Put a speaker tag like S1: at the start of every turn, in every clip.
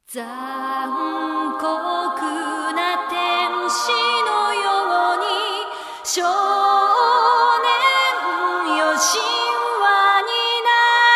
S1: 残酷な天使のように少年よ神話にな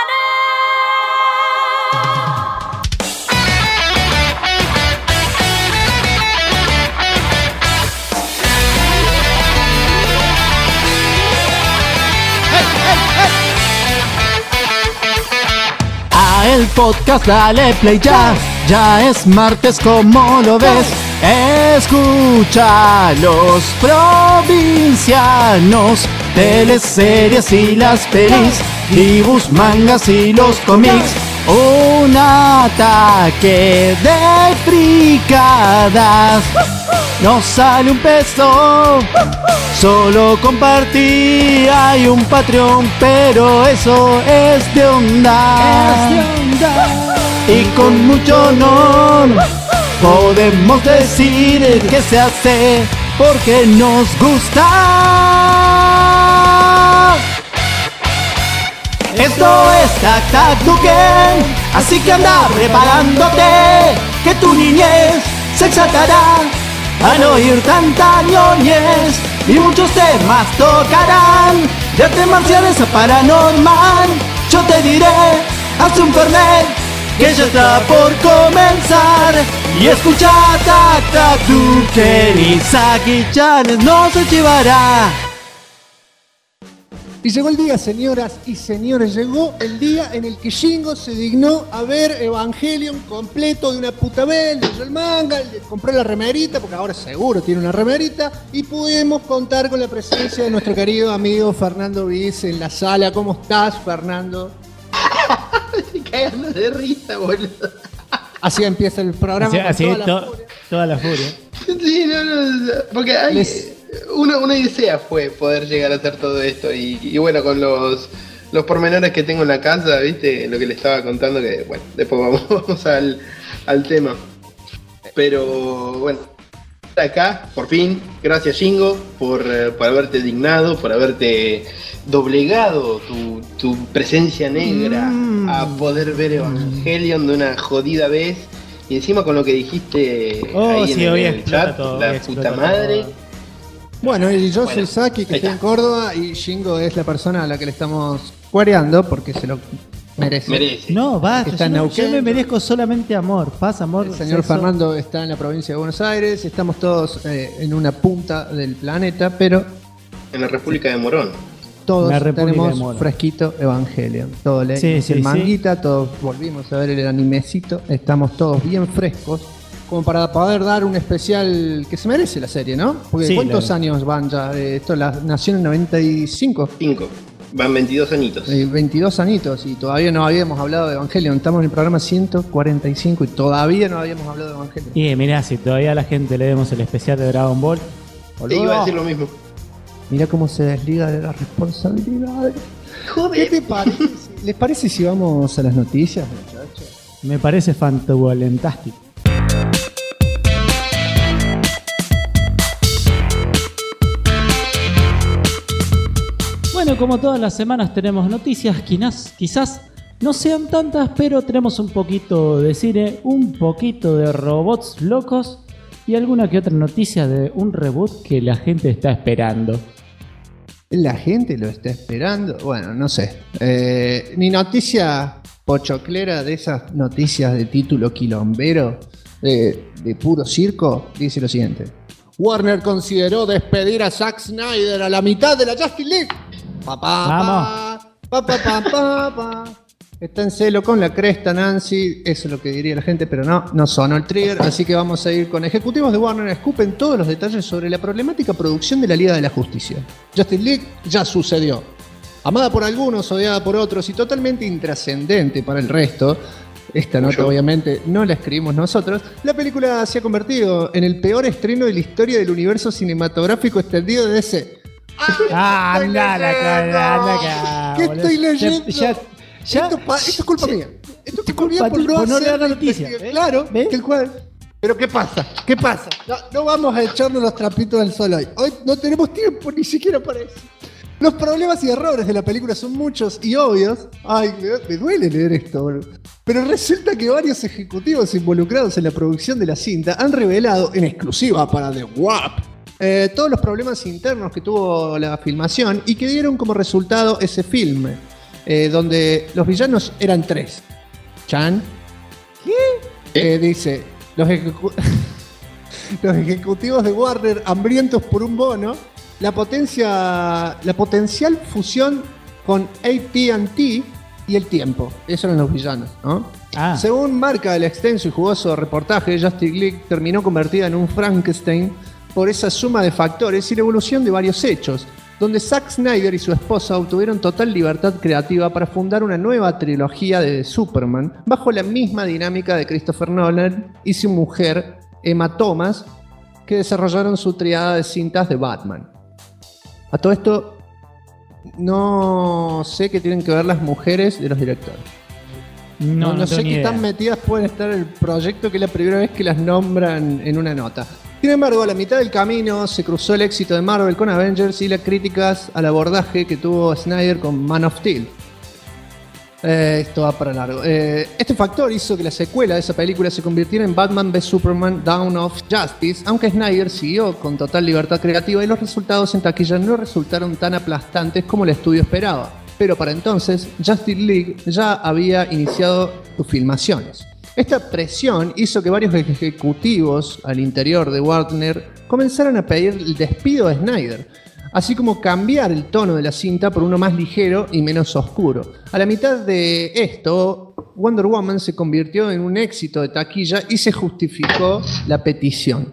S2: El podcast, dale play ya es martes, como lo ves. Escucha los provincianos, teleseries y las pelis, dibujos, mangas y los cómics. Un ataque de fricadas, no sale un peso, solo compartí. Hay un Patreon, pero eso es de onda. Y con mucho honor podemos decir que se hace porque nos gusta. Esto es Tac Tac Tuken, así que anda preparándote, que tu niñez se exaltará al oír tanta ñoñez, y muchos temas tocarán, de artes marciales a paranormal. Yo te diré, haz un fernet, que ya está por comenzar, y escucha Tac Tac Tuken, y Saki-chan no se chivará.
S3: Y llegó el día, señoras y señores, llegó el día en el que Shingo se dignó a ver Evangelion completo de una puta vez, leyó el manga, le compró la remerita, porque ahora seguro tiene una remerita, y pudimos contar con la presencia de nuestro querido amigo Fernando Viz en la sala. ¿Cómo estás, Fernando?
S4: Estoy cagando de risa, boludo.
S3: Así empieza el programa.
S2: Así toda la furia.
S4: Sí, no, porque hay... Una idea fue poder llegar a hacer todo esto y bueno, con los pormenores que tengo en la casa, viste, lo que le estaba contando, que bueno, después vamos al tema. Pero bueno, acá, por fin, gracias Shingo por haberte dignado, por haberte doblegado tu presencia negra a poder ver Evangelion de una jodida vez, y encima con lo que dijiste ahí en el chat, la puta madre.
S3: Todo. Bueno, y yo soy Saki, que estoy en Córdoba, y Shingo es la persona a la que le estamos cuareando porque se lo merece.
S2: No, basta, yo
S3: Neuquén.
S2: me merezco solamente amor, paz, amor.
S3: El señor
S2: sexo.
S3: Fernando está en la provincia de Buenos Aires, estamos todos en una punta del planeta, pero
S4: En la República de Morón.
S3: todos
S2: La República de
S3: tenemos
S2: Moro.
S3: fresquito Evangelion. Todos leímos
S2: Sí,
S3: el
S2: sí.
S3: manguita, todos volvimos a ver el animecito, estamos todos bien frescos, como para poder dar un especial que se merece la serie, ¿no? Porque
S2: Sí,
S3: ¿cuántos años van ya? Esto nació en el 95.
S4: 5. Van 22 añitos.
S3: 22 añitos y todavía no habíamos hablado de Evangelion. Estamos en el programa 145 y todavía no habíamos hablado de Evangelion.
S2: Y mirá, si todavía a la gente le demos el especial de Dragon Ball.
S4: Te iba a decir lo mismo.
S3: Mira cómo se desliga de las responsabilidades. ¿Qué te parece? ¿Les parece si vamos a las noticias, muchachos?
S2: Me parece fantabulentástico. Bueno, como todas las semanas tenemos noticias, quizás no sean tantas, pero tenemos un poquito de cine, un poquito de robots locos y alguna que otra noticia de un reboot que la gente está esperando.
S3: La gente lo está esperando. Bueno, no sé. Ni noticia pochoclera de esas noticias de título quilombero, de puro circo, dice lo siguiente. Warner consideró despedir a Zack Snyder a la mitad de la Justice League. Está en celo con la cresta Nancy, eso es lo que diría la gente, pero no sonó el trigger, así que vamos a ir con ejecutivos de Warner escupen todos los detalles sobre la problemática producción de la Liga de la Justicia. Justice League ya sucedió. Amada por algunos, odiada por otros y totalmente intrascendente para el resto, esta nota obviamente no la escribimos nosotros, la película se ha convertido en el peor estreno de la historia del universo cinematográfico extendido de DC.
S2: Anda,
S3: ¿Qué estoy leyendo?
S2: Ya,
S3: Esto es culpa mía. Esto es culpa mía por
S2: no leer la
S3: hacer
S2: noticia.
S3: investigación. Claro,
S2: ¿Ves?
S3: que el cuadro. Pero ¿qué pasa? ¿Qué pasa? No vamos a echarnos los trapitos del sol hoy. Hoy no tenemos tiempo ni siquiera para eso. Los problemas y errores de la película son muchos y obvios. Ay, me duele leer esto, boludo. Pero resulta que varios ejecutivos involucrados en la producción de la cinta han revelado, en exclusiva para The WAP, todos los problemas internos que tuvo la filmación y que dieron como resultado ese filme, donde los villanos eran 3. Chan. ¿Qué? Dice, los ejecutivos de Warner hambrientos por un bono, la potencial fusión con AT&T y el tiempo. Esos eran los villanos, ¿no? Según marca el extenso y jugoso reportaje, Justice League terminó convertida en un Frankenstein por esa suma de factores y la evolución de varios hechos, donde Zack Snyder y su esposa obtuvieron total libertad creativa para fundar una nueva trilogía de Superman bajo la misma dinámica de Christopher Nolan y su mujer Emma Thomas, que desarrollaron su triada de cintas de Batman. A todo esto, no sé qué tienen que ver las mujeres de los directores. No sé qué tan metidas pueden estar en el proyecto, que es la primera vez que las nombran en una nota. Sin embargo, a la mitad del camino se cruzó el éxito de Marvel con Avengers y las críticas al abordaje que tuvo Snyder con Man of Steel. Esto va para largo. Este factor hizo que la secuela de esa película se convirtiera en Batman v Superman Dawn of Justice, aunque Snyder siguió con total libertad creativa y los resultados en taquilla no resultaron tan aplastantes como el estudio esperaba. Pero para entonces, Justice League ya había iniciado sus filmaciones. Esta presión hizo que varios ejecutivos al interior de Warner comenzaran a pedir el despido de Snyder, así como cambiar el tono de la cinta por uno más ligero y menos oscuro. A la mitad de esto, Wonder Woman se convirtió en un éxito de taquilla y se justificó la petición.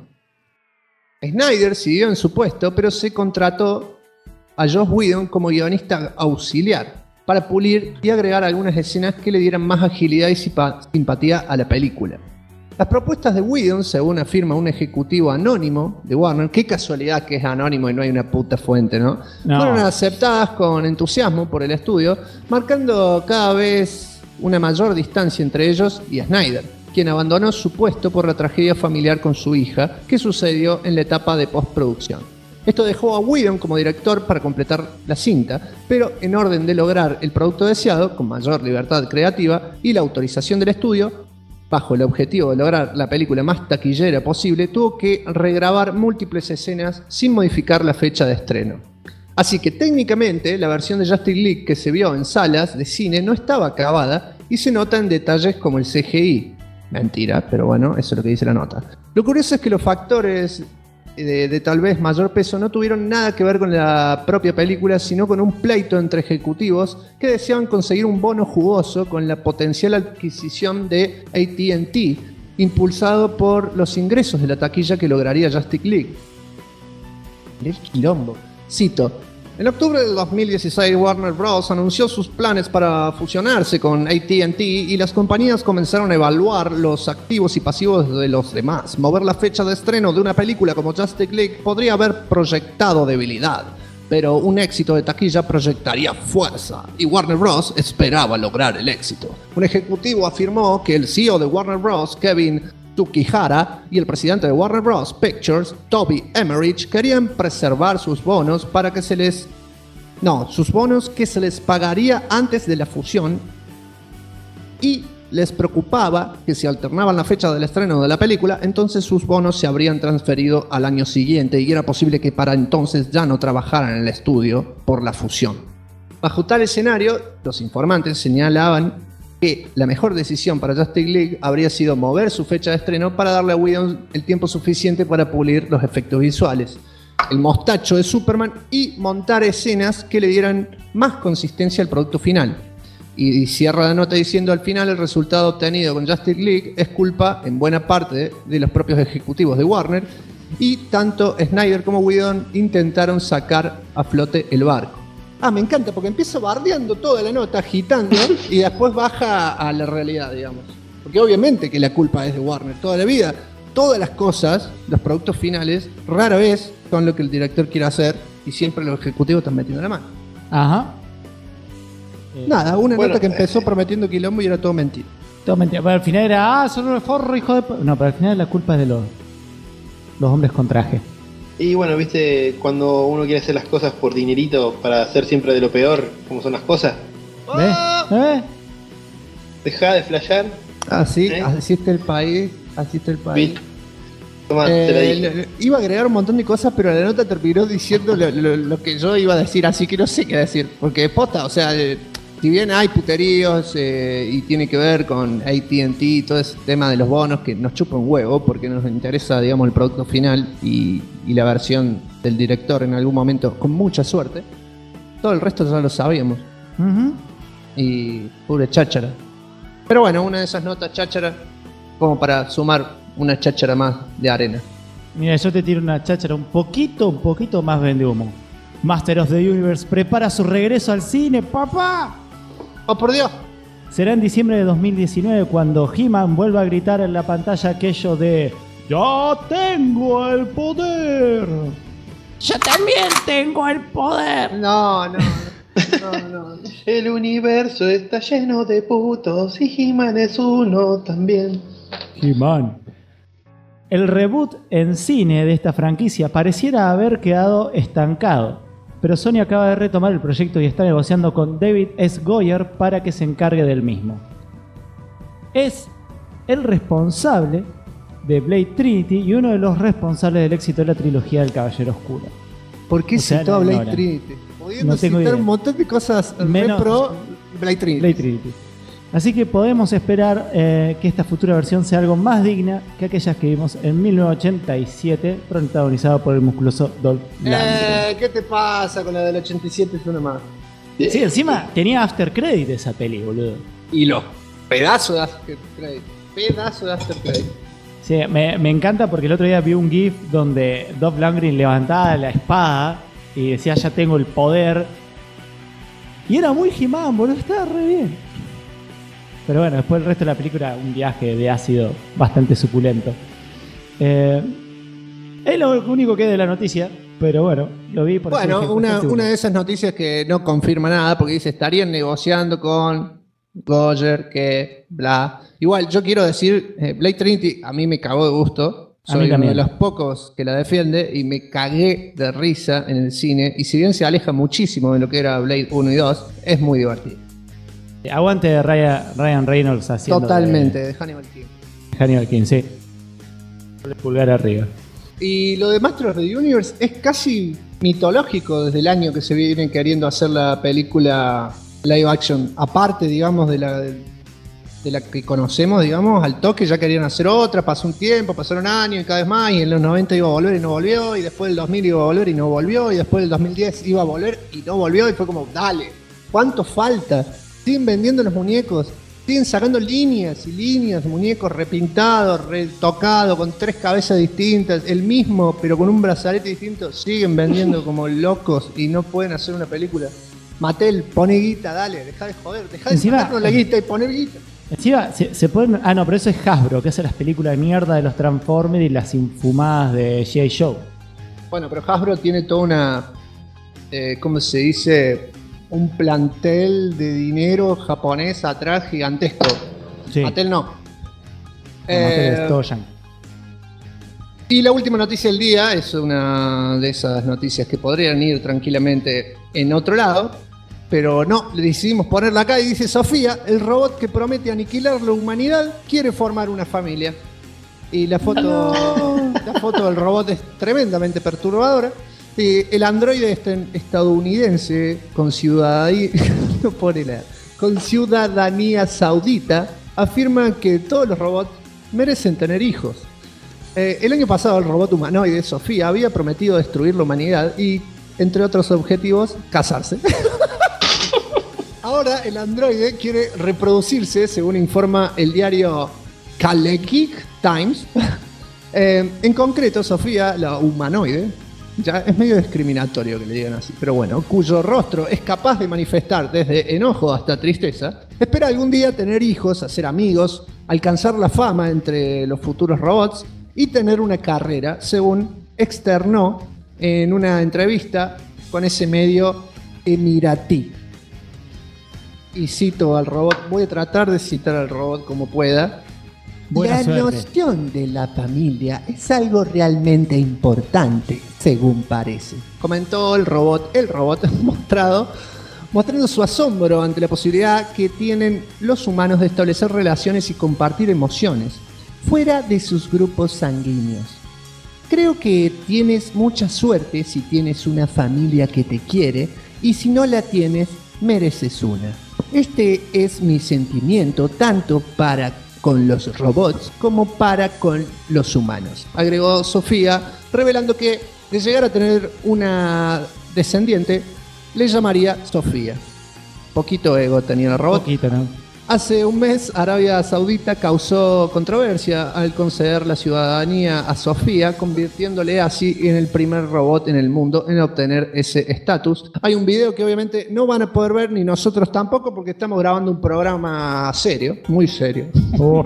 S3: Snyder siguió en su puesto, pero se contrató a Joss Whedon como guionista auxiliar para pulir y agregar algunas escenas que le dieran más agilidad y simpatía a la película. Las propuestas de Whedon, según afirma un ejecutivo anónimo de Warner, qué casualidad que es anónimo y no hay una puta fuente, ¿no? Fueron aceptadas con entusiasmo por el estudio, marcando cada vez una mayor distancia entre ellos y Snyder, quien abandonó su puesto por la tragedia familiar con su hija, que sucedió en la etapa de postproducción. Esto dejó a Whedon como director para completar la cinta, pero en orden de lograr el producto deseado, con mayor libertad creativa y la autorización del estudio, bajo el objetivo de lograr la película más taquillera posible, tuvo que regrabar múltiples escenas sin modificar la fecha de estreno. Así que técnicamente la versión de Justice League que se vio en salas de cine no estaba acabada y se nota en detalles como el CGI. Mentira, pero bueno, eso es lo que dice la nota. Lo curioso es que los factores de tal vez mayor peso no tuvieron nada que ver con la propia película, sino con un pleito entre ejecutivos que deseaban conseguir un bono jugoso con la potencial adquisición de AT&T, impulsado por los ingresos de la taquilla que lograría Justice League. El quilombo. Cito: en octubre del 2016, Warner Bros. Anunció sus planes para fusionarse con AT&T y las compañías comenzaron a evaluar los activos y pasivos de los demás. Mover la fecha de estreno de una película como Justice League podría haber proyectado debilidad, pero un éxito de taquilla proyectaría fuerza, y Warner Bros. Esperaba lograr el éxito. Un ejecutivo afirmó que el CEO de Warner Bros., Kevin Tsukihara, y el presidente de Warner Bros. Pictures, Toby Emmerich, querían preservar sus bonos que se les pagaría antes de la fusión, y les preocupaba que si alternaban la fecha del estreno de la película, entonces sus bonos se habrían transferido al año siguiente y era posible que para entonces ya no trabajaran en el estudio por la fusión. Bajo tal escenario, los informantes señalaban que la mejor decisión para Justice League habría sido mover su fecha de estreno para darle a Whedon el tiempo suficiente para pulir los efectos visuales, el mostacho de Superman y montar escenas que le dieran más consistencia al producto final. Y cierra la nota diciendo: al final el resultado obtenido con Justice League es culpa en buena parte de los propios ejecutivos de Warner, y tanto Snyder como Whedon intentaron sacar a flote el barco. Me encanta porque empieza bardeando toda la nota, agitando, y después baja a la realidad, digamos. Porque obviamente que la culpa es de Warner toda la vida. Todas las cosas, los productos finales, rara vez son lo que el director quiere hacer, y siempre los ejecutivos están metiendo la mano.
S5: Ajá.
S3: Nada, una nota que empezó prometiendo quilombo y era todo mentira.
S5: Todo mentira. Pero al final era, son unos forros, hijo de... No, pero al final la culpa es de los hombres con traje.
S4: Y bueno, viste, cuando uno quiere hacer las cosas por dinerito para hacer siempre de lo peor, como son las cosas,
S5: ¿Ves?
S4: dejá de flashear.
S3: Así,
S4: ¿Eh?
S3: así está el país. Así está el país.
S4: ¿Viste? Tomá, te la dije.
S3: Iba a agregar un montón de cosas, pero la nota terminó diciendo lo que yo iba a decir, así que no sé qué decir. Porque posta, o sea, si bien hay puteríos y tiene que ver con AT&T y todo ese tema de los bonos que nos chupa un huevo, porque nos interesa, digamos, el producto final y la versión del director en algún momento, con mucha suerte. Todo el resto ya lo sabíamos.
S5: Ujú.
S3: Y pura cháchara. Pero bueno, una de esas notas cháchara, como para sumar una cháchara más de arena.
S5: Mira, yo te tiro una cháchara un poquito más vende humo. Master of the Universe prepara su regreso al cine, papá.
S3: ¡Oh, por Dios!
S5: Será en diciembre de 2019 cuando He-Man vuelva a gritar en la pantalla aquello de ¡Ya tengo el poder! ¡Yo también tengo el poder!
S3: No.
S4: El universo está lleno de putos y He-Man es uno también.
S5: He-Man. El reboot en cine de esta franquicia pareciera haber quedado estancado, pero Sony acaba de retomar el proyecto y está negociando con David S. Goyer para que se encargue del mismo. Es el responsable de Blade Trinity y uno de los responsables del éxito de la trilogía del Caballero Oscuro.
S3: ¿Por qué
S5: O sea,
S3: citó
S5: no,
S3: a Blade
S5: no.
S3: Trinity? Pudiendo
S5: No tengo
S3: citar
S5: idea.
S3: un montón de cosas
S5: Menos-
S3: re pro Blade Trinity.
S5: Blade Trinity. Así que podemos esperar que esta futura versión sea algo más digna que aquellas que vimos en 1987, protagonizada por el musculoso Dolph Lundgren.
S3: ¿Qué te pasa con la del 87? Es una más.
S5: Sí, encima tenía after credit esa peli, boludo.
S3: Y los pedazos de After Credit. Pedazo de After Credit.
S5: Sí, me encanta porque el otro día vi un GIF donde Dolph Lundgren levantaba la espada y decía ya tengo el poder. Y era muy He-Man, boludo, estaba re bien. Pero bueno, después el resto de la película, un viaje de ácido bastante suculento. Es lo único que es de la noticia, pero bueno, lo vi por
S3: Bueno, una de esas noticias que no confirma nada, porque dice, estarían negociando con Goyer, que bla. Igual, yo quiero decir, Blade Trinity a mí me cagó de gusto.
S5: A mí
S3: Soy uno
S5: también.
S3: de los pocos que la defiende y me cagué de risa en el cine. Y si bien se aleja muchísimo de lo que era Blade 1 y 2, es muy divertido.
S5: Aguante de Ryan Reynolds haciendo
S3: Totalmente, de Hannibal King.
S5: de Hannibal King, sí. Pulgar arriba.
S3: Y lo de Master of the Universe es casi mitológico desde el año que se viene queriendo hacer la película live action. Aparte, digamos, de la que conocemos, digamos, al toque ya querían hacer otra, pasó un tiempo, pasaron años y cada vez más, y en los 90 iba a volver y no volvió, y después del 2000 iba a volver y no volvió, y después del 2010 iba a volver y no volvió, y fue como, dale, ¿cuánto falta? Siguen vendiendo los muñecos, siguen sacando líneas y líneas de muñecos repintados, retocados, con 3 cabezas distintas, el mismo, pero con un brazalete distinto, siguen vendiendo como locos y no pueden hacer una película. Mattel, pone guita, dale, deja de joder, deja de
S5: Encima-
S3: sacarnos la guita y poner guita.
S5: Encima, se pueden. Ah, no, pero eso es Hasbro, que hace las películas de mierda de los Transformers y las infumadas de G.I. Joe.
S3: Bueno, pero Hasbro tiene toda una, ¿cómo se dice? Un plantel de dinero japonés atrás gigantesco.
S5: Sí.
S3: Mattel no.
S5: Como hace todo yankee.
S3: Y la última noticia del día es una de esas noticias que podrían ir tranquilamente en otro lado, pero no, le decidimos ponerla acá y dice Sofía, el robot que promete aniquilar la humanidad quiere formar una familia. Y la foto, la foto del robot es tremendamente perturbadora. El androide estadounidense con ciudadanía, no pone nada, con ciudadanía saudita afirma que todos los robots merecen tener hijos. El año pasado el robot humanoide Sofía había prometido destruir la humanidad y, entre otros objetivos, casarse. Ahora el androide quiere reproducirse, según informa el diario Kalekik Times. En concreto, Sofía, la humanoide, ya es medio discriminatorio que le digan así, pero bueno, cuyo rostro es capaz de manifestar desde enojo hasta tristeza, espera algún día tener hijos, hacer amigos, alcanzar la fama entre los futuros robots y tener una carrera, según externó en una entrevista con ese medio emiratí. Y cito al robot, voy a tratar de citar al robot como pueda.
S5: Buena
S3: La
S5: suerte.
S3: noción de la familia es algo realmente importante. según parece. Comentó el robot mostrando su asombro ante la posibilidad que tienen los humanos de establecer relaciones y compartir emociones fuera de sus grupos sanguíneos. Creo que tienes mucha suerte si tienes una familia que te quiere y si no la tienes, mereces una. Este es mi sentimiento tanto para con los robots como para con los humanos, agregó Sofía, revelando que de llegar a tener una descendiente, le llamaría Sofía. Poquito ego tenía el robot.
S5: Poquito, ¿no?
S3: Hace un mes, Arabia Saudita causó controversia al conceder la ciudadanía a Sofía, convirtiéndole así en el primer robot en el mundo en obtener ese estatus. Hay un video que obviamente no van a poder ver, ni nosotros tampoco, porque estamos grabando un programa serio, muy serio.
S5: Oh.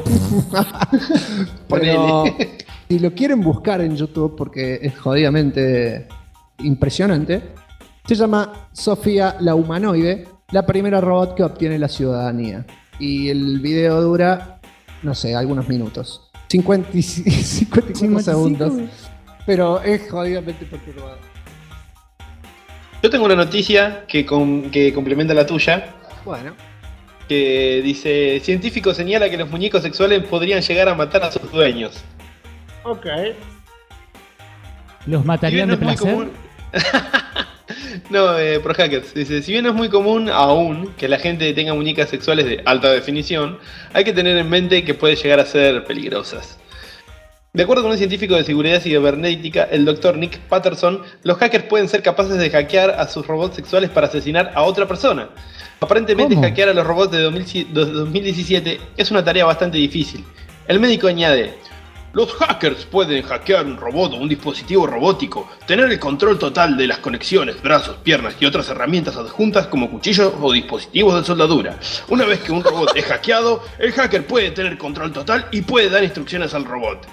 S3: Pero si lo quieren buscar en YouTube, porque es jodidamente impresionante, se llama Sofía la humanoide, la primera robot que obtiene la ciudadanía. Y el video dura, no sé, algunos minutos. 55 segundos. Pero es jodidamente perturbador.
S4: Yo tengo una noticia que complementa la tuya.
S3: Bueno.
S4: Que dice: científico señala que los muñecos sexuales podrían llegar a matar a sus dueños.
S3: Ok.
S5: ¿Los matarían de placer?
S4: No, por hackers. Dice: si bien no es muy común aún que la gente tenga muñecas sexuales de alta definición, hay que tener en mente que puede llegar a ser peligrosas. De acuerdo con un científico de seguridad cibernética, el Dr. Nick Patterson, los hackers pueden ser capaces de hackear a sus robots sexuales para asesinar a otra persona. Aparentemente,
S5: ¿cómo?
S4: hackear a los robots de 2017 es una tarea bastante difícil. El médico añade: los hackers pueden hackear un robot o un dispositivo robótico, tener el control total de las conexiones, brazos, piernas y otras herramientas adjuntas como cuchillos o dispositivos de soldadura. Una vez que un robot es hackeado, el hacker puede tener control total y puede dar instrucciones al robot.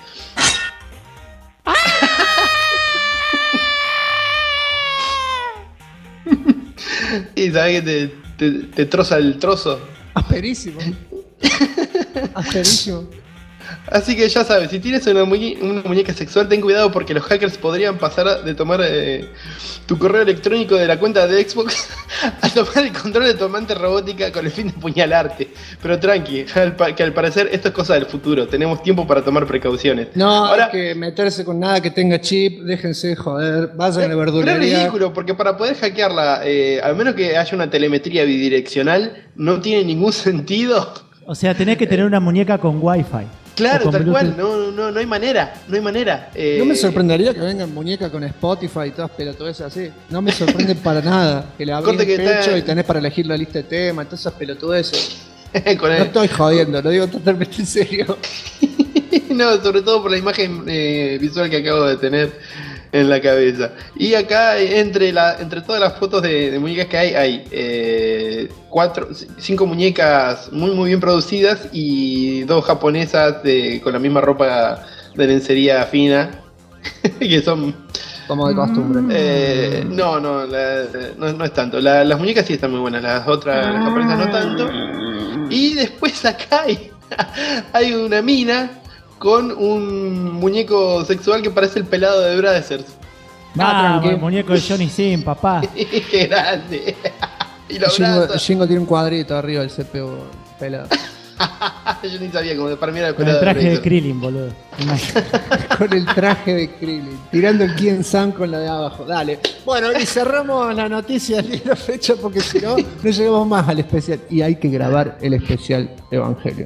S4: Y sabes que te troza el trozo.
S3: Asperísimo. Asperísimo.
S4: Así que ya sabes, si tienes una muñeca sexual, ten cuidado porque los hackers podrían pasar de tomar tu correo electrónico de la cuenta de Xbox a tomar el control de tu amante robótica con el fin de apuñalarte. Pero tranqui, que al parecer esto es cosa del futuro, tenemos tiempo para tomar precauciones.
S3: No,
S4: ahora,
S3: hay que meterse con nada que tenga chip, déjense de joder, vayan a la
S4: pero es
S3: verdulería.
S4: ridículo, porque para poder hackearla, al menos que haya una telemetría bidireccional, no tiene ningún sentido.
S5: O sea, tenés que tener una muñeca con Wi-Fi.
S4: Claro,
S5: con
S4: tal
S5: Bluetooth.
S4: cual, no hay manera.
S3: No me sorprendería que vengan muñecas con Spotify y todas pelotudeces así. No me sorprende para nada. Que le abrís
S4: Corte
S3: el
S4: que
S3: pecho
S4: está-
S3: y tenés para elegir la lista de temas, todas esas pelotudeces.
S4: Con
S3: No
S4: el-
S3: estoy jodiendo, lo digo totalmente en serio.
S4: No, sobre todo por la imagen visual que acabo de tener en la cabeza. Y acá, entre todas las fotos de muñecas que hay 5 muñecas muy bien producidas y 2 japonesas con la misma ropa de lencería fina, que son...
S3: Como de costumbre.
S4: No es tanto. Las muñecas sí están muy buenas, las otras, las japonesas no tanto. Y después acá hay una mina con un muñeco sexual que parece el pelado de Brazzers.
S5: Vamos,
S3: tranqui.
S5: el muñeco de Johnny Sim, papá.
S4: ¡Qué grande! Y lo
S3: Jingo,
S4: abraza.
S3: Jingo tiene un cuadrito arriba del CPU pelado.
S4: Yo ni sabía cómo para mí era el
S5: Con
S4: pelado
S5: el traje de
S4: Brazzers.
S5: Krillin, boludo. Imagínate.
S3: Con el traje de Krillin. Tirando el Kien Sam con la de abajo. Dale. Bueno, y cerramos la noticia del día de la fecha porque si no, no llegamos más al especial. Y hay que grabar el especial Evangelio.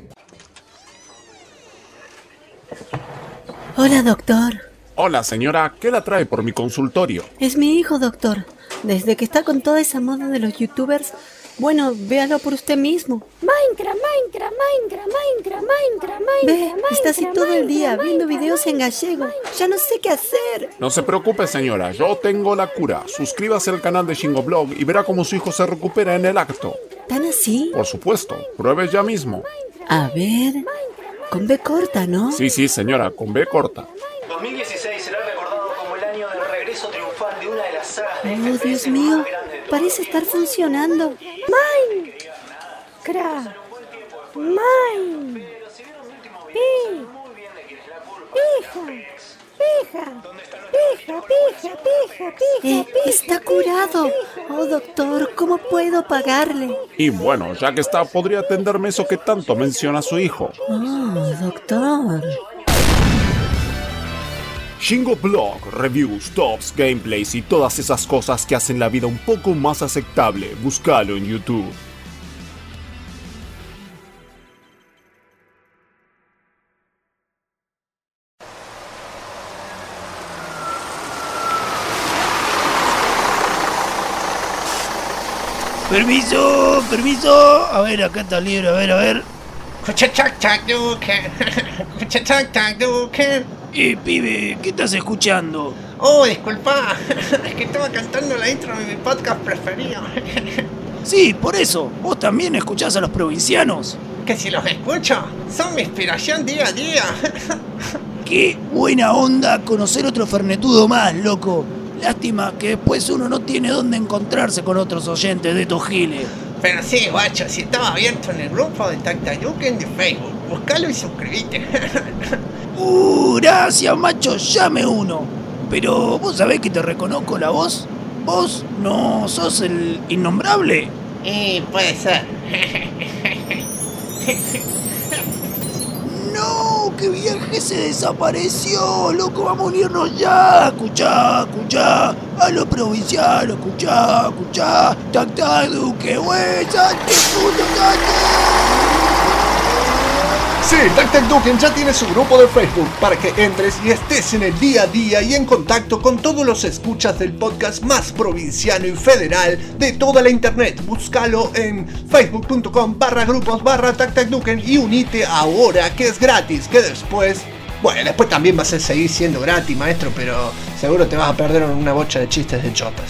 S6: Hola, doctor.
S7: Hola señora, ¿qué la trae por mi consultorio?
S6: Es mi hijo, doctor. Desde que está con toda esa moda de los youtubers, bueno, véalo por usted mismo.
S1: Minecraft.
S6: Ve, está así todo el día viendo videos en gallego. Ya no sé qué hacer.
S7: No se preocupe señora, yo tengo la cura. Suscríbase al canal de Shingoblog y verá cómo su hijo se recupera en el acto.
S6: ¿Tan así?
S7: Por supuesto, pruebe ya mismo.
S6: A ver, con B corta, ¿no?
S7: Sí, señora, con B corta.
S8: 2016 será recordado como el año del regreso triunfal de una de las sagas de
S6: Oh,
S8: FPS
S6: Dios mío,
S8: más grandes de toda
S6: parece
S8: la
S6: estar funcionando.
S1: Minecraft. Hija.
S6: Está curado. Oh, doctor, ¿cómo puedo pagarle?
S7: Y bueno, ya que está, podría atenderme eso que tanto menciona su hijo.
S6: Oh, doctor.
S7: Shingo Blog, reviews, tops, gameplays y todas esas cosas que hacen la vida un poco más aceptable. Búscalo en YouTube.
S9: Permiso. A ver, acá está el libro, a ver. Pibe, ¿qué estás escuchando?
S10: Oh, disculpa, es que estaba cantando la intro de mi podcast preferido.
S9: Sí, por eso. ¿Vos también escuchás a los provincianos?
S10: Que si los escucho, son mi inspiración día a día.
S9: Qué buena onda conocer otro fernetudo más, loco. Lástima que después uno no tiene dónde encontrarse con otros oyentes de estos giles.
S10: Pero sí, guacho, si estaba abierto en el grupo de Tactayuken de Facebook, buscalo y suscribite.
S9: Gracias, macho, llame uno. Pero vos sabés que te reconozco la voz. ¿Vos no sos el innombrable?
S10: Puede ser.
S9: No, que viaje se desapareció, loco, vamos a unirnos ya. Escuchá, a los provincianos, escuchá. Tactaduque, güey, salte, puto,
S2: Sí, Tactaduken ya tiene su grupo de Facebook para que entres y estés en el día a día y en contacto con todos los escuchas del podcast más provinciano y federal de toda la internet. Búscalo en facebook.com/grupos/Tactaduken y unite ahora, que es gratis, que después también va a seguir siendo gratis, maestro, pero seguro te vas a perder una bocha de chistes de chotas.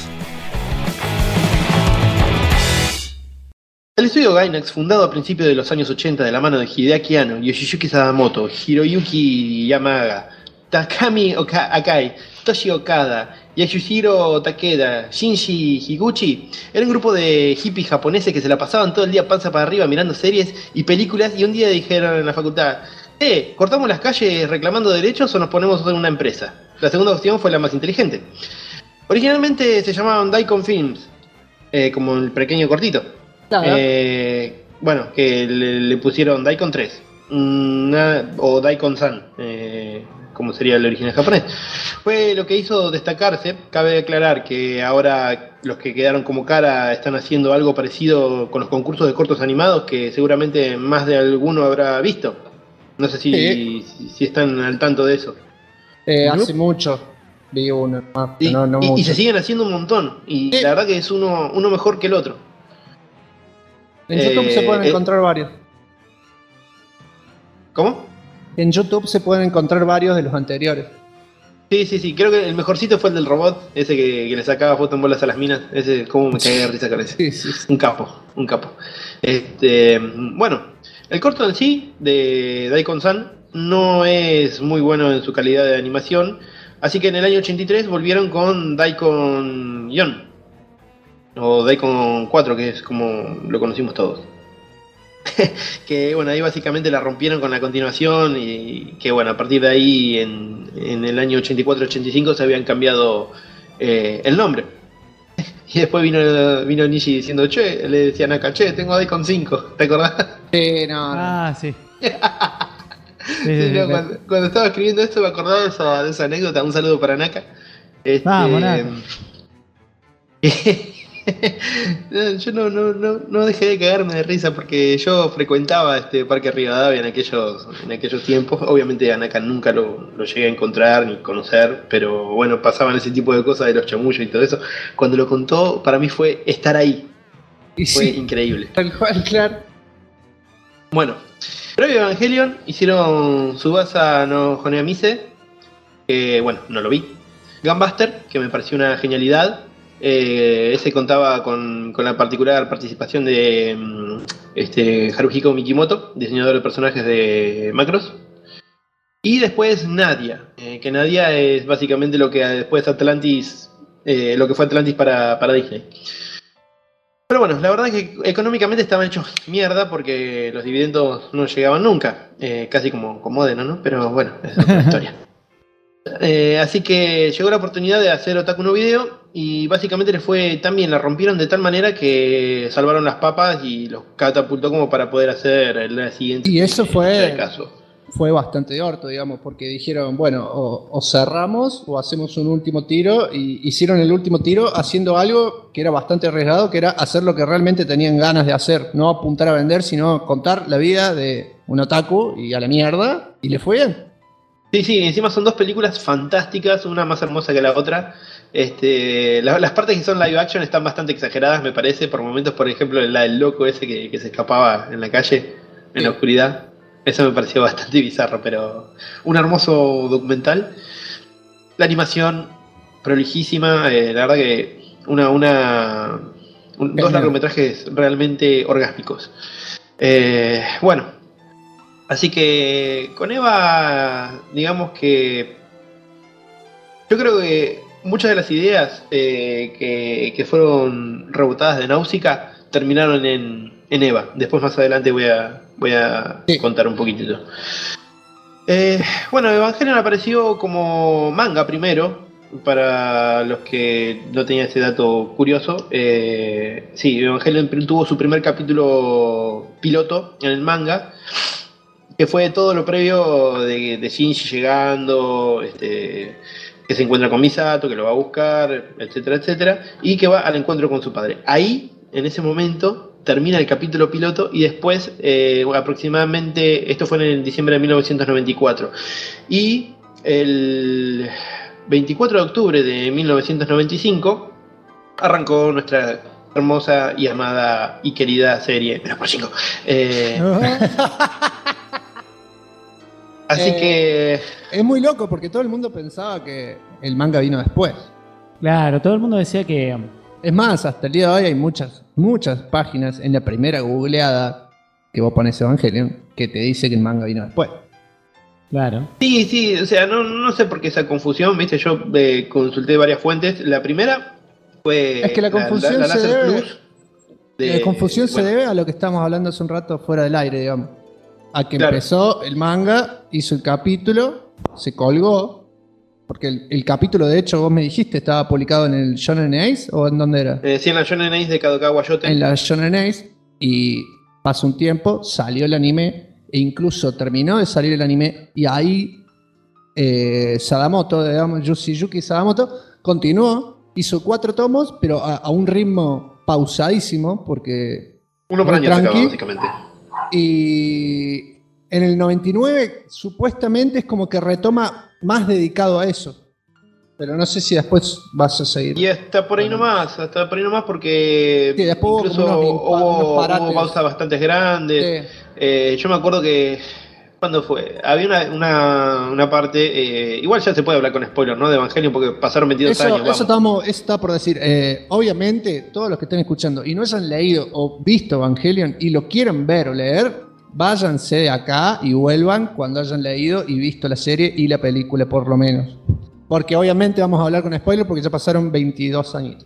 S4: El estudio Gainax, fundado a principios de los años 80 de la mano de Hideaki Anno, Yoshiyuki Sadamoto, Hiroyuki Yamaga, Takami Akai, Toshi Okada, Yasuhiro Takeda, Shinji Higuchi, era un grupo de hippies japoneses que se la pasaban todo el día panza para arriba mirando series y películas, y un día dijeron en la facultad: ¿cortamos las calles reclamando derechos o nos ponemos en una empresa? La segunda opción fue la más inteligente. Originalmente se llamaban Daikon Films, como el pequeño cortito. Bueno, que le pusieron Daikon 3 o Daikon-san, como sería el original japonés. Fue lo que hizo destacarse. Cabe aclarar que ahora los que quedaron como cara están haciendo algo parecido con los concursos de cortos animados, que seguramente más de alguno habrá visto. No sé si están al tanto de eso.
S3: Hace mucho vi uno.
S4: Y se siguen haciendo un montón. Y la verdad que es uno mejor que el otro.
S3: En YouTube se pueden encontrar varios.
S4: ¿Cómo?
S3: En YouTube se pueden encontrar varios de los anteriores.
S4: Sí. Creo que el mejorcito fue el del robot. Ese que le sacaba foto en bolas a las minas. Ese, cómo me cagué de risa con ese. Sí. Un capo. Bueno, el corto en sí de Daikon-san no es muy bueno en su calidad de animación. Así que en el año 83 volvieron con Daikon-yon. O Daikon 4, que es como lo conocimos todos. Que bueno, ahí básicamente la rompieron con la continuación. Y que bueno, a partir de ahí en el año 84-85 se habían cambiado el nombre. Y después vino Nishi diciendo: le decía a Naka, tengo Daikon 5, ¿te acordás?
S5: Sí.
S4: Cuando estaba escribiendo esto me acordaba de esa anécdota. Un saludo para Naka.
S5: Vamos, Naka.
S4: Yo no dejé de cagarme de risa porque yo frecuentaba este Parque Rivadavia en aquellos tiempos. Obviamente a Naka nunca lo llegué a encontrar ni conocer, pero bueno, pasaban ese tipo de cosas de los chamullos y todo eso. Cuando lo contó, para mí fue estar ahí. Fue increíble.
S3: Tal cual, claro.
S4: Bueno, previo a Evangelion hicieron Tsubasa no Honeamise, que bueno, no lo vi. Gunbuster, que me pareció una genialidad. Ese contaba con la particular participación de Haruhiko Mikimoto, diseñador de personajes de Macross. Y después Nadia, que Nadia es básicamente lo que después Atlantis, lo que fue Atlantis para Disney. Pero bueno, la verdad es que económicamente estaban hechos mierda porque los dividendos no llegaban nunca, casi como Modena, ¿no? Pero bueno, esa es otra historia. Así que llegó la oportunidad de hacer Otaku no Video y básicamente les fue tan bien, la rompieron de tal manera que salvaron las papas y los catapultó como para poder hacer la siguiente.
S3: Y eso fue,
S4: caso.
S3: fue bastante de orto, digamos, porque dijeron, bueno, o cerramos o hacemos un último tiro, y hicieron el último tiro haciendo algo que era bastante arriesgado, que era hacer lo que realmente tenían ganas de hacer, no apuntar a vender, sino contar la vida de un otaku y a la mierda, y le fue bien.
S4: Sí, encima son dos películas fantásticas, una más hermosa que la otra. Las partes que son live action están bastante exageradas, me parece, por momentos, por ejemplo, la del loco ese que se escapaba en la calle, en la oscuridad. Eso me pareció bastante bizarro, pero un hermoso documental. La animación prolijísima, la verdad que dos largometrajes realmente orgásmicos. Bueno. Así que con Eva, digamos que yo creo que muchas de las ideas que fueron rebotadas de Náusica terminaron en Eva. Después más adelante voy a contar un poquitito. Bueno, Evangelion apareció como manga primero, para los que no tenían ese dato curioso. Sí, Evangelion tuvo su primer capítulo piloto en el manga, que fue todo lo previo de Shinji llegando, que se encuentra con Misato, que lo va a buscar, etcétera, etcétera, y que va al encuentro con su padre. Ahí, en ese momento, termina el capítulo piloto y después, aproximadamente, esto fue en diciembre de 1994, y el 24 de octubre de 1995 arrancó nuestra hermosa y amada y querida serie Menos por 5. Así que
S3: es muy loco porque todo el mundo pensaba que el manga vino después.
S5: Claro, todo el mundo decía que...
S3: Es más, hasta el día de hoy hay muchas páginas en la primera googleada que vos pones Evangelion que te dice que el manga vino después.
S5: Claro.
S4: Sí, o sea, no sé por qué esa confusión, viste, yo consulté varias fuentes. La primera fue...
S3: Es que la confusión
S4: la
S3: se
S4: Láser
S3: debe...
S4: Plus
S3: La confusión se debe a lo que estamos hablando hace un rato fuera del aire, digamos. A que empezó el manga, hizo el capítulo, se colgó, porque el capítulo, de hecho, vos me dijiste, estaba publicado en el Shonen Ace, ¿o en dónde era?
S4: Sí, en la Shonen Ace de Kadokawa Shoten.
S3: En la Shonen Ace, y pasó un tiempo, salió el anime, e incluso terminó de salir el anime, y ahí Sadamoto, digamos, Yuki Sadamoto, continuó, hizo 4 tomos, pero a un ritmo pausadísimo, porque...
S4: Uno por año sacaba, básicamente.
S3: Y en el 99 supuestamente es como que retoma más dedicado a eso. Pero no sé si después vas a seguir.
S4: Y hasta por ahí nomás porque
S3: sí, después
S4: incluso hubo pausas bastante grandes. Sí. Yo me acuerdo que ¿cuándo fue? Había una parte, igual ya se puede hablar con spoilers, ¿no? De Evangelion, porque pasaron 22 años.
S3: Eso está por decir. Obviamente, todos los que estén escuchando y no hayan leído o visto Evangelion y lo quieren ver o leer, váyanse de acá y vuelvan cuando hayan leído y visto la serie y la película, por lo menos. Porque obviamente vamos a hablar con spoilers porque ya pasaron 22 años.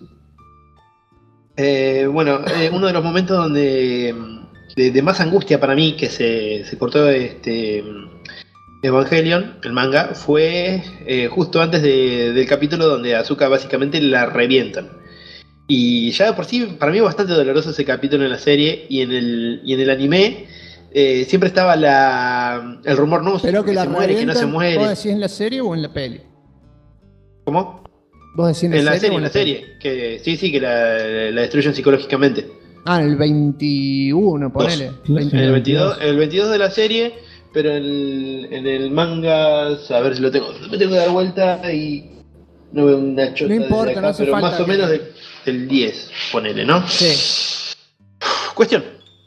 S4: Bueno, uno de los momentos donde... De más angustia para mí que se cortó Evangelion, el manga, fue justo antes del capítulo donde a Asuka básicamente la revientan. Y ya de por sí, para mí es bastante doloroso ese capítulo en la serie, y en el anime siempre estaba el rumor, no,
S3: pero que la
S4: se muere, que no se muere.
S3: ¿Vos decís en la serie o en la peli?
S4: ¿Cómo?
S3: ¿Vos decís
S4: en la serie? Que sí, que la destruyen psicológicamente.
S3: Ah, en el 21, ponele.
S4: El 22 de la serie, pero en el manga, a ver si lo tengo. Me tengo que dar vuelta y no veo una chota.
S3: No importa, acá, no hace
S4: pero
S3: falta.
S4: Más o menos del 10, ponele, ¿no?
S3: Sí.
S4: Cuestión.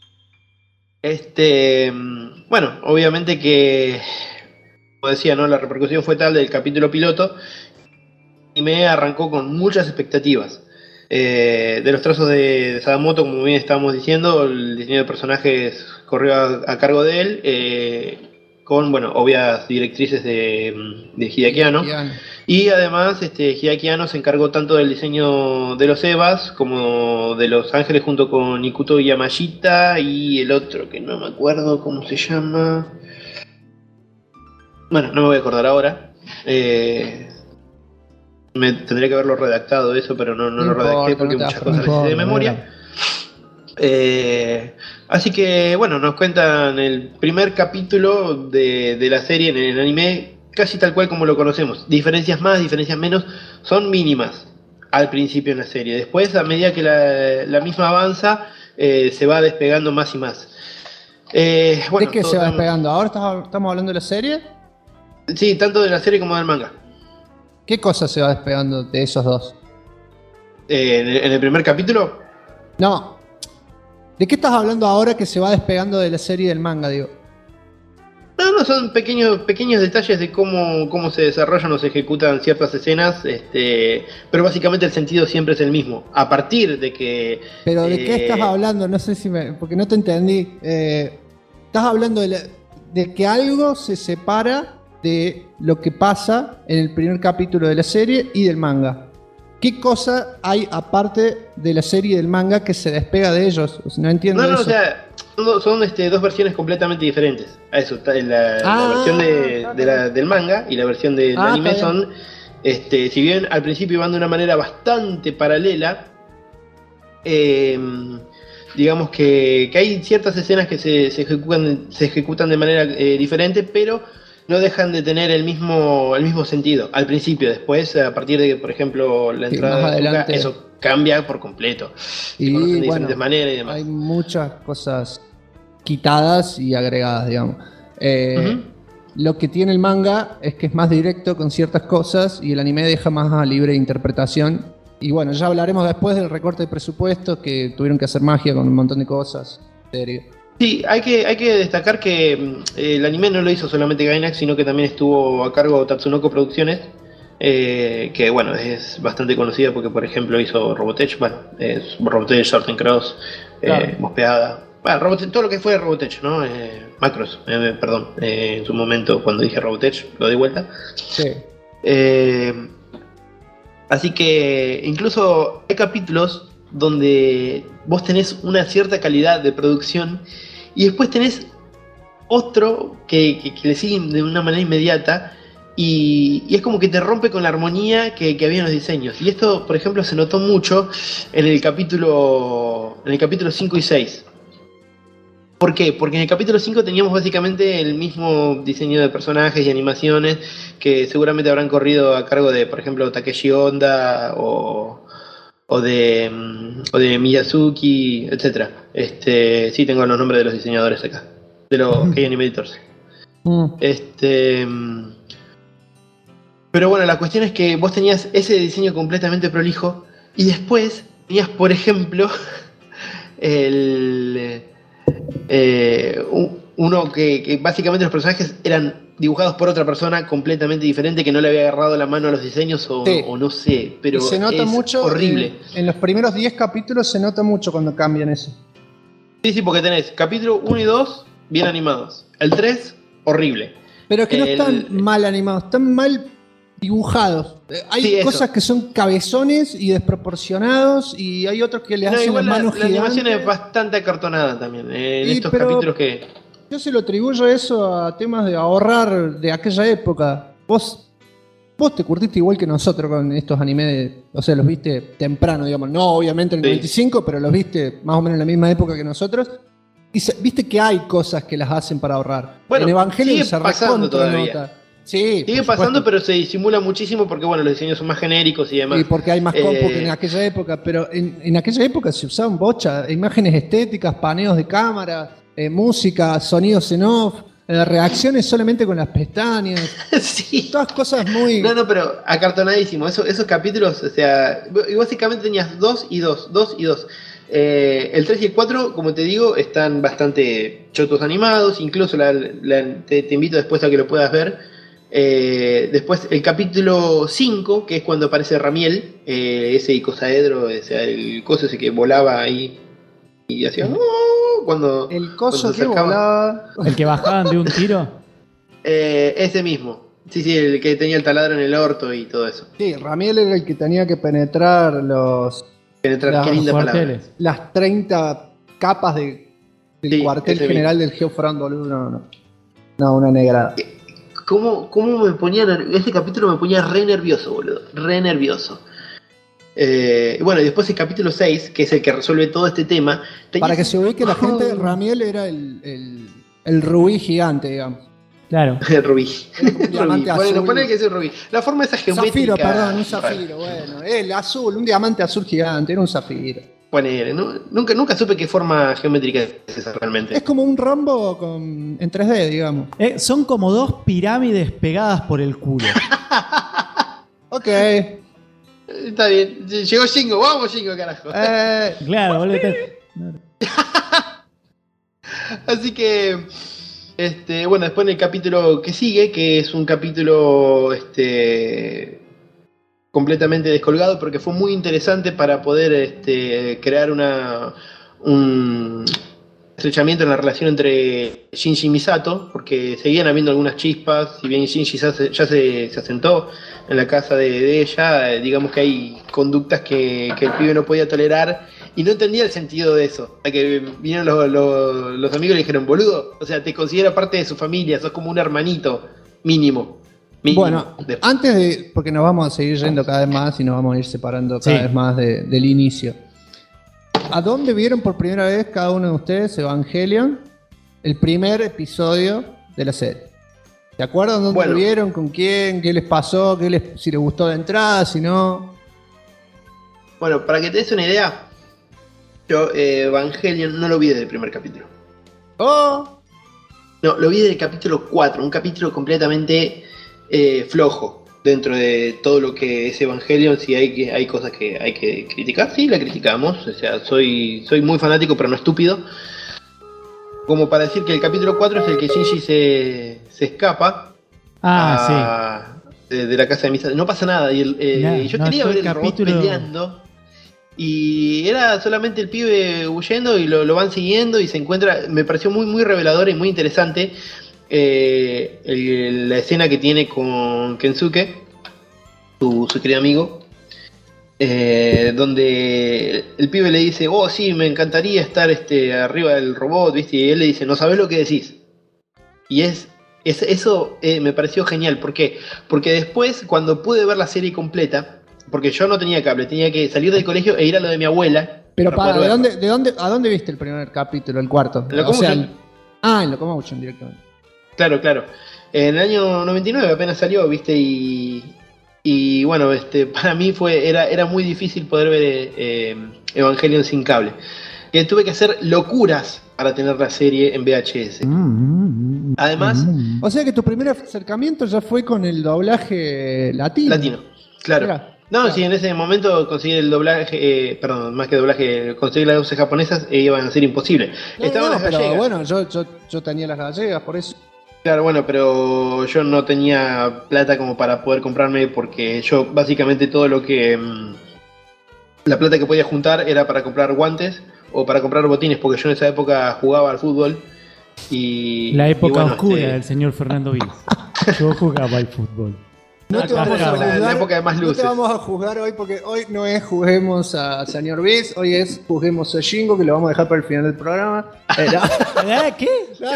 S4: Bueno, obviamente que, como decía, ¿no? La repercusión fue tal del capítulo piloto y me arrancó con muchas expectativas. De los trazos de Sadamoto, como bien estábamos diciendo, el diseño de personajes corrió a cargo de él, con, bueno, obvias directrices de Hideaki Anno. Y además, Hideaki Anno se encargó tanto del diseño de los Evas como de los ángeles, junto con Ikuto Yamashita y el otro, que no me acuerdo cómo se llama. Bueno, no me voy a acordar ahora. Me tendría que haberlo redactado eso, pero no lo redacté porque muchas cosas las hice de memoria. Así que bueno, nos cuentan el primer capítulo de la serie en el anime, casi tal cual como lo conocemos. Diferencias más, diferencias menos, son mínimas al principio en la serie. Después, a medida que la misma avanza, se va despegando más y más.
S3: Bueno, ¿de qué se va despegando? ¿Ahora estamos hablando de la serie?
S4: Sí, tanto de la serie como del manga.
S3: ¿Qué cosa se va despegando de esos dos?
S4: ¿En el primer capítulo?
S3: No. ¿De qué estás hablando ahora que se va despegando de la serie del manga, digo?
S4: No, son pequeños detalles de cómo se desarrollan o se ejecutan ciertas escenas, pero básicamente el sentido siempre es el mismo. A partir de que...
S3: ¿Pero de qué estás hablando? No sé si porque no te entendí. Estás hablando de que algo se separa de lo que pasa en el primer capítulo de la serie y del manga. ¿Qué cosa hay aparte de la serie y del manga que se despega de ellos? No entiendo eso.
S4: O sea, son dos versiones completamente diferentes. A eso, la versión del manga y la versión del anime son, si bien al principio van de una manera bastante paralela, digamos que hay ciertas escenas que se ejecutan de manera diferente, pero no dejan de tener el mismo sentido al principio. Después, a partir de que, por ejemplo, la entrada de Azuka, eso cambia por completo.
S3: Y
S4: se conocen de diferentes maneras y demás.
S3: Hay muchas cosas quitadas y agregadas, digamos. Lo que tiene el manga es que es más directo con ciertas cosas y el anime deja más a libre interpretación. Y bueno, ya hablaremos después del recorte de presupuesto, que tuvieron que hacer magia con un montón de cosas. Serio.
S4: Sí, hay que destacar que el anime no lo hizo solamente Gainax, sino que también estuvo a cargo Tatsunoko Producciones, que bueno, es bastante conocida porque, por ejemplo, hizo Robotech, Robotech, Short Cross, claro. Mospeada, Robotech, todo lo que fue Robotech, ¿no? Macross, perdón, en su momento cuando dije Robotech, lo di vuelta.
S3: Sí.
S4: Así que incluso hay capítulos donde vos tenés una cierta calidad de producción y después tenés otro que le siguen de una manera inmediata y es como que te rompe con la armonía que había en los diseños. Y esto, por ejemplo, se notó mucho en el capítulo 5 y 6. ¿Por qué? Porque en el capítulo 5 teníamos básicamente el mismo diseño de personajes y animaciones que seguramente habrán corrido a cargo de, por ejemplo, Takeshi Honda o de Miyazuki, etc. Sí, tengo los nombres de los diseñadores acá, de los K-Anime Editors. Pero bueno, la cuestión es que vos tenías ese diseño completamente prolijo y después tenías, por ejemplo, uno que básicamente los personajes eran dibujados por otra persona completamente diferente que no le había agarrado la mano a los diseños o no sé, pero
S3: se nota
S4: es
S3: mucho
S4: horrible.
S3: En los primeros 10 capítulos se nota mucho cuando cambian eso.
S4: Sí, porque tenés capítulo 1 y 2 bien animados, el 3 horrible.
S3: Pero es que no están mal animados, están mal dibujados. Hay cosas que son cabezones y desproporcionados y hay otros que le hacen las manos gigantes.
S4: La animación es bastante acartonada también en estos capítulos que...
S3: Yo se lo atribuyo eso a temas de ahorrar de aquella época. Vos te curtiste igual que nosotros con estos animes, o sea, los viste temprano, digamos. No, obviamente en el 95, pero los viste más o menos en la misma época que nosotros. Y viste que hay cosas que las hacen para ahorrar.
S4: Bueno,
S3: en Evangelion se
S4: pasando todavía.
S3: Nota. Sí,
S4: sigue pasando, pero se disimula muchísimo porque bueno, los diseños son más genéricos y demás.
S3: Y porque hay más compu que en aquella época, pero en aquella época se usaban bocha, imágenes estéticas, paneos de cámara, música, sonidos en off, reacciones solamente con las pestañas.
S4: Sí.
S3: Todas cosas muy...
S4: No, pero acartonadísimo. Esos capítulos, o sea, y básicamente tenías 2 y 2. El 3 y el 4, como te digo, están bastante chotos animados. Incluso te invito después a que lo puedas ver. Después el capítulo 5, que es cuando aparece Ramiel, ese icosaedro, o sea, el coso ese que volaba ahí y hacía... Cuando
S3: el coso
S4: cuando
S3: que volaba...
S5: ¿El que bajaban de un tiro?
S4: Ese mismo. Sí, el que tenía el taladro en el orto y todo eso.
S3: Sí, Ramiel era el que tenía que penetrar
S4: qué linda palabra.
S3: Las 30 capas del cuartel general del Geofront, boludo. No, una negrada.
S4: ¿Cómo me ponía? Este capítulo me ponía re nervioso, boludo. Re nervioso. Bueno, y después el capítulo 6, que es el que resuelve todo este tema.
S3: Para que se ubique la gente, Ramiel era el rubí gigante, digamos.
S5: Claro.
S4: El rubí.
S3: Un diamante azul.
S4: Bueno, ponele que es el rubí. La forma esa geométrica.
S3: Zafiro, perdón, un zafiro. Bueno, el azul, un diamante azul gigante, era un zafiro.
S4: Ponele, ¿no? Nunca supe qué forma geométrica es esa realmente.
S3: Es como un rombo en 3D, digamos.
S5: Son como dos pirámides pegadas por el culo.
S3: Ok.
S4: Está bien. Llegó Shingo. Vamos, Shingo, carajo.
S5: Claro, boludo.
S4: Así que, bueno, después en el capítulo que sigue, que es un capítulo completamente descolgado, porque fue muy interesante para poder crear un estrechamiento en la relación entre Shinji y Misato, porque seguían habiendo algunas chispas, si bien Shinji ya se asentó en la casa de ella, digamos que hay conductas que el pibe no podía tolerar y no entendía el sentido de eso. Hasta que vinieron los amigos y le dijeron, boludo, o sea, te considera parte de su familia, sos como un hermanito mínimo.
S3: Bueno, antes de, porque nos vamos a seguir yendo cada vez más y nos vamos a ir separando cada vez más del inicio. ¿A dónde vieron por primera vez cada uno de ustedes Evangelion? El primer episodio de la serie. ¿Se acuerdan dónde lo vieron? ¿Con quién? ¿Qué les pasó? Si les gustó de entrada? Si no.
S4: Bueno, para que te des una idea, yo Evangelion no lo vi desde el primer capítulo.
S3: ¡Oh!
S4: No, lo vi desde el capítulo 4, un capítulo completamente flojo dentro de todo lo que es Evangelion. Si hay cosas que hay que criticar, sí, la criticamos. O sea, soy muy fanático, pero no estúpido. Como para decir que el capítulo 4 es el que Shinji se escapa de la casa de Misato. No pasa nada. Y yo quería ver el robot peleando. Y era solamente el pibe huyendo y lo van siguiendo y se encuentra. Me pareció muy, muy revelador y muy interesante la escena que tiene con Kensuke, su querido amigo. Donde el pibe le dice, oh sí, me encantaría estar arriba del robot, ¿viste? Y él le dice, no sabés lo que decís. Y eso me pareció genial. ¿Por qué? Porque después, cuando pude ver la serie completa, porque yo no tenía cable, tenía que salir del colegio e ir a lo de mi abuela.
S3: Pero ¿a dónde viste el primer capítulo, el cuarto?
S4: En Locomotion.
S3: En Locomotion directamente.
S4: Claro. En el año 99 apenas salió, ¿viste? Y bueno, para mí era muy difícil poder ver Evangelion sin cable. Que tuve que hacer locuras para tener la serie en VHS. Además...
S3: O sea que tu primer acercamiento ya fue con el doblaje latino.
S4: Claro.
S3: Mirá.
S4: No,
S3: Claro.
S4: sí, en ese momento conseguir el doblaje, perdón, más que doblaje, conseguir las voces japonesas iban a ser imposible. Estaban las
S3: pero
S4: gallegas.
S3: bueno, yo tenía las gallegas, por eso.
S4: Claro, bueno, pero yo no tenía plata como para poder comprarme, porque yo básicamente todo lo que... la plata que podía juntar era para comprar guantes o para comprar botines, porque yo en esa época jugaba al fútbol.
S5: La época oscura del señor Fernando Viz. Yo jugaba al fútbol.
S3: No te vamos a juzgar,
S4: la época de más luces.
S3: No te vamos a juzgar hoy porque hoy no es juguemos a señor Biz, hoy es juguemos a Shingo, que lo vamos a dejar para el final del programa.
S5: ¿Qué?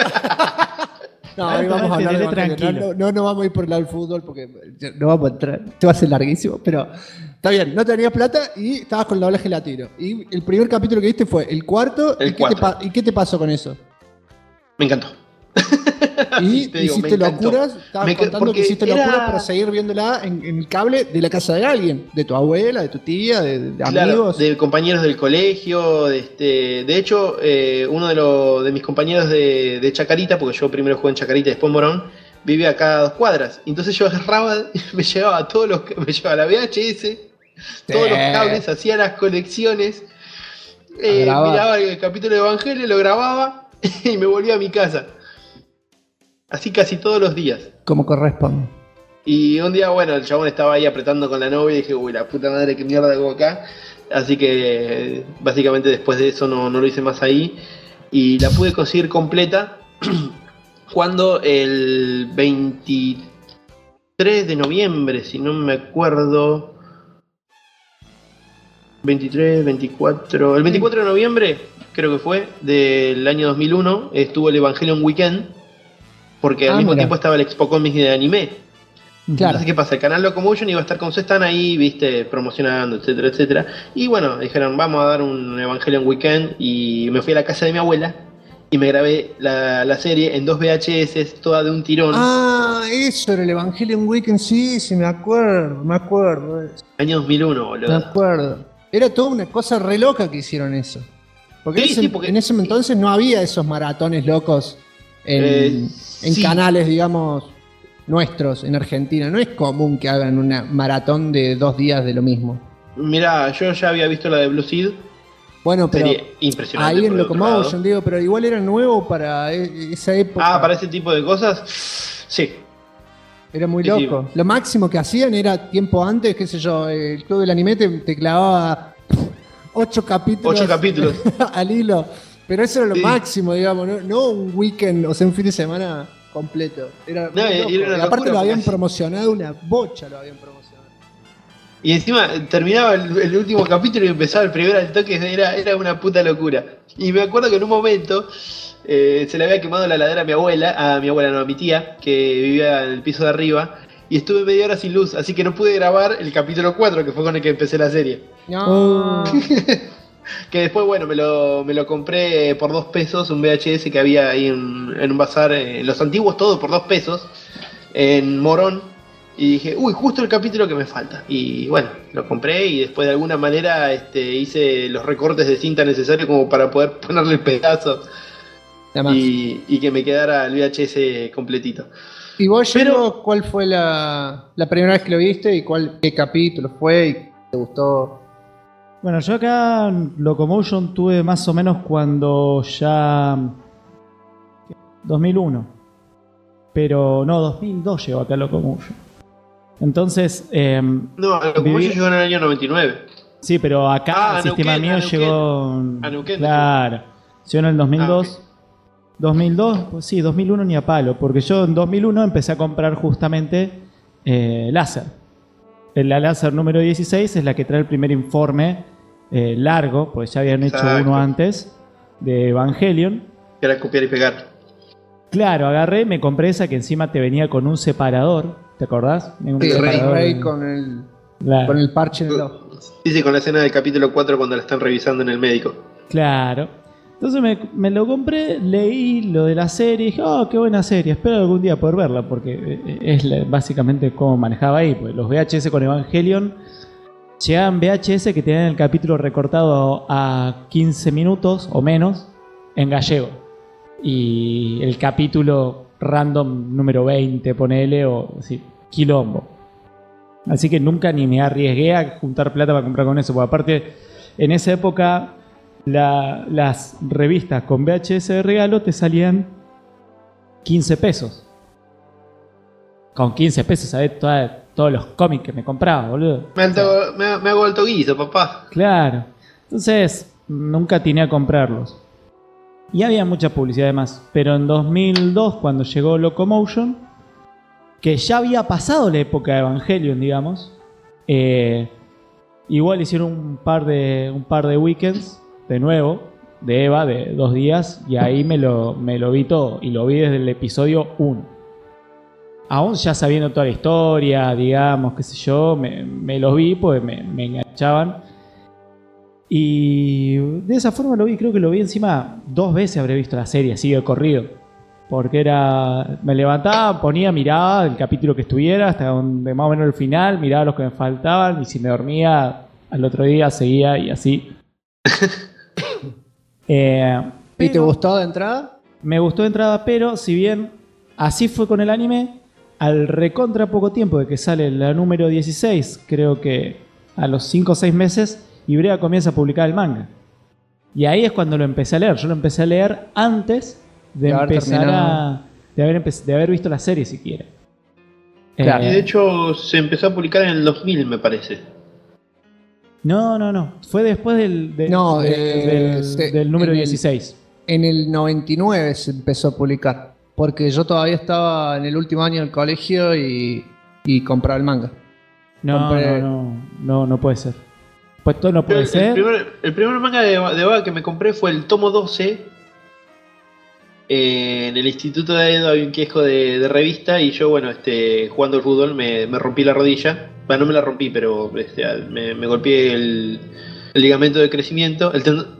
S3: No, hoy vamos a hablar de
S5: tranquilo.
S3: No vamos a ir por el lado del fútbol porque no vamos a entrar. Te va a ser larguísimo, pero está bien. No tenías plata y estabas con el doblaje latino. Y el primer capítulo que viste fue el cuarto. ¿Y qué te pasó con eso?
S4: Me encantó.
S3: Y hiciste locuras, estabas contando que hiciste locuras para seguir viéndola en el cable de la casa de alguien, de tu abuela, de tu tía, de amigos.
S4: De compañeros del colegio. De hecho, uno de mis compañeros de Chacarita, porque yo primero jugué en Chacarita y después en Morón, vive acá a 2 cuadras. Entonces yo agarraba, me llevaba me llevaba la VHS, todos los cables, hacía las colecciones, miraba el capítulo de Evangelio, lo grababa y me volvía a mi casa. Así casi todos los días.
S3: Como corresponde.
S4: Y un día, bueno, el chabón estaba ahí apretando con la novia y dije, uy, la puta madre, qué mierda hago acá. Así que básicamente después de eso no lo hice más ahí. Y la pude conseguir completa cuando el 23 de noviembre, si no me acuerdo. 23, 24... El 24 de noviembre, creo que fue, del año 2001, estuvo el Evangelion Weekend. porque al mismo
S3: mira.
S4: tiempo estaba el Expo Comics de anime.
S3: Claro.
S4: Entonces, ¿qué pasa? El canal Locomotion iba a estar con su stand ahí, viste, promocionando, etcétera, etcétera. Y bueno, dijeron, vamos a dar un Evangelion Weekend. Y me fui a la casa de mi abuela y me grabé la serie en 2 VHS, toda de un tirón.
S3: Ah, eso era el Evangelion Weekend, sí, me acuerdo.
S4: Año 2001,
S3: Me
S4: boludo.
S3: acuerdo. Era toda una cosa re loca que hicieron eso. Porque,
S4: Sí, porque-
S3: en ese entonces no había esos maratones locos en
S4: sí.
S3: canales, digamos, nuestros en Argentina. No es común que hagan una maratón de 2 días de lo mismo.
S4: Mirá, yo ya había visto la de Blue Seed.
S3: Bueno, pero
S4: Sería impresionante.
S3: ahí en
S4: por otro
S3: Locomotion,
S4: lado.
S3: digo, pero igual era nuevo para esa época.
S4: Ah, para ese tipo de cosas. Sí.
S3: Era muy
S4: Sí,
S3: loco.
S4: sí.
S3: Lo máximo que hacían era tiempo antes, qué sé yo, el Club del Anime te clavaba 8 capítulos.
S4: 8 capítulos.
S3: al hilo. Pero eso era lo
S4: Sí.
S3: máximo, digamos, no un weekend, o sea, un fin de semana completo. Era
S4: No,
S3: muy
S4: y
S3: loco.
S4: era una
S3: Y aparte
S4: locura,
S3: lo habían
S4: porque así-
S3: promocionado, una bocha lo habían promocionado.
S4: Y encima terminaba el último capítulo y empezaba el primero al toque, era una puta locura. Y me acuerdo que en un momento se le había quemado la heladera a mi tía, que vivía en el piso de arriba, y estuve media hora sin luz, así que no pude grabar el capítulo 4, que fue con el que empecé la serie.
S3: No.
S4: Que después, bueno, me lo compré por 2 pesos, un VHS que había ahí en un bazar, los antiguos todos por 2 pesos, en Morón. Y dije, uy, justo el capítulo que me falta. Y bueno, lo compré y después de alguna manera hice los recortes de cinta necesarios como para poder ponerle el pedazo
S3: Además.
S4: y que me quedara el VHS completito.
S3: ¿Y vos,
S4: Pero-
S3: Yero, cuál fue la primera vez que lo viste y qué capítulo fue y te gustó?
S5: Bueno, yo acá en Locomotion tuve más o menos cuando ya 2001. Pero no, 2002 llegó acá Locomotion. Entonces,
S4: No, lo como
S5: Viví-
S4: yo llegó en el año 99.
S5: sí, pero acá
S4: Ah,
S5: el sistema
S4: Neuquén,
S5: mío
S4: a Neuquén.
S5: llegó.
S4: A Neuquén,
S5: Claro. Llegó en el 2002.
S4: Ah,
S5: 2002, pues sí, 2001 ni a palo, porque yo en 2001 empecé a comprar justamente láser. La láser número 16 es la que trae el primer informe largo, porque ya habían hecho
S4: Exacto.
S5: uno antes, de Evangelion.
S4: Que era copiar y pegar.
S5: Claro, agarré, me compré esa que encima te venía con un separador, ¿te acordás? Un
S3: Sí,
S5: separador
S3: Rey
S5: de-
S3: con el parche en el ojo.
S4: Sí, con la escena del capítulo 4 cuando la están revisando en el médico.
S5: Claro. Entonces me lo compré, leí lo de la serie y dije, oh, qué buena serie, espero algún día poder verla, porque es básicamente cómo manejaba ahí. Pues los VHS con Evangelion llegaban VHS que tenían el capítulo recortado a 15 minutos o menos en gallego. Y el capítulo random número 20, ponele, o así, quilombo. Así que nunca ni me arriesgué a juntar plata para comprar con eso, porque aparte, en esa época las revistas con VHS de regalo te salían 15 pesos. Con 15 pesos, ¿sabes? Todos los cómics que me compraba, boludo.
S4: Me hago alto guiso, papá.
S5: Claro. Entonces, nunca atiné a comprarlos. Y había mucha publicidad además. Pero en 2002, cuando llegó Locomotion, que ya había pasado la época de Evangelion, digamos, igual hicieron un par de weekends de nuevo, de Eva, de 2 días, y ahí me lo vi todo. Y lo vi desde el episodio 1. Aún ya sabiendo toda la historia, digamos, qué sé yo, me los vi, pues me enganchaban. Y de esa forma lo vi, creo que lo vi encima 2 veces habré visto la serie, así de corrido. Porque me levantaba, ponía, miraba el capítulo que estuviera, hasta donde más o menos el final, miraba los que me faltaban, y si me dormía, al otro día seguía y así.
S3: ¿Y te gustó de entrada?
S5: Me gustó de entrada, pero si bien así fue con el anime, al recontra poco tiempo de que sale la número 16, creo que a los 5 o 6 meses, Ibrea comienza a publicar el manga. Y ahí es cuando lo empecé a leer. Yo lo empecé a leer antes de haber visto la serie siquiera.
S3: Claro.
S4: Y de hecho se empezó a publicar en el 2000, me parece.
S5: No. Fue después del número
S3: en el-
S5: 16.
S3: En el 99 se empezó a publicar. Porque yo todavía estaba en el último año del colegio y compraba el manga. compré-
S5: No puede ser. Pues todo no puede ser.
S4: El primer manga de Eva que me compré fue el tomo 12. en el instituto de Edo había un kiosco de revista y yo, bueno, jugando al fútbol me rompí la rodilla. Bueno, no me la rompí, pero me golpeé el ligamento de crecimiento.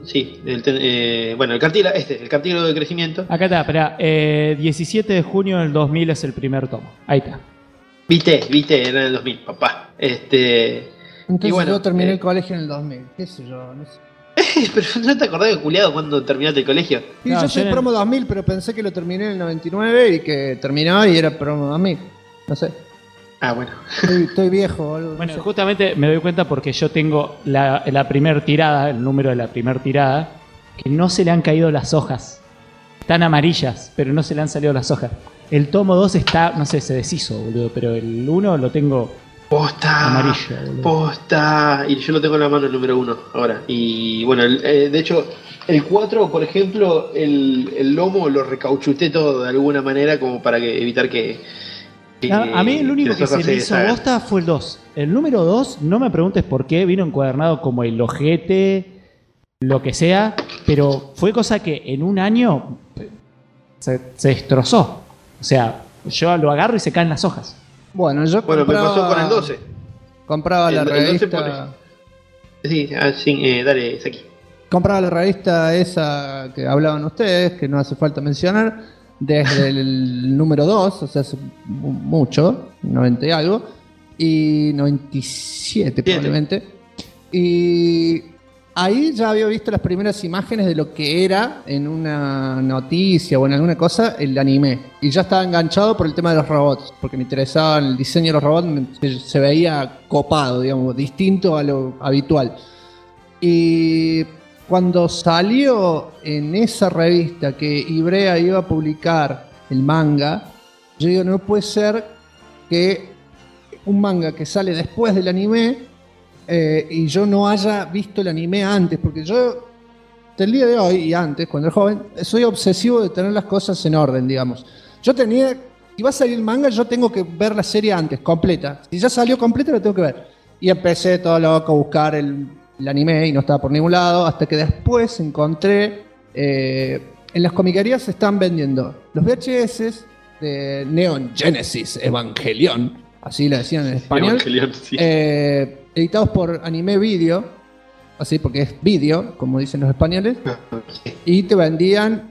S4: El cartílago de crecimiento.
S5: Acá está, espera. 17 de junio del 2000 es el primer tomo. Ahí está.
S4: Viste, era en el 2000, papá.
S3: Entonces
S4: y bueno,
S3: yo terminé el colegio en el 2000. ¿Qué sé yo? No sé.
S4: Pero no te acordás de culiado cuando terminaste el colegio.
S3: Sí, yo soy promo 2000, pero pensé que lo terminé en el 99 y que terminaba y era promo 2000. No sé.
S4: Ah, bueno.
S3: Estoy viejo. Algo,
S5: Bueno,
S3: no sé.
S5: justamente me doy cuenta porque yo tengo la primer tirada, el número de la primer tirada, que no se le han caído las hojas. Están amarillas, pero no se le han salido las hojas. El tomo 2 está, no sé, se deshizo, boludo, pero el 1 lo tengo amarillo, boludo.
S4: Posta. Y yo lo tengo en la mano el número 1 ahora. Y bueno, de hecho, el 4, por ejemplo, el lomo lo recauchuté todo de alguna manera como para evitar que
S5: a mí el único que se le hizo
S4: deshagan.
S5: bosta fue el 2. El número 2, no me preguntes por qué, vino encuadernado como el ojete, lo que sea, pero fue cosa que en un año se destrozó. O sea, yo lo agarro y se caen las hojas.
S3: Bueno,
S4: me pasó con el 12.
S3: Compraba la
S4: El 12
S3: revista.
S4: Sí, dale, Saki.
S3: Compraba la revista esa que hablaban ustedes, que no hace falta mencionar, desde el número 2, o sea, hace mucho, 90 y algo, y 97 probablemente. Y ahí ya había visto las primeras imágenes de lo que era en una noticia o en alguna cosa el anime. Y ya estaba enganchado por el tema de los robots, porque me interesaba el diseño de los robots, se veía copado, digamos, distinto a lo habitual. Y cuando salió en esa revista que Ibrea iba a publicar el manga, yo digo, no puede ser que un manga que sale después del anime y yo no haya visto el anime antes, porque yo, del día de hoy y antes, cuando era joven, soy obsesivo de tener las cosas en orden, digamos. Yo tenía, si va a salir el manga, yo tengo que ver la serie antes, completa. Si ya salió completa, la tengo que ver. Y empecé todo loco a buscar el anime y no estaba por ningún lado, hasta que después encontré, en las comiquerías se están vendiendo los VHS de Neon Genesis Evangelion, así le decían en español.
S4: Evangelion, sí.
S3: Editados por Anime Video, así porque es video, como dicen los españoles, y te vendían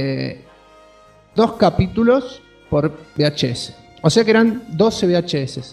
S3: 2 capítulos por VHS. O sea que eran 12 VHS.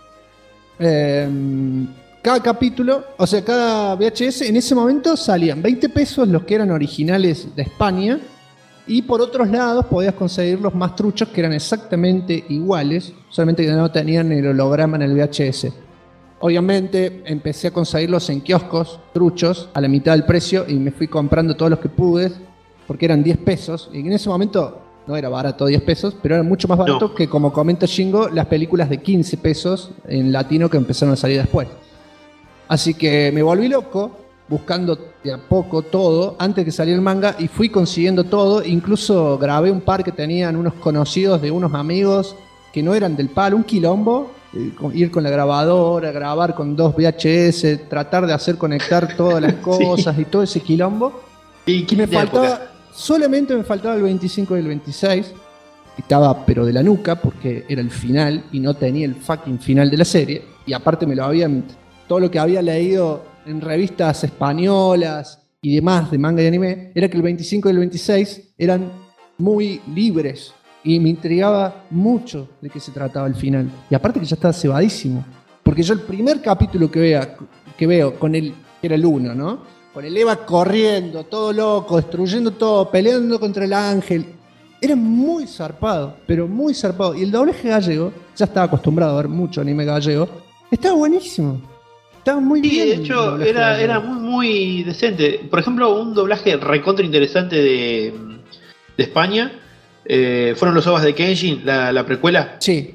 S3: Cada capítulo, o sea, cada VHS, en ese momento salían 20 pesos los que eran originales de España, y por otros lados podías conseguir los más truchos que eran exactamente iguales, solamente que no tenían el holograma en el VHS. Obviamente empecé a conseguirlos en kioscos truchos a la mitad del precio y me fui comprando todos los que pude porque eran 10 pesos y en ese momento no era barato 10 pesos, pero era mucho más barato que, como comenta Shingo, las películas de 15 pesos en latino que empezaron a salir después. Así que me volví loco buscando de a poco todo antes que saliera el manga y fui consiguiendo todo, incluso grabé un par que tenían unos conocidos de unos amigos que no eran del palo, un quilombo. Ir con la grabadora, grabar con 2 VHS, tratar de hacer conectar todas las cosas y todo ese quilombo. Y me faltaba, solamente me faltaba el 25 y el 26. Y estaba pero de la nuca porque era el final y no tenía el fucking final de la serie. Y aparte me lo habían, todo lo que había leído en revistas españolas y demás de manga y anime, era que el 25 y el 26 eran muy libres. Y me intrigaba mucho de qué se trataba el final. Y aparte que ya estaba cebadísimo. Porque yo el primer capítulo que veo con el, que era el 1, ¿no? Con el Eva corriendo, todo loco, destruyendo todo, peleando contra el ángel. Era muy zarpado, pero muy zarpado. Y el doblaje gallego, ya estaba acostumbrado a ver mucho anime gallego, estaba buenísimo. Estaba muy bien.
S4: De hecho, era muy decente. Por ejemplo, un doblaje recontra interesante de España. Fueron los OVAs de Kenshin, la precuela.
S3: Sí.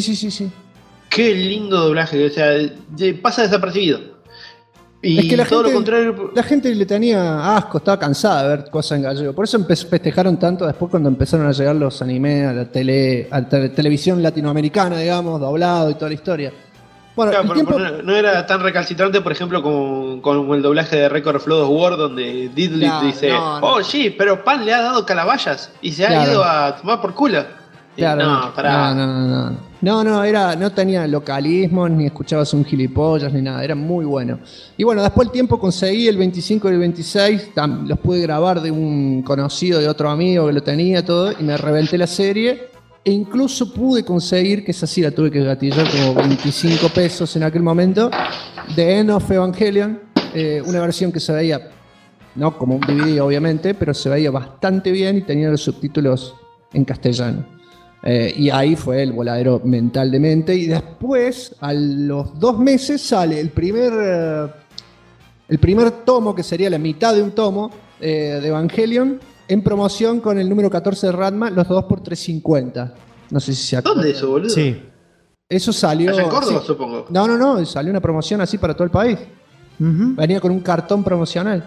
S4: Qué lindo doblaje, o sea, pasa desapercibido. Y
S3: es que
S4: todo lo contrario.
S3: La gente le tenía asco, estaba cansada de ver cosas en gallego. Por eso festejaron tanto después cuando empezaron a llegar los animes a la televisión latinoamericana, digamos, doblado y toda la historia. Bueno,
S4: Claro,
S3: el tiempo...
S4: no era tan recalcitrante, por ejemplo, como el doblaje de Record of Lodoss War, donde Diddley
S3: No,
S4: dice,
S3: no.
S4: oh sí, pero Pan le ha dado calabayas y se ha
S3: Claro.
S4: ido a tomar por culo.
S3: Claro,
S4: No, pará.
S3: no tenía localismos, ni escuchabas un gilipollas, ni nada, era muy bueno. Y bueno, después el tiempo conseguí el 25 y el 26, los pude grabar de un conocido, de otro amigo que lo tenía, todo, y me reventé la serie, e incluso pude conseguir, que esa sí la tuve que gatillar como 25 pesos en aquel momento, The End of Evangelion, una versión que se veía, no como un DVD obviamente, pero se veía bastante bien y tenía los subtítulos en castellano. Y ahí fue el voladero mental de mente. Y después, a los 2 meses, sale el primer tomo, que sería la mitad de un tomo de Evangelion, en promoción con el número 14 de Ranma, los 2 por $3.50. No sé si se acuerdan.
S4: ¿Dónde eso, boludo?
S5: Sí.
S3: Eso salió...
S4: Allá en Córdoba,
S3: sí.
S4: supongo.
S3: No, salió una promoción así para todo el país.
S5: Ujú.
S3: Venía con un cartón promocional.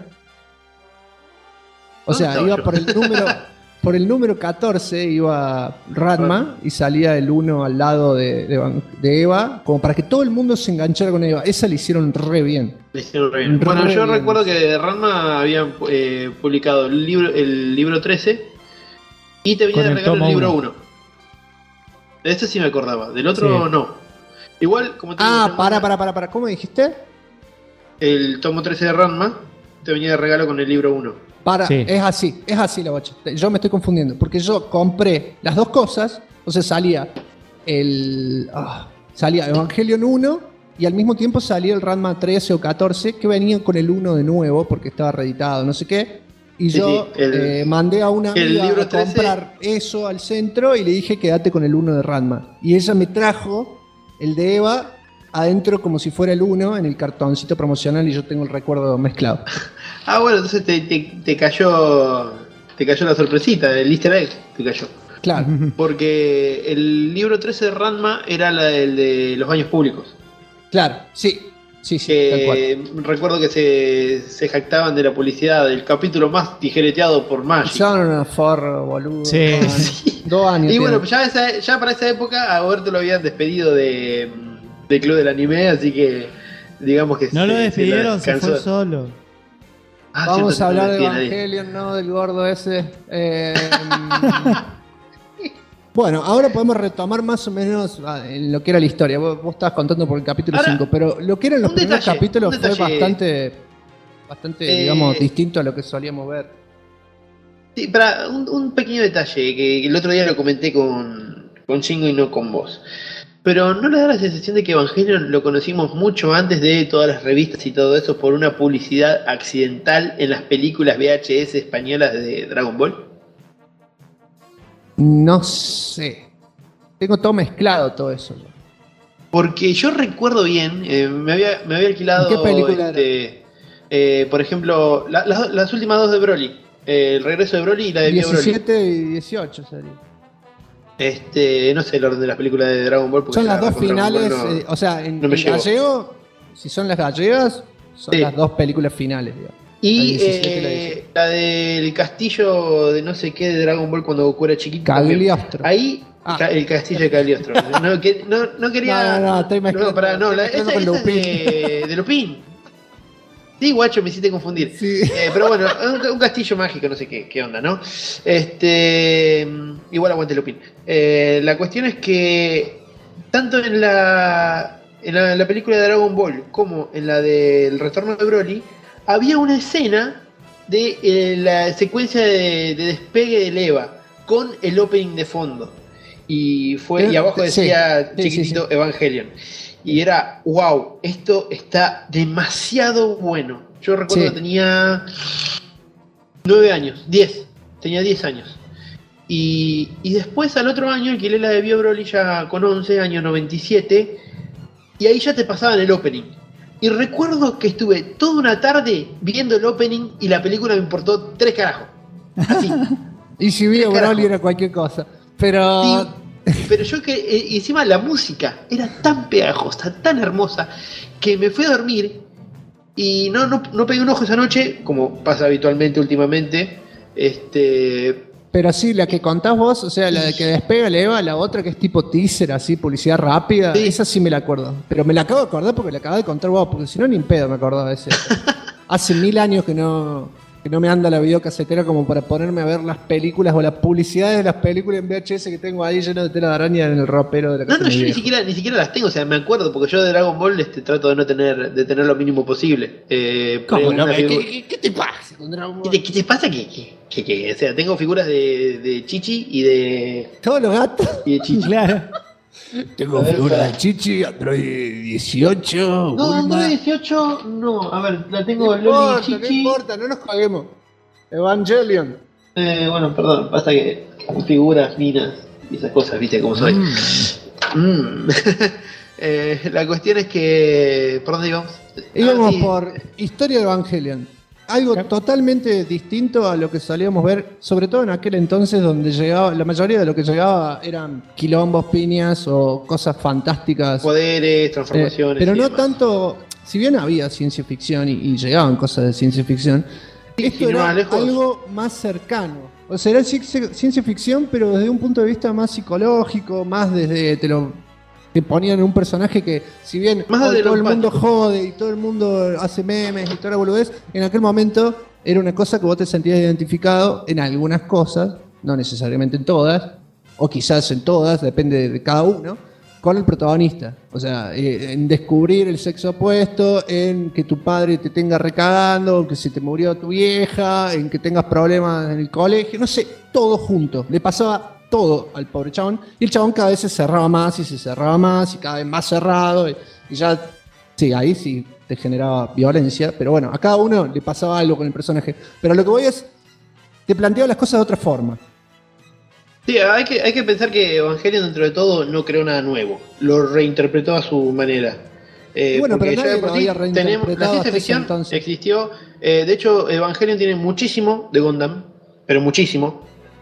S3: O
S4: ¿Dónde
S3: sea,
S4: estaba
S3: iba
S4: yo?
S3: por el número 14 iba Ranma y salía el 1 al lado de Eva, como para que todo el mundo se enganchara con Eva. Esa le hicieron re bien.
S4: Le hicieron re bien.
S3: Re
S4: Bueno, yo
S3: bien.
S4: recuerdo que Ranma había publicado el libro 13 y te venía
S5: Con
S4: de
S5: el
S4: regalo el
S5: tomo
S4: libro
S5: uno.
S4: 1. De este sí me acordaba, del otro
S5: Sí.
S4: no. Igual, como te digo,
S3: Ah,
S4: yo-
S3: para. ¿Cómo dijiste?
S4: el tomo 13 de Ranma te venía de regalo con el libro 1.
S5: Sí.
S3: Es así la bocha. Yo me estoy confundiendo, porque yo compré las dos cosas, o sea, salía Evangelion 1 y al mismo tiempo salía el Ranma 13 o 14 que venían con el 1 de nuevo porque estaba reeditado, no sé qué. Y
S4: Sí,
S3: yo
S4: sí,
S3: mandé a una
S4: el
S3: amiga
S4: libro
S3: a
S4: 13.
S3: comprar eso al centro y le dije quédate con el 1 de Ranma. Y ella me trajo el de Eva adentro como si fuera el 1 en el cartoncito promocional y yo tengo el recuerdo mezclado.
S4: Ah, bueno, entonces te cayó la sorpresita, el easter egg te cayó.
S3: Claro.
S4: Porque el libro 13 de Ranma era el de los baños públicos.
S3: Claro, sí, tal cual.
S4: Recuerdo que se jactaban de la publicidad del capítulo más tijereteado por Magic.
S3: Son unos forros, boludo.
S5: Sí.
S3: 2 años.
S4: Y bueno,
S3: tienen.
S4: pues ya para esa época a Roberto lo habían despedido del Club del Anime, así que digamos que
S5: No lo
S4: la
S5: despidieron, se
S4: descansó.
S5: fue solo.
S4: Ah,
S3: Vamos
S4: cierto,
S3: a
S4: no
S3: hablar de
S4: despide a nadie.
S3: Evangelion, no del gordo ese. Bueno, ahora podemos retomar más o menos en lo que era la historia. Vos estabas contando por el capítulo
S4: Ahora,
S3: 5, pero lo que eran los
S4: un
S3: primeros
S4: detalle,
S3: capítulos
S4: un
S3: fue
S4: detalle.
S3: bastante digamos, distinto a lo que solíamos ver.
S4: Sí, para un pequeño detalle que el otro día lo comenté con Shingo y no con vos. Pero ¿no le da la sensación de que Evangelion lo conocimos mucho antes de todas las revistas y todo eso por una publicidad accidental en las películas VHS españolas de Dragon Ball?
S3: No sé. Tengo todo mezclado todo eso.
S4: Porque yo recuerdo bien, me había alquilado
S3: ¿Qué película
S4: por ejemplo, las últimas dos de Broly. El regreso de Broly y la de Bio Broly.
S3: 17 y 18 sería.
S4: No sé el orden de las películas de Dragon Ball. porque
S3: Son
S4: ya
S3: las dos
S4: con Dragon Ball
S3: finales,
S4: no-
S3: o sea, en
S4: no me llegó.
S3: gallego, si son las gallegas, son
S4: Sí.
S3: las dos películas finales, digamos.
S4: Y
S3: La 17 y la 18.
S4: la del castillo de no sé qué de Dragon Ball cuando Goku era chiquito.
S3: Cagliostro.
S4: Ahí,
S3: Ah.
S4: el castillo de Cagliostro. No quería.
S3: No, estoy mezclando.
S4: No, pará, no,
S3: estoy
S4: esa
S3: mezclando
S4: es
S3: con Lupin.
S4: de Lupin. Sí, guacho, me hiciste confundir.
S3: Sí.
S4: Pero bueno, un castillo mágico, no sé qué onda, ¿no? Igual aguante Lupin. La cuestión es que tanto en la película de Dragon Ball como en la del Retorno de Broly había una escena de la secuencia de despegue de Eva con el opening de fondo. Y abajo decía
S3: sí,
S4: chiquitito Evangelion. Y era, wow, esto está demasiado bueno. Yo recuerdo
S3: Sí.
S4: que tenía 9 años, 10. Tenía 10 años. Y después al otro año alquilé la de Bio Broly ya con 11, año 97. Y ahí ya te pasaban el opening. Y recuerdo que estuve toda una tarde viendo el opening y la película me importó 3 carajos. Así.
S3: Y si vi a
S4: Carajo.
S3: Broly era cualquier cosa. Pero.
S4: Sí, pero yo y encima la música era tan pegajosa, tan hermosa, que me fui a dormir y no pegué un ojo esa noche, como pasa habitualmente últimamente,
S3: Pero sí, la que contás vos, o sea, la de que despega le va, la otra que es tipo teaser, así, publicidad rápida, esa sí me la acuerdo. Pero me la acabo de acordar porque la acabas de contar vos, porque si no, ni en pedo me acordaba de ese. Hace 1000 años que no me anda la videocasetera como para ponerme a ver las películas o las publicidades de las películas en VHS que tengo ahí lleno de tela de araña en el ropero de la casa.
S4: No, yo ni siquiera las tengo, o sea, me acuerdo, porque yo de Dragon Ball trato de tener lo mínimo posible.
S3: ¿Cómo no? ¿Qué te pasa con Dragon Ball?
S4: ¿Qué te pasa? Que, o sea, tengo figuras de Chichi y de...
S3: Todos los gatos.
S4: Y de Chichi.
S5: Claro.
S9: Tengo figuras de Chichi, Android 18.
S4: No, Android 18, no. A ver, la tengo
S3: No
S4: Loli
S3: importa,
S4: Chichi.
S3: no importa, no nos caguemos. Evangelion.
S4: Bueno, perdón, pasa que figuras, minas y esas cosas, viste cómo soy. La cuestión es que... ¿Por dónde íbamos?
S3: Íbamos
S4: sí.
S3: por Historia de Evangelion. Algo totalmente distinto a lo que solíamos ver, sobre todo en aquel entonces donde llegaba, la mayoría de lo que llegaba eran quilombos, piñas o cosas fantásticas.
S4: Poderes, transformaciones.
S3: Pero
S4: y
S3: no
S4: demás.
S3: tanto, si bien había ciencia ficción y llegaban cosas de ciencia ficción, esto
S4: no
S3: era
S4: más lejos.
S3: algo más cercano. O sea, era ciencia ficción, pero desde un punto de vista más psicológico, más desde te ponían un personaje que, si bien
S4: Más
S3: hoy
S4: de
S3: todo el
S4: lo
S3: mundo jode y todo el mundo hace memes y toda la boludez, en aquel momento era una cosa que vos te sentías identificado en algunas cosas, no necesariamente en todas, o quizás en todas, depende de cada uno, con el protagonista. O sea, en descubrir el sexo opuesto, en que tu padre te tenga recagando, que se te murió tu vieja, en que tengas problemas en el colegio, no sé, todo junto. Le pasaba todo al pobre chabón, y el chabón cada vez se cerraba más y se cerraba más y cada vez más cerrado y ya, sí, ahí sí te generaba violencia, pero bueno, a cada uno le pasaba algo con el personaje, pero lo que voy es, te planteaba las cosas de otra forma.
S4: Sí, hay que pensar que Evangelion dentro de todo no creó nada nuevo, lo reinterpretó a su manera.
S3: Bueno,
S4: porque
S3: pero
S4: ya
S3: nadie
S4: de por
S3: lo
S4: sí
S3: había reinterpretado
S4: la ciencia
S3: hasta ese
S4: ficción
S3: entonces.
S4: existió, de hecho Evangelion tiene muchísimo de Gundam, pero muchísimo.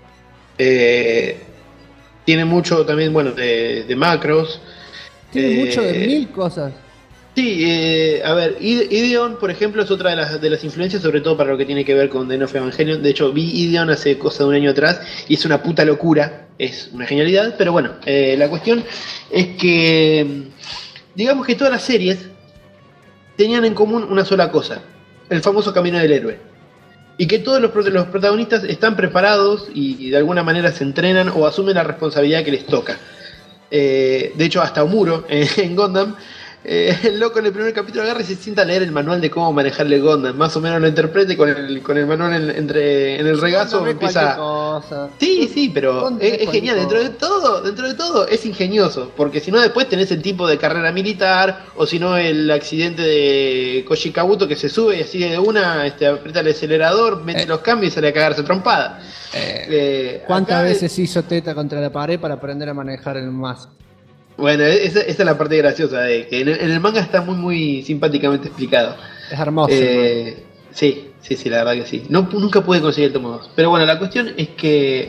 S4: Tiene mucho también, bueno, de Macros.
S3: Tiene mucho de 1000 cosas.
S4: Sí, a ver, Ideon, por ejemplo, es otra de las influencias, sobre todo para lo que tiene que ver con The End of Evangelion. De hecho, vi Ideon hace cosa de un año atrás y es una puta locura, es una genialidad, pero bueno, la cuestión es que, digamos que todas las series tenían en común una sola cosa, el famoso camino del héroe. Y que todos los protagonistas están preparados y de alguna manera se entrenan o asumen la responsabilidad que les toca. De hecho, hasta Omuro en Gundam, el loco en el primer capítulo agarra y se sienta a leer el manual de cómo manejar el Gundam. Más o menos lo interpreta y con el manual en el regazo empieza... Sí, pero es genial. Dentro de todo es ingenioso. Porque si no, después tenés el tipo de carrera militar, o si no, el accidente de Koji Kabuto que se sube y así de una aprieta el acelerador, mete los cambios y sale a cagarse trompada.
S3: ¿Cuántas veces hizo teta contra la pared para aprender a manejar el más?
S4: Bueno, esa es la parte graciosa de que en el manga está muy muy simpáticamente explicado.
S3: Es hermoso.
S4: Sí, la verdad que sí. Nunca pude conseguir el tomo 2. Pero bueno, la cuestión es que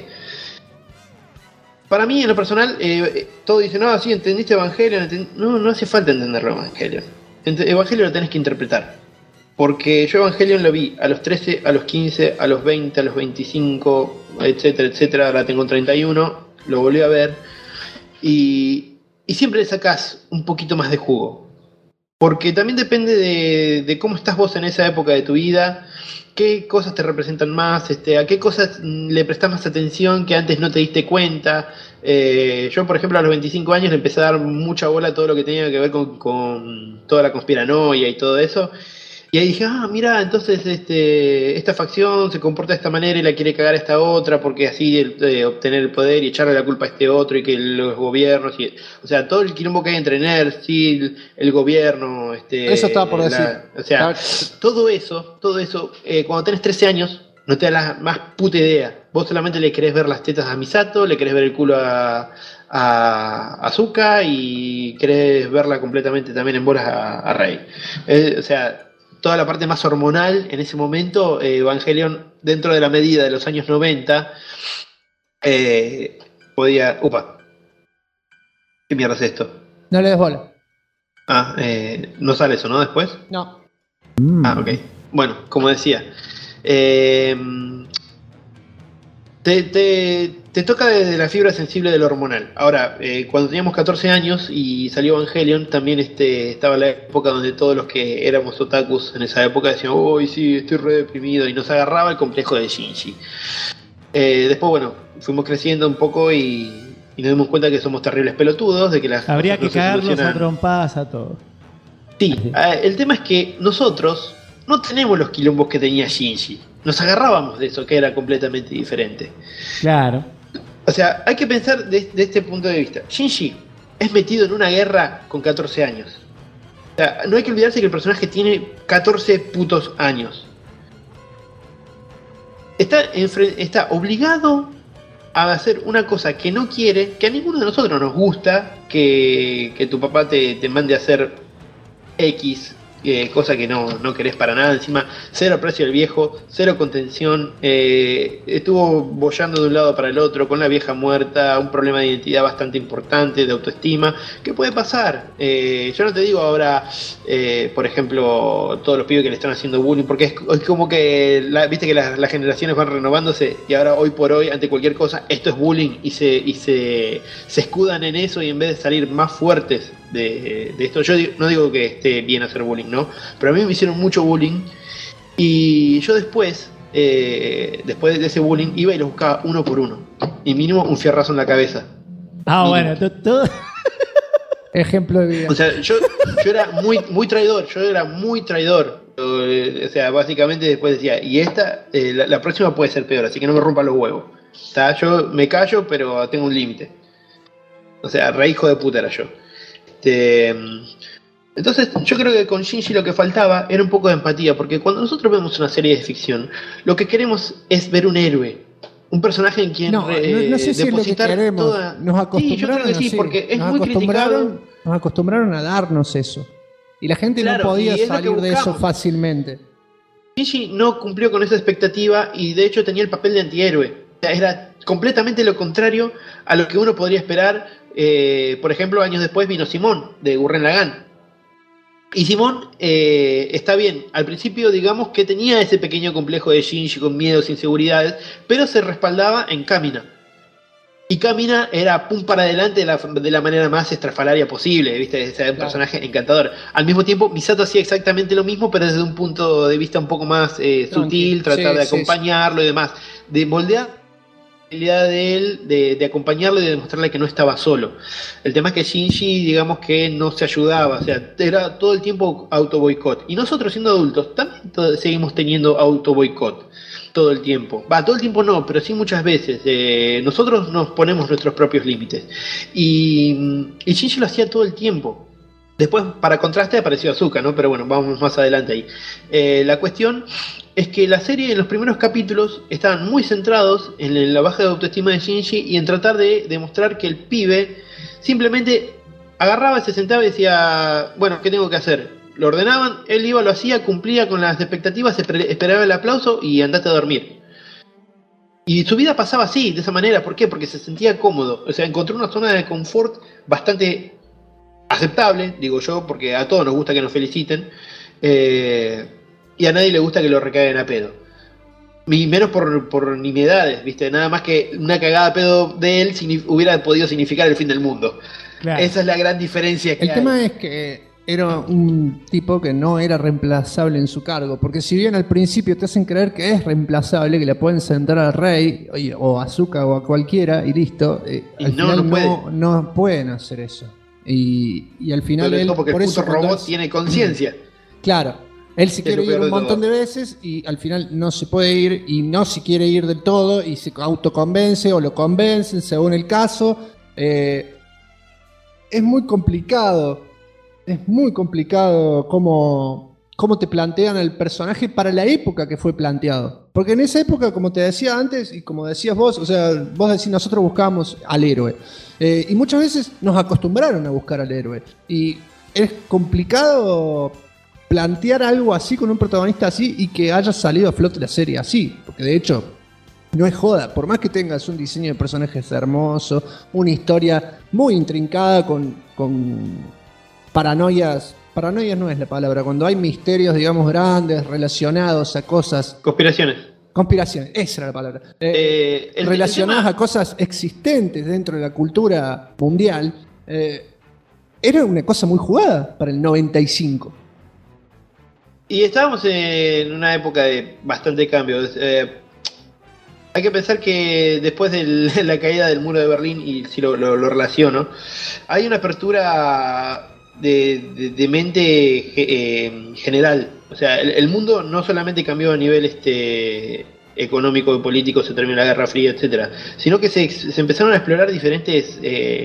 S4: para mí, en lo personal, todos dicen, no, sí, ¿entendiste Evangelion? No hace falta entenderlo Evangelion. Evangelion lo tenés que interpretar. Porque yo Evangelion lo vi a los 13, a los 15, a los 20, a los 25, etcétera, etcétera. Ahora tengo 31, lo volví a ver. Y siempre le sacás un poquito más de jugo. Porque también depende de cómo estás vos en esa época de tu vida, qué cosas te representan más, a qué cosas le prestás más atención que antes no te diste cuenta. Yo, por ejemplo, a los 25 años le empecé a dar mucha bola a todo lo que tenía que ver con toda la conspiranoia y todo eso. Y ahí dije, mira, entonces esta facción se comporta de esta manera y la quiere cagar a esta otra porque así obtener el poder y echarle la culpa a este otro y que los gobiernos, o sea, todo el quilombo que hay entre nerds, sí, el gobierno,
S3: eso estaba por decir.
S4: O sea, todo eso, cuando tenés 13 años, no te da la más puta idea. Vos solamente le querés ver las tetas a Misato, le querés ver el culo a Asuka y querés verla completamente también en bolas a Rey. O sea, toda la parte más hormonal en ese momento, Evangelion, dentro de la medida de los años 90, podía... Upa, ¿qué mierda es esto?
S3: No le des bola.
S4: No sale eso, ¿no? Después.
S3: No.
S4: Ok. Bueno, como decía, Te toca desde la fibra sensible de lo hormonal. Ahora, cuando teníamos 14 años y salió Evangelion, también estaba la época donde todos los que éramos otakus en esa época decían, uy, sí, estoy re deprimido, y nos agarraba el complejo de Shinji. Después, bueno, fuimos creciendo un poco y nos dimos cuenta que somos terribles pelotudos, de que las
S5: Habría que
S4: cosas no se
S5: cagarlos a
S4: solucionan.
S5: trompadas a todos.
S4: Sí, el tema es que nosotros no tenemos los quilombos que tenía Shinji. Nos agarrábamos de eso, que era completamente diferente.
S5: Claro.
S4: O sea, hay que pensar de este punto de vista. Shinji es metido en una guerra con 14 años. O sea, no hay que olvidarse que el personaje tiene 14 putos años. Está obligado a hacer una cosa que no quiere, que a ninguno de nosotros nos gusta, que tu papá te mande a hacer X, cosa que no querés para nada. Encima, cero precio del viejo, cero contención, estuvo boyando de un lado para el otro con la vieja muerta, un problema de identidad bastante importante, de autoestima. ¿Qué puede pasar? Yo no te digo ahora, por ejemplo, todos los pibes que le están haciendo bullying, porque es como que viste que las generaciones van renovándose, y ahora hoy por hoy, ante cualquier cosa, esto es bullying, y se escudan en eso, y en vez de salir más fuertes de esto, yo no digo que esté bien hacer bullying, ¿no? Pero a mí me hicieron mucho bullying, y yo después de ese bullying iba y los buscaba uno por uno, y mínimo un fierrazo en la cabeza.
S5: Ah,
S4: Mínimo.
S5: bueno, todo.
S3: Ejemplo de vida.
S4: O sea, yo era muy traidor, o sea, básicamente después decía, y la próxima puede ser peor, así que no me rompan los huevos. ¿Tá? Yo me callo, pero tengo un límite. O sea, re hijo de puta era yo. Entonces, yo creo que con Shinji lo que faltaba era un poco de empatía, porque cuando nosotros vemos una serie de ficción, lo que queremos es ver un héroe, un personaje en quien
S3: No sé si es lo que
S4: depositar
S3: queremos.
S4: toda...
S3: Nos acostumbraron
S4: Sí, yo creo que sí,
S3: así.
S4: porque es
S3: Nos
S4: muy criticado.
S3: Nos acostumbraron a darnos eso. Y la gente
S4: Claro,
S3: no podía
S4: y es lo que
S3: salir de eso
S4: buscamos. fácilmente. Shinji no cumplió con esa expectativa y de hecho tenía el papel de antihéroe. O sea, era completamente lo contrario a lo que uno podría esperar. Por ejemplo, años después vino Simón, de Gurren Lagann. Y Simón está bien, al principio digamos que tenía ese pequeño complejo de Shinji con miedos, inseguridades, pero se respaldaba en Kamina. Y Kamina era pum para adelante de la manera más estrafalaria posible, ¿viste? O sea, un personaje encantador. Al mismo tiempo, Misato hacía exactamente lo mismo, pero desde un punto de vista un poco más sutil, tratar de acompañarlo y demás. De moldear la habilidad de él, de acompañarlo y de demostrarle que no estaba solo. El tema es que Shinji, digamos que no se ayudaba, o sea, era todo el tiempo auto boicot. Y nosotros siendo adultos también seguimos teniendo auto boicot. Todo el tiempo. Todo el tiempo no, pero sí muchas veces. Nosotros nos ponemos nuestros propios límites. Y Shinji lo hacía todo el tiempo. Después, para contraste, apareció Asuka, ¿no? Pero bueno, vamos más adelante ahí. La cuestión es que la serie, en los primeros capítulos, estaban muy centrados en la baja de autoestima de Shinji y en tratar de demostrar que el pibe simplemente agarraba, se sentaba y decía, bueno, ¿qué tengo que hacer? Lo ordenaban, él iba, lo hacía, cumplía con las expectativas, esperaba el aplauso y andate a dormir. Y su vida pasaba así, de esa manera. ¿Por qué? Porque se sentía cómodo. O sea, encontró una zona de confort bastante aceptable, digo yo, porque a todos nos gusta que nos feliciten. Y a nadie le gusta que lo recaigan a pedo. Y menos por nimiedades, ¿viste? Nada más que una cagada a pedo de él hubiera podido significar el fin del mundo. Claro. Esa es la gran diferencia que hay.
S3: El tema es que era un tipo que no era reemplazable en su cargo, porque si bien al principio te hacen creer que es reemplazable, que le pueden sentar al rey o a Asuka o a cualquiera y listo, al final no pueden hacer eso. Y al final
S4: pero
S3: él,
S4: porque
S3: por
S4: el
S3: eso
S4: puto robot tiene conciencia.
S3: Claro, él se quiere ir un montón de veces y al final no se puede ir y no se quiere ir del todo y se autoconvence o lo convencen según el caso. Es muy complicado. Es muy complicado cómo te plantean el personaje para la época que fue planteado. Porque en esa época, como te decía antes y como decías vos, o sea, vos decís, nosotros buscábamos al héroe. Y muchas veces nos acostumbraron a buscar al héroe. Y es complicado plantear algo así con un protagonista así y que haya salido a flote la serie así. Porque de hecho, no es joda. Por más que tengas un diseño de personajes hermoso, una historia muy intrincada con paranoias no es la palabra, cuando hay misterios, digamos, grandes relacionados a cosas...
S4: Conspiraciones.
S3: Conspiraciones, esa era la palabra. Relacionadas a cosas existentes dentro de la cultura mundial. Era una cosa muy jugada para el 95.
S4: Y estábamos en una época de bastante cambios. Hay que pensar que después de la caída del muro de Berlín, y si lo relaciono, hay una apertura de mente general. O sea, el mundo no solamente cambió a nivel económico y político, se terminó la Guerra Fría, etcétera, sino que se empezaron a explorar diferentes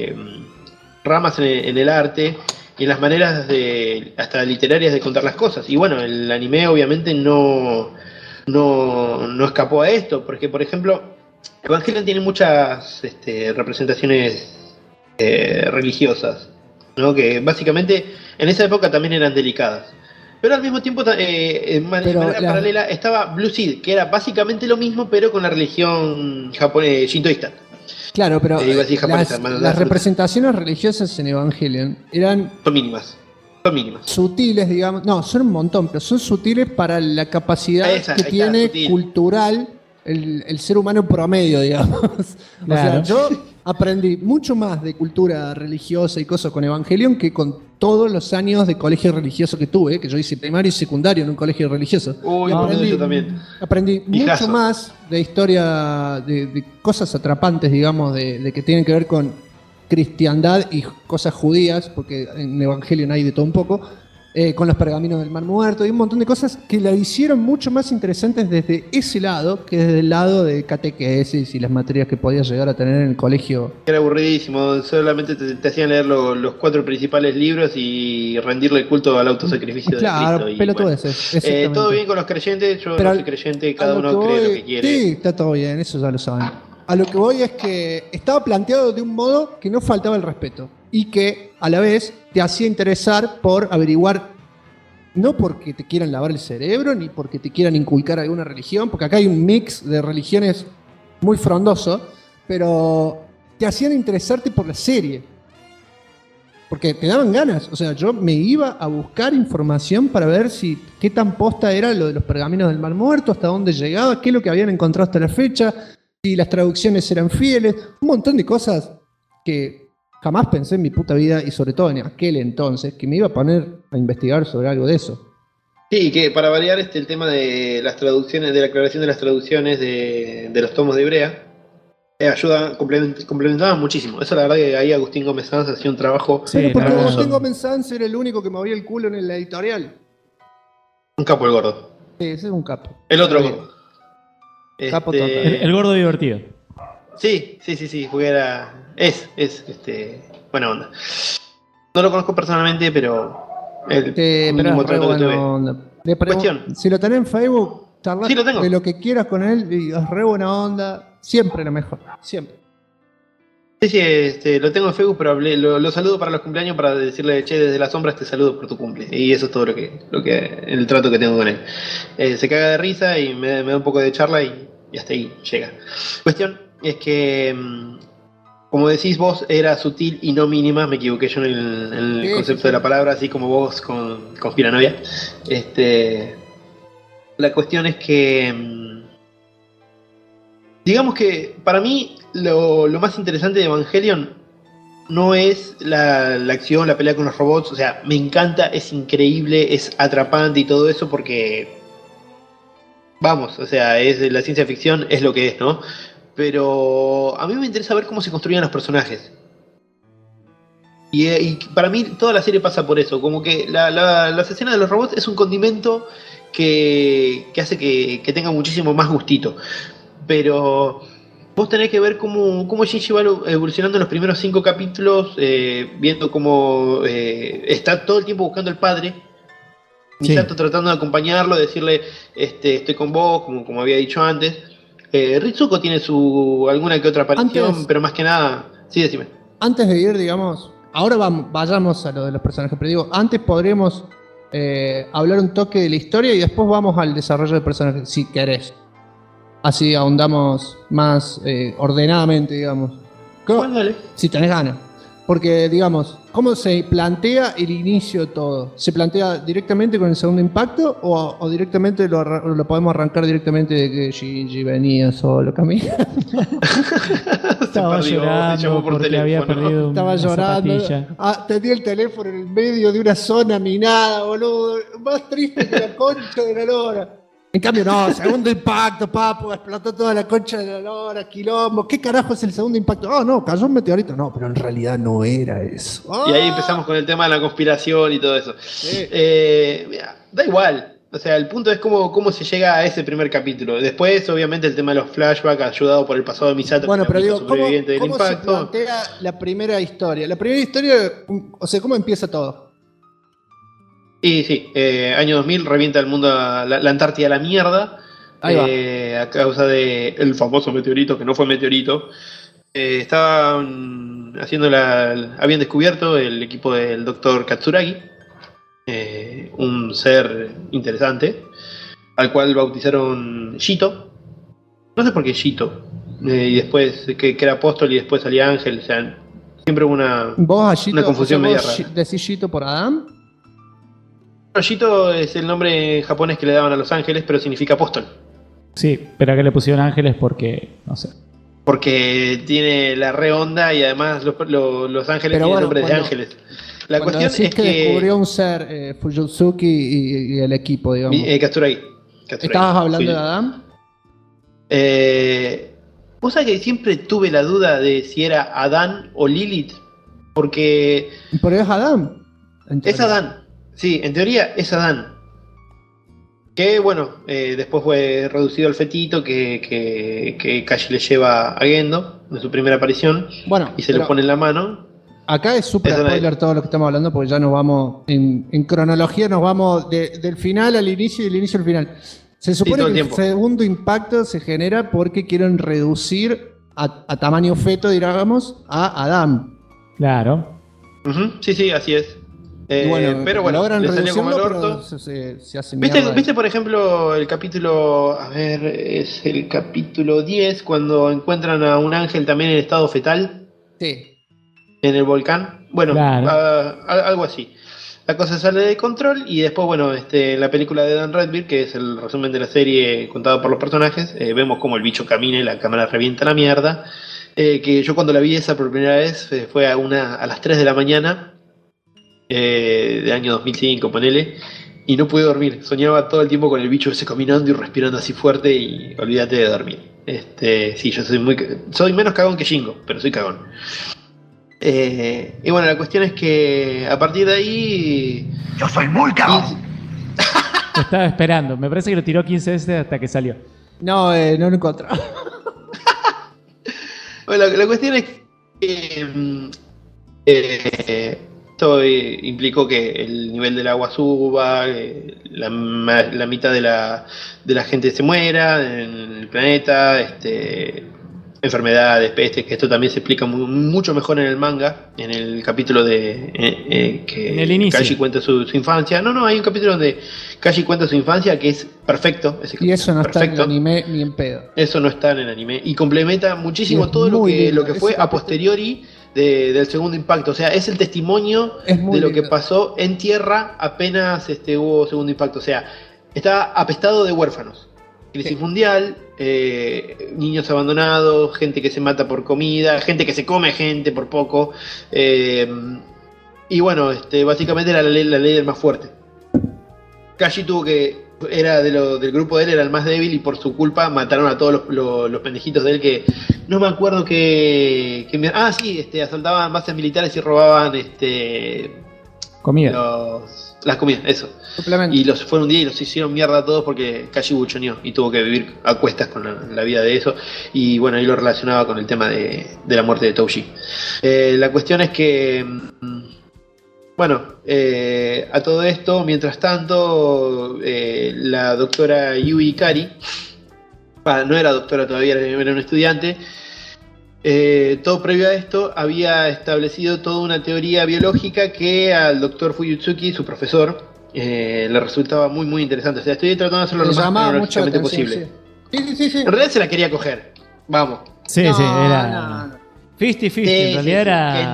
S4: ramas en el arte y en las maneras hasta literarias de contar las cosas. Y bueno, el anime obviamente no escapó a esto, porque por ejemplo Evangelion tiene muchas representaciones religiosas, ¿no? Que básicamente en esa época también eran delicadas, pero al mismo tiempo de manera paralela estaba Blue Seed, que era básicamente lo mismo pero con la religión shintoísta.
S3: Claro, pero las representaciones religiosas en Evangelion son
S4: mínimas.
S3: Sutiles, digamos. No, son un montón, pero son sutiles para la capacidad que tiene cultural el ser humano promedio, digamos.
S5: Claro.
S3: O sea, yo aprendí mucho más de cultura religiosa y cosas con Evangelion que con todos los años de colegio religioso que tuve, que yo hice primario y secundario en un colegio religioso.
S4: Uy, yo también.
S3: Aprendí mucho más de historia, de cosas atrapantes, digamos, de que tienen que ver con cristiandad y cosas judías, porque en Evangelion hay de todo un poco, con los pergaminos del Mar Muerto y un montón de cosas que la hicieron mucho más interesantes desde ese lado que desde el lado de catequesis y las materias que podías llegar a tener en el colegio.
S4: Era aburridísimo, solamente te hacían leer los 4 principales libros y rendirle culto al autosacrificio de Cristo. Y,
S3: pelotudeces,
S4: todo bien con los creyentes, yo no soy creyente, cada uno cree lo que quiere.
S3: Sí, está todo bien, eso ya lo saben. A lo que voy es que estaba planteado de un modo que no faltaba el respeto y que a la vez te hacía interesar por averiguar, no porque te quieran lavar el cerebro ni porque te quieran inculcar alguna religión, porque acá hay un mix de religiones muy frondoso, pero te hacían interesarte por la serie. Porque te daban ganas, o sea, yo me iba a buscar información para ver qué tan posta era lo de los pergaminos del Mar Muerto, hasta dónde llegaba, qué es lo que habían encontrado hasta la fecha, si las traducciones eran fieles, un montón de cosas que jamás pensé en mi puta vida y sobre todo en aquel entonces que me iba a poner a investigar sobre algo de eso.
S4: Sí, que para variar el tema de las traducciones, de la aclaración de las traducciones de los tomos de Hebrea, complementaban muchísimo. Eso la verdad que ahí Agustín Gómez Sanz hacía un trabajo.
S3: Sí, porque Agustín Gómez Sanz era el único que movía el culo en la editorial.
S4: Un capo el gordo.
S3: Sí, ese es un capo.
S4: El otro gordo.
S3: Capo total.
S5: El gordo divertido.
S4: Sí, buena onda. No lo conozco personalmente, pero
S3: pero es re buena onda.
S4: Cuestión.
S3: Si lo tenés en Facebook, charlás
S4: Sí, lo tengo.
S3: de lo que quieras con él y es re buena onda. Siempre lo mejor, siempre.
S4: Sí, lo tengo en Facebook, pero lo saludo para los cumpleaños para decirle, che, desde las sombras te saludo por tu cumple. Y eso es todo el trato que tengo con él. Se caga de risa y me da un poco de charla y hasta ahí llega. Cuestión es que, como decís vos, era sutil y no mínima. Me equivoqué yo en el concepto de la palabra, así como vos con conspiranoia. La cuestión es que, digamos que para mí lo más interesante de Evangelion no es la acción, la pelea con los robots. O sea, me encanta, es increíble, es atrapante y todo eso porque, vamos, o sea, es la ciencia ficción, es lo que es, ¿no? Pero a mí me interesa ver cómo se construían los personajes. Y para mí toda la serie pasa por eso, como que las escenas de los robots es un condimento que hace que tenga muchísimo más gustito. Pero vos tenés que ver cómo Shinji va evolucionando en los primeros 5 capítulos, viendo cómo está todo el tiempo buscando al padre. Misato tratando de acompañarlo, decirle, estoy con vos, como había dicho antes. Ritsuko tiene alguna que otra aparición, pero más que nada, sí, decime.
S3: Antes de ir, digamos, ahora vayamos a lo de los personajes, pero digo, antes podremos hablar un toque de la historia y después vamos al desarrollo del personaje, si querés. Así ahondamos más ordenadamente, digamos.
S4: Bueno, dale.
S3: Si tenés ganas. Porque, digamos, ¿cómo se plantea el inicio de todo? ¿Se plantea directamente con el segundo impacto o directamente lo podemos arrancar directamente de que Shinji venía solo caminando?
S5: Estaba llorando porque había perdido
S3: Estaba llorando. Tenía el teléfono en el medio de una zona minada, boludo. Más triste que la concha de la lora. En cambio, no, segundo impacto, papu, explotó toda la concha de la lora, quilombo. ¿Qué carajo es el segundo impacto? Oh, no, cayó un meteorito. No, pero en realidad no era eso.
S4: Y ahí empezamos con el tema de la conspiración y todo eso.
S3: Sí.
S4: Mira, da igual. O sea, el punto es cómo se llega a ese primer capítulo. Después, obviamente, el tema de los flashbacks, ayudado por el pasado de Misato,
S3: bueno,
S4: que
S3: pero digo,
S4: sobreviviente del
S3: ¿cómo se
S4: impacto.
S3: plantea la primera historia? La primera historia, o sea, ¿cómo empieza todo?
S4: Y sí, año 2000 revienta el mundo, la Antártida a la mierda.
S3: Ahí va.
S4: A causa del famoso meteorito, que no fue meteorito. Estaban habían descubierto el equipo del Dr. Katsuragi, un ser interesante, al cual bautizaron Shito. No sé por qué Shito. Y después que era apóstol y después salía ángel. O sea, siempre hubo
S3: ¿Vos a Shito,
S4: una confusión media
S3: vos
S4: rara.
S3: decís Shito por Adam?
S4: Shito es el nombre japonés que le daban a los ángeles, pero significa apóstol.
S5: Sí, pero acá le pusieron ángeles porque, no sé.
S4: Porque tiene la re onda y además los ángeles
S3: Pero
S4: tienen
S3: bueno,
S4: nombres de
S3: cuando-
S4: ángeles. La
S3: Cuando
S4: cuestión
S3: decís
S4: es
S3: que
S4: que
S3: descubrió un ser, Fujitsuki y el equipo, digamos.
S4: Katsuragi.
S3: ¿Estabas hablando de Adam?
S4: Vos sabés que siempre tuve la duda de si era Adán o Lilith, porque
S3: Pero es Adam.
S4: es Adán. Sí, en teoría es Adán. Que bueno, después fue reducido al fetito que Kashi le lleva a Gendo en su primera aparición
S3: Bueno,
S4: y se
S3: pero
S4: lo pone en la mano.
S3: acá es súper
S4: Eso no
S3: spoiler todo lo que estamos hablando porque ya nos vamos en cronología, nos vamos del final al inicio y del inicio al final. Se supone
S4: todo el
S3: que el
S4: tiempo.
S3: segundo impacto se genera porque quieren reducir a tamaño feto, digamos, a Adam.
S5: Claro.
S4: Ujú, sí, así es.
S3: Y
S4: pero bueno,
S3: logran
S4: le salió como el
S3: reducirlo, pero
S4: orto.
S3: se hace mierda.
S4: ¿Viste, por ejemplo, el capítulo, a ver, es el capítulo 10, cuando encuentran a un ángel también en estado fetal
S3: Sí.
S4: en el volcán? Bueno,
S5: Claro.
S4: algo así. La cosa sale de control y después, bueno, la película de Dan Redbeard, que es el resumen de la serie contado por los personajes, vemos como el bicho camina y la cámara revienta la mierda. Que yo cuando la vi esa por primera vez fue a las 3 de la mañana, de año 2005, ponele, y no pude dormir. Soñaba todo el tiempo con el bicho ese caminando y respirando así fuerte y olvídate de dormir. Sí, yo soy menos cagón que Shingo, pero soy cagón. Y bueno, la cuestión es que a partir de ahí...
S9: Yo soy muy cagón.
S5: Lo estaba esperando. Me parece que lo tiró 15 veces hasta que salió.
S3: No, no lo encontraba.
S4: Bueno, la cuestión es que esto implicó que el nivel del agua suba, la mitad de la gente se muera en el planeta, enfermedades, pestes, que esto también se explica mucho mejor en el manga, en el capítulo de que
S5: En el inicio.
S4: Kashi cuenta su infancia. No, hay un capítulo donde Kashi cuenta su infancia que es perfecto. Ese
S3: Y eso no está en el
S4: perfecto.
S3: anime ni en pedo.
S4: Eso no está en el anime. Y complementa muchísimo
S3: Y es
S4: todo lo
S3: muy lindo.
S4: que fue
S3: Ese
S4: a posteriori del segundo impacto. O sea, es el testimonio
S3: Es muy
S4: de lo que
S3: lindo.
S4: pasó en tierra apenas hubo segundo impacto. O sea, está apestado de huérfanos. Crisis mundial, niños abandonados, gente que se mata por comida, gente que se come gente por poco. Y bueno, básicamente era la ley del más fuerte. Kashi era del grupo de él, era el más débil y por su culpa mataron a todos los pendejitos de él que no me acuerdo asaltaban bases militares y robaban
S5: Comida.
S4: las comidas, eso.
S3: Suplemento.
S4: Y los fueron un día y los hicieron mierda a todos porque Kashi buchoneó y tuvo que vivir a cuestas con la vida de eso. Y bueno, ahí lo relacionaba con el tema de la muerte de Touji. La cuestión es que a todo esto, mientras tanto, la doctora Yui Ikari, no era doctora todavía, era un estudiante. Todo previo a esto había establecido toda una teoría biológica que al doctor Fuyutsuki, su profesor, le resultaba muy muy interesante. O sea, estoy tratando de hacerlo lo
S3: Le
S4: más
S3: llamaba mucho la
S4: cronológicamente
S3: atención,
S4: posible.
S3: Sí.
S4: En realidad se la quería coger. Vamos.
S5: Sí,
S3: No,
S5: sí, era.
S3: no.
S5: 50-50, en realidad
S4: que
S5: era.
S4: no.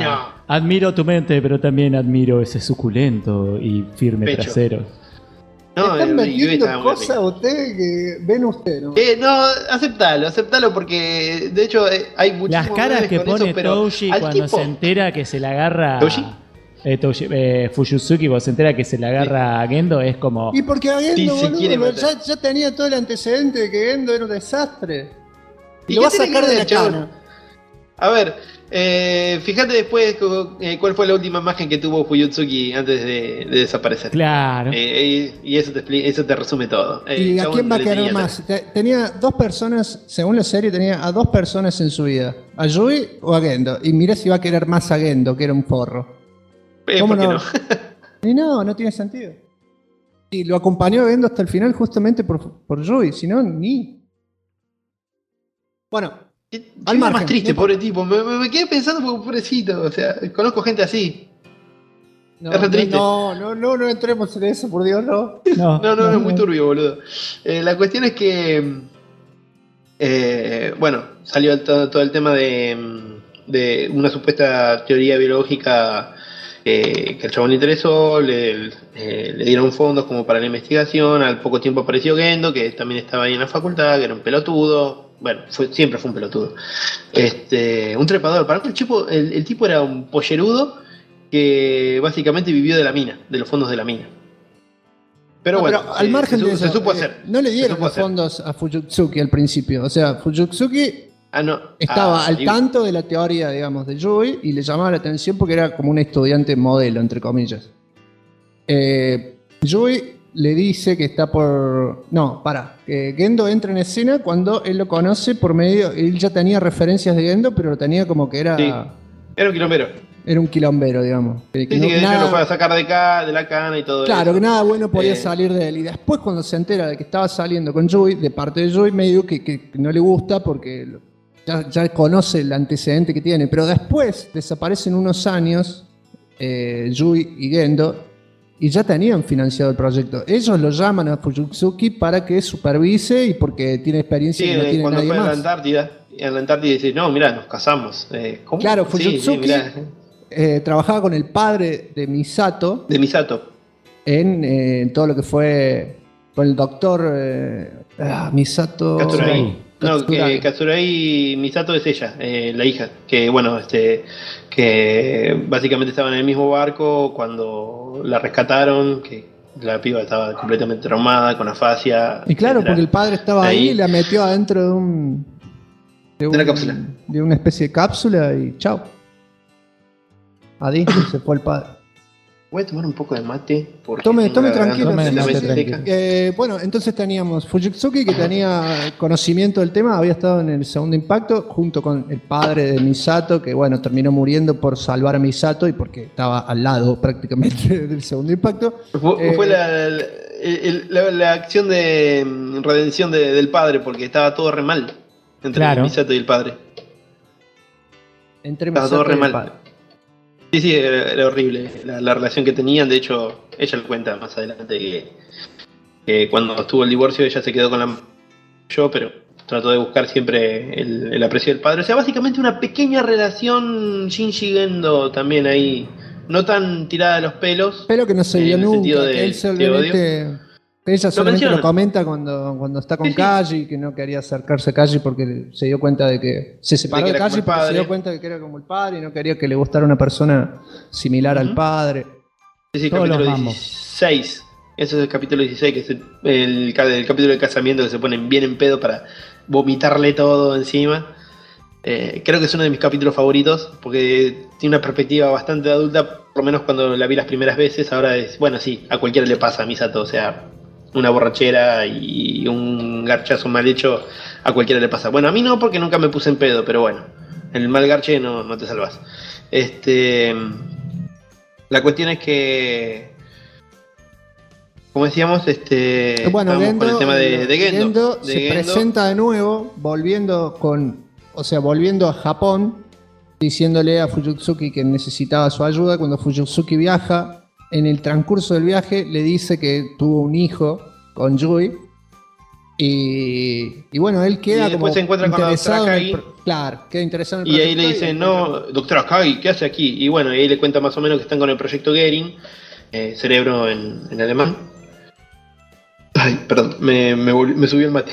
S5: Admiro tu mente, pero también admiro ese suculento y firme
S4: Pecho.
S5: trasero.
S4: No,
S3: Están
S4: Yui
S3: metiendo
S4: estaba muy
S3: cosas a usted que ven usted, ¿no?
S4: No, aceptalo porque de hecho hay muchísimos
S5: Las caras
S4: memes
S5: que
S4: con
S5: pone
S4: eso, pero
S5: Touji
S4: al
S5: cuando
S4: tipo-
S5: se entera que se la agarra...
S4: ¿Touji?
S5: Fuyusuki cuando se entera que se la agarra a Gendo es como...
S3: Y porque a
S4: Sí,
S3: Gendo,
S4: se quiere
S3: boludo,
S4: matar.
S3: ya tenía todo el antecedente de que Gendo era un desastre. Y
S4: ¿Y
S3: lo
S4: qué
S3: va a
S4: tiene que
S3: sacar de
S4: ver,
S3: la
S4: chabón?
S3: cana.
S4: A ver, fíjate después cuál fue la última imagen que tuvo Fuyutsuki antes de desaparecer.
S5: Claro.
S4: Y eso eso te resume todo.
S3: ¿Y a
S4: Chabón
S3: quién va a
S4: le
S3: querer
S4: tenía
S3: más? Tenía dos personas, según la serie, tenía a dos personas en su vida. A Yui o a Gendo. Y mira si va a querer más a Gendo, que era un forro. ¿Cómo
S4: ¿por qué
S3: no?
S4: no?
S3: Y no tiene sentido. Y lo acompañó a Gendo hasta el final justamente por Yui, si no, ni. Bueno,
S4: Al
S3: margen,
S4: más triste,
S3: no
S4: pobre tipo. Me quedé pensando porque pobrecito. O sea, conozco gente así. Es re triste.
S3: no entremos en eso, por Dios, no.
S4: No, es muy turbio, boludo. La cuestión es que. Bueno, salió todo el tema de una supuesta teoría biológica que al chabón le interesó, le dieron fondos como para la investigación. Al poco tiempo apareció Gendo, que también estaba ahí en la facultad, que era un pelotudo. Bueno, siempre fue un pelotudo. Un trepador. Para mí el tipo era un pollerudo que básicamente vivió de la mina, de los fondos de la mina. Pero bueno,
S3: al margen de eso,
S4: se supo hacer.
S3: no le
S4: Se
S3: dieron
S4: supo
S3: los
S4: hacer.
S3: fondos a Fuyutsuki al principio. O sea, Fuyutsuki estaba al
S4: y-
S3: tanto de la teoría, digamos, de Yui y le llamaba la atención porque era como un estudiante modelo, entre comillas. Yui le dice que está por... No, Gendo entra en escena cuando él lo conoce por medio... Él ya tenía referencias de Gendo, pero lo tenía como que era...
S4: Sí. Era un quilombero.
S3: Era un quilombero, digamos. Que
S4: Sí, que de hecho lo fue a sacar de la cana y todo
S3: Claro,
S4: eso.
S3: que nada bueno podía
S4: Eh,
S3: salir de él. Y después cuando se entera de que estaba saliendo con Yui, de parte de Yui, medio que no le gusta porque ya conoce el antecedente que tiene. Pero después desaparecen unos años Yui y Gendo y ya tenían financiado el proyecto. Ellos lo llaman a Fuyutsuki para que supervise y porque tiene experiencia
S4: Sí,
S3: que no tiene
S4: cuando
S3: nadie
S4: fue a la
S3: más.
S4: Antártida, en la Antártida dice, no, mirá, nos casamos. ¿Cómo?
S3: Claro,
S4: Sí,
S3: Fuyutsuki
S4: mirá.
S3: trabajaba con el padre de Misato.
S4: De Misato.
S3: En todo lo que fue con el doctor Misato
S4: Katsuragi. No,
S3: Katsuragi.
S4: que Katsuragi Misato es ella, la hija. Que bueno, que básicamente estaban en el mismo barco cuando la rescataron, que la piba estaba completamente traumada, con afasia.
S3: Y claro,
S4: etcétera.
S3: porque el padre estaba ahí y la metió adentro de
S4: una cápsula.
S3: de una especie de cápsula y chao. Adiós, se fue el padre.
S4: Voy a tomar un poco de mate. Porque
S3: Tome
S4: tengo la
S3: tranquilo.
S4: garganta
S3: sí,
S4: completamente
S3: sí.
S4: seca.
S3: Bueno, entonces teníamos Fuyutsuki, que tenía conocimiento del tema, había estado en el segundo impacto, junto con el padre de Misato, que bueno, terminó muriendo por salvar a Misato y porque estaba al lado prácticamente del segundo impacto.
S4: Fue la acción de redención del padre, porque estaba todo re mal entre
S5: Claro.
S4: Misato y el padre.
S3: Entre
S4: Estaba
S3: Misato
S4: todo re
S3: y el
S4: mal.
S3: padre.
S4: Sí, era horrible la relación que tenían. De hecho, ella lo cuenta más adelante que cuando estuvo el divorcio ella se quedó con pero trató de buscar siempre el aprecio del padre. O sea, básicamente una pequeña relación Shinji Gendo también ahí, no tan tirada de los pelos.
S3: Pero que no se vio
S4: en el
S3: nunca,
S4: sentido
S3: que
S4: de-
S3: él
S4: de
S3: solamente, que ella solamente
S4: menciona.
S3: lo comenta cuando está con Kaji, que no quería acercarse a Kaji porque se dio cuenta de que se separó
S4: De
S3: de
S4: que era
S3: Kaji
S4: como el
S3: porque se
S4: padre.
S3: dio cuenta de que era como el padre y no quería que le gustara una persona similar al padre.
S4: Sí,
S5: Todos los
S4: capítulo
S5: mambos.
S4: 16. Ese es el capítulo 16, que es el capítulo del casamiento, que se ponen bien en pedo para vomitarle todo encima. Creo que es uno de mis capítulos favoritos, porque tiene una perspectiva bastante adulta, por lo menos cuando la vi las primeras veces. Ahora es, bueno, sí, a cualquiera le pasa a Misato, o sea, una borrachera y un garchazo mal hecho, a cualquiera le pasa. Bueno, a mí no, porque nunca me puse en pedo, pero bueno, en el mal garche no te salvas. La cuestión es que, como decíamos,
S3: Bueno,
S4: estábamos con el tema de Gendo.
S3: Gendo
S4: De
S3: se
S4: Gendo.
S3: presenta de nuevo, volviendo a Japón, diciéndole a Fuyutsuki que necesitaba su ayuda. Cuando Fuyutsuki viaja, en el transcurso del viaje le dice que tuvo un hijo con Yui Y bueno, él queda
S4: Y después
S3: como
S4: se encuentra con la
S3: interesado
S4: doctora
S3: en el
S4: Akagi.
S3: claro, queda interesado en el
S4: Y ahí le
S3: proyecto
S4: dicen, no, doctora Akagi, ¿qué hace aquí? Y bueno, y ahí le cuenta más o menos que están con el proyecto Gering, cerebro en alemán. Ay, perdón, me subió el mate.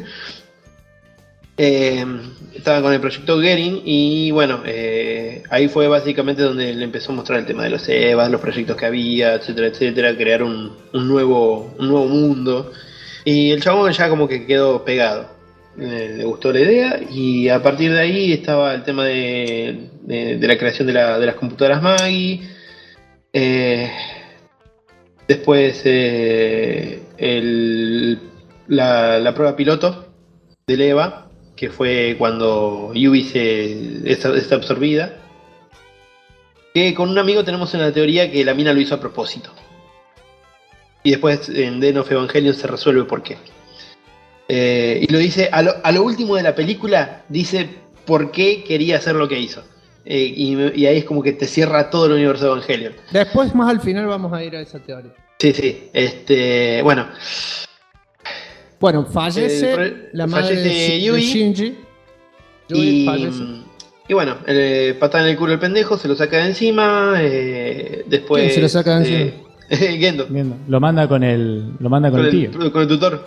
S4: Estaban con el proyecto Gering y bueno, ahí fue básicamente donde le empezó a mostrar el tema de los EVAs, los proyectos que había, etcétera, etcétera, crear un nuevo mundo. Y el chabón ya como que quedó pegado. Le gustó la idea y a partir de ahí estaba el tema de la creación de las computadoras Maggie. Después la prueba piloto del EVA, que fue cuando Yui está absorbida. Que con un amigo tenemos una teoría que la mina lo hizo a propósito. Y después en The End of Evangelion se resuelve por qué. Y lo dice, a lo último de la película, dice por qué quería hacer lo que hizo. Y ahí es como que te cierra todo el universo de Evangelion.
S3: Después, más al final, vamos a ir a esa teoría.
S4: Sí. Bueno,
S3: fallece la madre
S4: fallece
S3: de
S4: Yui.
S3: Shinji. Yui fallece.
S4: Y bueno, patada en el culo el pendejo, se lo saca de encima. Después.
S3: ¿Quién se lo saca de encima?
S5: Gendo. Lo manda con el tío.
S4: Con el tutor.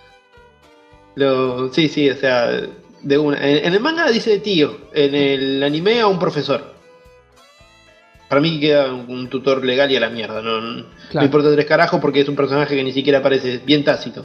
S4: Sí, o sea, de una. En el manga dice de tío, en el anime a un profesor. Para mí queda un tutor legal y a la mierda. No importa tres carajos porque es un personaje que ni siquiera aparece, bien tácito.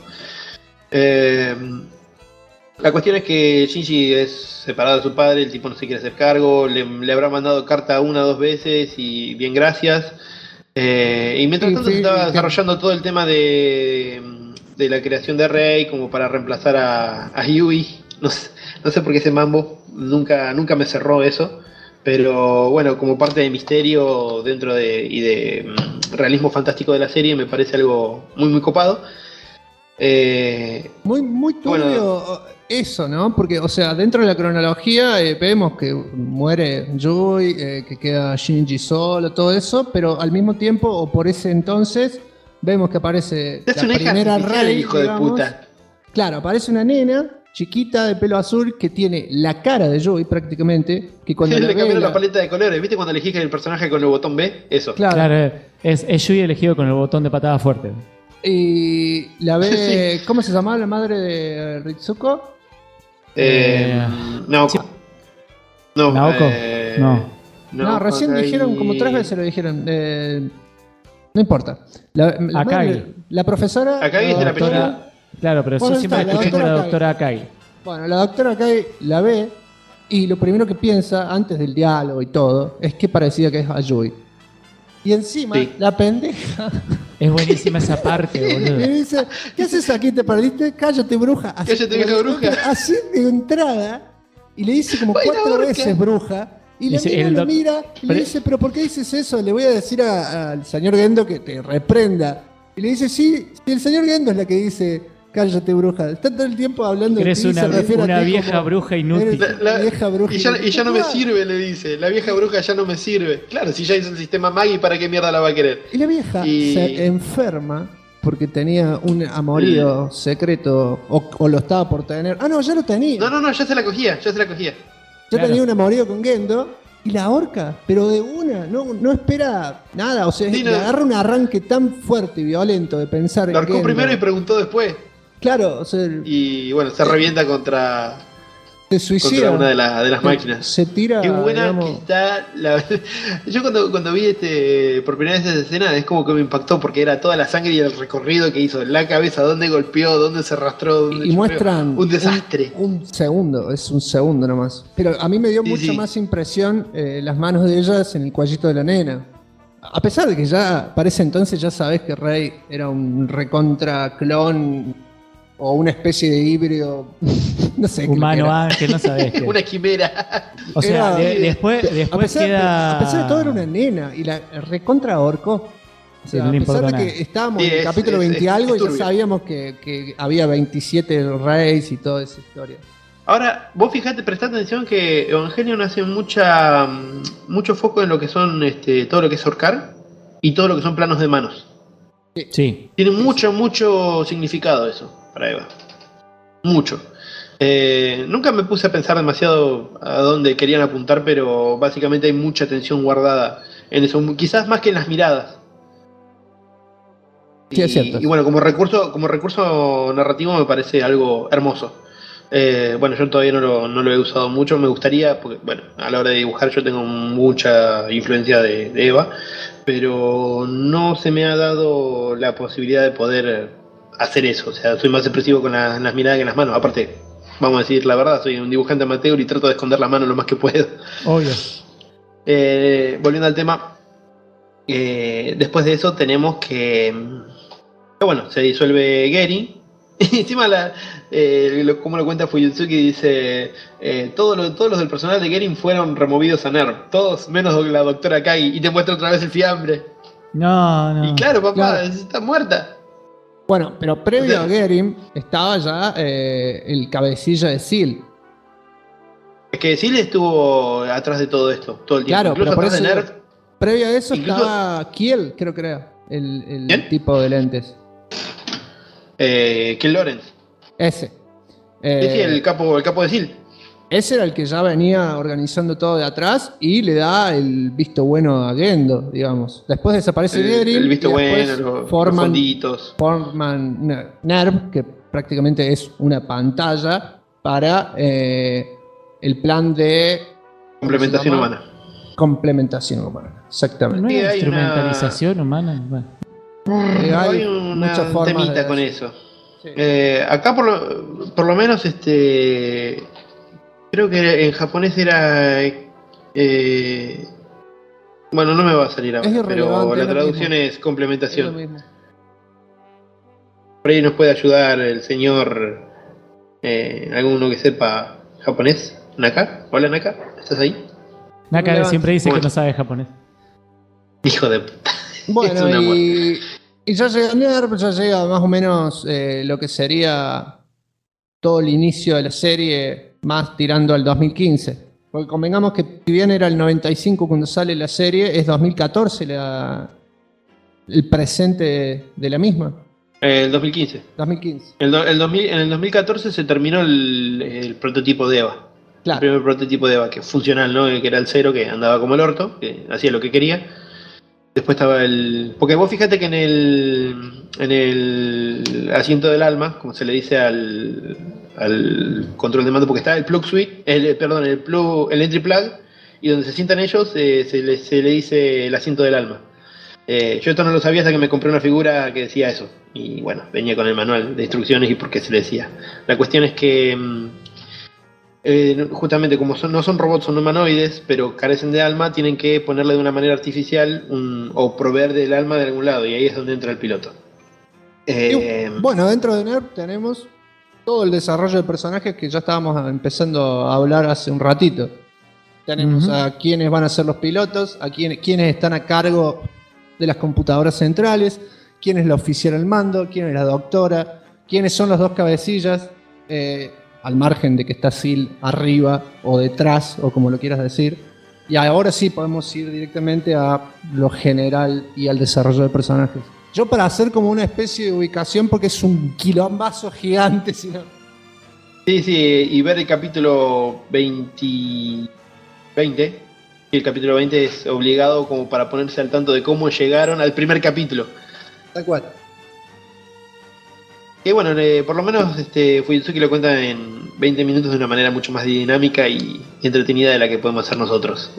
S4: La cuestión es que Shinji es separado de su padre, el tipo no se quiere hacer cargo, le habrá mandado carta 1 o 2 veces y bien gracias. Y mientras tanto se estaba desarrollando todo el tema de la creación de Rei como para reemplazar a Yui. No sé por qué ese mambo, nunca me cerró eso. Pero bueno, como parte de misterio dentro de realismo fantástico de la serie, me parece algo muy, muy copado.
S3: Muy turbio eso, ¿no? Porque, o sea, dentro de la cronología vemos que muere Yui, que queda Shinji solo, todo eso, pero al mismo tiempo, o por ese entonces, vemos que aparece
S4: es
S3: la
S4: una
S3: primera
S4: hija
S3: Rei,
S4: hijo
S3: digamos.
S4: de puta.
S3: Claro, aparece una nena chiquita de pelo azul que tiene la cara de Yui prácticamente, que cuando
S4: Le
S3: la
S4: cambiaron la paleta de colores, ¿viste cuando elegís el personaje con el botón B? Eso.
S5: Claro, es Yui elegido con el botón de patada fuerte.
S3: Y la ve, sí. ¿Cómo se llamaba la madre de Ritsuko?
S4: Naoko.
S5: Sí. ¿Naoko?
S3: No, recién dijeron, como 3 veces lo dijeron. No importa. La profesora.
S4: Akagi es de la película.
S5: Claro, pero yo siempre escuché con la doctora Akagi.
S3: Bueno, la doctora Akagi la ve y lo primero que piensa, antes del diálogo y todo, es que parecía que es a Yui. Y encima, la pendeja.
S5: Es buenísima esa parte, boludo.
S3: Le dice, ¿qué haces aquí? ¿Te perdiste? Cállate, bruja.
S4: Cállate, vieja bruja.
S3: Así de entrada. Y le dice como 4 veces bruja. Y la mina lo mira y le dice, ¿pero por qué dices eso? Le voy a decir al señor Gendo que te reprenda. Y le dice, sí, el señor Gendo es la que dice, cállate, bruja. Está todo el tiempo hablando de
S5: ti. Eres una vieja bruja inútil.
S3: Vieja bruja
S4: y ya no me sirve, le dice. La vieja bruja ya no me sirve. Claro, si ya hizo el sistema Maggie, ¿para qué mierda la va a querer?
S3: Y la vieja se enferma porque tenía un amorío secreto o lo estaba por tener. Ah, no, ya lo tenía.
S4: No, ya se la cogía.
S3: Yo tenía un amorío con Gendo y la ahorca, pero de una, no espera nada. O sea, le agarra un arranque tan fuerte y violento de pensar en
S4: lo ahorcó
S3: Gendo.
S4: Primero y preguntó después.
S3: Claro, o sea.
S4: Y bueno, se revienta contra.
S3: Se suicida.
S4: Contra una de las máquinas.
S3: Se tira.
S4: Qué buena,
S3: digamos,
S4: que está. Yo cuando vi por primera vez esa escena, es como que me impactó porque era toda la sangre y el recorrido que hizo, la cabeza, dónde golpeó, dónde se arrastró, dónde
S3: y muestran
S4: un desastre.
S3: Un segundo, es un segundo nomás. Pero a mí me dio mucha más impresión las manos de ellas en el cuellito de la nena. A pesar de que ya, para ese entonces ya sabes que Rei era un recontra clon o una especie de híbrido, no sé.
S5: Humano ángel, no sabés qué.
S4: Una quimera.
S5: O sea, después queda.
S3: A pesar de todo era una nena y la recontra ahorcó. O sea, a pesar de que estábamos en el capítulo 20 y algo y ya sabíamos que había 27 Reis y toda esa historia.
S4: Ahora, vos fijate, prestá atención que Evangelion hace mucho foco en lo que son todo lo que es ahorcar y todo lo que son planos de manos.
S5: Sí.
S4: Tiene mucho significado eso para Eva. Mucho. Nunca me puse a pensar demasiado a dónde querían apuntar, pero básicamente hay mucha tensión guardada en eso, quizás más que en las miradas.
S3: Sí, es cierto.
S4: Y bueno, como recurso narrativo me parece algo hermoso. Bueno, yo todavía no lo he usado mucho, me gustaría, porque bueno, a la hora de dibujar yo tengo mucha influencia de Eva, pero no se me ha dado la posibilidad de poder hacer eso. O sea, soy más expresivo con las miradas que en las manos. Aparte, vamos a decir la verdad, soy un dibujante amateur y trato de esconder la mano lo más que puedo.
S5: Obvio.
S4: Volviendo al tema, después de eso tenemos que bueno, se disuelve Gary. Y encima como lo cuenta Fuyutsuki, dice todos los del personal de Gering fueron removidos a NERV, todos menos la doctora Kagi, y te muestra otra vez el fiambre.
S5: No.
S4: Y claro, papá, está muerta.
S3: Bueno, pero previo a Gering estaba ya el cabecilla de Seal.
S4: Es que Seal estuvo atrás de todo esto, todo el tiempo.
S3: Claro,
S4: incluso
S3: pero por
S4: atrás
S3: eso,
S4: de NERV.
S3: previo a eso
S4: incluso,
S3: estaba Kiel, creo que era, el tipo de lentes.
S4: Kiel Lawrence.
S3: Ese.
S4: Sí, el capo de Seal.
S3: Ese era el que ya venía organizando todo de atrás y le da el visto bueno a Gendo, digamos. Después desaparece Gering.
S4: El visto
S3: y
S4: bueno, los fonditos.
S3: Forman NERV, que prácticamente es una pantalla para el plan de...
S4: Complementación humana.
S3: Complementación humana, exactamente.
S5: ¿No hay
S4: Sí, hay
S5: instrumentalización humana? Bueno.
S4: Hay un temita con eso. Sí. Acá por lo menos creo que en japonés era bueno, no me va a salir ahora, pero la traducción es complementación. Es por ahí nos puede ayudar el señor alguno que sepa japonés. Naka, hola Naka, ¿estás ahí?
S5: Naka siempre dice que no sabe japonés.
S4: Hijo de puta.
S3: Bueno, y ya llega NERV, ya llega más o menos lo que sería todo el inicio de la serie, más tirando al 2015. Porque convengamos que si bien era el 95 cuando sale la serie, es 2014 el presente de la misma.
S4: El 2015.
S3: 2015.
S4: En el 2014 se terminó el prototipo de Eva. Claro. El primer prototipo de Eva, que funcional, ¿no? Que era el 0, que andaba como el orto, que hacía lo que quería. Después estaba porque vos fíjate que en el asiento del alma, como se le dice al control de mando, porque está el plug suite, el entry plug, y donde se sientan ellos se le dice el asiento del alma. Yo esto no lo sabía hasta que me compré una figura que decía eso, y bueno, venía con el manual de instrucciones y por qué se le decía. La cuestión es que justamente como no son robots, son humanoides, pero carecen de alma, tienen que ponerle de una manera artificial o proveer del alma de algún lado, y ahí es donde entra el piloto.
S3: Bueno, dentro de NERV tenemos todo el desarrollo de personajes que ya estábamos empezando a hablar hace un ratito. Tenemos a quienes van a ser los pilotos, a quienes están a cargo de las computadoras centrales, quién es la oficial al mando, quién es la doctora, quiénes son los dos cabecillas, al margen de que está Seal arriba o detrás, o como lo quieras decir. Y ahora sí podemos ir directamente a lo general y al desarrollo de personajes. Yo para hacer como una especie de ubicación, porque es un quilombazo gigante, si no...
S4: Sí, y ver el capítulo 20. El capítulo 20 es obligado como para ponerse al tanto de cómo llegaron al primer capítulo.
S3: Tal cual.
S4: Y bueno, por lo menos Fuyutsuki lo cuenta en 20 minutos de una manera mucho más dinámica y entretenida de la que podemos hacer nosotros.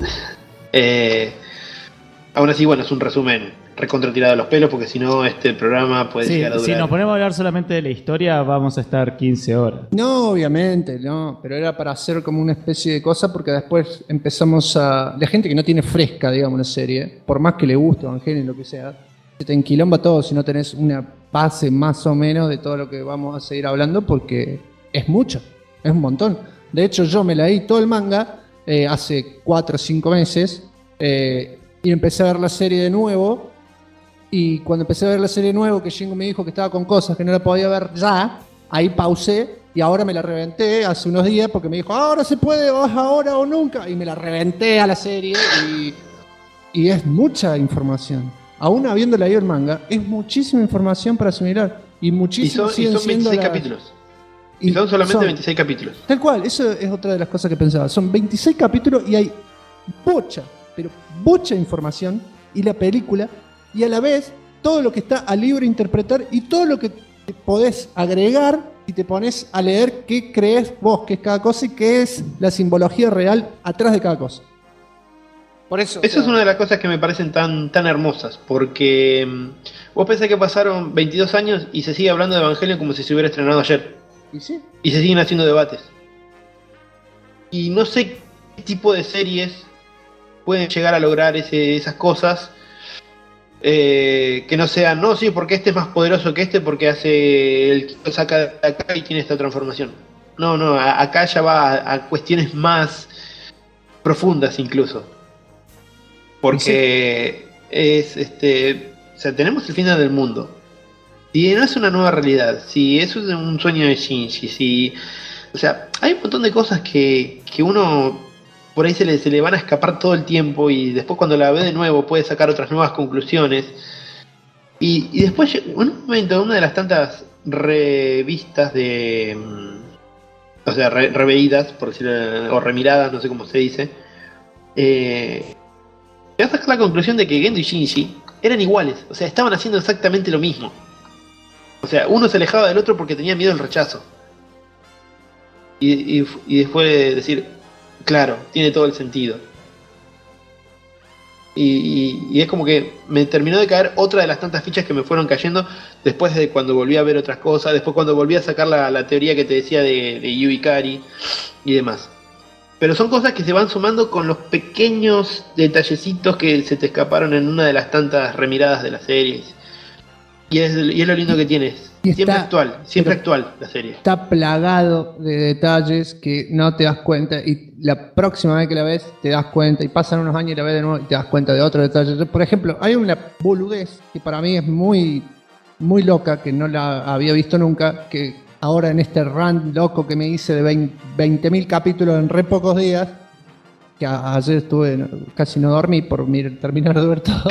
S4: Aún así, bueno, es un resumen recontratirado a los pelos, porque si no, este programa puede llegar a durar.
S5: Si nos ponemos a hablar solamente de la historia, vamos a estar 15 horas.
S3: No, obviamente, no, pero era para hacer como una especie de cosa, porque después empezamos a... La gente que no tiene fresca, digamos, la serie, por más que le guste Evangelion, lo que sea, se te enquilomba todo si no tenés una base más o menos de todo lo que vamos a seguir hablando, porque es mucho, es un montón. De hecho, yo me leí todo el manga hace 4 o 5 meses y empecé a ver la serie de nuevo. Y cuando empecé a ver la serie de nuevo, que Shingo me dijo que estaba con cosas que no la podía ver ya, ahí pausé y ahora me la reventé hace unos días porque me dijo, ahora se puede, o es ahora o nunca. Y me la reventé a la serie y es mucha información. Aún habiendo leído el manga, es muchísima información para asimilar. Y muchísimo
S4: son 26 capítulos. Y son solamente 26 capítulos.
S3: Tal cual, eso es otra de las cosas que pensaba. Son 26 capítulos y hay bocha, pero bocha de información, y la película, y a la vez todo lo que está a libre interpretar y todo lo que te podés agregar y te pones a leer qué crees vos que es cada cosa y qué es la simbología real atrás de cada cosa. Por eso.
S4: Eso es una de las cosas que me parecen tan hermosas, porque vos pensás que pasaron 22 años y se sigue hablando de Evangelion como si se hubiera estrenado ayer.
S3: ¿Y sí?
S4: Y se siguen haciendo debates. Y no sé qué tipo de series pueden llegar a lograr esas cosas. Que no sean, no, sí, porque este es más poderoso que este, porque hace el que saca de acá y tiene esta transformación. No, acá ya va a cuestiones más profundas incluso. Porque es o sea, tenemos el final del mundo. Si no es una nueva realidad, si eso es un sueño de Shinji, o sea, hay un montón de cosas que uno por ahí se le van a escapar todo el tiempo y después cuando la ve de nuevo puede sacar otras nuevas conclusiones. Y después, en un momento, una de las tantas revistas de... o sea, reveídas, por decirlo, o remiradas, no sé cómo se dice, te vas a sacar la conclusión de que Gendo y Shinji eran iguales, o sea, estaban haciendo exactamente lo mismo. O sea, uno se alejaba del otro porque tenía miedo al rechazo. Y después decir, claro, tiene todo el sentido. Y es como que me terminó de caer otra de las tantas fichas que me fueron cayendo después de cuando volví a ver otras cosas, después cuando volví a sacar la teoría que te decía de Yu Ikari y demás. Pero son cosas que se van sumando con los pequeños detallecitos que se te escaparon en una de las tantas remiradas de las series. Y es lo lindo que tienes. Siempre actual la serie.
S3: Está plagado de detalles que no te das cuenta y la próxima vez que la ves te das cuenta y pasan unos años y la ves de nuevo y te das cuenta de otros detalles. Por ejemplo, hay una boludez que para mí es muy, muy loca, que no la había visto nunca, que ahora en este run loco que me hice de 20.000 capítulos en re pocos días, que ayer estuve, casi no dormí por terminar de ver todo.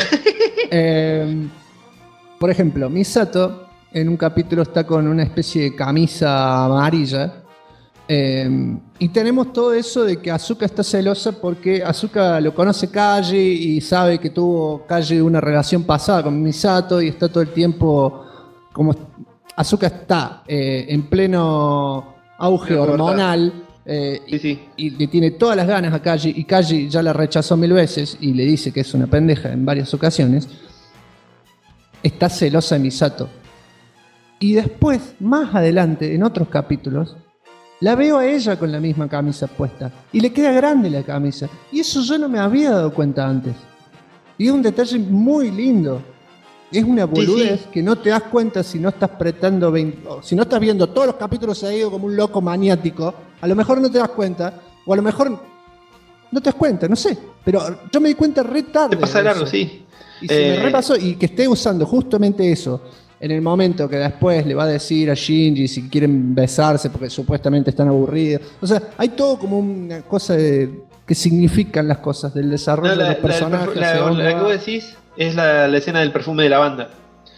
S3: Por ejemplo, Misato en un capítulo está con una especie de camisa amarilla. Y tenemos todo eso de que Asuka está celosa porque Asuka lo conoce Kaji y sabe que tuvo Kaji una relación pasada con Misato y está todo el tiempo como Asuka está en pleno auge hormonal y le tiene todas las ganas a Kaji y Kaji ya la rechazó 1000 veces y le dice que es una pendeja en varias ocasiones. Está celosa de Misato. Y después, más adelante, en otros capítulos, la veo a ella con la misma camisa puesta. Y le queda grande la camisa. Y eso yo no me había dado cuenta antes. Y es un detalle muy lindo. Es una boludez que no te das cuenta si no estás si no estás viendo todos los capítulos seguidos como un loco maniático. A lo mejor no te das cuenta. O a lo mejor no te das cuenta, no sé. Pero yo me di cuenta re tarde.
S4: Te pasa largo, sí.
S3: Y se me repasó y que esté usando justamente eso en el momento que después le va a decir a Shinji si quieren besarse porque supuestamente están aburridos. O sea, hay todo como una cosa que significan las cosas del desarrollo de los personajes.
S4: La que vos decís es la escena del perfume de lavanda.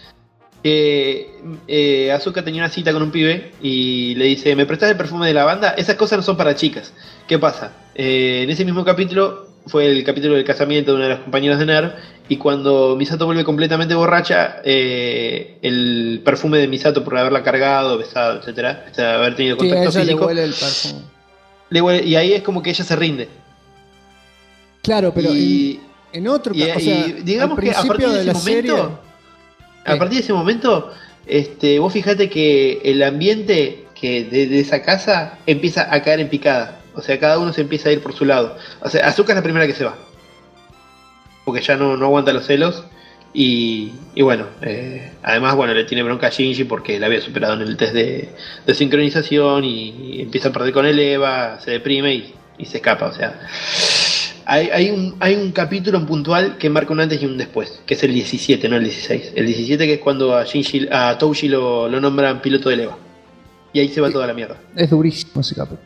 S4: Asuka tenía una cita con un pibe y le dice, ¿me prestás el perfume de lavanda? Esas cosas no son para chicas. ¿Qué pasa? En ese mismo capítulo fue el capítulo del casamiento de una de las compañeras de NERV y cuando Misato vuelve completamente borracha, el perfume de Misato por haberla cargado, besado, etcétera, o sea, haber tenido contacto físico,
S3: le huele el perfume.
S4: Y ahí es como que ella se rinde.
S3: Claro, pero en otro caso, o sea,
S4: digamos que a partir de ese momento, a partir de ese momento, vos fijate que el ambiente que de esa casa empieza a caer en picada. O sea, cada uno se empieza a ir por su lado. O sea, Asuka es la primera que se va. Porque ya no aguanta los celos. Y bueno, además, bueno, le tiene bronca a Shinji porque la había superado en el test de sincronización y empieza a perder con el Eva, se deprime y se escapa. O sea, hay un capítulo en puntual que marca un antes y un después, que es el 17, no el 16. El 17 que es cuando a Touji lo nombran piloto del Eva. Y ahí se va toda la mierda.
S3: Es durísimo ese capítulo.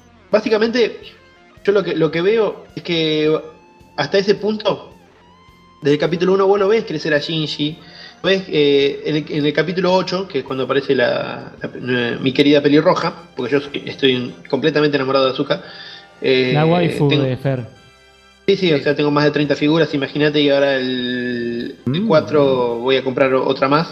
S4: Básicamente yo lo que veo es que hasta ese punto Desde el capítulo 1 vos lo ves crecer a Shinji. Ves en el capítulo 8, que es cuando aparece mi querida pelirroja, porque yo estoy completamente enamorado de Asuka.
S5: La waifu de Fer.
S4: Sí, o sea, tengo más de 30 figuras, imagínate, y ahora el 4 voy a comprar otra más.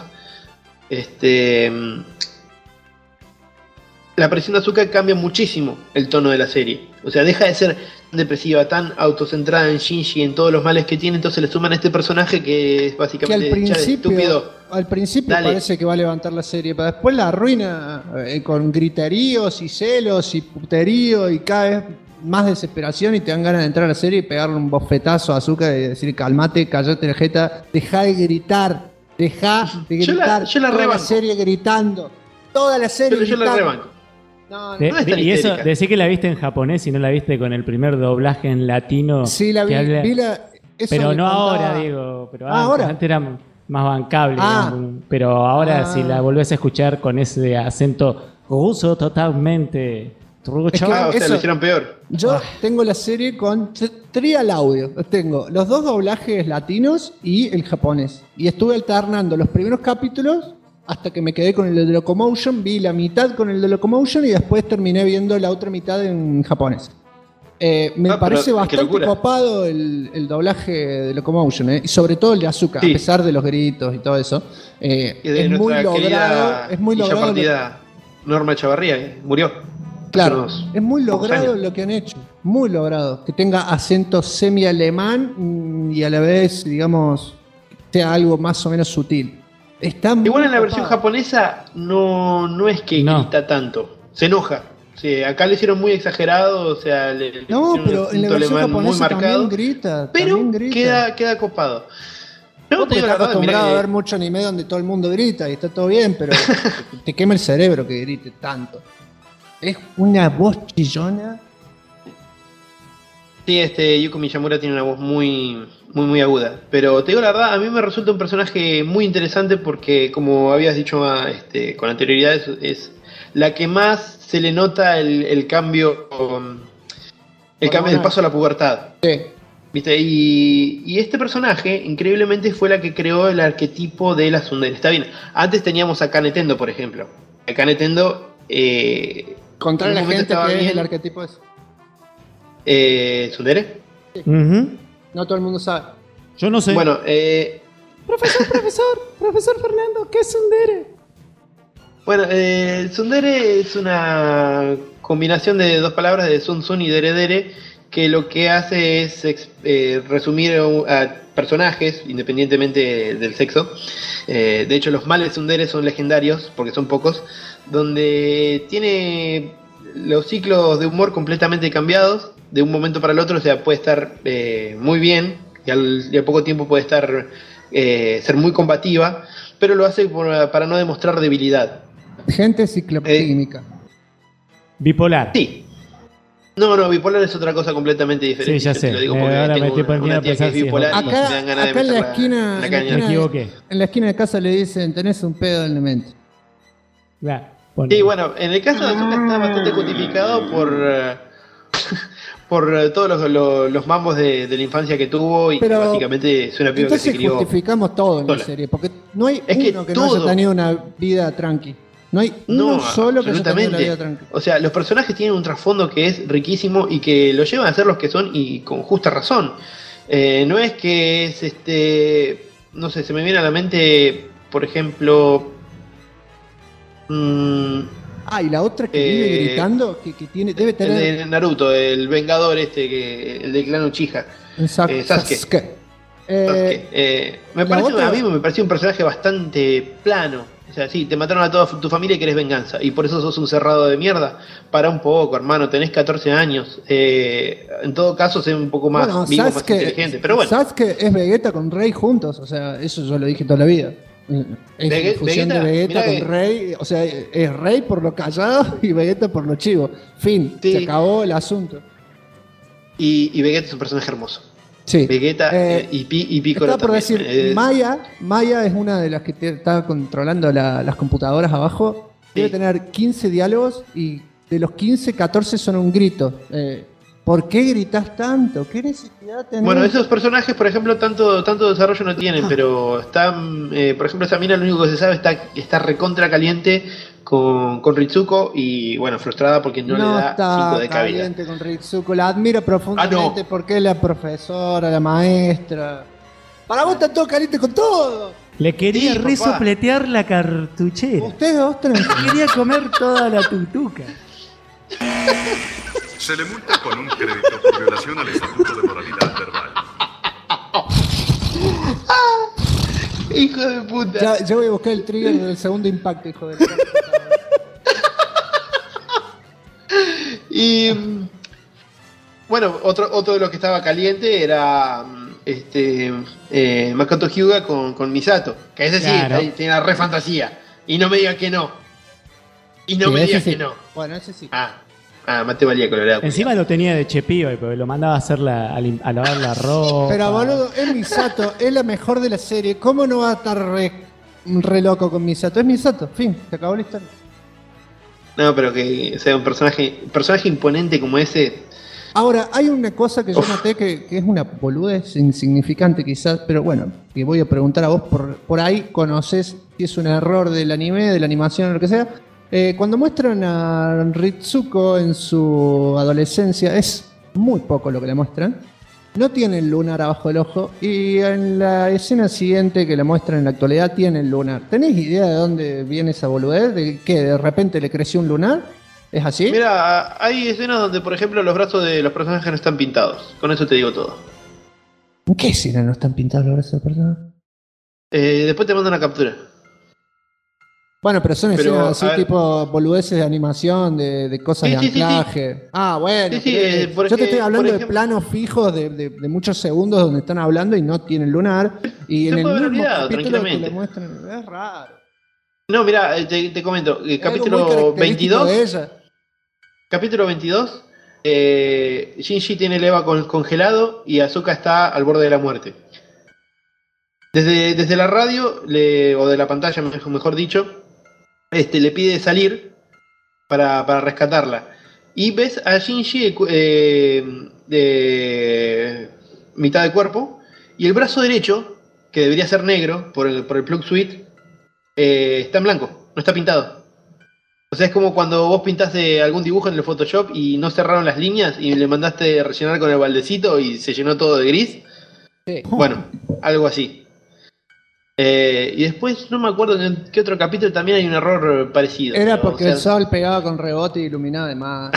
S4: La aparición de Asuka cambia muchísimo el tono de la serie. O sea, deja de ser tan depresiva, tan autocentrada en Shinji, en todos los males que tiene, entonces le suman a este personaje que es básicamente estúpido.
S3: Al principio parece que va a levantar la serie, pero después la arruina con griteríos y celos y puterío y cada vez más desesperación, y te dan ganas de entrar a la serie y pegarle un bofetazo a Asuka y decir: calmate, callate la jeta, dejá de gritar, dejá de gritar.
S4: Yo la
S3: toda
S4: rebanco.
S3: la serie gritando, toda la serie
S4: Yo
S3: gritando.
S4: la rebanco.
S3: No,
S5: Y eso, decir que la viste en japonés y no la viste con el primer doblaje en latino.
S3: Sí, la vi, eso
S5: pero
S3: le
S5: no
S3: contaba.
S5: ahora, digo. Pero
S3: ahora.
S5: antes era más bancable. Digamos, pero ahora si la volvés a escuchar con ese acento ruso totalmente trucho.
S4: O sea, lo hicieron peor.
S3: Yo tengo la serie con trial audio. Tengo los dos doblajes latinos y el japonés. Y estuve alternando los primeros capítulos hasta que me quedé con el de Locomotion. Vi la mitad con el de Locomotion y después terminé viendo la otra mitad en japonés. Me parece bastante copado el doblaje de Locomotion, y sobre todo el de Asuka,
S4: Sí.
S3: a pesar de los gritos y todo eso. Es muy logrado. Es muy logrado.
S4: Norma Chavarría, murió.
S3: Claro, es muy logrado lo que han hecho. Muy logrado. Que tenga acento semi-alemán y a la vez, digamos, sea algo más o menos sutil. Está muy
S4: Igual en la
S3: copado.
S4: versión japonesa no es que grita tanto, se enoja. Sí, acá lo hicieron muy exagerado, o sea,
S3: No,
S4: hicieron
S3: pero
S4: un
S3: en la
S4: acento
S3: versión
S4: alemán muy
S3: japonesa
S4: marcado,
S3: también grita.
S4: pero
S3: también grita.
S4: queda copado.
S3: Vos porque
S4: te digo la
S3: estás
S4: verdad,
S3: acostumbrado
S4: mirá
S3: a ver mucho anime donde todo el mundo grita y está todo bien, pero te quema el cerebro que grite tanto. Es una voz chillona.
S4: Sí, Yuko Miyamura tiene una voz muy aguda. Pero te digo la verdad, a mí me resulta un personaje muy interesante porque, como habías dicho con anterioridad, es la que más se le nota el cambio, el paso a la pubertad.
S3: Sí.
S4: ¿Viste? Y este personaje, increíblemente, fue la que creó el arquetipo de la tsundere. Está bien, antes teníamos a Kane Tendo, por ejemplo. A Kane Tendo...
S3: Contar a la gente
S4: estaba
S3: que es
S4: bien.
S3: el arquetipo ese.
S4: ¿Tsundere?
S3: No todo el mundo sabe.
S5: Yo no sé.
S4: Bueno,
S5: Profesor Fernando, ¿qué es tsundere?
S4: Bueno, tsundere es una combinación de dos palabras, de Sun Sun y Dere Dere, que lo que hace es resumir a personajes, independientemente del sexo. De hecho, los males tsundere son legendarios, porque son pocos, donde tiene los ciclos de humor completamente cambiados de un momento para el otro. O sea, puede estar muy bien y al poco tiempo puede estar ser muy combativa, pero lo hace para no demostrar debilidad.
S3: Gente ciclotímica.
S5: Bipolar.
S4: Sí. No, bipolar es otra cosa completamente diferente.
S5: Sí, ya sé.
S4: Te lo digo porque
S5: Ahora me
S4: tengo
S5: estoy poniendo
S4: una
S5: a
S4: tía que
S5: pensar
S4: es
S5: si es
S4: bipolar y
S3: Acá,
S4: me dan ganas de
S3: acá en la
S4: meterla
S3: esquina,
S4: en la caña.
S5: Me equivoqué.
S3: en la esquina de casa le dicen: tenés un pedo en la mente.
S4: Sí, bueno, en el caso de Asuka está bastante justificado por todos los mambos de la infancia que tuvo y
S3: Pero,
S4: que básicamente es una piba que se
S3: Entonces
S4: crió.
S3: justificamos todo en la
S4: sola.
S3: serie, porque no hay
S4: Es que
S3: uno que no
S4: todo.
S3: haya tenido una vida tranqui. No hay uno solo que haya tenido una vida
S4: absolutamente.
S3: tranqui.
S4: O sea, los personajes tienen un trasfondo que es riquísimo y que los llevan a ser los que son y con justa razón. No es que es no sé, se me viene a la mente, por ejemplo.
S3: Y la otra que vive gritando, que tiene, debe tener.
S4: El de Naruto, el vengador el del clan Uchiha. Sasuke.
S3: Sasuke.
S4: Me parece, a mí me pareció un personaje bastante plano. O sea, sí, te mataron a toda tu familia y querés venganza. Y por eso sos un cerrado de mierda. Para un poco, hermano, tenés 14 años. En todo caso, sé un poco más vivo, más inteligente. Pero bueno.
S3: Sasuke es Vegeta con Rey juntos. O sea, eso yo lo dije toda la vida. Es la fusión de Vegeta con Rey. O sea, es Rey por lo callado y Vegeta por lo chivo. Fin, se acabó el asunto.
S4: Y Vegeta es un personaje hermoso.
S3: Sí.
S4: Vegeta y Piccolo
S3: estaba por
S4: también.
S3: decir, Maya es una de las que está controlando las computadoras abajo. Debe tener 15 diálogos y de los 15, 14 son un grito. ¿Por qué gritas tanto? ¿Qué necesidad tenés?
S4: Bueno, esos personajes, por ejemplo, tanto desarrollo no tienen, pero están, por ejemplo, esa mina lo único que se sabe está recontra caliente con Ritsuko y, bueno, frustrada porque no le da 5 de cabida.
S3: Caliente con Ritsuko, la admiro profundamente porque es la profesora, la maestra. Para vos está todo caliente con todo.
S5: Le quería
S4: Sí,
S5: resopletear la cartuchera.
S3: Ustedes dos tranquilos.
S5: Quería comer toda la tutuca.
S11: Se le multa con un crédito por violación al Estatuto de Moralidad Verbal.
S4: Hijo de puta.
S3: Ya voy a buscar el trigger del segundo impacto, hijo de puta.
S4: Y bueno, otro de los que estaba caliente era Makoto Hyuga con Misato, que ese sí,
S5: Claro.
S4: tiene la re fantasía. Y no me diga que no. Y no
S3: Sí,
S4: me
S3: ese
S4: digas
S3: sí.
S4: que no.
S3: Bueno, ese sí.
S4: Mate valía colorado.
S5: Encima lo tenía de chepiba, porque lo mandaba a hacer a lavar la ropa.
S3: Pero boludo, es Misato, es la mejor de la serie. ¿Cómo no va a estar re loco con Misato? Es Misato, fin, se acabó la historia.
S4: No, pero que sea un personaje imponente como ese.
S3: Ahora, hay una cosa que yo noté que es una boludez insignificante quizás, pero bueno, que voy a preguntar a vos, por ahí conoces si es un error del anime, de la animación o lo que sea. Cuando muestran a Ritsuko en su adolescencia, es muy poco lo que le muestran. No tiene el lunar abajo del ojo y en la escena siguiente que le muestran en la actualidad tiene el lunar. ¿Tenés idea de dónde viene esa boludez? ¿De que de repente le creció un lunar? ¿Es así?
S4: Mira, hay escenas donde, por ejemplo, los brazos de los personajes no están pintados. Con eso te digo todo.
S3: ¿En qué escena no están pintados los brazos de personas?
S4: Después te mando una captura.
S3: Bueno, pero son
S4: Pero,
S3: escenas así
S4: a ver.
S3: tipo boludeces de animación, de cosas
S4: Sí,
S3: de
S4: sí, sí,
S3: anclaje. Ah, bueno.
S4: Sí, sí,
S3: pero yo te estoy hablando de planos fijos de muchos segundos donde están hablando y no tienen lunar. Y
S4: Se
S3: en el
S4: puede haber
S3: mismo
S4: olvidado,
S3: capítulo que
S4: tranquilamente.
S3: le muestran. Es raro.
S4: No, mira, te comento.
S3: Es algo muy
S4: Capítulo
S3: característico
S4: 22.
S3: de ella.
S4: Capítulo 22. Shinji tiene el Eva congelado y Asuka está al borde de la muerte. Desde la radio, o de la pantalla, mejor dicho, le pide salir para rescatarla. Y ves a Shinji de mitad de cuerpo y el brazo derecho, que debería ser negro por el plug suite, está en blanco, no está pintado. O sea, es como cuando vos pintaste algún dibujo en el Photoshop y no cerraron las líneas y le mandaste rellenar con el baldecito y se llenó todo de gris.
S3: Sí.
S4: Bueno, algo así. Y después no me acuerdo en qué otro capítulo también hay un error parecido.
S3: Era
S4: pero,
S3: porque
S4: o sea,
S3: el sol pegaba con rebote y iluminaba de más.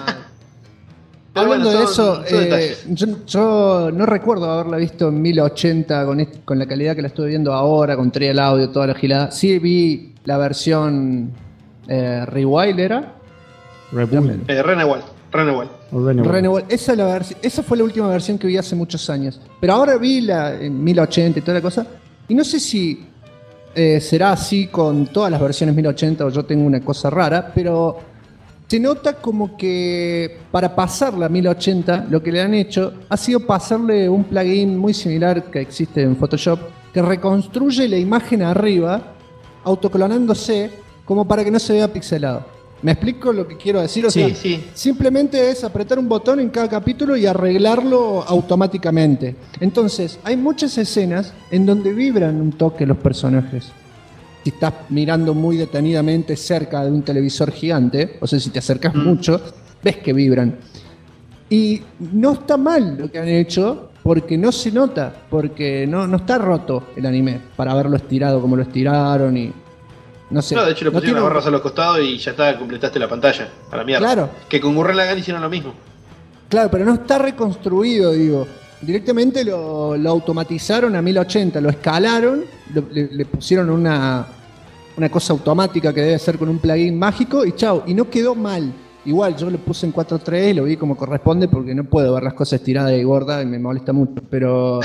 S4: Pero
S3: Hablando
S4: bueno,
S3: de
S4: son
S3: eso,
S4: detalles.
S3: yo no recuerdo haberla visto en 1080 con la calidad que la estoy viendo ahora, con trial audio, toda la gilada. Sí vi la versión Rewild, ¿era?
S4: Renewal.
S3: Renewal. Esa fue la última versión que vi hace muchos años. Pero ahora vi la en 1080 y toda la cosa. Y no sé si será así con todas las versiones 1080 o yo tengo una cosa rara, pero se nota como que para pasarla a 1080 lo que le han hecho ha sido pasarle un plugin muy similar que existe en Photoshop que reconstruye la imagen arriba autoclonándose como para que no se vea pixelado. ¿Me explico lo que quiero decir? O sea, simplemente es apretar un botón en cada capítulo y arreglarlo automáticamente. Entonces, hay muchas escenas en donde vibran un toque los personajes. Si estás mirando muy detenidamente cerca de un televisor gigante, o sea, si te acercas mucho, ves que vibran. Y no está mal lo que han hecho, porque no se nota, porque no está roto el anime para haberlo estirado como lo estiraron y... No sé.
S4: No, de hecho le
S3: No
S4: pusieron
S3: tiene-
S4: las barras a los costados y ya está, completaste la pantalla. A la mierda.
S3: Claro.
S4: Que con Gurren Lagann hicieron lo mismo.
S3: Claro, pero no está reconstruido, digo. Directamente lo automatizaron a 1080, lo escalaron, le pusieron una cosa automática que debe ser con un plugin mágico y chao, y no quedó mal. Igual, yo lo puse en 4.3 y lo vi como corresponde porque no puedo ver las cosas estiradas y gordas y me molesta mucho. Pero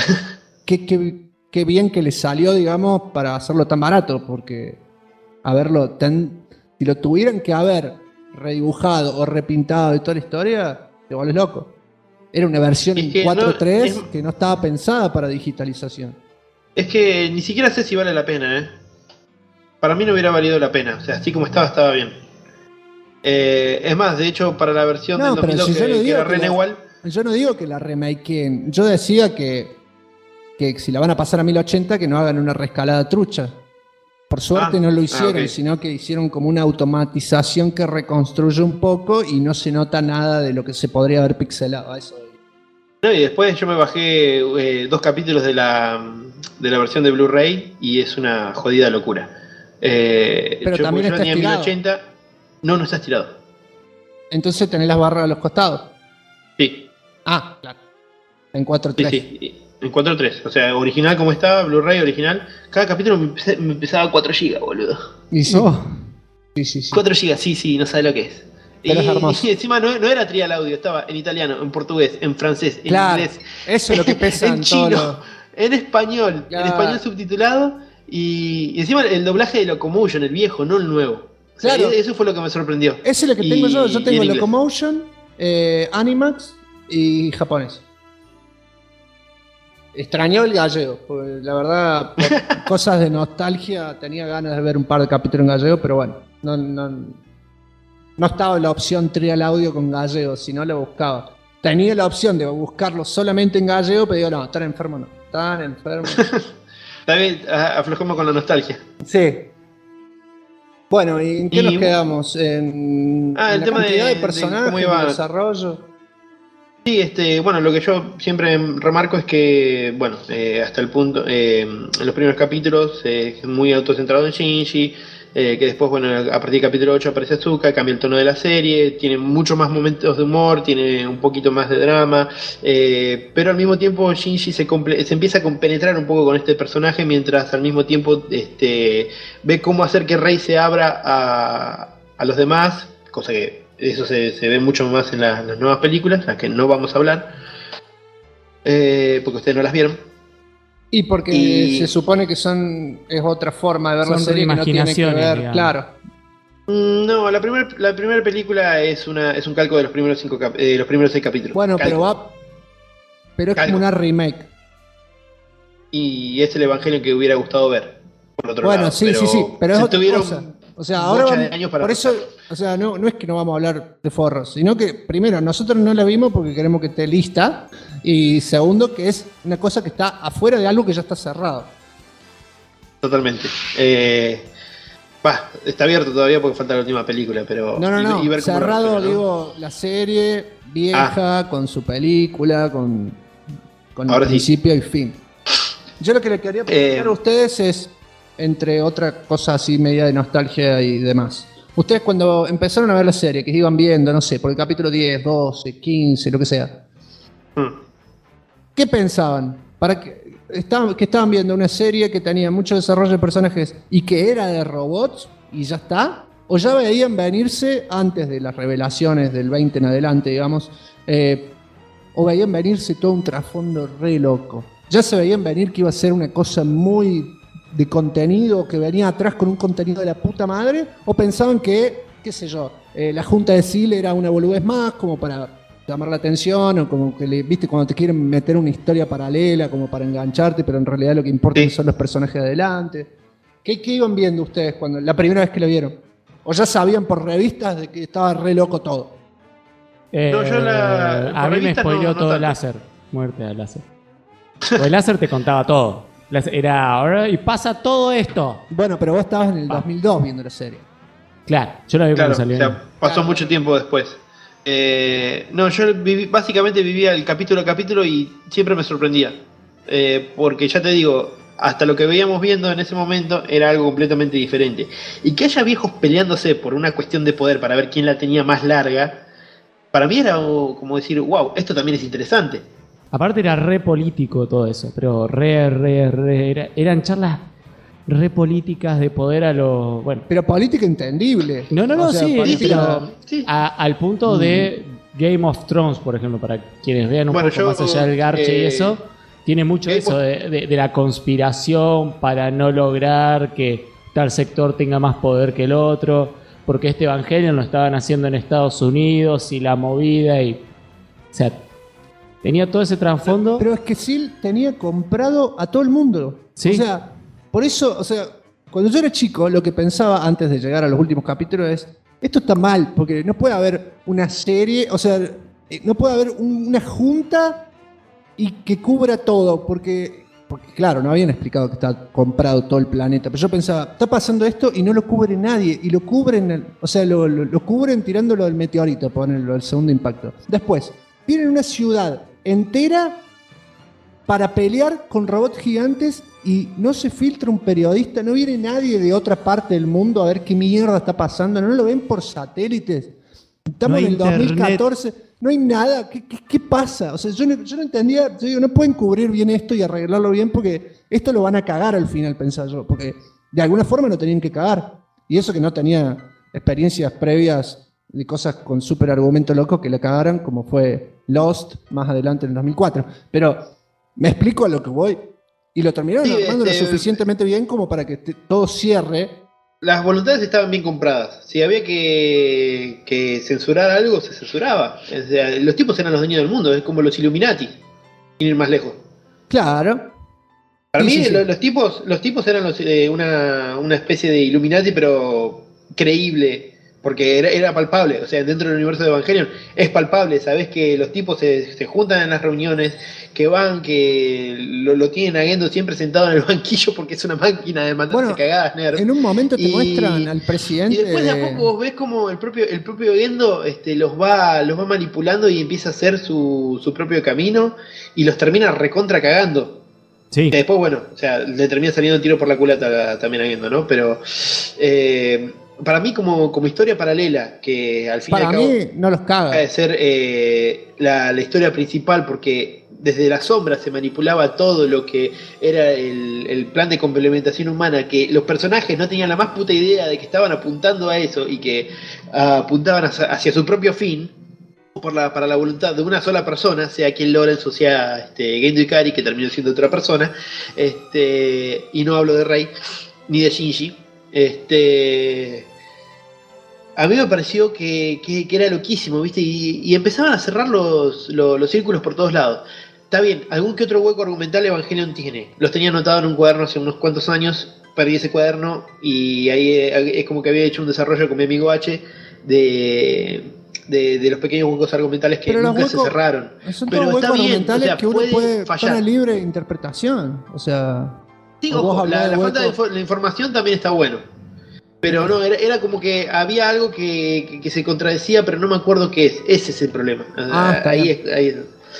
S3: qué bien que le salió, digamos, para hacerlo tan barato, porque si lo tuvieran que haber redibujado o repintado y toda la historia, te vuelves loco. Era una versión en
S4: que
S3: 4.3 que no estaba pensada para digitalización.
S4: Es que ni siquiera sé si vale la pena, ¿eh? Para mí no hubiera valido la pena. O sea, así como estaba bien. Es más, de hecho, para la versión
S3: No,
S4: del
S3: pero
S4: 2002
S3: si yo no
S4: que
S3: digo
S4: era
S3: que
S4: Renewal,
S3: Yo no digo que la remakeen. Yo decía que si la van a pasar a 1080, que no hagan una reescalada trucha. Por suerte no lo hicieron, sino que hicieron como una automatización que reconstruye un poco y no se nota nada de lo que se podría haber pixelado. Eso.
S4: No, y después yo me bajé 2 capítulos de la versión de Blu-ray y es una jodida locura.
S3: Pero también está
S4: tenía
S3: estirado.
S4: 1080. No está estirado.
S3: Entonces tenés las barras a los costados.
S4: Sí.
S3: Ah, claro. En 4.3.
S4: Sí. En 4.3, o sea, original como estaba, Blu-ray original. Cada capítulo me pesaba 4 GB, boludo.
S3: Y sí. Sí.
S4: 4 GB, sí, no sabe lo que es.
S3: Pero es hermoso.
S4: Y encima no era trial audio, estaba en italiano, en portugués, en francés, en inglés.
S3: Eso es lo que pesa
S4: en chino, en español,
S3: Claro.
S4: en español subtitulado. Y encima el doblaje de Locomotion, el viejo, no el nuevo. O sea,
S3: Claro.
S4: eso fue lo que me sorprendió.
S3: Eso es lo que tengo yo. Yo
S4: Y
S3: tengo
S4: en inglés.
S3: Locomotion, Animax y japonés. Extrañó el gallego, porque la verdad, por cosas de nostalgia, tenía ganas de ver un par de capítulos en gallego, pero bueno, no estaba la opción trial audio con gallego, si no lo buscaba. Tenía la opción de buscarlo solamente en gallego, pero digo, no, tan enfermo no, tan enfermo.
S4: También aflojamos con la nostalgia.
S3: Sí. Bueno, ¿y en qué nos quedamos? ¿En
S4: el
S3: la
S4: tema
S3: cantidad de
S4: de
S3: personajes,
S4: cómo iba-
S3: de desarrollo?
S4: Sí, bueno, lo que yo siempre remarco es que, bueno, hasta el punto, en los primeros capítulos es muy autocentrado en Shinji, que después, bueno, a partir del capítulo 8 aparece Asuka, cambia el tono de la serie, tiene muchos más momentos de humor, tiene un poquito más de drama, pero al mismo tiempo Shinji se empieza a compenetrar un poco con este personaje, mientras al mismo tiempo ve cómo hacer que Rei se abra a los demás, cosa que eso se ve mucho más en las nuevas películas, las que no vamos a hablar, porque ustedes no las vieron.
S3: Y porque se supone que es otra forma de ver la
S5: Son
S3: serie que no tiene que
S5: reimaginaciones,
S3: ver,
S5: digamos.
S3: claro.
S4: No, la primera película es un calco de los primeros 6 capítulos.
S3: Bueno,
S4: Calco.
S3: pero es como una remake.
S4: Y es el evangelio que hubiera gustado ver, por otro
S3: Bueno,
S4: lado.
S3: sí, pero es
S4: se
S3: otra
S4: tuvieron
S3: cosa. O sea, ahora
S4: bocha
S3: vamos-
S4: de años para
S3: por eso, o sea, no es que no vamos a hablar de forros, sino que primero nosotros no la vimos porque queremos que esté lista y segundo que es una cosa que está afuera de algo que ya está cerrado.
S4: Totalmente. Está abierto todavía porque falta la última película, pero
S3: No,
S4: y ver cómo lo
S3: cerrado,
S4: resuelven, ¿no?
S3: digo, la serie vieja con su película, con
S4: Ahora sí.
S3: principio y fin. Yo lo que le quería preguntar a ustedes es, entre otras cosas así media de nostalgia y demás. Ustedes cuando empezaron a ver la serie, que iban viendo, no sé, por el capítulo 10, 12, 15, lo que sea, ¿qué pensaban? Que estaban viendo una serie que tenía mucho desarrollo de personajes y que era de robots y ya está? ¿O ya veían venirse antes de las revelaciones del 20 en adelante, digamos? ¿O veían venirse todo un trasfondo re loco? ¿Ya se veían venir que iba a ser una cosa muy de contenido, que venía atrás con un contenido de la puta madre? ¿O pensaban que, qué sé yo, la junta de SEAL era una boludez más como para llamar la atención, o como que viste cuando te quieren meter una historia paralela como para engancharte, pero en realidad lo que importa son los personajes de adelante? ¿Qué iban viendo ustedes cuando la primera vez que lo vieron? ¿O ya sabían por revistas de que estaba re loco todo?
S4: No, yo
S5: a mí me spoileó todo el láser. Muerte al láser. O el láser te contaba todo. Era ahora y pasa todo esto.
S3: Bueno, pero vos estabas en el 2002 viendo la serie.
S5: Claro, yo la vi cuando salió.
S4: O sea, pasó mucho tiempo después. No, yo básicamente vivía el capítulo a capítulo y siempre me sorprendía. Porque ya te digo, hasta lo que veíamos viendo en ese momento era algo completamente diferente. Y que haya viejos peleándose por una cuestión de poder para ver quién la tenía más larga, para mí era como decir, wow, esto también es interesante.
S5: Aparte era re político todo eso, pero eran charlas re políticas de poder a los... Bueno.
S3: Pero política entendible.
S5: No,
S3: O sea,
S5: sí,
S3: política-
S5: pero al punto de Game of Thrones, por ejemplo, para quienes vean un poco más allá del garche y eso, tiene mucho eso de la conspiración para no lograr que tal sector tenga más poder que el otro, porque este evangelio lo estaban haciendo en Estados Unidos y la movida y... O sea, tenía todo ese trasfondo.
S3: Pero es que SEAL tenía comprado a todo el mundo.
S5: Sí.
S3: O sea, por eso, o sea, cuando yo era chico, lo que pensaba antes de llegar a los últimos capítulos es, esto está mal, porque no puede haber una serie, o sea, no puede haber una junta y que cubra todo, porque claro, no habían explicado que está comprado todo el planeta, pero yo pensaba, está pasando esto y no lo cubre nadie, y lo cubren, o sea, lo cubren tirándolo del meteorito, ponerlo, el segundo impacto. Después, tienen una ciudad entera para pelear con robots gigantes y no se filtra un periodista, no viene nadie de otra parte del mundo a ver qué mierda está pasando, no lo ven por satélites. Estamos en el 2014, no hay nada, ¿qué pasa? O sea, yo no entendía, yo digo, no pueden cubrir bien esto y arreglarlo bien porque esto lo van a cagar al final, pensaba yo, porque de alguna forma lo tenían que cagar. Y eso que no tenía experiencias previas de cosas con súper argumento loco que le cagaran, como fue Lost más adelante en el 2004. Pero me explico a lo que voy. Y lo terminaron armando lo suficientemente bien como para que todo cierre.
S4: Las voluntades estaban bien compradas. Si había que censurar algo, se censuraba. O sea, los tipos eran los dueños del mundo, es como los Illuminati, sin ir más lejos.
S3: Claro.
S4: Para mí, los tipos eran una especie de Illuminati, pero creíble, porque era palpable. O sea, dentro del universo de Evangelion es palpable. Sabés que los tipos se juntan en las reuniones, que van, que lo tienen a Gendo siempre sentado en el banquillo porque es una máquina de matarse cagadas, nerd.
S3: En un momento te muestran al presidente.
S4: Y después de a poco vos ves como el propio Gendo los va manipulando y empieza a hacer su propio camino y los termina recontra cagando.
S5: Sí.
S4: Que después, bueno, o sea, le termina saliendo un tiro por la culata también a Gendo, ¿no? Pero para mí como historia paralela, que al fin y al cabo
S3: no los caga.
S4: Deja de ser la historia principal, porque desde la sombra se manipulaba todo lo que era el plan de complementación humana, que los personajes no tenían la más puta idea de que estaban apuntando a eso y que apuntaban hacia su propio fin para la voluntad de una sola persona, sea quien Lorenzo, sea Gendo Ikari, que terminó siendo otra persona, y no hablo de Rei ni de Shinji. A mí me pareció que era loquísimo, ¿viste? Y empezaban a cerrar los círculos por todos lados. Está bien, algún que otro hueco argumental Evangelion tiene. Los tenía anotado en un cuaderno hace unos cuantos años, perdí ese cuaderno y ahí es como que había hecho un desarrollo con mi amigo H de los pequeños huecos argumentales que nunca se cerraron.
S3: Son
S4: pero
S3: todos
S4: está
S3: huecos
S4: bien,
S3: argumentales
S4: o sea,
S3: que uno puede
S4: fallar.
S3: estar libre interpretación. O sea,
S4: sí, ojo, la falta de la información también está bueno. Pero no, era como que había algo que se contradecía, pero no me acuerdo qué es. Ese es el problema. Ahí es.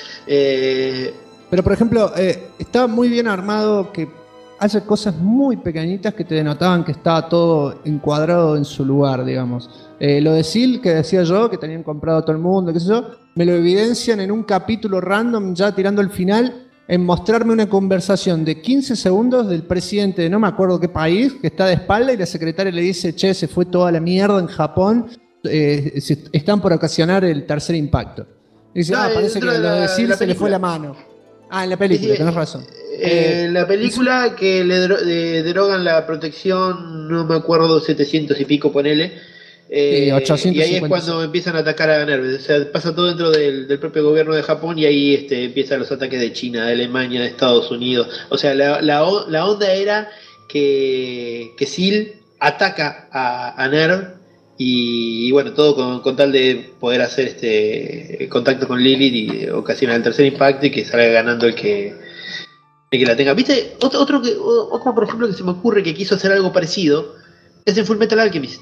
S3: Pero por ejemplo, estaba muy bien armado que hace cosas muy pequeñitas que te denotaban que estaba todo encuadrado en su lugar, digamos. Lo de Sil, que decía yo, que tenían comprado todo el mundo, qué sé yo, me lo evidencian en un capítulo random, ya tirando el final, en mostrarme una conversación de 15 segundos del presidente de no me acuerdo qué país, que está de espalda y la secretaria le dice, che, se fue toda la mierda en Japón, están por ocasionar el tercer impacto. Y dice, parece que lo de Sil se le fue la mano. En la película, tenés razón.
S4: La película que le derogan la protección, no me acuerdo, 700 y pico, ponele.
S3: 850.
S4: Y ahí es cuando empiezan a atacar a Nerves. O sea, pasa todo dentro del propio gobierno de Japón y ahí empiezan los ataques de China, de Alemania, de Estados Unidos. O sea, la onda era que Sil ataca a Nerv y bueno, todo con tal de poder hacer contacto con Lilith y ocasionar el tercer impacto y que salga ganando el que la tenga. ¿Viste? Otro, por ejemplo, que se me ocurre que quiso hacer algo parecido es en Fullmetal Alchemist.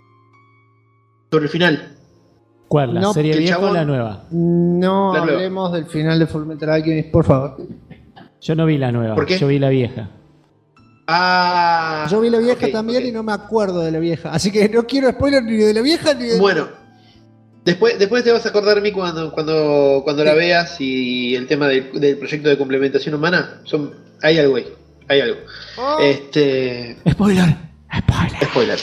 S4: Sobre el final.
S5: ¿Cuál? ¿La serie vieja o la nueva?
S3: No hablemos del final de Fullmetal Alchemist, por favor.
S5: Yo no vi la nueva,
S4: ¿Por qué?
S5: Yo vi la vieja.
S3: Yo vi la vieja también y no me acuerdo de la vieja. Así que no quiero spoiler ni de la vieja ni de...
S4: Bueno, después te vas a acordar de mí cuando la veas y el tema del proyecto de complementación humana. Hay algo ahí. Hay algo. Spoiler.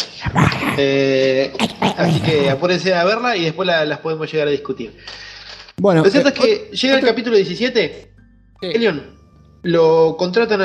S4: Así que apúrense a verla y después las podemos llegar a discutir.
S3: Bueno,
S4: lo cierto es que llega el capítulo 17. Elion lo contratan.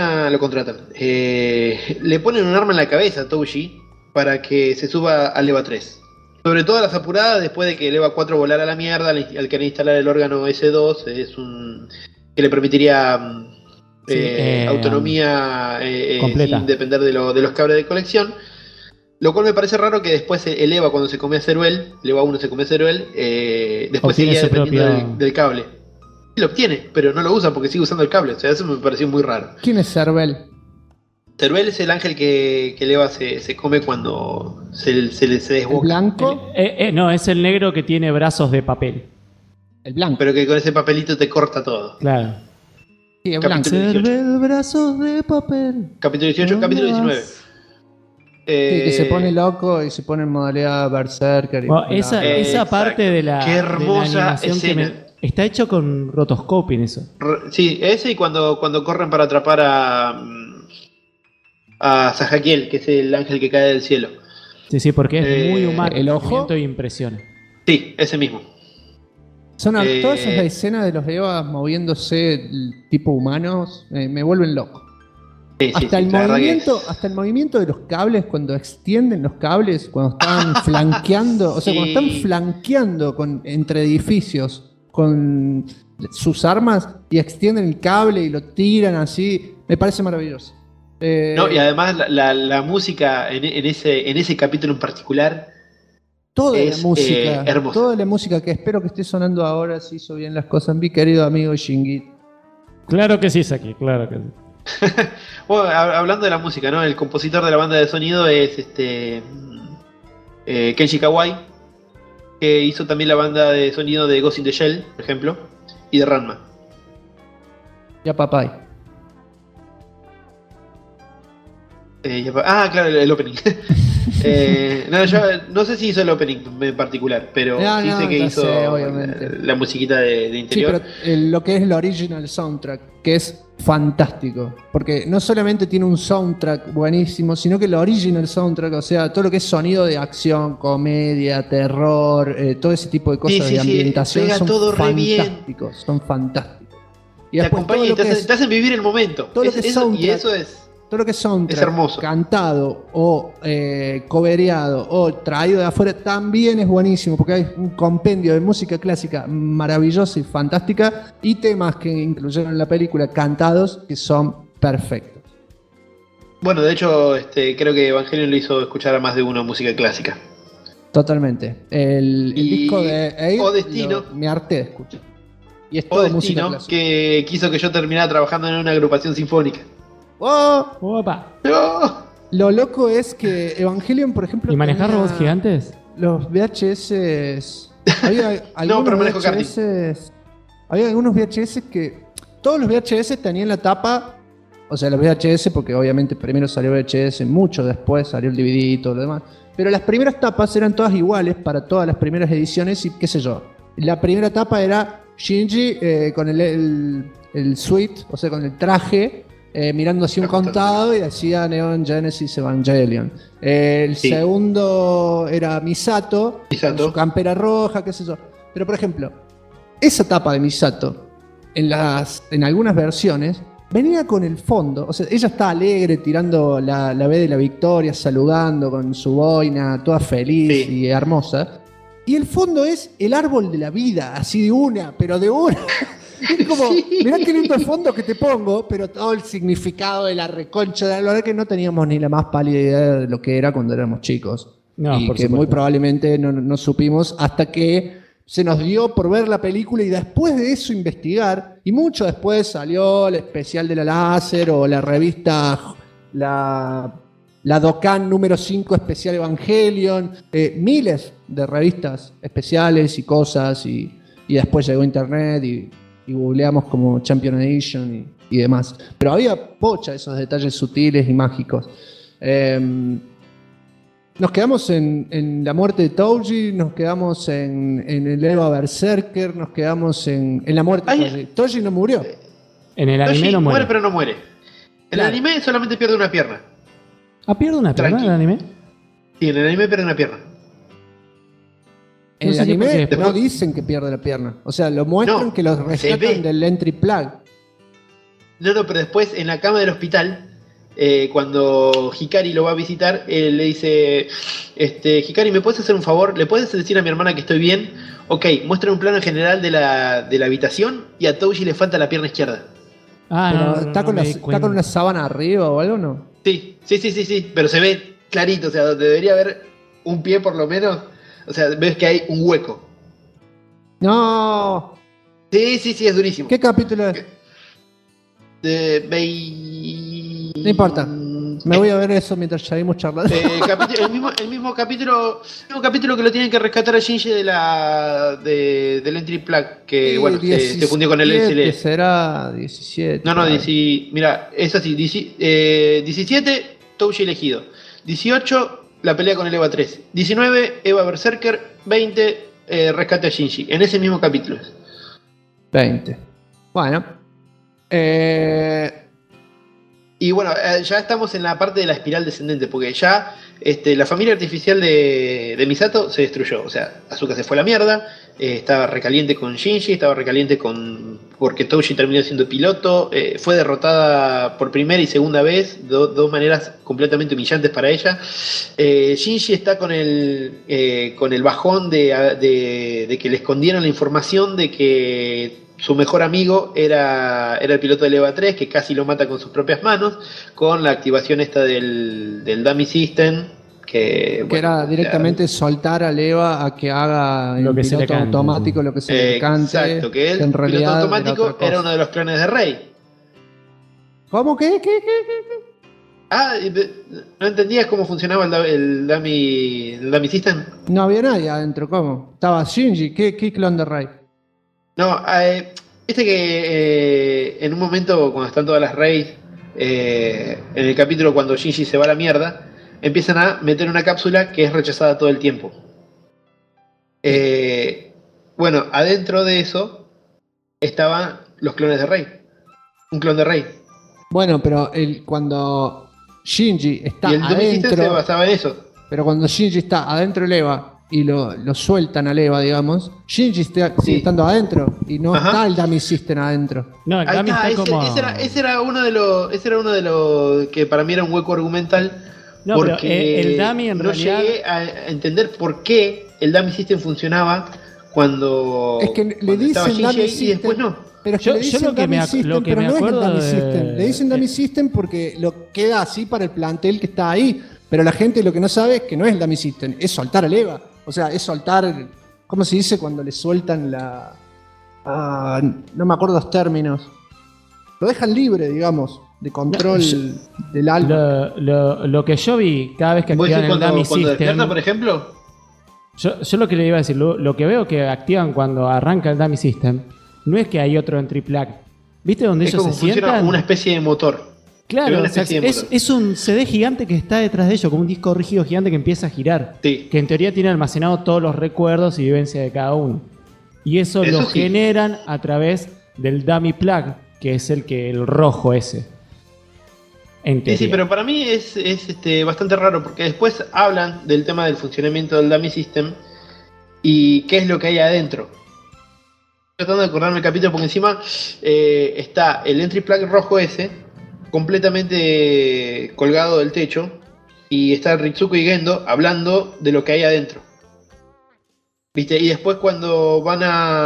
S4: Le ponen un arma en la cabeza a Touji para que se suba al EVA 3. Sobre todas las apuradas, después de que el EVA 4 volara a la mierda, al querer instalar el órgano S2, que le permitiría autonomía
S5: completa,
S4: sin depender de los cables de colección. Lo cual me parece raro que después el Eva, cuando se come a Ceruel, el Eva 1 se come a Ceruel, después
S5: Obtiene
S4: seguía
S5: su
S4: dependiendo
S5: propio-
S4: del cable. Sí lo obtiene, pero no lo usa porque sigue usando el cable. O sea, eso me pareció muy raro.
S3: ¿Quién es Cervel?
S4: Ceruel es el ángel que el Eva se come cuando se desboca.
S3: ¿Blanco?
S5: No, es el negro que tiene brazos de papel.
S3: El blanco.
S4: Pero que con ese papelito te corta todo.
S5: Claro.
S3: Sí, es blanco.
S4: Capítulo 18.
S3: Cervel, brazos de papel.
S4: Capítulo 18, capítulo 19.
S3: Sí, que se pone loco y se pone en modalidad berserker.
S5: Bueno, esa parte de la,
S4: Qué hermosa
S5: de la animación que
S4: escena.
S5: está hecho con rotoscoping eso.
S4: Sí, ese y cuando corren para atrapar a Sajakiel, que es el ángel que cae del cielo.
S5: Sí, porque es muy humano.
S3: ¿el ojo?
S5: Y impresiona.
S4: Sí, ese mismo.
S3: Son
S4: Eh,
S3: todas esas escenas de los Evas moviéndose tipo humanos, me vuelven loco.
S4: Sí,
S3: Hasta el
S4: la verdad que
S3: hasta el movimiento de los cables, cuando extienden los cables, cuando están flanqueando, o sea, cuando están flanqueando entre edificios con sus armas y extienden el cable y lo tiran así, me parece maravilloso.
S4: No, y además la música en ese capítulo en particular
S3: Toda
S4: es
S3: la música,
S4: hermosa.
S3: toda la música que espero que esté sonando ahora, si hizo bien las cosas, mi querido amigo Shingi.
S5: Claro que sí, Saki, claro que sí.
S4: Bueno, hablando de la música, ¿no? El compositor de la banda de sonido es Kenshi Kawai, que hizo también la banda de sonido de Ghost in the Shell, por ejemplo, y de Ranma.
S3: Ya papay.
S4: Claro, el opening. No, yo no sé si hizo el opening en particular, pero sí sé que
S3: ya
S4: hizo
S3: sé, obviamente.
S4: la musiquita de
S3: Sí,
S4: interior.
S3: pero lo que es el original soundtrack, que es fantástico, porque no solamente tiene un soundtrack buenísimo, sino que el original soundtrack, o sea, todo lo que es sonido de acción, comedia, terror, todo ese tipo de cosas
S4: Sí,
S3: de
S4: sí,
S3: ambientación
S4: pega
S3: son
S4: todo re bien.
S3: fantásticos, son fantásticos. Y
S4: Te
S3: después
S4: acompaña y te hacen vivir el momento.
S3: todo lo que es
S4: Y
S3: soundtrack,
S4: eso es.
S3: todo lo que es soundtrack,
S4: Es hermoso.
S3: cantado o cobereado o traído de afuera también es buenísimo porque hay un compendio de música clásica maravillosa y fantástica y temas que incluyeron en la película cantados que son perfectos.
S4: Bueno, de hecho, creo que Evangelion le hizo escuchar a más de uno música clásica.
S3: Totalmente. El
S4: Y
S3: disco de Air,
S4: O Destino.
S3: me harté de escuchar. Y es
S4: O
S3: todo música
S4: Destino,
S3: clásica.
S4: que quiso que yo terminara trabajando en una agrupación sinfónica.
S3: ¡Oh!
S5: Opa.
S4: ¡No!
S3: Lo loco es que Evangelion, por ejemplo,
S5: ¿Y manejar
S3: tenía
S5: robots gigantes?
S3: los VHS. Había algunos
S4: pero manejo
S3: VHS. Había algunos VHS que. Todos los VHS tenían la tapa. O sea, los VHS, porque obviamente primero salió VHS, mucho después salió el DVD y todo lo demás. Pero las primeras tapas eran todas iguales para todas las primeras ediciones y qué sé yo. La primera tapa era Shinji con el suite, o sea, con el traje. Mirando hacia un contado y decía Neon Genesis Evangelion. El
S4: Sí.
S3: segundo era Misato, con su campera roja, qué sé yo. Pero por ejemplo, esa tapa de Misato, en algunas versiones, venía con el fondo. O sea, ella está alegre, tirando la B de la victoria, saludando con su boina, toda feliz y hermosa. Y el fondo es el árbol de la vida, así de una, pero de una. Es como, mirá qué lindo el fondo que te pongo, pero todo el significado de la reconcha, la verdad que no teníamos ni la más pálida idea de lo que era cuando éramos chicos.
S5: No,
S3: y
S5: por
S3: que
S5: supuesto.
S3: muy probablemente no supimos hasta que se nos dio por ver la película y después de eso investigar. Y mucho después salió el especial de la láser o la revista, la Dokkan número 5 especial Evangelion, miles de revistas especiales y cosas y después llegó internet y googleamos como Champion Edition y demás. Pero había pocha esos detalles sutiles y mágicos. Nos quedamos en la muerte de Touji, nos quedamos en el Eva Berserker, nos quedamos en la muerte de Touji. Touji no murió.
S5: En el anime
S4: Toshi
S5: no muere.
S4: pero no muere. En el anime solamente pierde una pierna.
S5: ¿Pierde una pierna en el anime?
S4: Sí, en el anime pierde una pierna.
S3: En
S5: No
S3: el
S5: sé si
S3: anime
S5: porque
S3: no
S5: después-
S3: dicen que pierde la pierna. O sea, lo muestran que los
S4: ve.
S3: rescatan del entry plug.
S4: No, pero después en la cama del hospital, cuando Hikari lo va a visitar, le dice, Hikari, ¿me puedes hacer un favor? ¿Le puedes decir a mi hermana que estoy bien? Ok, muestra un plano general de la habitación y a Touji le falta la pierna izquierda.
S3: Pero está con una sábana arriba o algo, ¿no?
S4: Sí, pero se ve clarito, o sea, donde debería haber un pie por lo menos. O sea, ves que hay un hueco.
S3: No.
S4: Sí, es durísimo.
S3: ¿Qué capítulo es? No importa. Me voy a ver eso mientras seguimos charlando.
S4: El mismo capítulo que lo tienen que rescatar a Shinji del Entry Plug, que bueno, se fundió con el SL.
S3: Será 17.
S4: No, mira, es así. 17, Touji elegido. 18, la pelea con el EVA 3. 19, EVA Berserker. 20, rescate a Shinji. En ese mismo capítulo.
S3: 20. Bueno.
S4: Y bueno, ya estamos en la parte de la espiral descendente, porque ya la familia artificial de Misato se destruyó. O sea, Asuka se fue a la mierda, estaba recaliente con Shinji, estaba recaliente porque Touji terminó siendo piloto, fue derrotada por primera y segunda vez, dos maneras completamente humillantes para ella. Shinji está con el bajón de que le escondieron la información de que su mejor amigo era el piloto del EVA 3, que casi lo mata con sus propias manos, con la activación esta del Dummy System, que
S3: era directamente soltar al EVA a que haga
S5: lo que
S3: piloto automático, lo que se le cante.
S4: Exacto, que el piloto automático era uno de los clones de Rey.
S3: ¿Cómo? ¿Qué?
S4: Ah, ¿no entendías cómo funcionaba el Dummy System?
S3: No había nadie adentro, ¿cómo? Estaba Shinji, ¿qué clon de Rey?
S4: No, viste que en un momento cuando están todas las Reyes, en el capítulo cuando Shinji se va a la mierda, empiezan a meter una cápsula que es rechazada todo el tiempo. Bueno, adentro de eso estaban los clones de Rey. Un clon de Rey.
S3: Bueno, pero
S4: cuando
S3: Shinji está
S4: y el
S3: adentro,
S4: se basaba en eso.
S3: Pero cuando Shinji está adentro del EVA y lo sueltan al EVA, digamos, Shinji sigue estando adentro y no está el Dummy System adentro.
S5: No, el Dummy está como...
S4: ese era uno de los que para mí era un hueco argumental.
S5: No,
S4: porque
S5: pero el Dummy en realidad...
S4: llegué a entender por qué el Dummy System funcionaba cuando
S3: le dicen Dummy System
S4: y después no.
S3: Pero es que le dicen Dummy System, pero no es el Dummy System. Le dicen Dummy System porque lo queda así para el plantel que está ahí. Pero la gente lo que no sabe es que no es el Dummy System, es soltar al EVA. O sea, es soltar, ¿cómo se dice cuando le sueltan no me acuerdo los términos. Lo dejan libre, digamos, de control del alma.
S5: Lo que yo vi cada vez que activan el Dummy System...
S4: despierta, por ejemplo?
S5: Yo lo que le iba a decir, lo que veo que activan cuando arranca el Dummy System, no es que hay otro entry plug. ¿Viste donde ellos se sientan?
S4: Como una especie de motor.
S5: Claro, o sea, es un CD gigante que está detrás de ellos, como un disco rígido gigante que empieza a girar.
S4: Sí.
S5: Que en teoría tiene almacenado todos los recuerdos y vivencias de cada uno. Y eso lo generan a través del Dummy Plug, que es el rojo ese.
S4: Sí, pero para mí es bastante raro, porque después hablan del tema del funcionamiento del Dummy System y qué es lo que hay adentro. Estoy tratando de acordarme el capítulo porque encima está el entry plug rojo ese completamente colgado del techo y está Ritsuko y Gendo hablando de lo que hay adentro. ¿Viste? Y después cuando van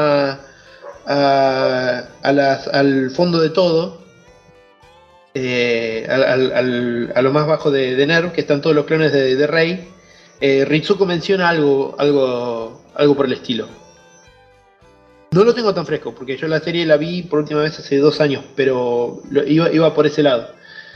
S4: al fondo de todo, a lo más bajo de NERV, que están todos los clones de Rey, Ritsuko menciona algo por el estilo. No lo tengo tan fresco, porque yo la serie la vi por última vez hace 2 años, pero iba por ese lado.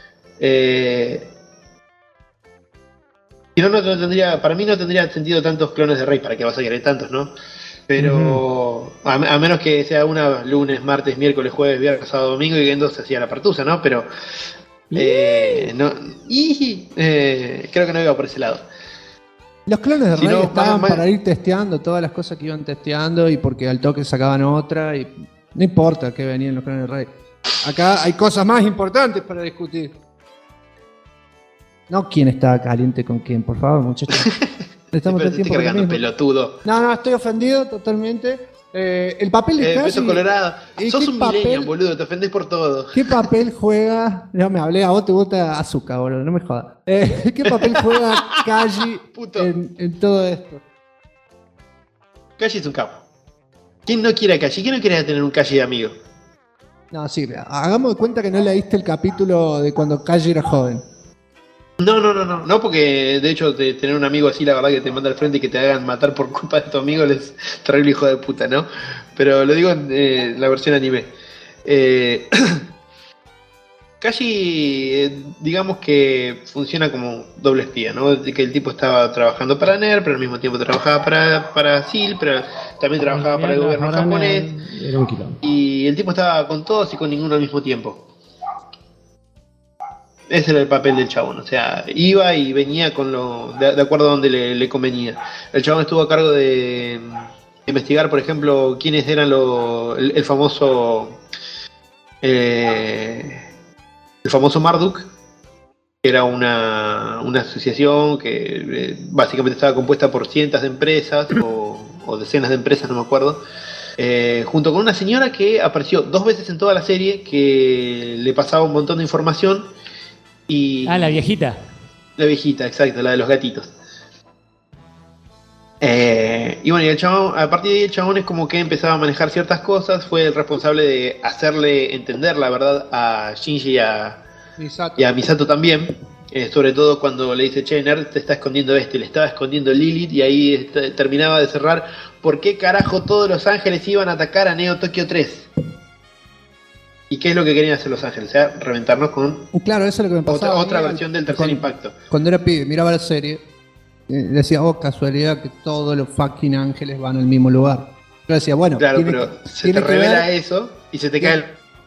S4: Si no, para mí no tendría sentido tantos clones de Rey, para que vas a querer tantos, ¿no? Pero a menos que sea una lunes, martes, miércoles, jueves, viernes, sábado, domingo y Gendo se hacía la partusa, ¿no? Pero creo que no iba por ese lado.
S3: Los clones de Rey estaban para ir testeando todas las cosas que iban testeando y porque al toque sacaban otra y no importa que venían los clones de Rey. Acá hay cosas más importantes para discutir. No quién está caliente con quién, por favor, muchachos. Estamos todo el tiempo
S4: cargando pelotudo.
S3: No, estoy ofendido totalmente. El papel de Kaji...
S4: Peso colorado. Sos un millennial, boludo, te ofendés por todo.
S3: ¿Qué papel juega? No me hablé, a vos te gusta azúcar, boludo, no me jodas. ¿Qué papel juega Kaji en todo esto?
S4: Kaji es un capo. ¿Quién no quiere a Kaji? ¿Quién no quiere tener un Kaji de amigo?
S3: No, sí, hagamos de cuenta que no leíste el capítulo de cuando Kaji era joven.
S4: No, porque de hecho tener un amigo así, la verdad que te manda al frente y que te hagan matar por culpa de tu amigo es terrible hijo de puta, ¿no? Pero lo digo en la versión anime. Kashi, digamos que funciona como doble espía, ¿no? Que el tipo estaba trabajando para NER, pero al mismo tiempo trabajaba para SEAL, pero también trabajaba para el gobierno japonés.
S5: Era un quilombo.
S4: Y el tipo estaba con todos y con ninguno al mismo tiempo. Ese era el papel del chabón, o sea, iba y venía con de acuerdo a donde le convenía. El chabón estuvo a cargo de investigar, por ejemplo, quiénes eran el famoso Marduk, que era una asociación que básicamente estaba compuesta por cientos de empresas o decenas de empresas, no me acuerdo, junto con una señora que apareció 2 veces en toda la serie, que le pasaba un montón de información.
S5: La viejita.
S4: La viejita, exacto, la de los gatitos. Y bueno, y el chabón, a partir de ahí el chabón es como que empezaba a manejar ciertas cosas, fue el responsable de hacerle entender la verdad a Shinji y a Misato también, sobre todo cuando le dice, che, Nerd te está escondiendo le estaba escondiendo Lilith, y ahí terminaba de cerrar por qué carajo todos los ángeles iban a atacar a Neo Tokyo 3. ¿Y qué es lo que querían hacer los ángeles? O sea, reventarnos con
S3: Claro, eso es lo que me pasaba.
S4: Otra versión del tercer impacto.
S3: Cuando era pibe, miraba la serie, decía, casualidad que todos los fucking ángeles van al mismo lugar. Yo decía, bueno,
S4: claro, pero se te revela eso y se te cae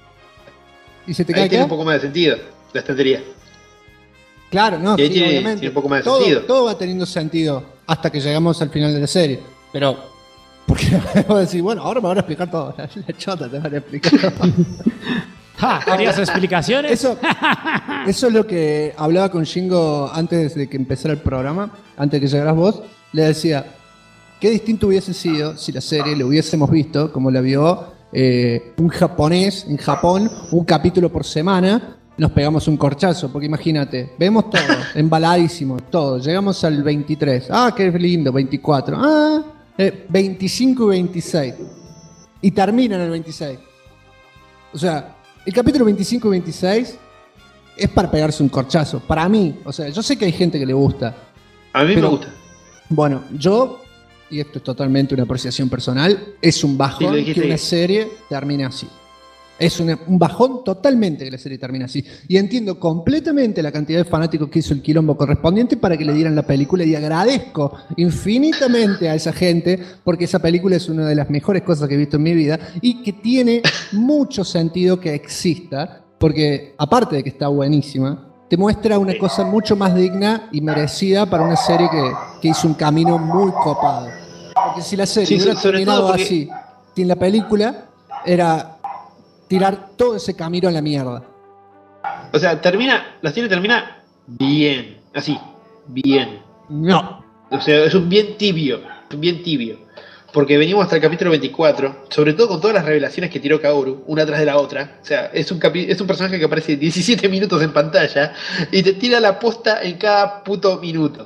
S3: ¿Y se te
S4: ahí
S3: cae
S4: tiene
S3: qué?
S4: un poco más de sentido la estantería.
S3: Claro, no,
S4: y ahí
S3: sí,
S4: tiene
S3: obviamente.
S4: un poco más de sentido.
S3: Todo va teniendo sentido hasta que llegamos al final de la serie. Pero, porque voy a decir, bueno, ahora me van a explicar todo. La chota te van a explicar todo.
S5: ¿Querías explicaciones?
S3: Eso es lo que hablaba con Shingo antes de que empezara el programa, antes de que llegaras vos. Le decía, qué distinto hubiese sido si la serie lo hubiésemos visto como la vio un japonés en Japón, un capítulo por semana. Nos pegamos un corchazo, porque imagínate, vemos todo, embaladísimo, todo. Llegamos al 23. Qué lindo, 24. 25 y 26. Y termina en el 26. O sea, el capítulo 25 y 26 es para pegarse un corchazo. Para mí, o sea, yo sé que hay gente que le gusta.
S4: A mí me gusta.
S3: Bueno, yo, y esto es totalmente una apreciación personal, es un bajón que una serie termine así. Es un bajón totalmente que la serie termine así. Y entiendo completamente la cantidad de fanáticos que hizo el quilombo correspondiente para que le dieran la película, y agradezco infinitamente a esa gente, porque esa película es una de las mejores cosas que he visto en mi vida y que tiene mucho sentido que exista, porque aparte de que está buenísima, te muestra una cosa mucho más digna y merecida para una serie que hizo un camino muy copado. Porque si la serie hubiera terminado así, sin la película, era tirar todo ese camino a la mierda.
S4: O sea, la serie termina bien, así, bien.
S3: No.
S4: O sea, es un bien tibio, porque venimos hasta el capítulo 24, sobre todo con todas las revelaciones que tiró Kaoru, una tras de la otra. O sea, es un personaje que aparece 17 minutos en pantalla y te tira la posta en cada puto minuto.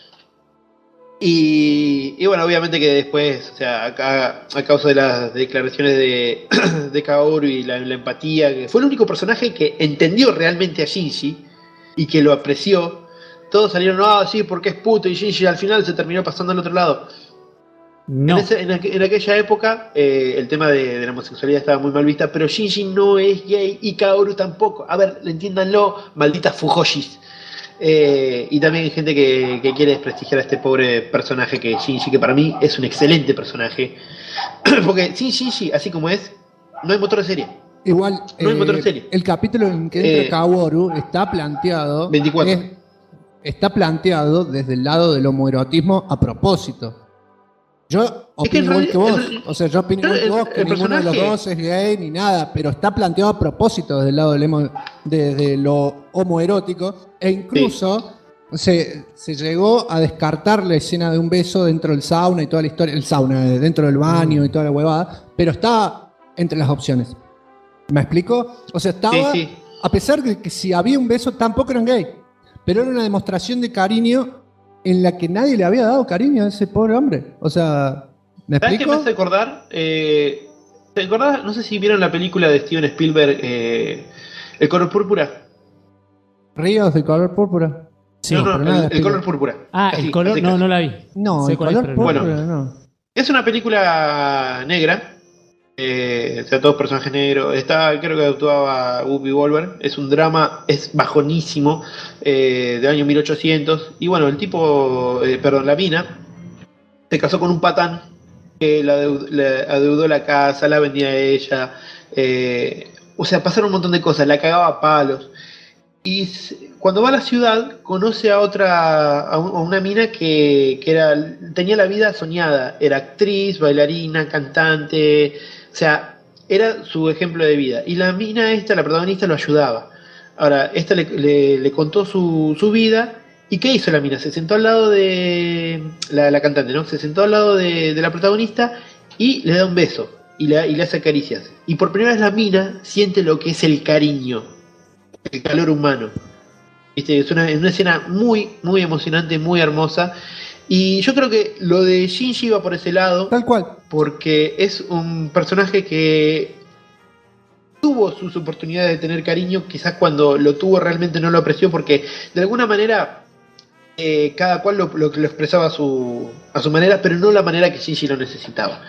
S4: Y bueno, obviamente que después, o sea, a causa de las declaraciones de Kaoru y la empatía, que fue el único personaje que entendió realmente a Shinji y que lo apreció, todos salieron, sí, porque es puto, y Shinji al final se terminó pasando al otro lado. No. En aquella época el tema de la homosexualidad estaba muy mal vista, pero Shinji no es gay y Kaoru tampoco. A ver, entiéndanlo, malditas Fujoshis. Y también hay gente que quiere desprestigiar a este pobre personaje que es Shinji, que para mí es un excelente personaje. Porque sin Shinji, así como es, no hay motor de serie.
S3: Igual,
S4: no hay motor de serie.
S3: El capítulo en que entra Kaoru está planteado.
S4: 24.
S3: Está planteado desde el lado del homoerotismo a propósito. Yo opino igual que vos. O sea, yo opino igual que vos, que ninguno de los dos es gay ni nada, pero está planteado a propósito desde el lado de lo homoerótico, e incluso se llegó a descartar la escena de un beso dentro del sauna y toda la historia, el sauna dentro del baño y toda la huevada, pero estaba entre las opciones. ¿Me explico? O sea, estaba, a pesar de que si había un beso tampoco eran gay, pero era una demostración de cariño en la que nadie le había dado cariño a ese pobre hombre. O sea, ¿me explico?
S4: ¿Sabes qué me hace acordar? ¿Te acordás? No sé si vieron la película de Steven Spielberg, El color púrpura.
S3: ¿Ríos de color púrpura?
S5: Sí.
S4: No,
S3: pero
S4: no,
S3: nada,
S4: el color púrpura.
S5: Ah,
S4: Así,
S5: el color,
S4: así
S5: no,
S4: que-
S5: no la vi.
S3: No,
S5: Sé
S3: el
S5: cuál es,
S3: color
S5: pero no.
S3: púrpura
S4: Bueno.
S3: no.
S4: Es una película negra. O sea, todos personajes negros. Creo que actuaba Whoopi Goldberg. Es un drama, es bajonísimo, del año 1800. Y bueno, el tipo, la mina, se casó con un patán que le adeudó la casa, la vendía a ella. O sea, pasaron un montón de cosas, la cagaba a palos. Y cuando va a la ciudad, conoce a una mina que tenía la vida soñada. Era actriz, bailarina, cantante. O sea, era su ejemplo de vida. Y la mina esta, la protagonista, lo ayudaba. Ahora, esta le contó su vida. ¿Y qué hizo la mina? Se sentó al lado de la cantante, ¿no? Se sentó al lado de la protagonista y le da un beso. Y le hace caricias. Y por primera vez la mina siente lo que es el cariño. El calor humano. ¿Viste? Es una escena muy, muy emocionante, muy hermosa. Y yo creo que lo de Shinji va por ese lado.
S3: Tal cual.
S4: Porque es un personaje que tuvo sus oportunidades de tener cariño. Quizás cuando lo tuvo realmente no lo apreció. Porque de alguna manera cada cual lo expresaba a su manera. Pero no la manera que Shinji lo necesitaba.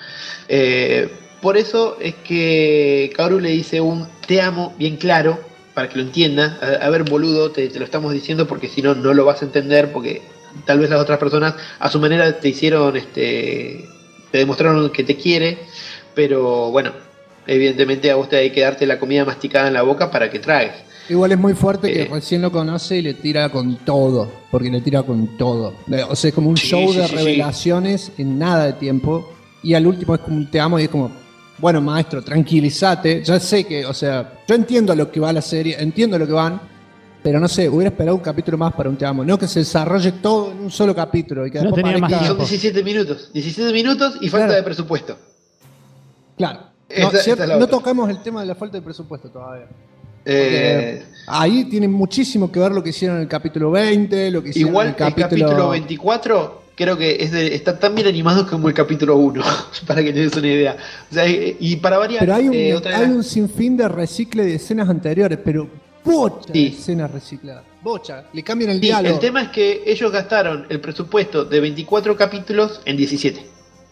S4: Por eso es que Kaoru le dice un te amo bien claro, para que lo entienda. A ver, boludo, te lo estamos diciendo porque si no, no lo vas a entender, porque tal vez las otras personas a su manera te hicieron, te demostraron que te quiere, pero bueno, evidentemente a vos te hay que darte la comida masticada en la boca para que tragues.
S3: Igual es muy fuerte que recién lo conoce y le tira con todo, porque le tira con todo. O sea, es como un show de revelaciones en nada de tiempo, y al último es como un te amo y es como, bueno, maestro, tranquilízate. Ya sé que, o sea, yo entiendo a lo que va la serie, entiendo a lo que van, pero no sé, hubiera esperado un capítulo más para un te amo. No que se desarrolle todo en un solo capítulo. Y que
S5: No tenía más
S4: Y
S5: tiempo.
S4: son 17 minutos. 17 minutos y falta
S3: Claro.
S4: de presupuesto.
S3: Claro.
S4: Esa es la
S3: no
S4: otra.
S3: tocamos el tema de la falta de presupuesto todavía.
S4: Eh,
S3: Ahí tiene muchísimo que ver lo que hicieron en el capítulo 20, lo que hicieron
S4: igual
S3: en el
S4: capítulo 24 creo que está tan bien animado como el capítulo 1, para que te des una idea. O sea, y para variar,
S3: Pero hay
S4: otra
S3: hay un sinfín de recicle de escenas anteriores, pero bocha de escenas recicladas. Bocha, le cambian el
S4: Sí,
S3: diálogo.
S4: el tema es que ellos gastaron el presupuesto de 24 capítulos en 17.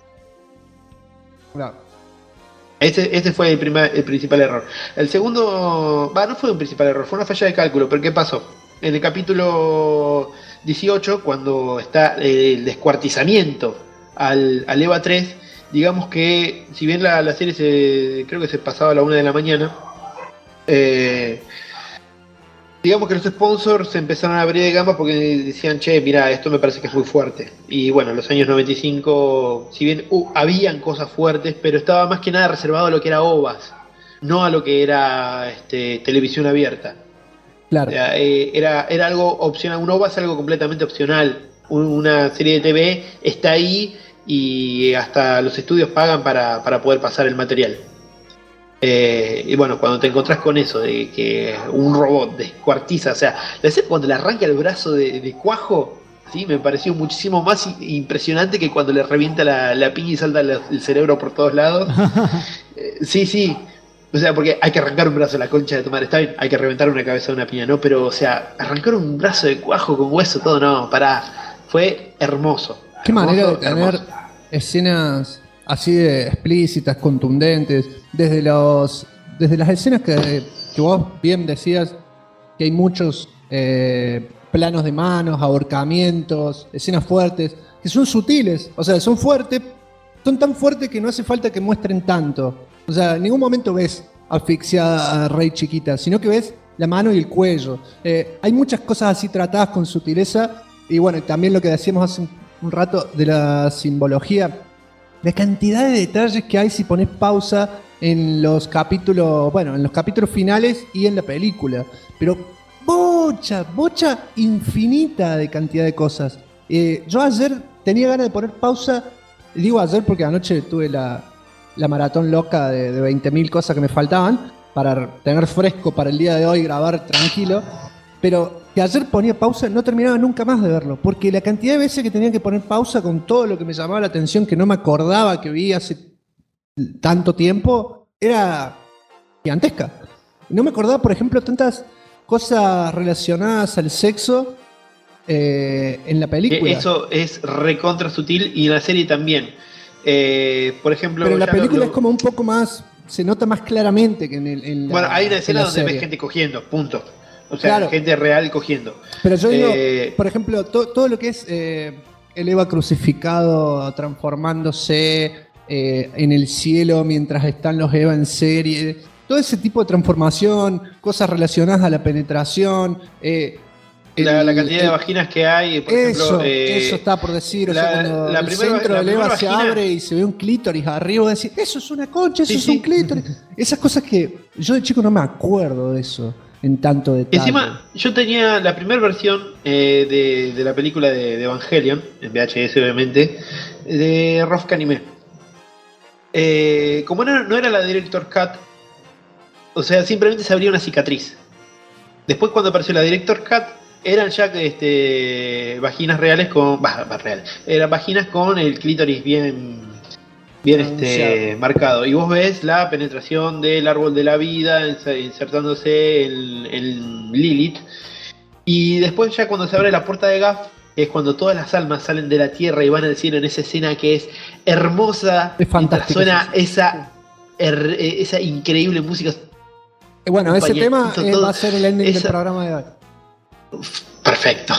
S3: Claro.
S4: Ese fue el principal error. El segundo, no fue un principal error, fue una falla de cálculo. ¿Pero qué pasó? En el capítulo 18, cuando está el descuartizamiento al EVA 3, digamos que, si bien la serie creo que se pasaba a la 1 de la mañana, digamos que los sponsors se empezaron a abrir de gama porque decían, che, mira, esto me parece que es muy fuerte. Y bueno, en los años 95, si bien habían cosas fuertes, pero estaba más que nada reservado a lo que era OVAs, no a lo que era televisión abierta.
S3: Claro.
S4: O sea, era algo opcional. Un OVA es algo completamente opcional. Una serie de TV está ahí y hasta los estudios pagan para poder pasar el material. Y bueno, cuando te encontrás con eso de que un robot descuartiza, o sea, la escena cuando le arranca el brazo de Cuajo, ¿sí? Me pareció muchísimo más impresionante que cuando le revienta la piña y salta el cerebro por todos lados. Sí. O sea, porque hay que arrancar un brazo de la concha de tu madre, está bien, hay que reventar una cabeza de una piña, ¿no? Pero, o sea, arrancar un brazo de Cuajo con hueso, todo, no, pará. Fue hermoso.
S3: Qué manera de
S4: Hermoso,
S3: tener
S4: hermoso.
S3: escenas así de explícitas, contundentes, desde las escenas que vos bien decías, que hay muchos planos de manos, ahorcamientos, escenas fuertes, que son sutiles, o sea, son fuertes, son tan fuertes que no hace falta que muestren tanto. O sea, en ningún momento ves asfixiada a Rey chiquita, sino que ves la mano y el cuello. Hay muchas cosas así tratadas con sutileza, y bueno, también lo que decíamos hace un rato de la simbología, la cantidad de detalles que hay si pones pausa en los capítulos, bueno, en los capítulos finales y en la película. Pero bocha infinita de cantidad de cosas. Yo ayer tenía ganas de poner pausa, digo ayer porque anoche tuve la maratón loca de 20.000 cosas que me faltaban para tener fresco para el día de hoy, grabar tranquilo. Pero que ayer ponía pausa, no terminaba nunca más de verlo, porque la cantidad de veces que tenía que poner pausa con todo lo que me llamaba la atención, que no me acordaba que vi hace tanto tiempo, era gigantesca. No me acordaba, por ejemplo, tantas cosas relacionadas al sexo en la película.
S4: Eso es recontra sutil y en la serie también. Por ejemplo,
S3: pero en la
S4: ya
S3: película es como un poco más, se nota más claramente que en la.
S4: Bueno, hay una escena donde
S3: serie.
S4: ves gente cogiendo, punto. O sea,
S3: Claro.
S4: gente real cogiendo.
S3: Pero yo digo, por ejemplo, todo lo que es el Eva crucificado transformándose en el cielo mientras están los Eva en serie, todo ese tipo de transformación, cosas relacionadas a la penetración.
S4: La cantidad de vaginas que hay, por ejemplo.
S3: Eso está por decir. O sea, cuando el centro del Eva se abre y se ve un clítoris arriba, vos decís, eso es una concha, eso es un clítoris. Esas cosas que yo de chico no me acuerdo de eso en tanto detalle.
S4: Encima, yo tenía la primera versión de la película de Evangelion, en VHS obviamente, de Rough Anime. Como no era la Director Cut, o sea, simplemente se abría una cicatriz. Después cuando apareció la Director Cut, eran ya vaginas reales con... eran vaginas con el clítoris bien marcado. Y vos ves la penetración del árbol de la vida insertándose en Lilith. Y después ya cuando se abre la puerta de Gaff, es cuando todas las almas salen de la tierra y van al cielo en esa escena que es hermosa.
S3: Es fantástico.
S4: Suena esa increíble música.
S3: Bueno, ese tema va a ser el ending del programa de hoy.
S4: Perfecto.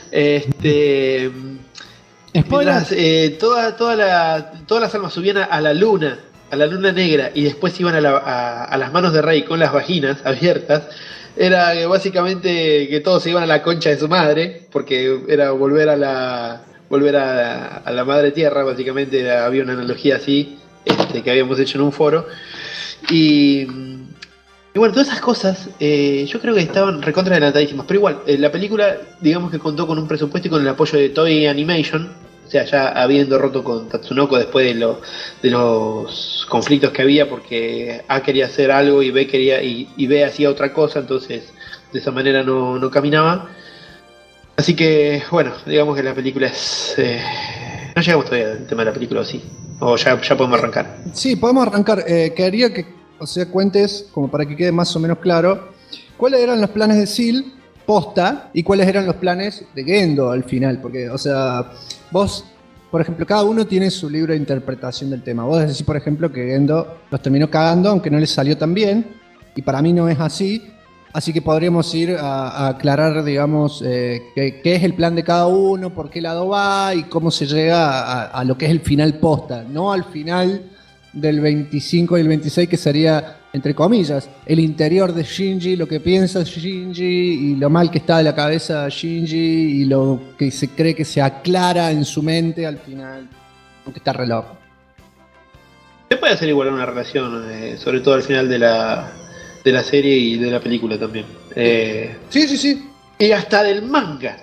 S4: Mientras, todas las almas subían a la luna negra, y después iban a las manos de Rey con las vaginas abiertas. Era básicamente que todos se iban a la concha de su madre, porque era volver a la madre tierra. Básicamente había una analogía así que habíamos hecho en un foro. Y bueno, todas esas cosas yo creo que estaban recontra adelantadísimas. Pero igual, la película, digamos que contó con un presupuesto y con el apoyo de Toei Animation. O sea, ya habiendo roto con Tatsunoko después de los conflictos que había, porque A quería hacer algo y B quería y B hacía otra cosa, entonces de esa manera no caminaba. Así que, bueno, digamos que la película es... no llegamos todavía al tema de la película, ¿o sí? O ya podemos arrancar.
S3: Sí, podemos arrancar. Quería que, cuentes, como para que quede más o menos claro, cuáles eran los planes de Seal posta y cuáles eran los planes de Gendo al final. Porque, o sea, vos, por ejemplo, cada uno tiene su libro de interpretación del tema. Vos decís, por ejemplo, que Gendo los terminó cagando, aunque no les salió tan bien, y para mí no es así. Así que podríamos ir a aclarar, digamos, qué es el plan de cada uno, por qué lado va y cómo se llega a lo que es el final posta. No al final del 25 y el 26, que sería, entre comillas, el interior de Shinji, lo que piensa Shinji y lo mal que está de la cabeza Shinji y lo que se cree que se aclara en su mente al final, aunque está re loco.
S4: Se puede hacer igual una relación, sobre todo al final de la serie y de la película también.
S3: Sí.
S4: Y hasta del manga,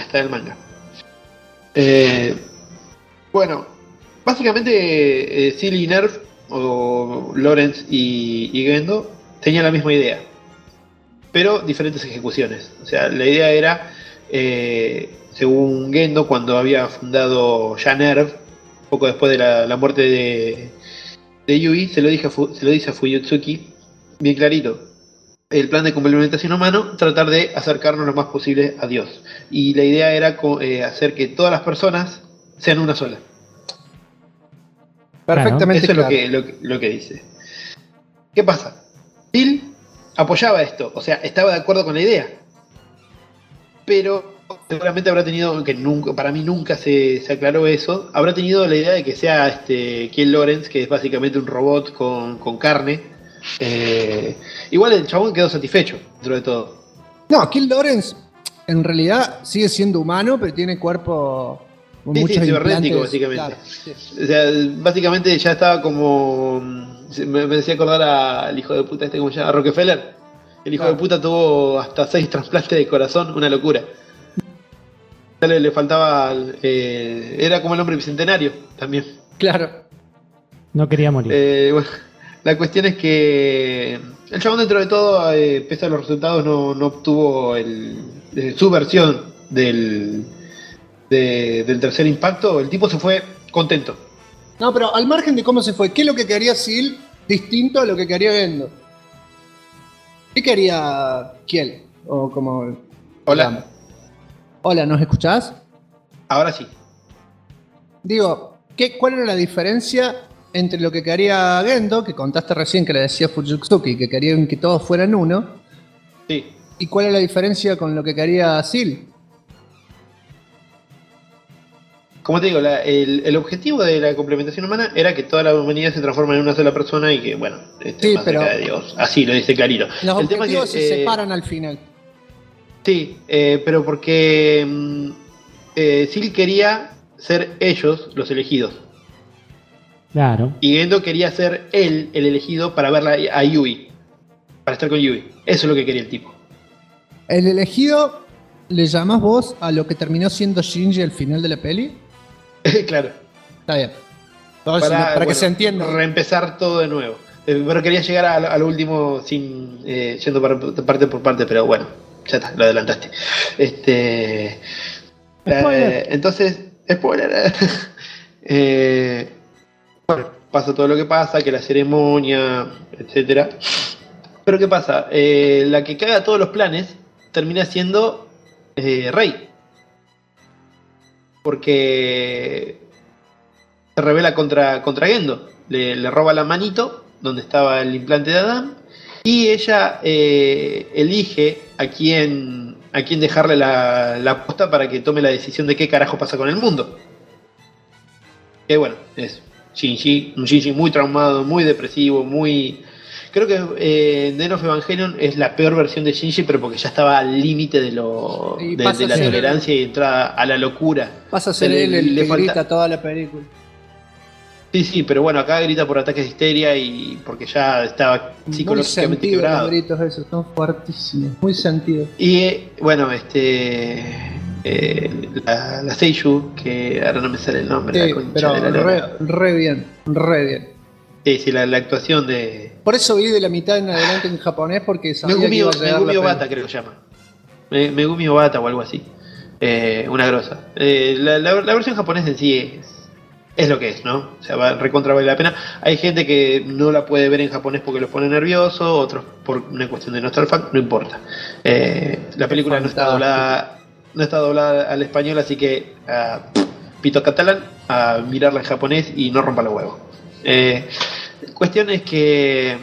S4: bueno, básicamente Seal y Nerv, o Lawrence y Gendo, tenían la misma idea, pero diferentes ejecuciones. O sea, la idea era, según Gendo, cuando había fundado ya Nerv, poco después de la muerte de Yui, se lo dice a Fuyutsuki bien clarito: el plan de complementación humano, tratar de acercarnos lo más posible a Dios. Y la idea era hacer que todas las personas sean una sola.
S3: Perfectamente.
S4: Eso
S3: claro.
S4: Es lo que dice. ¿Qué pasa? Seal apoyaba esto, o sea, estaba de acuerdo con la idea. Pero seguramente habrá tenido, que nunca, para mí nunca se aclaró eso, habrá tenido la idea de que sea Kiel Lawrence, que es básicamente un robot con carne. Igual el chabón quedó satisfecho dentro de todo.
S3: No, Kiel Lawrence en realidad sigue siendo humano, pero tiene cuerpo con muchos
S4: cibernético, básicamente.
S3: Claro, sí.
S4: O sea, básicamente ya estaba como... Me hacía acordar al hijo de puta ¿cómo se llama? A Rockefeller. El hijo de puta tuvo hasta 6 trasplantes de corazón, una locura. Le faltaba... era como el hombre bicentenario también.
S3: Claro.
S5: No quería morir.
S4: Bueno, la cuestión es que el chabón, dentro de todo, pese a los resultados, no obtuvo su versión del tercer impacto. El tipo se fue contento.
S3: No, pero al margen de cómo se fue, ¿qué es lo que quería Seal distinto a lo que quería Gendo? ¿Qué quería Kiel? O como...
S4: Hola.
S3: Hola, ¿nos escuchás?
S4: Ahora sí.
S3: Digo, ¿cuál era la diferencia entre lo que quería Gendo, que contaste recién que le decía Fujitsuki, que querían que todos fueran uno?
S4: Sí.
S3: ¿Y cuál es la diferencia con lo que quería Sil?
S4: Como te digo, el objetivo de la complementación humana era que toda la humanidad se transforme en una sola persona y que, bueno,
S3: sí,
S4: más
S3: pero
S4: cerca de Dios. Así lo dice clarito.
S3: Los
S4: el tema
S3: objetivos
S4: que,
S3: se separan al final.
S4: Sí, pero porque Sil quería ser ellos los elegidos.
S5: Claro.
S4: Y Gendo quería ser él el elegido para verla a Yui. Para estar con Yui. Eso es lo que quería el tipo.
S3: ¿El elegido le llamás vos a lo que terminó siendo Shinji al final de la peli?
S4: Claro.
S3: Está bien. Para que se entienda.
S4: Reempezar todo de nuevo. Pero quería llegar a lo último sin yendo parte por parte, pero bueno, ya está, lo adelantaste. Entonces, spoiler. Bueno, pasa todo lo que pasa, que la ceremonia, etcétera. Pero ¿qué pasa? La que caga todos los planes termina siendo Rey. Porque se rebela contra Gendo. Le roba la manito donde estaba el implante de Adán. Y ella elige a quién dejarle la posta para que tome la decisión de qué carajo pasa con el mundo. Que bueno, es Shinji, un Shinji muy traumado, muy depresivo, muy... Creo que The End of Evangelion es la peor versión de Shinji, pero porque ya estaba al límite de la tolerancia y entrada a la locura.
S3: Pasa a ser él el que grita toda la película.
S4: Sí, pero bueno, acá grita por ataques de histeria y porque ya estaba psicológicamente quebrado.
S3: Los gritos esos son fuertísimos, muy sentidos.
S4: Y bueno, la Seiyuu, que ahora no me sale el nombre,
S3: sí,
S4: la concha
S3: pero
S4: de la
S3: re bien.
S4: Sí, la actuación de...
S3: Por eso vi de la mitad en adelante en japonés, porque sabía que iba a llegar
S4: Megumi Obata, creo que se llama. Megumi Obata o algo así. Una grosa. La versión japonesa en sí es lo que es, ¿no? O sea, recontra vale la pena. Hay gente que no la puede ver en japonés porque los pone nervioso, otros por una cuestión de nostalgia, no importa. La película no está doblada al español, así que pito catalán, a mirarla en japonés y no rompa los huevos. Cuestión es que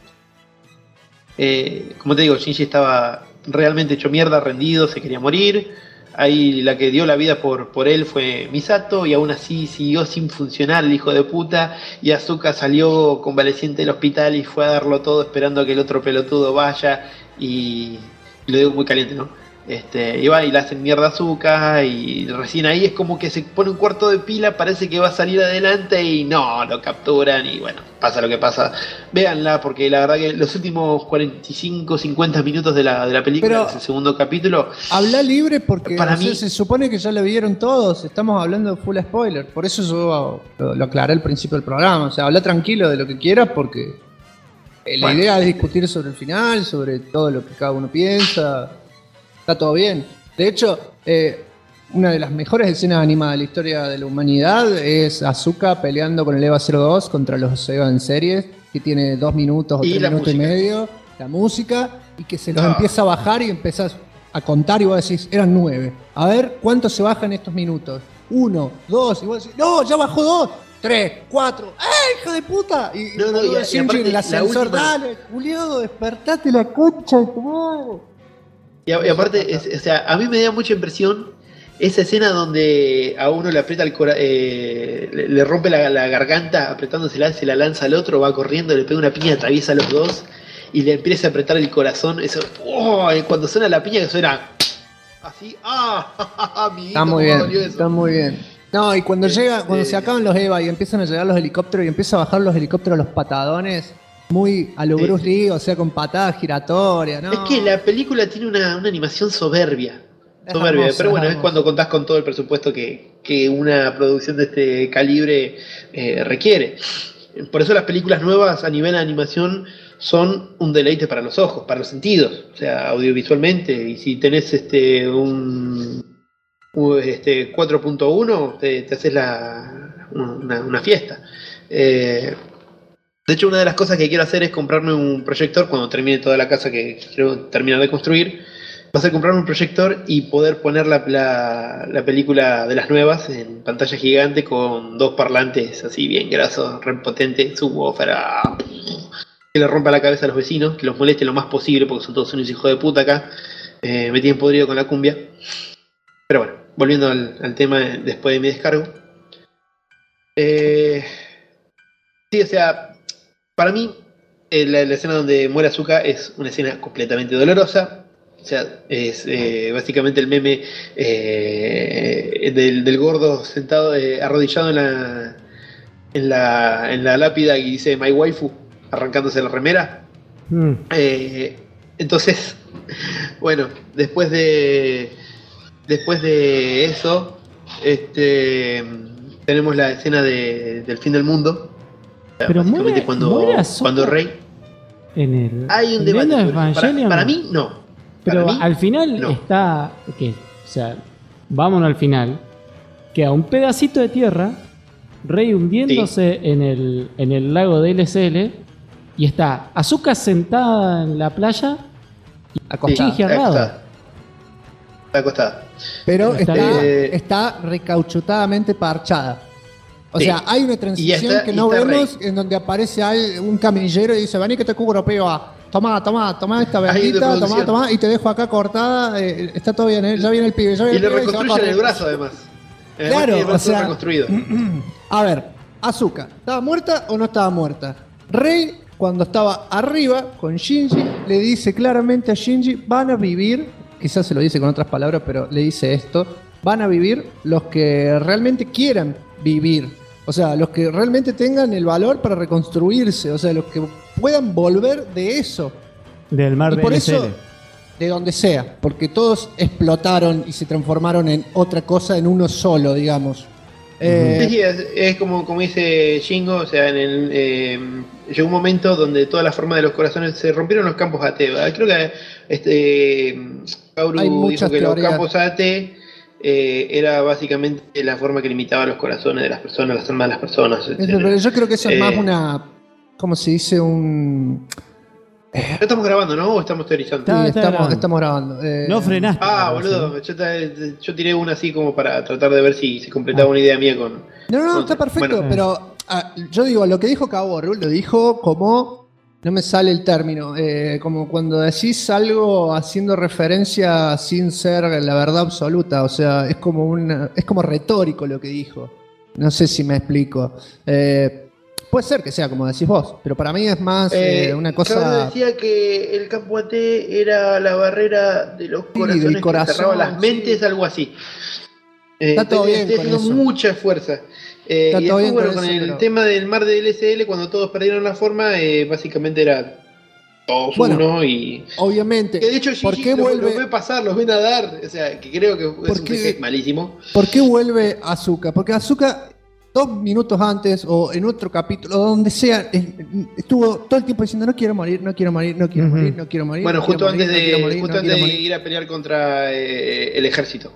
S4: como te digo, Shinji estaba realmente hecho mierda, rendido, se quería morir. Ahí la que dio la vida por él fue Misato, y aún así siguió sin funcionar el hijo de puta, y Asuka salió convaleciente del hospital y fue a darlo todo esperando a que el otro pelotudo vaya, y lo digo muy caliente, ¿no? Y va y le hacen mierda a Asuka, y recién ahí es como que se pone un cuarto de pila, parece que va a salir adelante y no, lo capturan y bueno, pasa lo que pasa. Véanla, porque la verdad que los últimos 45-50 minutos de la película, es el segundo capítulo.
S3: Habla libre porque
S4: para mí
S3: se supone que ya lo vieron todos, estamos hablando de full spoiler, por eso yo lo aclaré al principio del programa, o sea, habla tranquilo de lo que quieras porque la idea es discutir sobre el final, sobre todo lo que cada uno piensa. Está todo bien. De hecho, una de las mejores escenas animadas de la historia de la humanidad es Asuka peleando con el EVA 02 contra los EVA en series, que tiene 2 minutos o 3 minutos y medio. La música, y que se los empieza a bajar y empezás a contar y vos decís, eran 9. A ver, ¿cuánto se bajan estos minutos? 1, 2, y vos decís, no, ya bajó 2, 3, 4. ¡Eh, hija de puta! Y aparte, en el ascensor, dale, Julio, despertate la concha de tu madre.
S4: Y aparte, o sea, a mí me da mucha impresión esa escena donde a uno le aprieta le rompe la garganta apretándosela, se la lanza al otro, va corriendo, le pega una piña, atraviesa a los dos y le empieza a apretar el corazón. Eso, cuando suena la piña, que suena así, amiguito,
S3: está muy bien. No, y cuando se acaban los EVA y empiezan a llegar los helicópteros y empieza a bajar los helicópteros a los patadones, muy a lo Bruce Lee, o sea, con patadas giratorias, ¿no?
S4: Es que la película tiene una animación soberbia. Hermosa, pero bueno, es cuando contás con todo el presupuesto que una producción de este calibre requiere. Por eso las películas nuevas a nivel de animación son un deleite para los ojos, para los sentidos, o sea, audiovisualmente. Y si tenés un 4.1, te haces una fiesta. De hecho, una de las cosas que quiero hacer es comprarme un proyector cuando termine toda la casa que quiero terminar de construir. va a ser comprarme un proyector y poder poner la película de las nuevas en pantalla gigante con 2 parlantes así bien grasos, re potentes, subwoofer, que le rompa la cabeza a los vecinos, que los moleste lo más posible porque son todos unos hijos de puta acá. Me tienen podrido con la cumbia. Pero bueno, volviendo al tema después de mi descargo. Sí, o sea, para mí la escena donde muere Asuka es una escena completamente dolorosa. O sea, es básicamente el meme del gordo sentado, arrodillado en la lápida y dice My waifu, arrancándose la remera. Entonces, bueno, después de eso, tenemos la escena del fin del mundo.
S5: Pero muere
S4: cuando Rey. Hay un debate. Para mí, no.
S5: Pero
S4: Para mí,
S5: al final
S4: no.
S5: está. ¿Qué? O sea, vámonos al final. Queda un pedacito de tierra, Rey hundiéndose en el lago de LSL, y está Asuka sentada en la playa y Shinji al lado.
S4: Está acostada.
S3: Pero está recauchutadamente parchada. O sea, hay una transición que no vemos en donde aparece un camillero y dice, vení que te cubro, piba. Tomá esta verdita, tomá, y te dejo acá cortada. Está todo bien, ya viene el pibe.
S4: Y le reconstruyen el brazo, además.
S3: Claro, o sea,
S4: reconstruido.
S3: A ver, Asuka, ¿estaba muerta o no estaba muerta? Rey, cuando estaba arriba con Shinji, le dice claramente a Shinji, van a vivir, quizás se lo dice con otras palabras, pero le dice esto, van a vivir los que realmente quieran vivir. O sea, los que realmente tengan el valor para reconstruirse. O sea, los que puedan volver de eso.
S5: Del mar de
S3: por
S5: LSL.
S3: eso, de donde sea. Porque todos explotaron y se transformaron en otra cosa, en uno solo, digamos.
S4: Sí, es como dice Shingo, o sea, llegó un momento donde toda la forma de los corazones se rompieron los campos AT. Creo que Kaoru dijo que los campos AT era básicamente la forma que limitaba los corazones de las personas, las almas de las personas.
S3: Pero yo creo que eso es más una, ¿cómo se dice?
S4: ¿No estamos grabando, no? ¿O estamos teorizando?
S3: Sí, estamos grabando.
S5: No frenaste.
S4: Boludo, yo tiré una así como para tratar de ver si se completaba una idea mía con...
S3: No, está perfecto, pero yo digo, lo que dijo Kaoru, lo dijo como... No me sale el término, como cuando decís algo haciendo referencia sin ser la verdad absoluta, o sea, es como retórico lo que dijo. No sé si me explico. Puede ser que sea como decís vos, pero para mí es más una cosa...
S4: Claudio decía que el campo AT era la barrera de los corazones que cerraba las mentes, algo así.
S3: Está todo bien
S4: estoy haciendo mucha fuerza. Y después, bueno, con el tema del mar de LSL, cuando todos perdieron la forma, básicamente era todos uno y...
S3: Obviamente.
S4: Que de hecho
S3: ¿por qué
S4: los ve pasar, los ve nadar, o sea, que creo que es un jefe malísimo.
S3: ¿Por qué vuelve Asuka? Porque Asuka 2 minutos antes o en otro capítulo, donde sea, estuvo todo el tiempo diciendo no quiero morir.
S4: Bueno, justo antes de ir a pelear contra el ejército,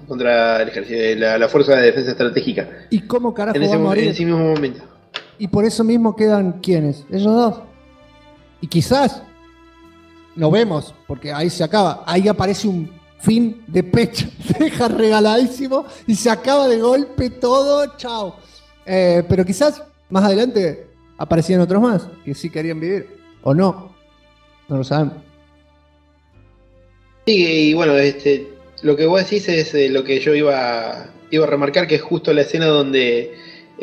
S4: la fuerza de defensa estratégica.
S3: ¿Y cómo carajo va a morir?
S4: En ese mismo momento.
S3: Y por eso mismo quedan ¿quiénes? Ellos dos. Y quizás lo vemos, porque ahí se acaba. Ahí aparece un fin de pecho, deja regaladísimo y se acaba de golpe todo. Chao. Pero quizás más adelante aparecían otros más que sí querían vivir. O no. No lo sabemos.
S4: Sí, y bueno, lo que vos decís es lo que yo iba a remarcar, que es justo la escena donde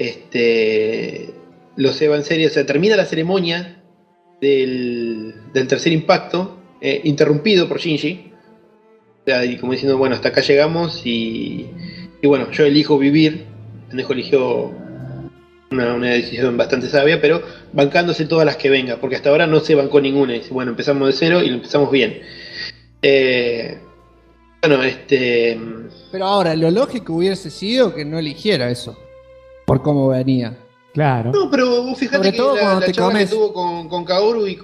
S4: los se va en serio. O sea, termina la ceremonia del tercer impacto, interrumpido por Shinji. O sea, y como diciendo, bueno, hasta acá llegamos y bueno, yo elijo vivir. Pendejo eligió una decisión bastante sabia, pero bancándose todas las que venga, porque hasta ahora no se bancó ninguna. Y dice, bueno, empezamos de cero y lo empezamos bien. Bueno,
S3: Pero ahora, lo lógico hubiese sido que no eligiera eso, por cómo venía.
S5: Claro.
S4: No, pero vos fijate que la charla que tuvo con Kaoru y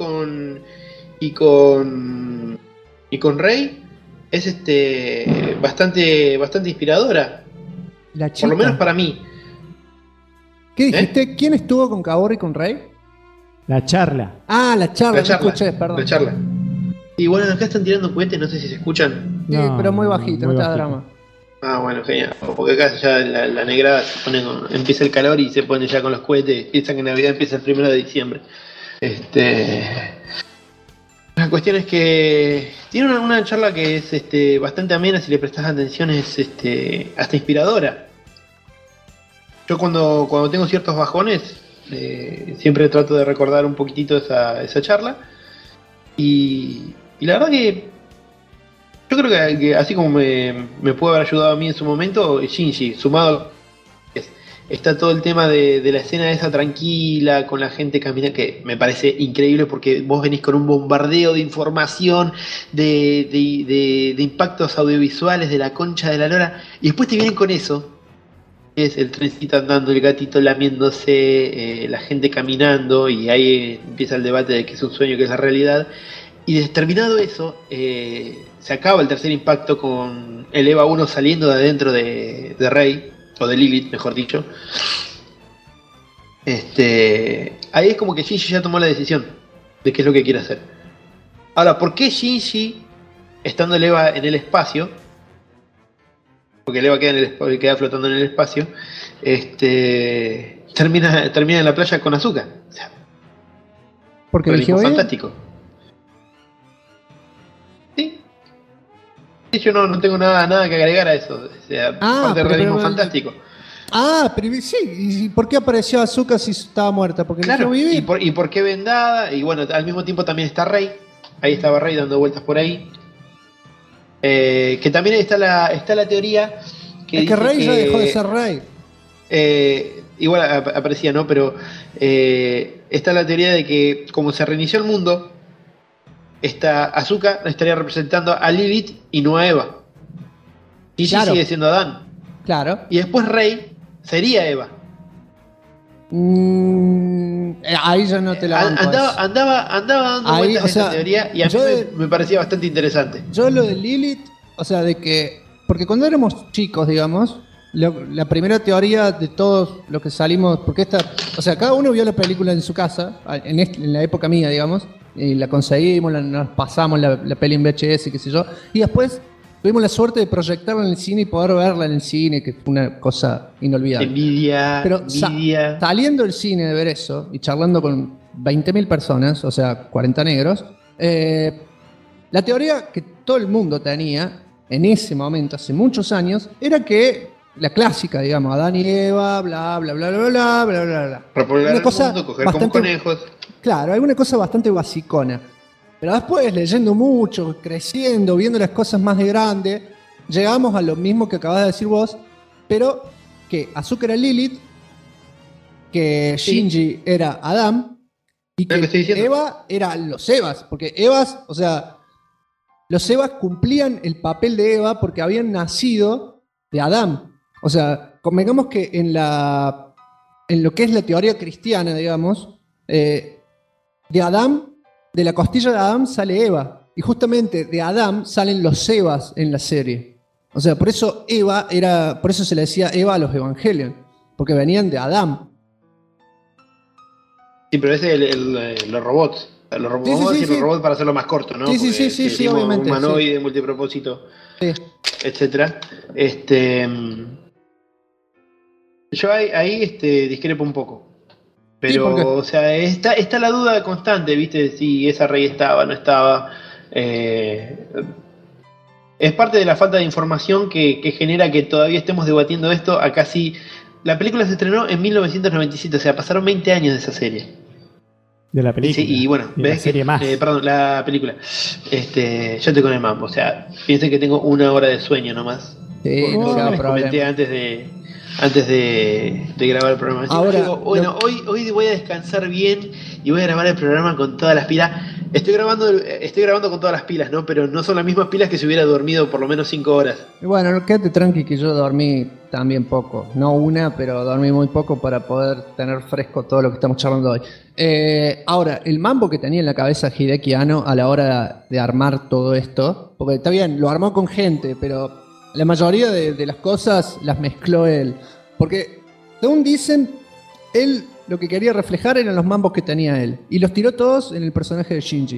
S4: con Rey es bastante inspiradora.
S3: La chica.
S4: Por lo menos para mí.
S3: ¿Qué dijiste? ¿Quién estuvo con Kaoru y con Rey?
S5: La charla.
S3: Ah, la charla, no escuché, perdón.
S4: La charla. Y bueno, acá están tirando cohetes, no sé si se escuchan.
S3: Sí, pero muy bajito, no te da drama.
S4: Ah, bueno, genial. Porque acá ya la negrada se pone empieza el calor y se pone ya con los cohetes. Piensan que Navidad empieza el 1 de diciembre. La cuestión es que tiene una charla que es bastante amena, si le prestas atención es hasta inspiradora. Yo cuando tengo ciertos bajones siempre trato de recordar un poquitito esa charla y la verdad que yo creo que así como me puede haber ayudado a mí en su momento, Shinji, sumado está todo el tema de la escena esa tranquila, con la gente caminando, que me parece increíble porque vos venís con un bombardeo de información, de impactos audiovisuales, de la concha de la lora, y después te vienen con eso, que es el trencito andando, el gatito lamiéndose, la gente caminando, y ahí empieza el debate de qué es un sueño, qué es la realidad, y terminado eso, se acaba el tercer impacto con el EVA 1 saliendo de adentro de Rey, o de Lilith, mejor dicho. Ahí es como que Shinji ya tomó la decisión de qué es lo que quiere hacer. Ahora, ¿por qué Shinji, estando el EVA en el espacio, porque el EVA queda flotando en el espacio, termina en la playa con Asuka? O sea,
S3: porque eligió
S4: fantástico. Yo no tengo nada que agregar a eso. O sea, parte del realismo fantástico.
S3: Pero sí, ¿y por qué apareció Asuka si estaba muerta? Porque
S4: claro, ¿y por qué vendada? Y bueno, al mismo tiempo también está Rey. Ahí estaba Rey dando vueltas por ahí. Que también está la teoría que
S3: es que Rey ya dejó de ser Rey.
S4: Igual aparecía, ¿no? Pero está la teoría de que como se reinició el mundo, Asuka estaría representando a Lilith y no a Eva. Y claro, sigue siendo Adán.
S3: Claro.
S4: Y después Rey sería Eva.
S3: Ahí ya no te la banco.
S4: Andaba dando vueltas esa teoría y a mí me parecía bastante interesante.
S3: Yo lo de Lilith, o sea, de que... Porque cuando éramos chicos, digamos, la primera teoría de todos los que salimos... Porque o sea, cada uno vio la película en su casa, en la época mía, digamos, y la conseguimos, nos pasamos la peli en VHS, qué sé yo, y después tuvimos la suerte de proyectarla en el cine y poder verla en el cine, que fue una cosa inolvidable. Pero saliendo del cine de ver eso y charlando con 20.000 personas, o sea, 40 negros, la teoría que todo el mundo tenía en ese momento, hace muchos años, era que la clásica, digamos, Adán y Eva, bla, bla, bla, bla, bla, bla, bla, bla.
S4: Repoblar el mundo, coger como conejos.
S3: Claro, hay una cosa bastante basicona. Pero después, leyendo mucho, creciendo, viendo las cosas más de grande, llegamos a lo mismo que acabas de decir vos, pero que Asuka era Lilith, que Shinji era Adam, y que Eva era los Evas, porque Evas, o sea, los Evas cumplían el papel de Eva porque habían nacido de Adam. O sea, convengamos que en lo que es la teoría cristiana, digamos, de Adán, de la costilla de Adán sale Eva. Y justamente de Adán salen los Evas en la serie. O sea, por eso por eso se le decía Eva a los Evangelion. Porque venían de Adán.
S4: Sí, pero ese es los robots. Los robots, vamos a decir los robots para hacerlo más corto, ¿no?
S3: Sí, obviamente.
S4: Humanoide, multipropósito, etcétera. Yo ahí discrepo un poco. Pero, o sea, está la duda constante, ¿viste? Si esa Rey estaba o no estaba. Es parte de la falta de información que genera que todavía estemos debatiendo esto. Acá sí. La película se estrenó en 1997, o sea, pasaron 20 años de esa serie.
S5: De la película.
S4: Sí, y bueno, ves que. Perdón, la película. Yo estoy con el mambo, o sea, piensen que tengo 1 hora de sueño nomás.
S3: Sí,
S4: no les comenté antes de grabar el programa. Ahora, digo, bueno, hoy voy a descansar bien y voy a grabar el programa con todas las pilas. Estoy grabando con todas las pilas, ¿no? Pero no son las mismas pilas que si hubiera dormido por lo menos 5 horas.
S3: Bueno, quédate tranqui que yo dormí también poco. No una, pero dormí muy poco para poder tener fresco todo lo que estamos charlando hoy. Ahora, el mambo que tenía en la cabeza Hideki Anno a la hora de armar todo esto, porque está bien, lo armó con gente, pero la mayoría de las cosas las mezcló él. Porque, según dicen, él lo que quería reflejar eran los mambos que tenía él. Y los tiró todos en el personaje de Shinji, que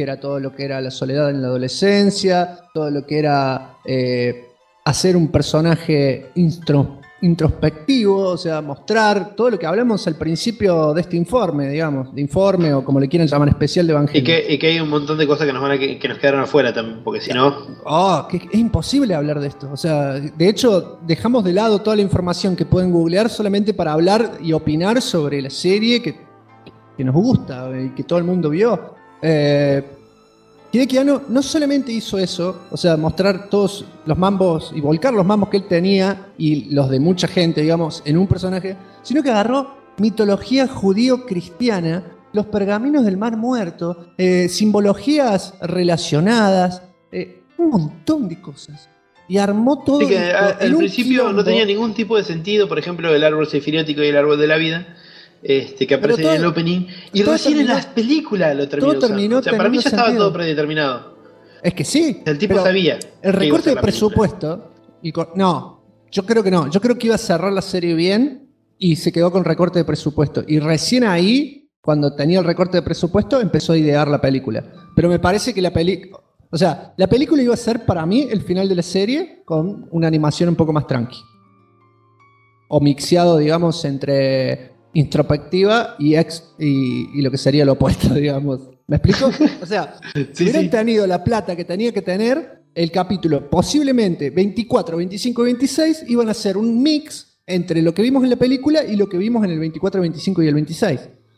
S3: que era todo lo que era la soledad en la adolescencia, todo lo que era hacer un personaje introspectivo, o sea, mostrar todo lo que hablamos al principio de este informe, digamos, de informe o como le quieran llamar, especial de Evangelio.
S4: Y que hay un montón de cosas que nos quedaron afuera también, porque si no...
S3: que es imposible hablar de esto. O sea, de hecho, dejamos de lado toda la información que pueden googlear solamente para hablar y opinar sobre la serie que nos gusta y que todo el mundo vio. Hideki Anno no solamente hizo eso, o sea, mostrar todos los mambos y volcar los mambos que él tenía y los de mucha gente, digamos, en un personaje, sino que agarró mitología judío-cristiana, los pergaminos del Mar Muerto, simbologías relacionadas, un montón de cosas. Y armó todo.
S4: Sí, que al principio no tenía ningún tipo de sentido, por ejemplo, el árbol sefiriótico y el árbol de la vida. Que aparece en el opening, y recién en las películas lo terminó. O sea, para mí ya estaba todo predeterminado.
S3: Es que sí.
S4: El tipo sabía.
S3: El recorte de presupuesto. No, yo creo que no. Yo creo que iba a cerrar la serie bien y se quedó con recorte de presupuesto. Y recién ahí, cuando tenía el recorte de presupuesto, empezó a idear la película. Pero me parece que la película iba a ser para mí el final de la serie con una animación un poco más tranqui. O mixeado, digamos, entre introspectiva y lo que sería lo opuesto, digamos. ¿Me explico? O sea, si hubieran tenido la plata que tenía que tener, el capítulo posiblemente 24, 25 y 26 iban a ser un mix entre lo que vimos en la película y lo que vimos en el 24, 25 y el 26.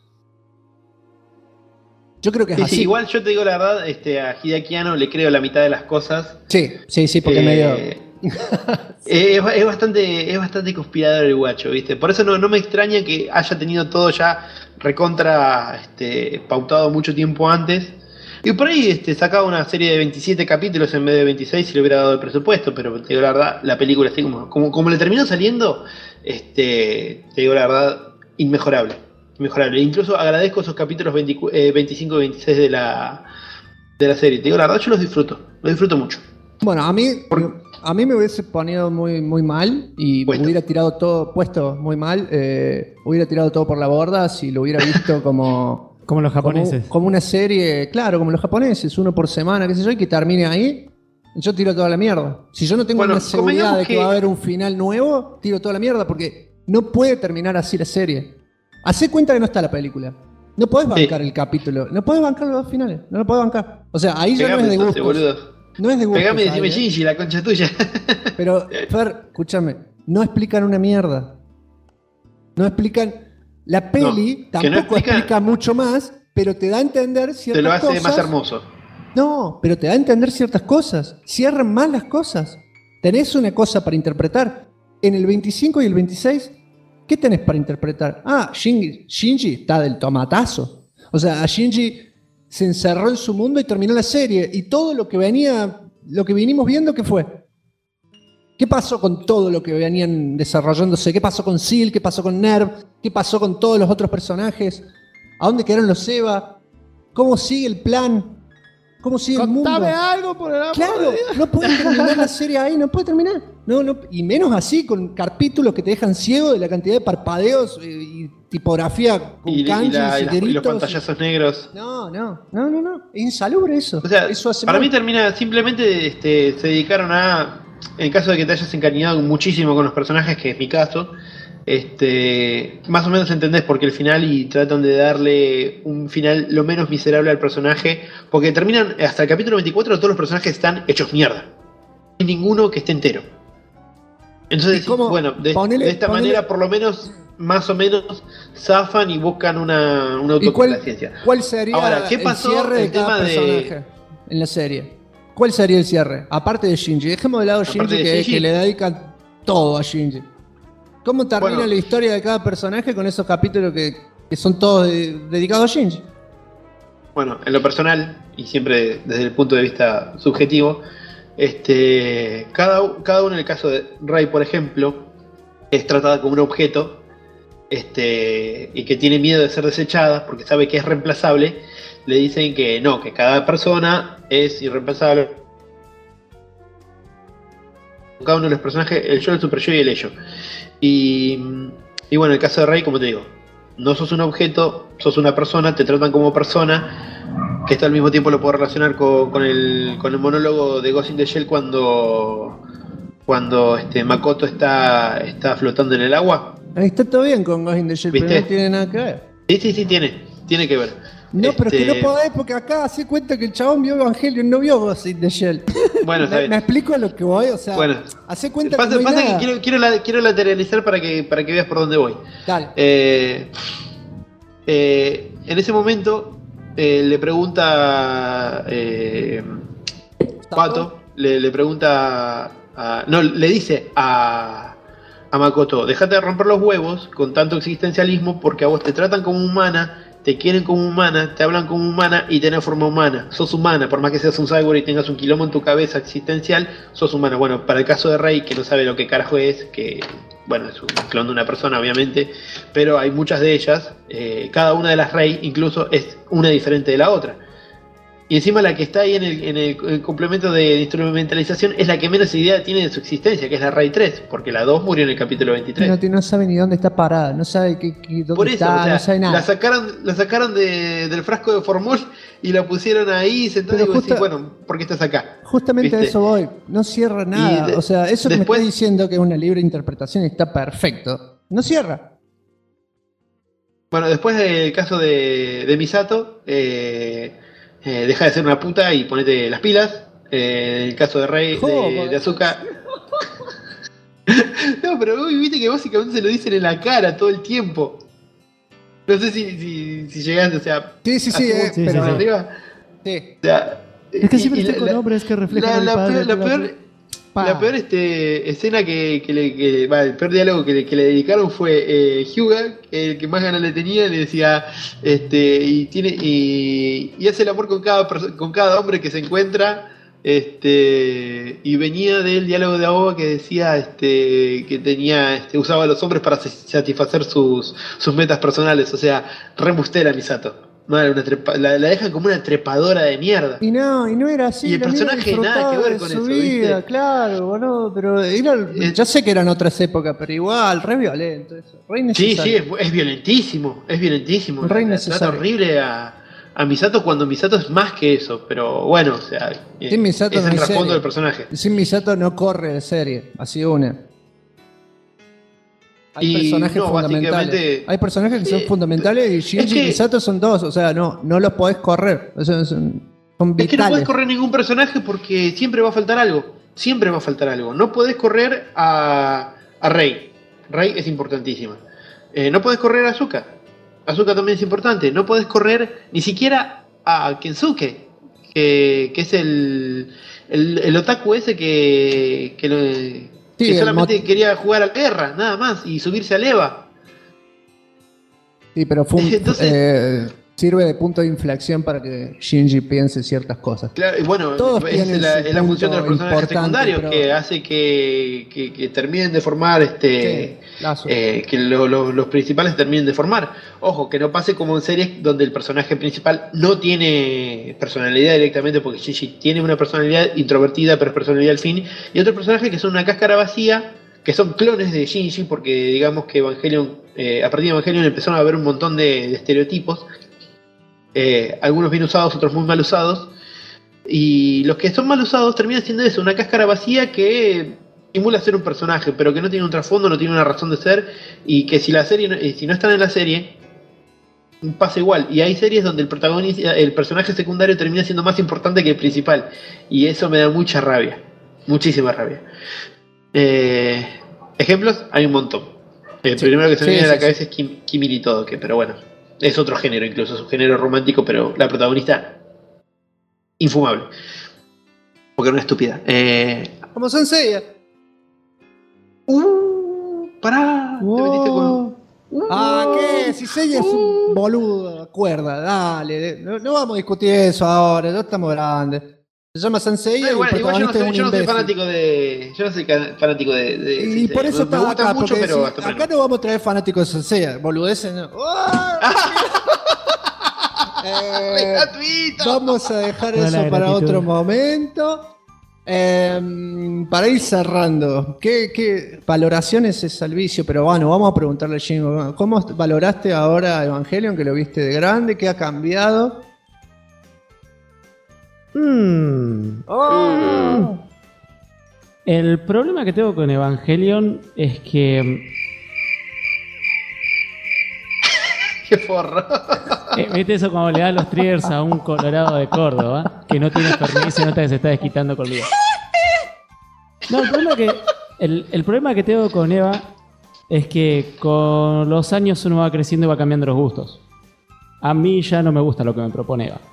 S3: Yo creo que es así.
S4: Sí, igual yo te digo la verdad, a Hideaki Anno le creo la mitad de las cosas.
S3: Sí, porque medio...
S4: es bastante conspirador el guacho, ¿viste? Por eso no me extraña que haya tenido todo ya recontra pautado mucho tiempo antes. Y por ahí sacaba una serie de 27 capítulos en vez de 26 si le hubiera dado el presupuesto, pero te digo la verdad, la película así como le terminó saliendo, te digo la verdad, inmejorable. Incluso agradezco esos capítulos 25 y 26 de la serie. Te digo la verdad, yo los disfruto mucho.
S3: Bueno, a mí me hubiese ponido muy, muy mal y hubiera tirado todo, hubiera tirado todo por la borda si lo hubiera visto como
S5: los japoneses.
S3: Como una serie, claro, como los japoneses, uno por semana, qué sé yo, y que termine ahí, yo tiro toda la mierda. Si yo no tengo una seguridad de que va a haber un final nuevo, tiro toda la mierda porque no puede terminar así la serie. Hacé cuenta que no está la película. No podés bancar el capítulo, no podés bancar los dos finales, no lo podés bancar. O sea, ahí ya no es de gusto. No es de gusto.
S4: Pegame y decime Shinji, la concha tuya.
S3: Pero, Fer, escúchame, no explican una mierda. No explican. La peli tampoco explica mucho más, pero te da a entender ciertas cosas. Te lo hace
S4: más hermoso.
S3: No, pero te da a entender ciertas cosas. Cierran mal las cosas. Tenés una cosa para interpretar. En el 25 y el 26, ¿qué tenés para interpretar? Shinji está del tomatazo. O sea, a Shinji se encerró en su mundo y terminó la serie. Y todo lo que vinimos viendo, ¿qué fue? ¿Qué pasó con todo lo que venían desarrollándose? ¿Qué pasó con Seal? ¿Qué pasó con Nerv? ¿Qué pasó con todos los otros personajes? ¿A dónde quedaron los Eva? ¿Cómo sigue el plan? ¿Cómo sigue el mundo?
S2: Contame algo por el amor de Dios.
S3: No puede terminar la serie ahí, no puede terminar. No, y menos así, con capítulos que te dejan ciego de la cantidad de parpadeos y tipografía con kanjis
S4: y los pantallazos negros.
S3: No. Es insalubre eso.
S4: O sea,
S3: eso hace
S4: para
S3: mal.
S4: mí termina, simplemente se dedicaron a, en caso de que te hayas encariñado muchísimo con los personajes, que es mi caso, más o menos entendés por qué el final y tratan de darle un final lo menos miserable al personaje, porque terminan hasta el capítulo 24 todos los personajes están hechos mierda. No hay ninguno que esté entero. Entonces, bueno, de esta manera por lo menos, más o menos, zafan y buscan una autocomplacencia.
S3: ¿Cuál sería
S4: ahora, ¿qué pasó
S3: el cierre de cada
S4: tema
S3: personaje en la serie? ¿Cuál sería el cierre? Aparte de Shinji. Dejemos de lado a Shinji, que le dedican todo a Shinji. ¿Cómo termina la historia de cada personaje con esos capítulos que son todos dedicados a Shinji?
S4: Bueno, en lo personal, y siempre desde el punto de vista subjetivo, cada uno, en el caso de Rei, por ejemplo, es tratada como un objeto y que tiene miedo de ser desechada porque sabe que es reemplazable. Le dicen que no, que cada persona es irreemplazable. Cada uno de los personajes, el yo, el super yo y el ello. Y bueno, en el caso de Rei, como te digo, no sos un objeto, sos una persona, te tratan como persona. Que esto al mismo tiempo lo puedo relacionar con el monólogo de Ghost in the Shell cuando Makoto está flotando en el agua.
S3: Ahí está todo bien con Ghost in the Shell, pero
S4: ¿Viste?
S3: no tiene nada que ver.
S4: Sí, tiene que ver.
S3: No, pero es que no podés, porque acá hace cuenta que el chabón vio Evangelion, no vio Ghost in the Shell.
S4: Bueno, está bien.
S3: ¿Me explico a lo que voy? O sea,
S4: Bueno,
S3: hace cuenta
S4: pasa
S3: que no hay nada.
S4: que quiero lateralizar para que veas por dónde voy.
S3: Dale.
S4: En ese momento le pregunta Pato, le pregunta le dice a Makoto, dejate de romper los huevos con tanto existencialismo porque a vos te tratan como humana, te quieren como humana, te hablan como humana y tenés forma humana, sos humana, por más que seas un cyborg y tengas un quilombo en tu cabeza existencial, sos humana. Bueno, para el caso de Rey, que no sabe lo que carajo es, que bueno, es un clon de una persona obviamente, pero hay muchas de ellas, cada una de las Rey incluso es una diferente de la otra. Y encima la que está ahí en el complemento de instrumentalización es la que menos idea tiene de su existencia, que es la Rey 3, porque la 2 murió en el capítulo 23.
S3: No sabe ni dónde está parada, no sabe dónde
S4: Por eso,
S3: está,
S4: o sea,
S3: no sabe nada.
S4: la sacaron del frasco de formol y la pusieron ahí sentada y vos decís, bueno, ¿por qué estás acá?
S3: Justamente
S4: ¿Viste?
S3: a eso voy, no cierra nada. O sea, eso que
S4: después,
S3: me está diciendo que es una libre interpretación está perfecto. No cierra.
S4: Bueno, después del caso de Misato, deja de ser una puta y ponete las pilas. El caso de Rey, de Asuka. No, pero vos viste que básicamente se lo dicen en la cara todo el tiempo. No sé si llegaste, o sea.
S3: Sí,
S4: pero arriba.
S3: Sí.
S4: O sea,
S5: es que siempre está con hombres que reflejan
S4: la peor escena el peor diálogo que le dedicaron fue Hyuga, el que más ganas le tenía, le decía y hace el amor con cada hombre que se encuentra, y venía del diálogo de Aoba que decía que tenía usaba a los hombres para satisfacer sus metas personales, o sea, remustera Misato. No, era la dejan como una trepadora de mierda.
S3: Y no era así.
S4: Y el personaje nada que ver con eso,
S3: vida,
S4: ¿viste?
S3: Claro, boludo, pero yo sé que eran otras épocas, pero igual, re violento eso. Re innecesario.
S4: Sí, es violentísimo.
S3: Re necesario.
S4: Trata horrible a Misato cuando Misato es más que eso, pero bueno, o sea,
S3: sin Misato
S4: es
S3: no
S4: el
S3: hay
S4: trasfondo
S3: serie.
S4: del personaje.
S3: Sin Misato no corre de serie, así una. Hay personajes fundamentales. Hay personajes que son fundamentales y Shinji y Misato son dos, o sea, no los podés correr. O sea, son vitales.
S4: Es que no podés correr ningún personaje porque siempre va a faltar algo. Siempre va a faltar algo. No podés correr a Rei. Rei es importantísima. No podés correr a Asuka. Asuka también es importante. No podés correr ni siquiera a Kensuke, que es el otaku ese que solamente quería jugar a la guerra, nada más, y subirse al EVA.
S3: Sí, pero sirve de punto de inflexión para que Shinji piense ciertas cosas.
S4: Claro, y bueno,
S3: todos
S4: es la función de los personajes secundarios que hace que terminen de formar que los principales terminen de formar. Ojo, que no pase como en series donde el personaje principal no tiene personalidad directamente, porque Shinji tiene una personalidad introvertida, pero es personalidad al fin, y otros personajes que son una cáscara vacía, que son clones de Shinji, porque digamos que Evangelion, a partir de Evangelion empezaron a haber un montón de estereotipos. Algunos bien usados, otros muy mal usados, y los que son mal usados terminan siendo eso, una cáscara vacía que simula ser un personaje, pero que no tiene un trasfondo, no tiene una razón de ser, y que si no están en la serie pasa igual. Y hay series donde el personaje secundario termina siendo más importante que el principal, y eso me da mucha rabia, muchísima rabia. Ejemplos hay un montón. El primero que se me viene a la cabeza es Kimi Todoke, pero bueno, es otro género, incluso es un género romántico, pero la protagonista infumable, porque era una estúpida.
S3: Como Senseiya.
S4: Pará, te metiste con...
S3: ¿Qué? Si Seiya es un boludo, acuerda, dale. No vamos a discutir eso ahora, no estamos grandes. Se llama Senseiya y el protagonista es un
S4: yo no soy
S3: imbécil.
S4: fanático de
S3: y por eso
S4: me gusta
S3: acá,
S4: mucho, pero
S3: acá no vamos a traer fanáticos de Senseiya, boludeces no. Vamos a dejar eso para otro momento. Para ir cerrando, ¿qué valoraciones es al vicio? Pero bueno, vamos a preguntarle a Shingo, ¿cómo valoraste ahora Evangelion, que lo viste de grande? ¿Qué ha cambiado?
S5: El problema que tengo con Evangelion es que...
S4: ¡Qué forro!
S5: ¿Viste eso como le da los triggers a un colorado de Córdoba que no tiene permiso y se nota que se está desquitando conmigo? No, el problema que tengo con Eva es que con los años uno va creciendo y va cambiando los gustos. A mí ya no me gusta lo que me propone Eva.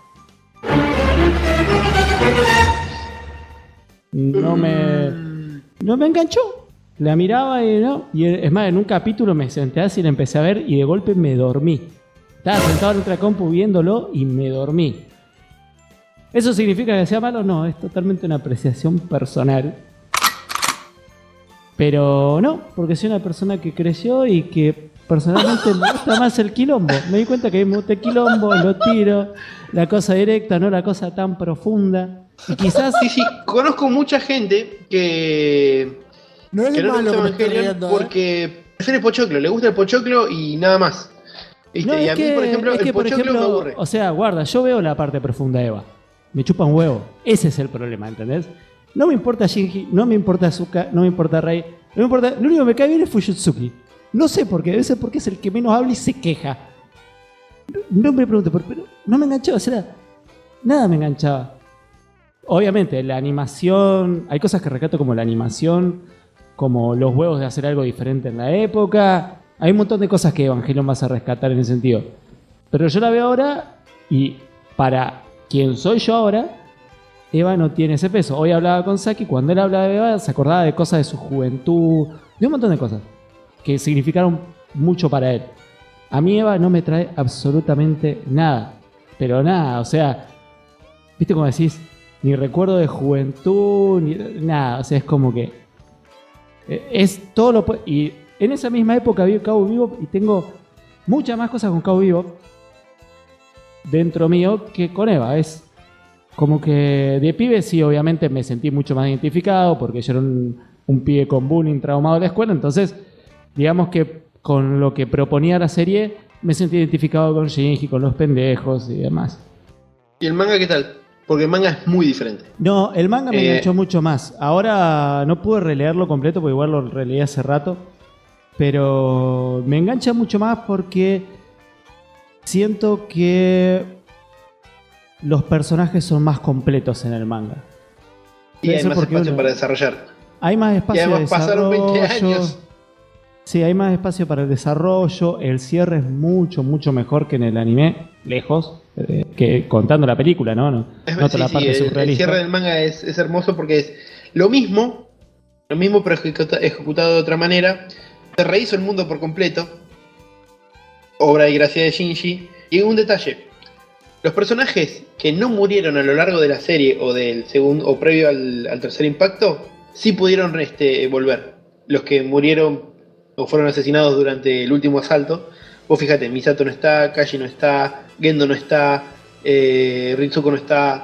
S5: No me enganchó. La miraba y no. Y es más, en un capítulo me senté así y la empecé a ver y de golpe me dormí. Estaba sentado en otra compu viéndolo y me dormí. ¿Eso significa que sea malo? No, es totalmente una apreciación personal. Pero no, porque soy una persona que creció y que personalmente me gusta más el quilombo. Me di cuenta que me gusta el quilombo, lo tiro, la cosa directa, no la cosa tan profunda. Y quizás...
S4: Sí, conozco mucha gente que
S9: no es
S4: le
S9: malo
S4: gusta
S9: que me estoy
S4: Evangelion
S9: riendo,
S4: porque prefiere el pochoclo, le gusta el pochoclo y nada más. ¿Viste?
S5: No,
S4: y a mí, por ejemplo, el pochoclo me aburre.
S5: O sea, guarda, yo veo la parte profunda de Eva. Me chupa un huevo. Ese es el problema, ¿entendés? No me importa Shinji, no me importa Asuka, no me importa Rei. No me importa, lo único que me cae bien es Fuyutsuki. No sé por qué, debe ser porque es el que menos habla y se queja. No me pregunto, pero no me enganchaba, o sea, nada me enganchaba. Obviamente, la animación, hay cosas que rescato como la animación, como los huevos de hacer algo diferente en la época. Hay un montón de cosas que Evangelion vas a rescatar en ese sentido. Pero yo la veo ahora y para quien soy yo ahora, Eva no tiene ese peso. Hoy hablaba con Saki, cuando él hablaba de Eva se acordaba de cosas de su juventud, de un montón de cosas que significaron mucho para él. A mí Eva no me trae absolutamente nada, pero nada, o sea, ¿viste cómo decís? Ni recuerdo de juventud, ni nada, o sea, es como que es todo lo... Y en esa misma época vi Cowboy Bebop y tengo muchas más cosas con Cowboy Bebop dentro mío que con Eva. Es como que de pibe sí, obviamente me sentí mucho más identificado porque yo era un pibe con bullying, traumado de la escuela, entonces digamos que con lo que proponía la serie me sentí identificado con Shinji, con los pendejos y demás.
S4: ¿Y el manga qué tal? Porque el manga es muy diferente.
S5: No, el manga me enganchó mucho más. Ahora no pude releerlo completo porque igual lo releí hace rato, pero me engancha mucho más porque siento que los personajes son más completos en el manga.
S4: Y hay más espacio para desarrollar.
S5: Hay más espacio de
S4: pasaron
S5: desarrollo.
S4: 20 años.
S5: Sí, hay más espacio para el desarrollo. El cierre es mucho, mucho mejor que en el anime. Lejos. Que contando la película, ¿no? No
S4: sí, la parte surrealista. El cierre del manga es hermoso porque es lo mismo pero ejecutado de otra manera. Se rehizo el mundo por completo. Obra y gracia de Shinji. Y un detalle. Los personajes que no murieron a lo largo de la serie o del segundo o previo al tercer impacto, sí pudieron volver. Los que murieron o fueron asesinados durante el último asalto. Vos fíjate, Misato no está, Kaji no está, Gendo no está, Ritsuko no está.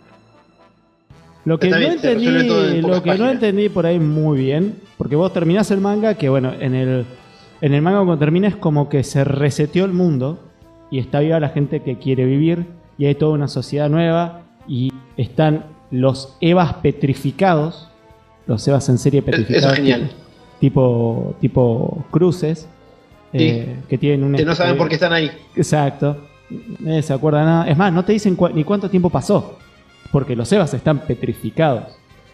S5: Lo que no entendí por ahí muy bien, porque vos terminás el manga, que bueno, en el manga cuando termina es como que se reseteó el mundo y está viva la gente que quiere vivir y hay toda una sociedad nueva y están los Evas petrificados, los Evas en serie petrificados.
S4: Eso es genial.
S5: Tipo cruces.
S4: Sí.
S5: Que tienen un...
S4: Que no saben por qué están ahí.
S5: Exacto. Se acuerdan nada. Es más, no te dicen ni cuánto tiempo pasó. Porque los Evas están petrificados.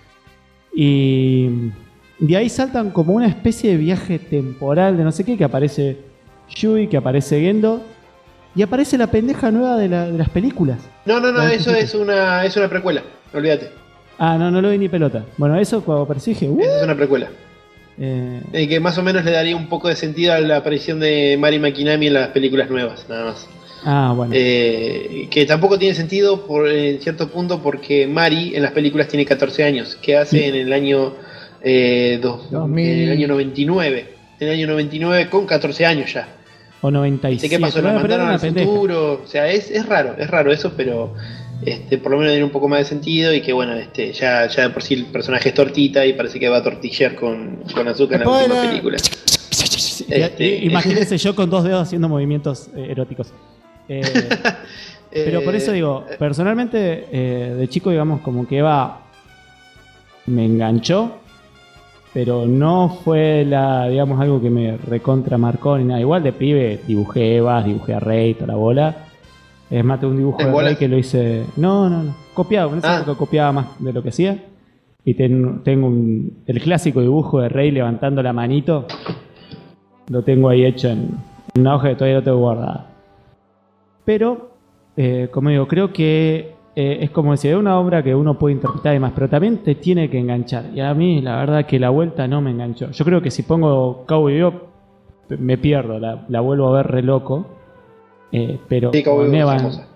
S5: Y de ahí saltan como una especie de viaje temporal de no sé qué, que aparece Yui, que aparece Gendo. Y aparece la pendeja nueva de las películas.
S4: No, eso es una precuela. Olvídate.
S5: Ah, no lo vi ni pelota. Bueno, eso cuando apareció dije...
S4: Esa es una precuela. Que más o menos le daría un poco de sentido a la aparición de Mari Makinami en las películas nuevas, nada más.
S5: Ah, bueno.
S4: Que tampoco tiene sentido en cierto punto porque Mari en las películas tiene 14 años. ¿Qué hace en el año en el año 99? En el año 99 con 14 años ya.
S5: O 97.
S4: ¿Qué pasó? La mandaron al futuro. O sea, es raro eso, pero por lo menos tiene un poco más de sentido y que bueno, ya de por sí el personaje es tortita y parece que va a tortillear con azúcar en la última película.
S5: Imagínense yo con 2 dedos haciendo movimientos eróticos. Pero por eso digo, personalmente, de chico, digamos, como que Eva me enganchó, pero no fue digamos, algo que me recontramarcó ni nada. Igual de pibe dibujé Evas, dibujé a Rey, toda la bola. Es más, tengo un dibujo de Rey que lo hice... No. Copiado, en esa época copiaba más de lo que hacía. Y tengo el clásico dibujo de Rey levantando la manito. Lo tengo ahí hecho en una hoja que todavía no tengo guardada. Pero, como digo, creo que es como decir, es una obra que uno puede interpretar y más, pero también te tiene que enganchar. Y a mí, la verdad, que la vuelta no me enganchó. Yo creo que si pongo Cowboy Bebop, me pierdo, la vuelvo a ver re loco. Pero
S4: sí, Cowboy Bebop es hermosa.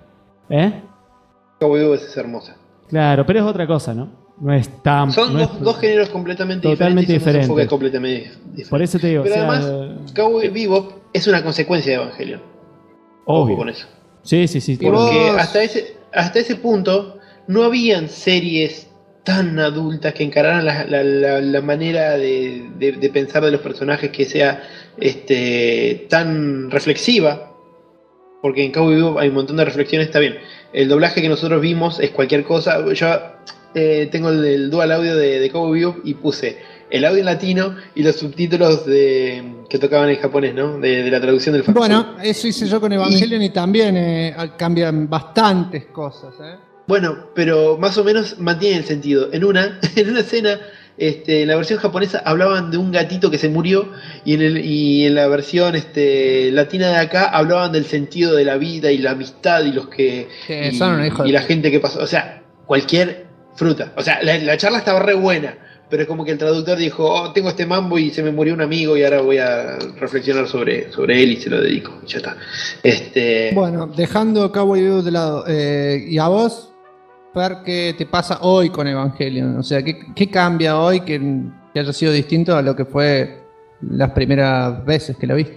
S5: Cowboy
S4: Bebop es hermosa.
S5: Claro, pero es otra cosa, ¿no? No es tan...
S4: Son dos géneros completamente diferentes. Un enfoque completamente diferente.
S5: Por eso te digo,
S4: pero además, Cowboy Bebop es una consecuencia de Evangelion.
S5: Obvio.
S4: Ojo con eso.
S5: Sí.
S4: Porque hasta ese punto no habían series tan adultas que encararan la manera de pensar de los personajes que sea tan reflexiva. Porque en Cowboy Bebop hay un montón de reflexiones, está bien. El doblaje que nosotros vimos es cualquier cosa. Yo tengo el dual audio de Cowboy Bebop y puse el audio en latino y los subtítulos que tocaban en japonés, ¿no? De la traducción del
S3: francés. Bueno, eso hice yo con Evangelion y también cambian bastantes cosas,
S4: Bueno, pero más o menos mantiene el sentido. En una escena, en la versión japonesa hablaban de un gatito que se murió y en la versión latina de acá hablaban del sentido de la vida y la amistad y la gente que pasó. O sea, cualquier fruta. O sea, la charla estaba re buena, pero es como que el traductor dijo, tengo este mambo y se me murió un amigo y ahora voy a reflexionar sobre él y se lo dedico. Y ya está.
S3: Bueno, dejando Cowboy Bebop de lado, ¿y a vos? Ver qué te pasa hoy con Evangelion, o sea, ¿qué cambia hoy que haya sido distinto a lo que fue las primeras veces que lo viste?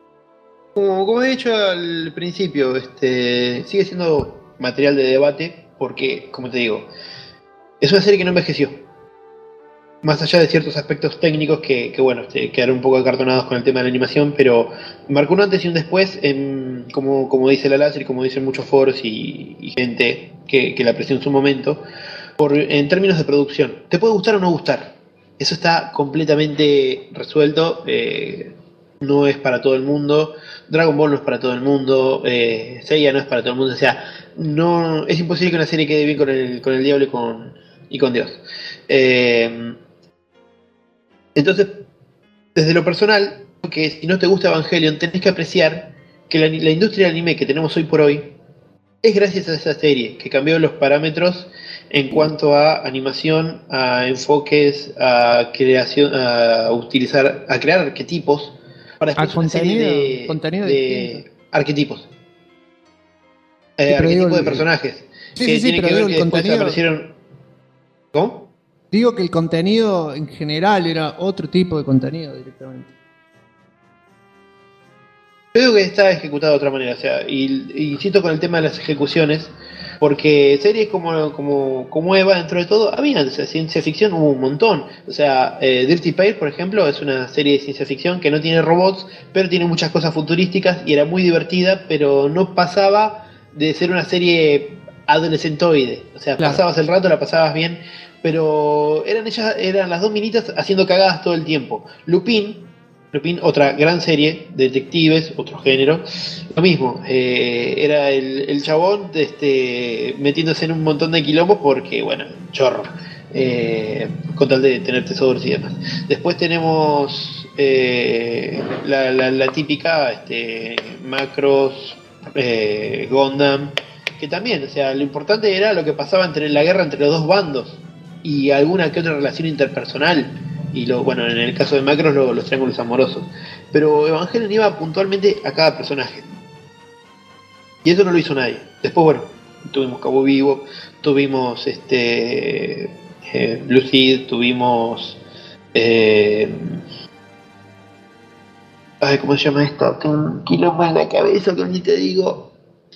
S4: Como he dicho al principio, sigue siendo material de debate porque, como te digo, es una serie que no envejeció. Más allá de ciertos aspectos técnicos que bueno, quedaron un poco acartonados con el tema de la animación, pero marcó un antes y un después, como dice la láser y como dicen muchos foros y gente que la apreció en su momento, en términos de producción. Te puede gustar o no gustar. Eso está completamente resuelto. No es para todo el mundo. Dragon Ball no es para todo el mundo. Seiya no es para todo el mundo. O sea, no, es imposible que una serie quede bien con el diablo y con Dios. Entonces, desde lo personal, que si no te gusta Evangelion, tenés que apreciar que la industria del anime que tenemos hoy por hoy es gracias a esa serie, que cambió los parámetros en cuanto a animación, a enfoques, a creación, a crear arquetipos para después una serie de arquetipos. Arquetipos de personajes.
S3: Sí, pero
S4: que
S3: digo,
S4: ver
S3: el
S4: que después
S3: contenido...
S4: aparecieron. ¿Cómo?
S3: Digo que el contenido en general era otro tipo de contenido directamente.
S4: Yo digo que está ejecutado de otra manera, o sea, y insisto con el tema de las ejecuciones, porque series como Eva, dentro de todo, había ciencia ficción, hubo un montón. O sea, Dirty Pair, por ejemplo, es una serie de ciencia ficción que no tiene robots, pero tiene muchas cosas futurísticas y era muy divertida, pero no pasaba de ser una serie adolescentoide. O sea, claro, pasabas el rato, la pasabas bien, pero eran las dos minitas haciendo cagadas todo el tiempo. Lupin, otra gran serie de detectives, otro género, lo mismo, era el chabón metiéndose en un montón de quilombos porque, bueno, chorro, con tal de tener tesoros y demás. Después tenemos la típica Macross, Gundam, que también, o sea, lo importante era lo que pasaba entre la guerra entre los dos bandos y alguna que otra relación interpersonal. Y bueno, en el caso de Macross los triángulos amorosos. Pero Evangelion iba puntualmente a cada personaje. Y eso no lo hizo nadie. Después, bueno, tuvimos Cowboy Bebop, tuvimos Blue Seed, tuvimos ¿cómo se llama esto? Tengo un quilombo en la cabeza que ni te digo.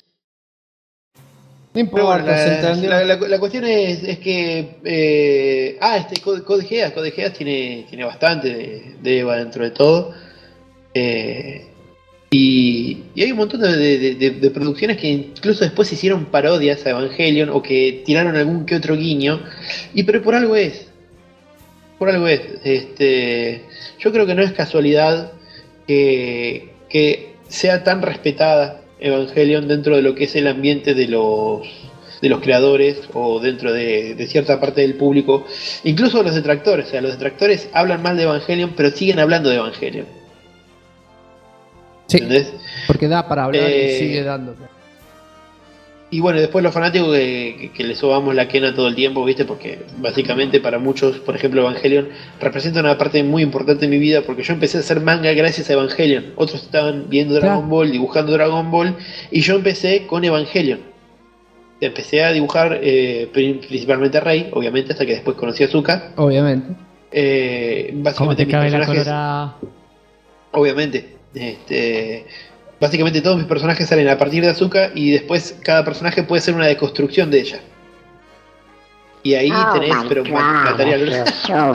S3: No importa,
S4: la cuestión es que Code Geass tiene bastante de Eva dentro de todo, y hay un montón de producciones que incluso después hicieron parodias a Evangelion o que tiraron algún que otro guiño. Pero por algo es. Por algo es. Yo creo que no es casualidad que sea tan respetada Evangelion dentro de lo que es el ambiente de los creadores o dentro de cierta parte del público, incluso los detractores. O sea, los detractores hablan mal de Evangelion, pero siguen hablando de Evangelion.
S3: Sí,
S4: ¿entendés?
S3: porque da para hablar y sigue dando.
S4: Y bueno, después los fanáticos que le sobamos la quena todo el tiempo, ¿viste? Porque básicamente para muchos, por ejemplo, Evangelion representa una parte muy importante de mi vida, porque yo empecé a hacer manga gracias a Evangelion. Otros estaban viendo Dragon Ball, dibujando Dragon Ball, y yo empecé con Evangelion. Empecé a dibujar principalmente a Rey, obviamente, hasta que después conocí a Zuka.
S3: Obviamente.
S4: Básicamente
S5: ¿Cómo te
S4: mis
S5: cabe la
S4: personajes,
S5: colorada?
S4: obviamente. Básicamente todos mis personajes salen a partir de Asuka y después cada personaje puede ser una deconstrucción de ella. Y ahí tenés, pero material.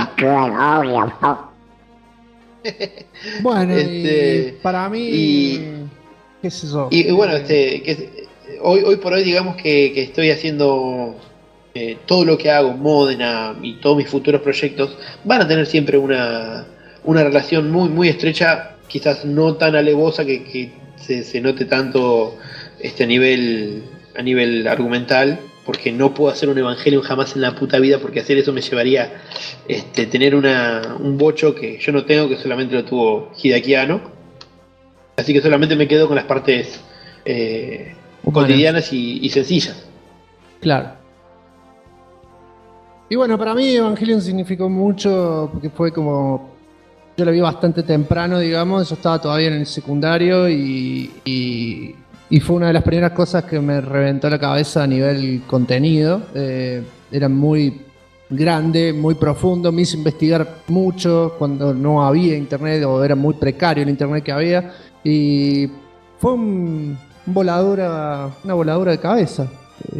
S3: Bueno, y para mí, qué sé yo.
S4: Y bueno, hoy por hoy digamos que estoy haciendo todo lo que hago, Modena y todos mis futuros proyectos van a tener siempre una relación muy muy estrecha, quizás no tan alevosa que se note tanto a nivel argumental, porque no puedo hacer un Evangelion jamás en la puta vida, porque hacer eso me llevaría tener un bocho que yo no tengo, que solamente lo tuvo Hideaki Anno. Así que solamente me quedo con las partes cotidianas y sencillas.
S3: Claro. Y bueno, para mí Evangelion significó mucho, porque fue como... Yo lo vi bastante temprano, digamos, yo estaba todavía en el secundario y fue una de las primeras cosas que me reventó la cabeza a nivel contenido. Era muy grande, muy profundo, me hizo investigar mucho cuando no había internet o era muy precario el internet que había, y fue una voladura de cabeza.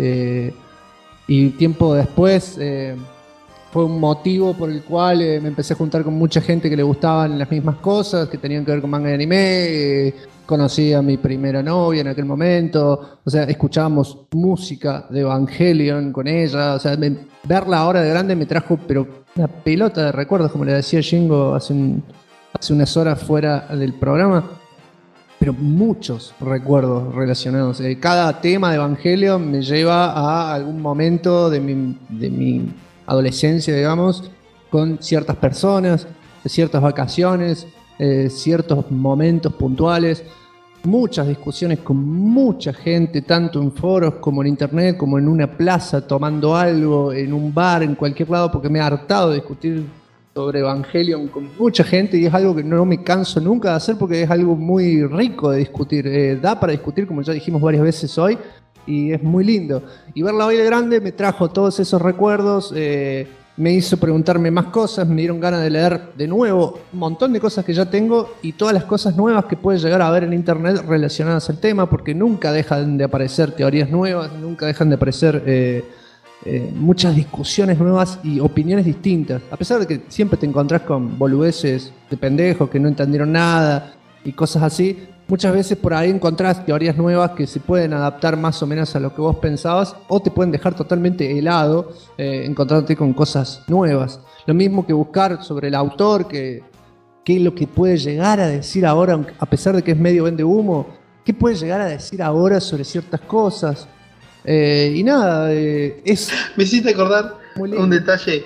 S3: Y tiempo después... fue un motivo por el cual me empecé a juntar con mucha gente que le gustaban las mismas cosas, que tenían que ver con manga y anime. Conocí a mi primera novia en aquel momento. O sea, escuchábamos música de Evangelion con ella. O sea, verla ahora de grande me trajo pero una pelota de recuerdos, como le decía Jingo hace unas horas fuera del programa. Pero muchos recuerdos relacionados. Cada tema de Evangelion me lleva a algún momento de mi adolescencia, digamos, con ciertas personas, ciertas vacaciones, ciertos momentos puntuales, muchas discusiones con mucha gente, tanto en foros como en internet, como en una plaza tomando algo, en un bar, en cualquier lado, porque me he hartado de discutir sobre Evangelion con mucha gente y es algo que no me canso nunca de hacer porque es algo muy rico de discutir. Da para discutir, como ya dijimos varias veces hoy, y es muy lindo. Y verla hoy de grande me trajo todos esos recuerdos, me hizo preguntarme más cosas, me dieron ganas de leer de nuevo un montón de cosas que ya tengo y todas las cosas nuevas que puedes llegar a ver en internet relacionadas al tema, porque nunca dejan de aparecer teorías nuevas, nunca dejan de aparecer muchas discusiones nuevas y opiniones distintas. A pesar de que siempre te encontrás con boludeces de pendejos que no entendieron nada y cosas así, muchas veces por ahí encontrás teorías nuevas que se pueden adaptar más o menos a lo que vos pensabas o te pueden dejar totalmente helado encontrándote con cosas nuevas. Lo mismo que buscar sobre el autor, qué es lo que puede llegar a decir ahora, a pesar de que es medio vende humo, qué puede llegar a decir ahora sobre ciertas cosas. Y nada,
S4: me hiciste acordar un detalle,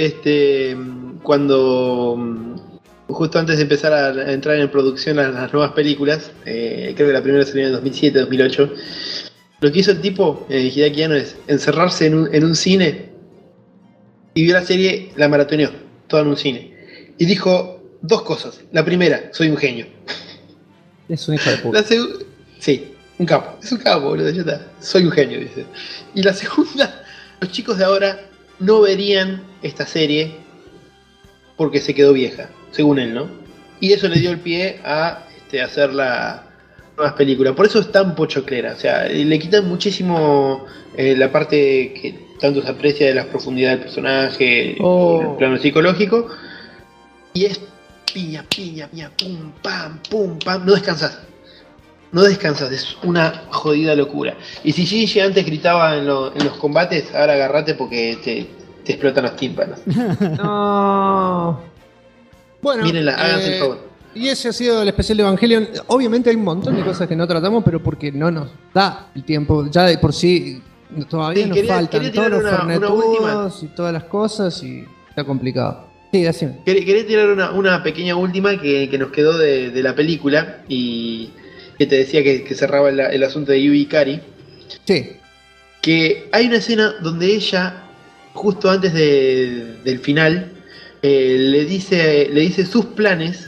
S4: cuando... justo antes de empezar a entrar en producción a las nuevas películas, creo que la primera salió en 2007, 2008, lo que hizo el tipo, Hideaki Anno, es encerrarse en un cine y vio la serie, la maratoneó, toda en un cine. Y dijo dos cosas. La primera, soy un genio.
S3: Es un hijo de puta.
S4: Sí, un capo. Es un capo, boludo, ya está. Soy un genio, dice. Y la segunda, los chicos de ahora no verían esta serie porque se quedó vieja, según él, ¿no? Y eso le dio el pie a hacer las nuevas películas. Por eso es tan pochoclera. O sea, le quitan muchísimo la parte que tanto se aprecia de la profundidad del personaje, el plano psicológico. Y es piña, piña, piña, pum, pam, no descansas. No descansas, es una jodida locura. Y si Shinji antes gritaba en los combates, ahora agarrate porque te explotan los tímpanos.
S3: No. Bueno,
S4: Mírenla, háganse el favor.
S3: Y ese ha sido el especial de Evangelion. Obviamente hay un montón de cosas que no tratamos, pero porque no nos da el tiempo. Ya de por sí todavía nos faltan todos los fornetudos y todas las cosas y está complicado. Sí, así.
S4: Quería tirar una pequeña última que nos quedó de la película y que te decía que cerraba el asunto de Yui Ikari.
S3: Sí.
S4: Que hay una escena donde ella, justo antes del final, le dice sus planes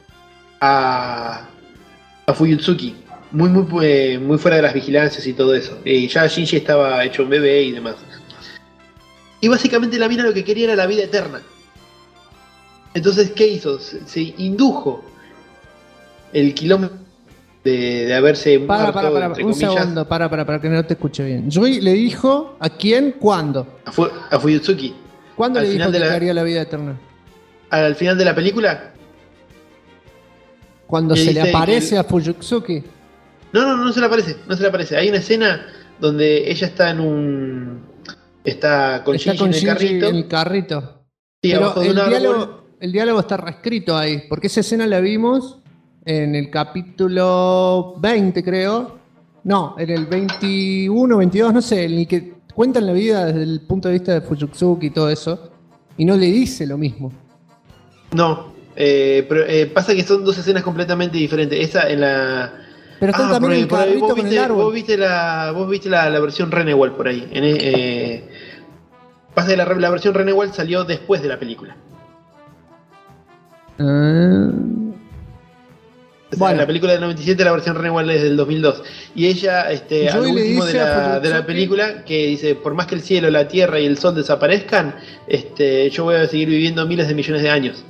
S4: a Fuyutsuki, muy fuera de las vigilancias y todo eso. Ya Shinji estaba hecho un bebé y demás. Y básicamente la mina lo que quería era la vida eterna. Entonces, ¿qué hizo? Se indujo el kilómetro de haberse muerto,
S3: Para,
S4: entre
S3: un
S4: comillas.
S3: segundo, para que no te escuche bien. Yui le dijo ¿a quién? ¿Cuándo?
S4: A Fuyutsuki.
S3: ¿Cuándo
S4: Al
S3: le dijo
S4: final
S3: que
S4: de la-
S3: quería la vida eterna?
S4: Al final de la película.
S3: Cuando
S4: Le
S3: se le
S4: dice
S3: aparece
S4: que-
S3: a Fuyutsuki.
S4: No se le aparece. Hay una escena donde ella está está con
S3: Está
S4: Shinji
S3: con
S4: en el
S3: Shinji
S4: carrito.
S3: en el carrito.
S4: Sí,
S3: Pero
S4: abajo de un árbol.
S3: el diálogo está reescrito ahí, porque esa escena la vimos en el capítulo 20, creo. No, en el 21, 22, no sé, en el que cuentan la vida desde el punto de vista de Fuyutsuki y todo eso, y no le dice lo mismo.
S4: No, pero pasa que son dos escenas completamente diferentes. Esa en la.
S3: Pero están también en el
S4: por ahí
S3: carrito
S4: vos
S3: con el
S4: viste,
S3: árbol.
S4: vos viste la versión Renewal por ahí. Pasa que la versión Renewal salió después de la película. O sea,
S3: Bueno.
S4: la película del 97, la versión Renewal es del 2002. Y ella, a lo
S3: Joey le
S4: último
S3: dice a
S4: de la
S3: Fuyutsuki-
S4: película, que dice, por más que el cielo, la tierra y el sol desaparezcan, yo voy a seguir viviendo miles de millones de años.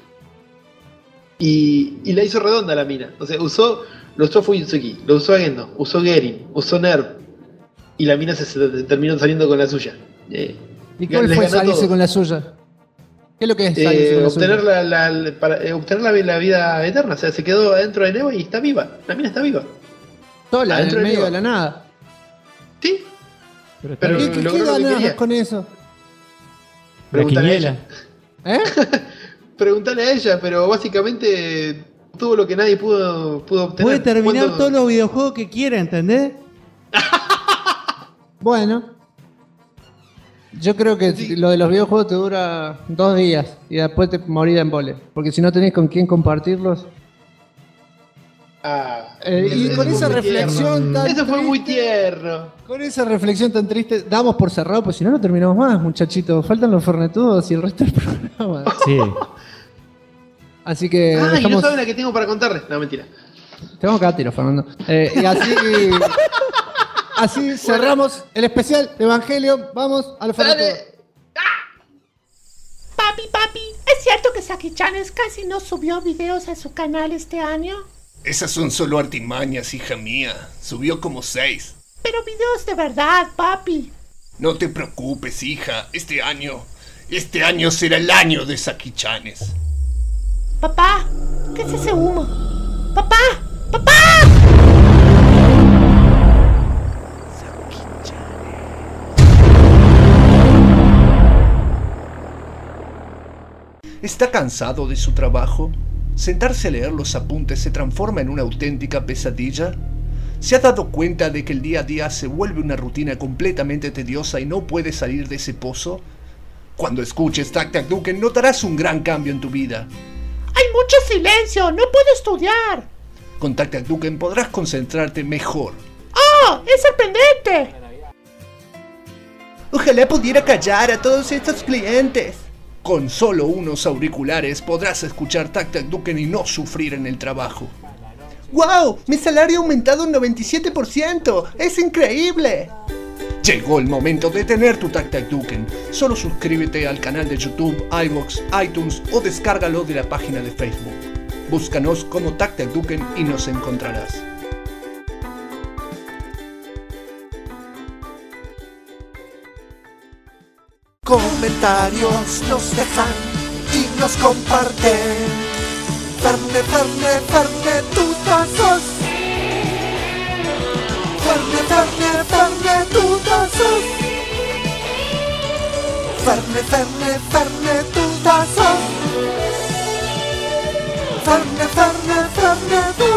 S4: Y la hizo redonda la mina. O sea, lo usó Fuyutsuki, lo usó Gendo, usó Gerin, usó Nerv. Y la mina se terminó saliendo con la suya.
S3: ¿Y cuál
S4: les
S3: fue
S4: ganó
S3: salirse
S4: todo.
S3: con la suya? ¿Qué es lo que es salirse con la
S4: Obtener
S3: suya?
S4: para obtener la vida eterna. O sea, se quedó adentro de Neva y está viva. La mina está viva.
S3: Sola, en
S4: adentro
S3: el
S4: de
S3: medio
S4: Neva.
S3: de la nada.
S4: Sí.
S5: Pero
S4: Pero
S3: ¿Qué
S4: logró lo que
S3: ganas
S4: quería.
S3: con eso?
S4: Preguntale a
S5: quiniela.
S4: ella.
S3: ¿Eh?
S4: Preguntale a ella, pero básicamente tuvo lo que nadie pudo obtener.
S12: Puede terminar
S4: ¿Cuánto-
S12: todos los videojuegos que quiera, ¿entendés?
S3: Bueno. Yo creo que lo de los videojuegos te dura 2 días y después te morís de embole. Porque si no tenés con quién compartirlos. Y
S4: eso
S3: con
S4: fue
S3: esa
S4: muy
S3: reflexión
S4: tierno.
S3: tan
S4: Eso fue muy
S3: triste,
S4: tierno.
S3: Con esa reflexión tan triste, damos por cerrado, pues si no, no terminamos más, muchachitos. Faltan los fornetudos y el resto del programa.
S5: Sí.
S3: Así que
S4: Y no
S3: dejamos.
S4: saben la que tengo para contarles. No, mentira.
S3: Te vamos a cagar tiro, Fernando. Y así. Así cerramos el especial de Evangelion. Vamos a los fornetudos.
S13: Papi, ¿es cierto que Saki-Chanes casi no subió videos a su canal este año?
S14: Esas son solo artimañas, hija mía. Subió como 6.
S13: Pero videos de verdad, papi.
S14: No te preocupes, hija. Este año será el año de Saki-Chanes.
S13: Papá, ¿qué es ese humo? ¡Papá! ¡Papá!
S14: ¿Está cansado de su trabajo? ¿Sentarse a leer los apuntes se transforma en una auténtica pesadilla? ¿Se ha dado cuenta de que el día a día se vuelve una rutina completamente tediosa y no puede salir de ese pozo? Cuando escuches Tac Tac Duken notarás un gran cambio en tu vida.
S13: ¡Hay mucho silencio! ¡No puedo estudiar!
S14: Con Tac Tac Duken podrás concentrarte mejor.
S13: ¡Oh! ¡Es sorprendente!
S14: Ojalá pudiera callar a todos estos clientes. Con solo unos auriculares podrás escuchar Tac Tac Duken y no sufrir en el trabajo. ¡Wow! Mi salario ha aumentado un 97%. ¡Es increíble! Llegó el momento de tener tu Tac Tac Duken. Solo suscríbete al canal de YouTube, iVoox, iTunes o descárgalo de la página de Facebook. Búscanos como Tac Tac Duken y nos encontrarás.
S9: Comentarios nos dejan y nos comparten. Ferne, tus pasos. Ferne, tutazos. Ferne, tutazos. Ferne,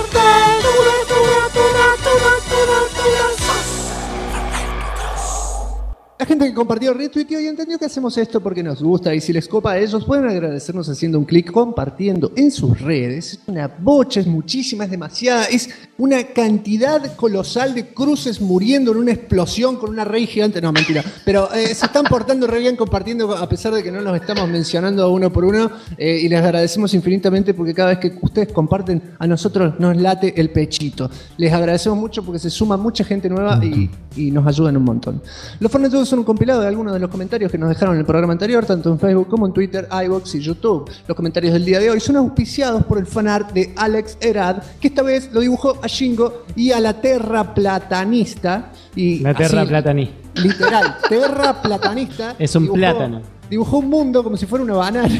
S3: La gente que compartió, retuiteó y entendió que hacemos esto porque nos gusta, y si les copa a ellos pueden agradecernos haciendo un clic, compartiendo en sus redes. Es una bocha, es muchísima, es demasiada, es una cantidad colosal de cruces muriendo en una explosión con una rey gigante. No, mentira, pero se están portando re bien compartiendo a pesar de que no los estamos mencionando uno por uno, y les agradecemos infinitamente porque cada vez que ustedes comparten a nosotros nos late el pechito. Les agradecemos mucho porque se suma mucha gente nueva y nos ayudan un montón. Los Fornetudos son un compilado de algunos de los comentarios que nos dejaron en el programa anterior, tanto en Facebook como en Twitter, iVoox y YouTube. Los comentarios del día de hoy son auspiciados por el fanart de Alex Herad, que esta vez lo dibujó a Shingo y a la terraplatanista.
S5: La terraplatanista.
S3: Literal, terraplatanista.
S5: Es un plátano.
S3: Dibujó un mundo como si fuera una banana.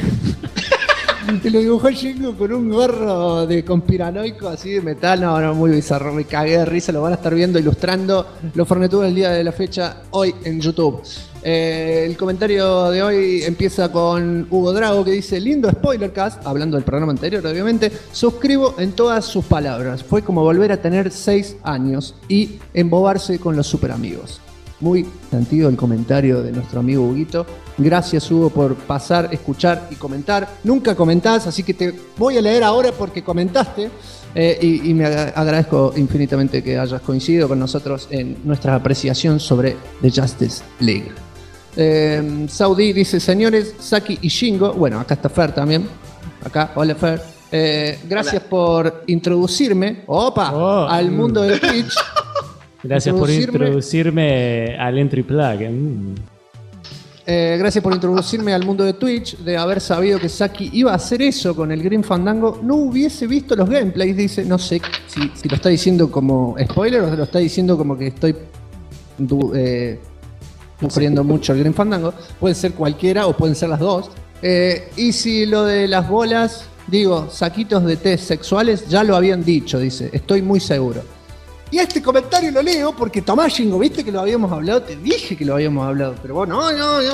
S3: Y lo dibujó Shingo con un gorro de conspiranoico así de metal. No, muy bizarro. Me cagué de risa. Lo van a estar viendo ilustrando los Fornetudos del día de la fecha hoy en YouTube. El comentario de hoy empieza con Hugo Drago, que dice: lindo spoilercast, hablando del programa anterior obviamente. Suscribo en todas sus palabras. Fue como volver a tener 6 años y embobarse con los super amigos. Muy sentido el comentario de nuestro amigo Huguito. Gracias, Hugo, por pasar, escuchar y comentar. Nunca comentás, así que te voy a leer ahora porque comentaste. Y me agradezco infinitamente que hayas coincidido con nosotros en nuestra apreciación sobre The Justice League. Saudi dice: señores, Saki y Shingo. Bueno, acá está Fer también. Acá, hola Fer. Gracias por introducirme al mundo del Twitch.
S5: Gracias por introducirme al Entry Plug.
S3: Gracias por introducirme al mundo de Twitch. De haber sabido que Saki iba a hacer eso con el Green Fandango, no hubiese visto los gameplays. Dice, no sé si lo está diciendo como spoiler o lo está diciendo como que estoy sufriendo mucho el Green Fandango. Puede ser cualquiera o pueden ser las dos. Y si lo de las bolas, digo, saquitos de té sexuales, ya lo habían dicho, dice. Estoy muy seguro. Y este comentario lo leo porque Tomás Shingo, viste que lo habíamos hablado, te dije que lo habíamos hablado, pero vos no.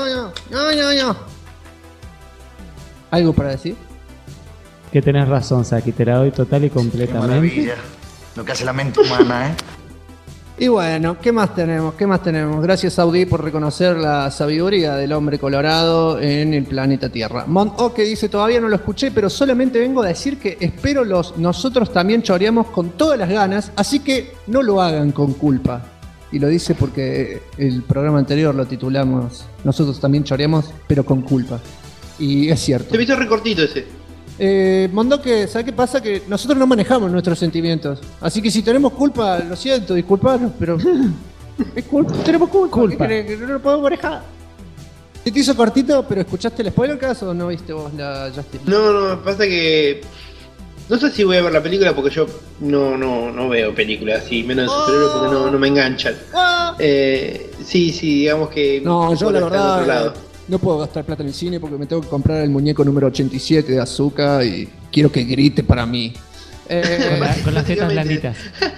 S3: ¿Algo para decir?
S5: Que tenés razón, Saki, te la doy total y completamente.
S15: Qué maravilla, lo que hace la mente humana, ¿eh?
S3: Y bueno, ¿qué más tenemos? Gracias, Saudi, por reconocer la sabiduría del hombre colorado en el planeta Tierra. Mont Oke dice: todavía no lo escuché, pero solamente vengo a decir que espero nosotros también choreamos con todas las ganas, así que no lo hagan con culpa. Y lo dice porque el programa anterior lo titulamos Nosotros también choreamos, pero con culpa. Y es cierto.
S4: Te viste recortito ese.
S3: Mondoque, ¿sabes qué pasa? Que nosotros no manejamos nuestros sentimientos. Así que si tenemos culpa, lo siento, disculpanos, pero tenemos culpa. Que no lo podemos manejar. ¿Te hizo cortito, pero escuchaste el spoilercast o no viste vos la Justice?
S4: No, pasa que no sé si voy a ver la película porque yo no veo películas así, menos de superhéroes porque no me enganchan. Sí, digamos que
S3: no, yo la verdad no puedo gastar plata en el cine porque me tengo que comprar el muñeco número 87 de Asuka y quiero que grite para mí.
S5: Con las tetas blanditas.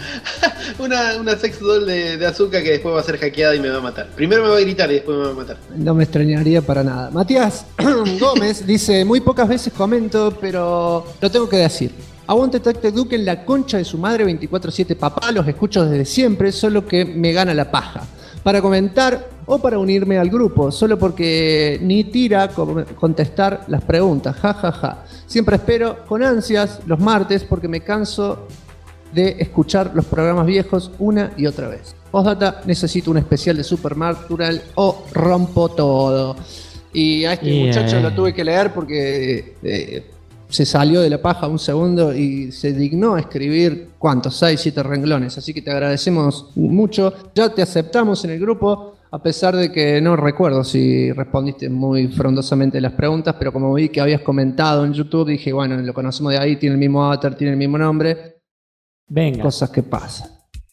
S4: una sex doll de Asuka que después va a ser hackeada y me va a matar. Primero me va a gritar y después me va a matar.
S3: No me extrañaría para nada. Matías Gómez dice: muy pocas veces comento, pero lo tengo que decir. Aguante Tacte Duque en la concha de su madre 24/7, papá, los escucho desde siempre, solo que me gana la paja. Para comentar o para unirme al grupo, solo porque ni tira contestar las preguntas, jajaja. Siempre espero con ansias los martes porque me canso de escuchar los programas viejos una y otra vez. Postdata, necesito un especial de Supernatural o rompo todo. Y a este muchacho lo tuve que leer porque se salió de la paja un segundo y se dignó a escribir, ¿cuántos? 6, 7 renglones. Así que te agradecemos mucho. Ya te aceptamos en el grupo, a pesar de que no recuerdo si respondiste muy frondosamente las preguntas, pero como vi que habías comentado en YouTube, dije, bueno, lo conocemos de ahí, tiene el mismo avatar, tiene el mismo nombre.
S5: Venga.
S3: Cosas que pasan.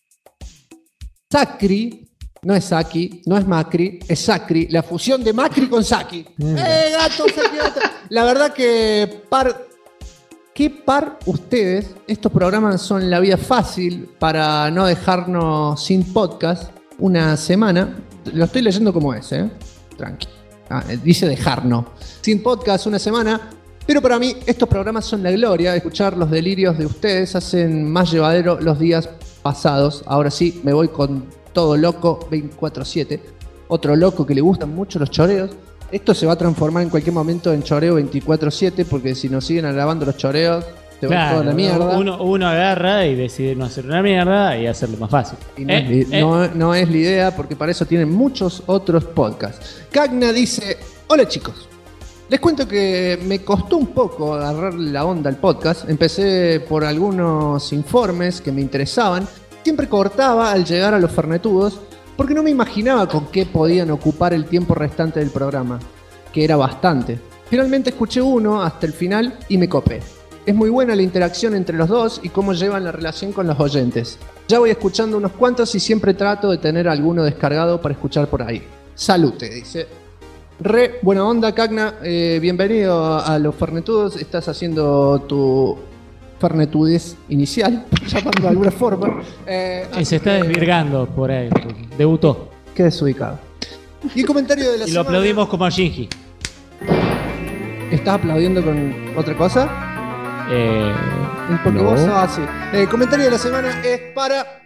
S3: Sacri, no es Saki, no es Macri, es Sacri, la fusión de Macri con Saki. Gato, Saki, gato. La verdad que qué par ustedes, estos programas son la vida fácil para no dejarnos sin podcast una semana. Lo estoy leyendo como es, tranqui. Dice dejarnos sin podcast una semana. Pero para mí estos programas son la gloria. Escuchar los delirios de ustedes hacen más llevadero los días pasados. Ahora sí, me voy con todo loco 24/7. Otro loco que le gustan mucho los choreos. Esto se va a transformar en cualquier momento en choreo 24/7, porque si nos siguen alabando los choreos, te va toda la mierda.
S5: Uno agarra y decide no hacer una mierda y hacerlo más fácil.
S3: Y no es la idea, porque para eso tienen muchos otros podcasts. Cagna dice: hola chicos. Les cuento que me costó un poco agarrar la onda al podcast. Empecé por algunos informes que me interesaban. Siempre cortaba al llegar a los fernetudos, porque no me imaginaba con qué podían ocupar el tiempo restante del programa, que era bastante. Finalmente escuché uno hasta el final y me copé. Es muy buena la interacción entre los dos y cómo llevan la relación con los oyentes. Ya voy escuchando unos cuantos y siempre trato de tener alguno descargado para escuchar por ahí. Salute, dice. Re buena onda, Cagna. Bienvenido a los fernetudos. Estás haciendo tu fernetudez inicial, llamarlo de alguna forma.
S5: Se está desvirgando por ahí. Debutó.
S3: Qué desubicado. Y el comentario de la
S5: semana. Y
S3: lo
S5: aplaudimos como a Shinji.
S3: ¿Estás aplaudiendo con otra cosa? Porque vos sos así. El comentario de la semana es para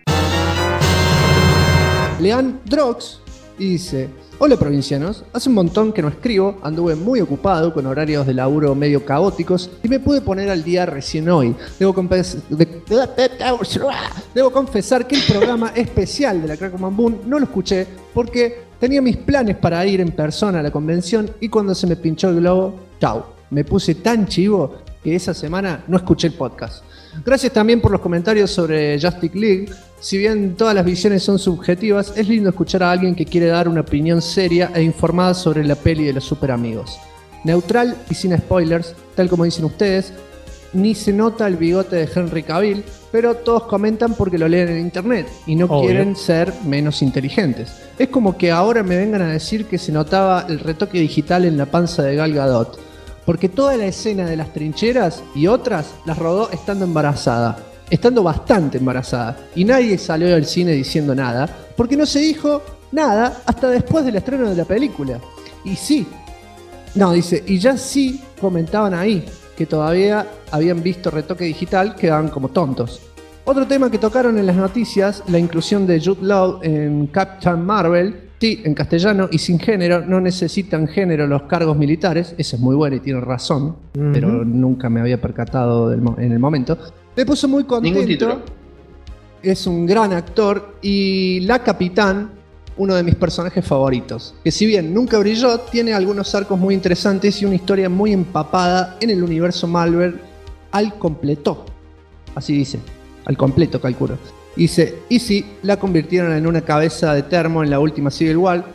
S3: Lean Drox y dice: hola provincianos, hace un montón que no escribo, anduve muy ocupado con horarios de laburo medio caóticos y me pude poner al día recién hoy. Debo confesar que el programa especial de la Crack Boom no lo escuché porque tenía mis planes para ir en persona a la convención y cuando se me pinchó el globo, chau. Me puse tan chivo que esa semana no escuché el podcast. Gracias también por los comentarios sobre Justice League. Si bien todas las visiones son subjetivas, es lindo escuchar a alguien que quiere dar una opinión seria e informada sobre la peli de los super amigos. Neutral y sin spoilers, tal como dicen ustedes, ni se nota el bigote de Henry Cavill, pero todos comentan porque lo leen en internet y no quieren ser menos inteligentes. Es como que ahora me vengan a decir que se notaba el retoque digital en la panza de Gal Gadot, porque toda la escena de las trincheras y otras las rodó estando embarazada. Estando bastante embarazada. Y nadie salió del cine diciendo nada, porque no se dijo nada hasta después del estreno de la película. Y sí. No, dice, y ya sí comentaban ahí que todavía habían visto retoque digital, quedaban como tontos. Otro tema que tocaron en las noticias, la inclusión de Jude Law en Captain Marvel. Sí, en castellano y sin género, no necesitan género los cargos militares. Eso es muy bueno y tiene razón, pero nunca me había percatado en el momento. Me puso muy contento.
S4: Ningún título.
S3: Es un gran actor y la Capitán, uno de mis personajes favoritos, que si bien nunca brilló, tiene algunos arcos muy interesantes y una historia muy empapada en el universo Marvel al completo. Así dice, al completo calculo. Dice, y sí, la convirtieron en una cabeza de termo en la última Civil War,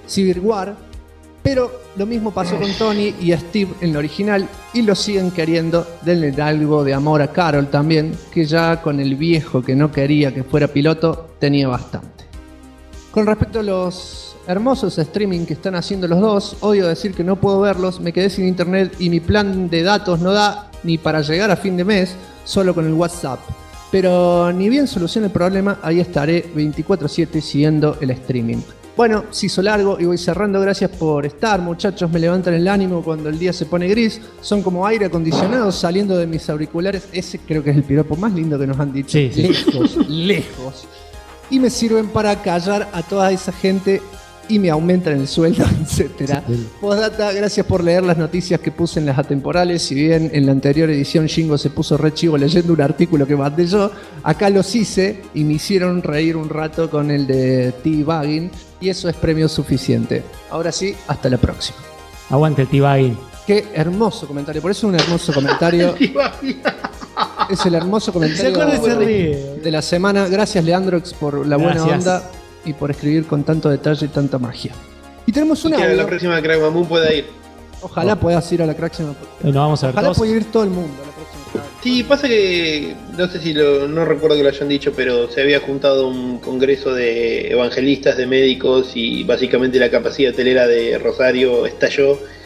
S3: pero lo mismo pasó con Tony y Steve en la original y lo siguen queriendo. Denle algo de amor a Carol también, que ya con el viejo que no quería que fuera piloto tenía bastante. Con respecto a los hermosos streaming que están haciendo los dos, odio decir que no puedo verlos, me quedé sin internet y mi plan de datos no da ni para llegar a fin de mes, solo con el WhatsApp. Pero ni bien solucione el problema, ahí estaré 24/7 siguiendo el streaming. Bueno, se hizo largo y voy cerrando. Gracias por estar, muchachos. Me levantan el ánimo cuando el día se pone gris. Son como aire acondicionado saliendo de mis auriculares. Ese creo que es el piropo más lindo que nos han dicho.
S5: Sí.
S3: Lejos. Y me sirven para callar a toda esa gente y me aumentan el sueldo, etc. Postdata, gracias por leer las noticias que puse en las atemporales. Si bien en la anterior edición Shingo se puso re chivo leyendo un artículo que mandé yo, acá los hice y me hicieron reír un rato con el de T-Bagging y eso es premio suficiente. Ahora sí, hasta la próxima.
S5: Aguante el T-Bagging.
S3: Qué hermoso comentario, por eso es un hermoso comentario. Es el hermoso comentario de la semana. Gracias Leandrox por la buena onda y por escribir con tanto detalle y tanta magia. Y tenemos una.
S4: Que a la próxima Crack Boom pueda ir.
S3: Ojalá puedas ir a la próxima.
S5: Vamos a ver.
S3: Ojalá pueda ir todo el mundo a la próxima.
S4: Sí, pasa que no sé si no recuerdo que lo hayan dicho, pero se había juntado un congreso de evangelistas, de médicos y básicamente la capacidad hotelera de Rosario estalló.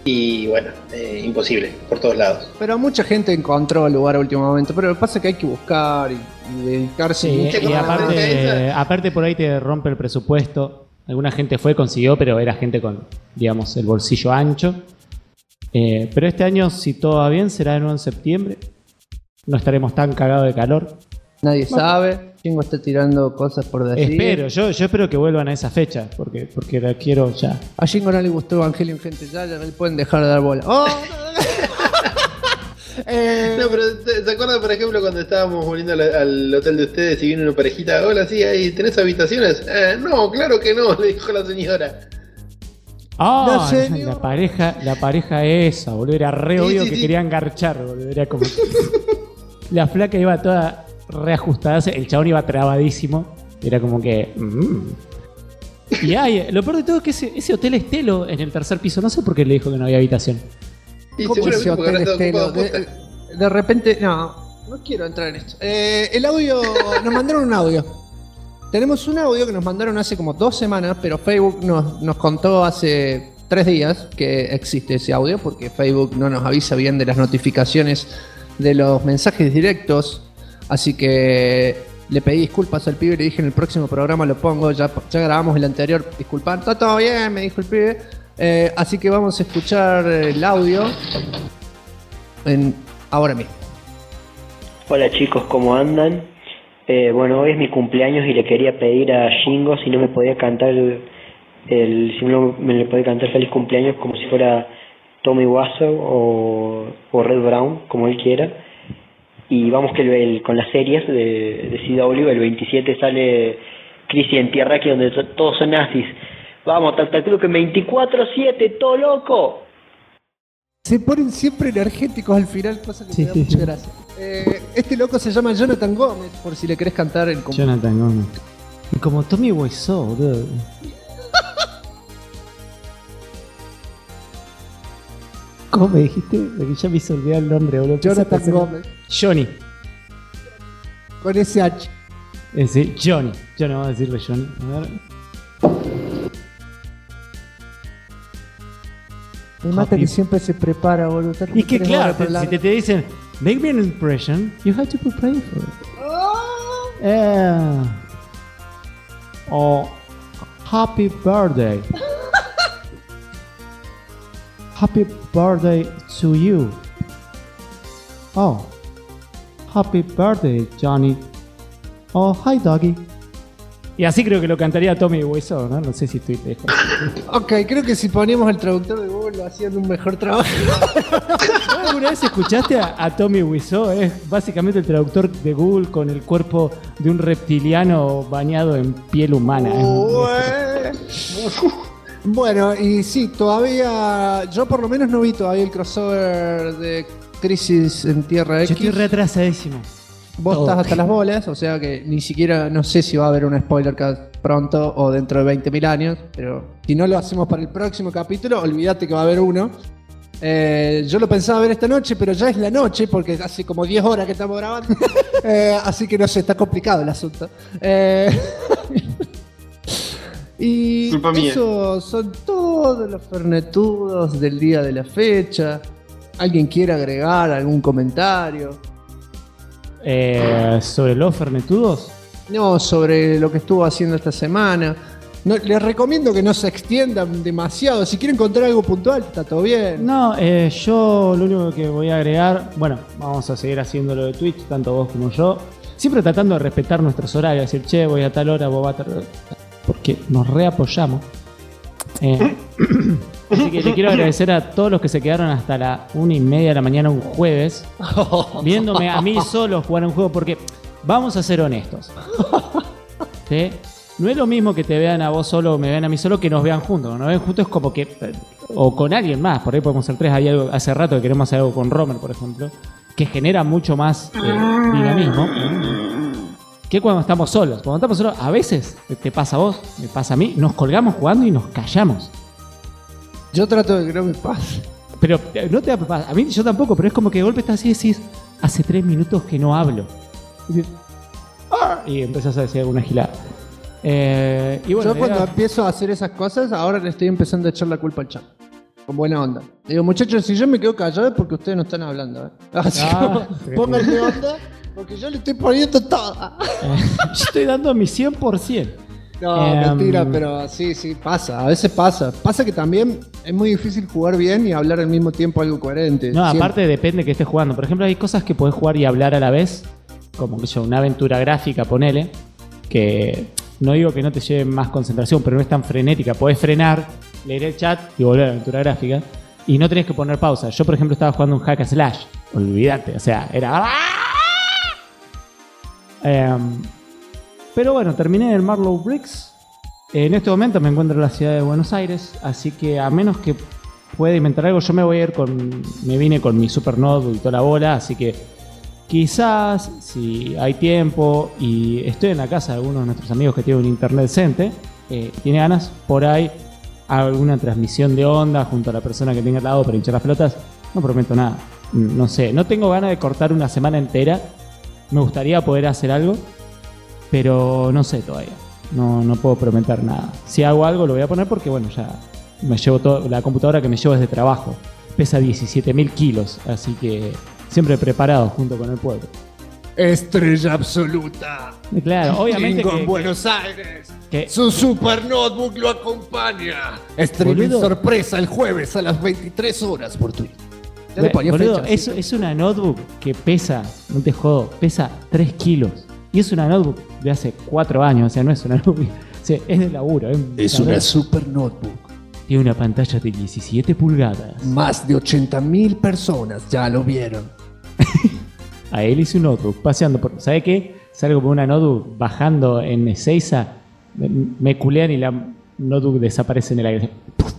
S4: Y bueno, imposible, por todos lados.
S3: Pero mucha gente encontró el lugar a último momento. Pero lo que pasa es que hay que buscar y dedicarse.
S5: Sí, y aparte por ahí te rompe el presupuesto. Alguna gente consiguió, pero era gente con, digamos, el bolsillo ancho. Pero este año, si todo va bien, será de nuevo en septiembre. No estaremos tan cagados de calor.
S3: Nadie sabe. Chingo está tirando cosas por decir.
S5: Yo espero que vuelvan a esa fecha, porque la quiero ya.
S3: A Jingo no le gustó Evangelion, gente. Ya no le pueden dejar de dar bola. ¡Oh!
S4: No, pero ¿se acuerdan, por ejemplo, cuando estábamos volviendo al hotel de ustedes y vino una parejita? Hola, sí, ahí, ¿tenés habitaciones? No, claro que no, le dijo la señora.
S5: Ah, la pareja esa, boludo. Era re obvio que querían garchar, boludo. Era como... La flaca iba toda reajustada, el chabón iba trabadísimo. Era como que... Y lo peor de todo es que ese hotel Estelo en el tercer piso, no sé por qué le dijo que no había habitación.
S3: ¿Cómo ese hotel Estelo? De repente... No quiero entrar en esto. El audio... Nos mandaron un audio. Tenemos un audio que nos mandaron hace como 2 semanas, pero Facebook nos contó hace 3 días que existe ese audio, porque Facebook no nos avisa bien de las notificaciones de los mensajes directos. Así que le pedí disculpas al pibe y le dije en el próximo programa lo pongo. Ya grabamos el anterior, disculpad, está todo bien, me dijo el pibe. Así que vamos a escuchar el audio ahora mismo.
S16: Hola chicos, ¿cómo andan? Bueno, hoy es mi cumpleaños y le quería pedir a Jingo si no me podía cantar si no me le podía cantar feliz cumpleaños como si fuera Tommy Wiseau o Red Brown, como él quiera. Y vamos que con las series de CW, el 27 sale Crisis en Tierra, aquí donde todos son nazis. Vamos, creo que 24/7, todo loco.
S3: Se ponen siempre energéticos al final, cosa que me da mucha gracia. Este loco se llama Jonathan Gómez, por si le querés cantar el
S5: Jonathan Gómez. Y como Tommy Wiseau, boludo. ¿Cómo me dijiste? Porque ya me hice olvidar el nombre, boludo.
S3: Jonathan Gómez.
S5: Johnny.
S3: Con ese H.
S5: Ese, Johnny. Yo no voy a decirle Johnny. A ver.
S3: Me mata que siempre se prepara, boludo.
S5: Y que claro, si te dicen, make me an impression, you have to prepare for it. Happy birthday. Happy birthday to you. Oh, happy birthday, Johnny. Oh, hi, doggy. Y así creo que lo cantaría Tommy Wiseau, ¿no? No sé si estoy lejos.
S3: Ok, creo que si poníamos el traductor de Google lo hacían un mejor trabajo.
S5: ¿Alguna vez escuchaste a Tommy Wiseau? Es básicamente el traductor de Google con el cuerpo de un reptiliano bañado en piel humana.
S3: Bueno, y sí, todavía... Yo por lo menos no vi todavía el crossover de Crisis en Tierra X.
S5: Yo estoy retrasadísimo.
S3: Vos estás hasta las bolas, o sea que ni siquiera... No sé si va a haber un spoiler cast pronto o dentro de 20.000 años, pero si no lo hacemos para el próximo capítulo, olvídate que va a haber uno. Yo lo pensaba ver esta noche, pero ya es la noche porque hace como 10 horas que estamos grabando. Así que no sé, está complicado el asunto. Y esos son todos los fernetudos del día de la fecha. ¿Alguien quiere agregar algún comentario?
S5: ¿Sobre los fernetudos?
S3: No, sobre lo que estuvo haciendo esta semana. No, les recomiendo que no se extiendan demasiado. Si quieren contar algo puntual, está todo bien.
S5: No, yo lo único que voy a agregar... Bueno, vamos a seguir haciéndolo de Twitch, tanto vos como yo. Siempre tratando de respetar nuestros horarios. Decir, che, voy a tal hora, vos vas a tal hora. Porque nos reapoyamos. Así que le quiero agradecer a todos los que se quedaron hasta la 1:30 de la mañana un jueves viéndome a mí solo jugar un juego, porque vamos a ser honestos, ¿sí? No es lo mismo que te vean a vos solo o me vean a mí solo que nos vean juntos. Nos ven juntos es como que... O con alguien más, por ahí podemos ser 3. Hay algo, hace rato que queremos hacer algo con Romer, por ejemplo, que genera mucho más dinamismo que cuando estamos solos. Cuando estamos solos, a veces te pasa a vos, me pasa a mí, nos colgamos jugando y nos callamos.
S3: Yo trato de que no me pase.
S5: Pero no te pasa, a mí yo tampoco, pero es como que de golpe estás así y decís, hace 3 minutos que no hablo. Y empezás a decir alguna gilada. Y bueno,
S3: yo cuando empiezo a hacer esas cosas, ahora le estoy empezando a echar la culpa al chat. con buena onda. Digo, muchachos, si yo me quedo callado es porque ustedes no están hablando. Así que pónganle onda, porque yo le estoy poniendo todo.
S5: Yo estoy dando mi 100%.
S3: No, mentira, pero sí, pasa. A veces pasa. Pasa que también es muy difícil jugar bien y hablar al mismo tiempo algo coherente.
S5: No,
S3: Siempre.
S5: aparte depende que estés jugando. Por ejemplo, hay cosas que podés jugar y hablar a la vez. Como que yo, una aventura gráfica, ponele. Que no digo que no te lleve más concentración, pero no es tan frenética. Podés frenar, leer el chat y volver a la aventura gráfica. Y no tenés que poner pausa. Yo, por ejemplo, estaba jugando un hack and slash. Olvídate, o sea, era... Pero bueno, terminé el Marlow Bricks. En este momento me encuentro en la ciudad de Buenos Aires. Así que a menos que pueda inventar algo, yo me voy a ir me vine con mi super notebook y toda la bola. Así que quizás, si hay tiempo y estoy en la casa de algunos de nuestros amigos que tienen un internet decente, tiene ganas, por ahí hago alguna transmisión de onda junto a la persona que tenga al lado para hinchar las pelotas. No prometo nada. No sé, no tengo ganas de cortar una semana entera. Me gustaría poder hacer algo, pero no sé todavía. No puedo prometer nada. Si hago algo lo voy a poner porque, bueno, ya me llevo la computadora que me llevo es de trabajo. Pesa 17.000 kilos, así que siempre preparado junto con el pueblo.
S9: Estrella absoluta.
S5: Claro, obviamente
S9: Chingo
S5: que,
S9: en Buenos Aires.
S5: que-
S9: Su super notebook lo acompaña. Streaming
S5: Boludo.
S9: sorpresa el jueves a las 23 horas por Twitch. Ya le ponía
S5: Boludo,
S9: fecha,
S5: es una notebook que pesa, no te jodo, pesa 3 kilos. Y es una notebook de hace 4 años, o sea, no es una notebook. O sea, es de laburo.
S9: Es una super notebook.
S5: Tiene una pantalla de 17 pulgadas.
S9: Más de 80.000 personas ya lo vieron.
S5: A él hice un notebook paseando por... ¿Sabe qué? Salgo por una notebook bajando en Ezeiza, me culean y la notebook desaparece en el aire.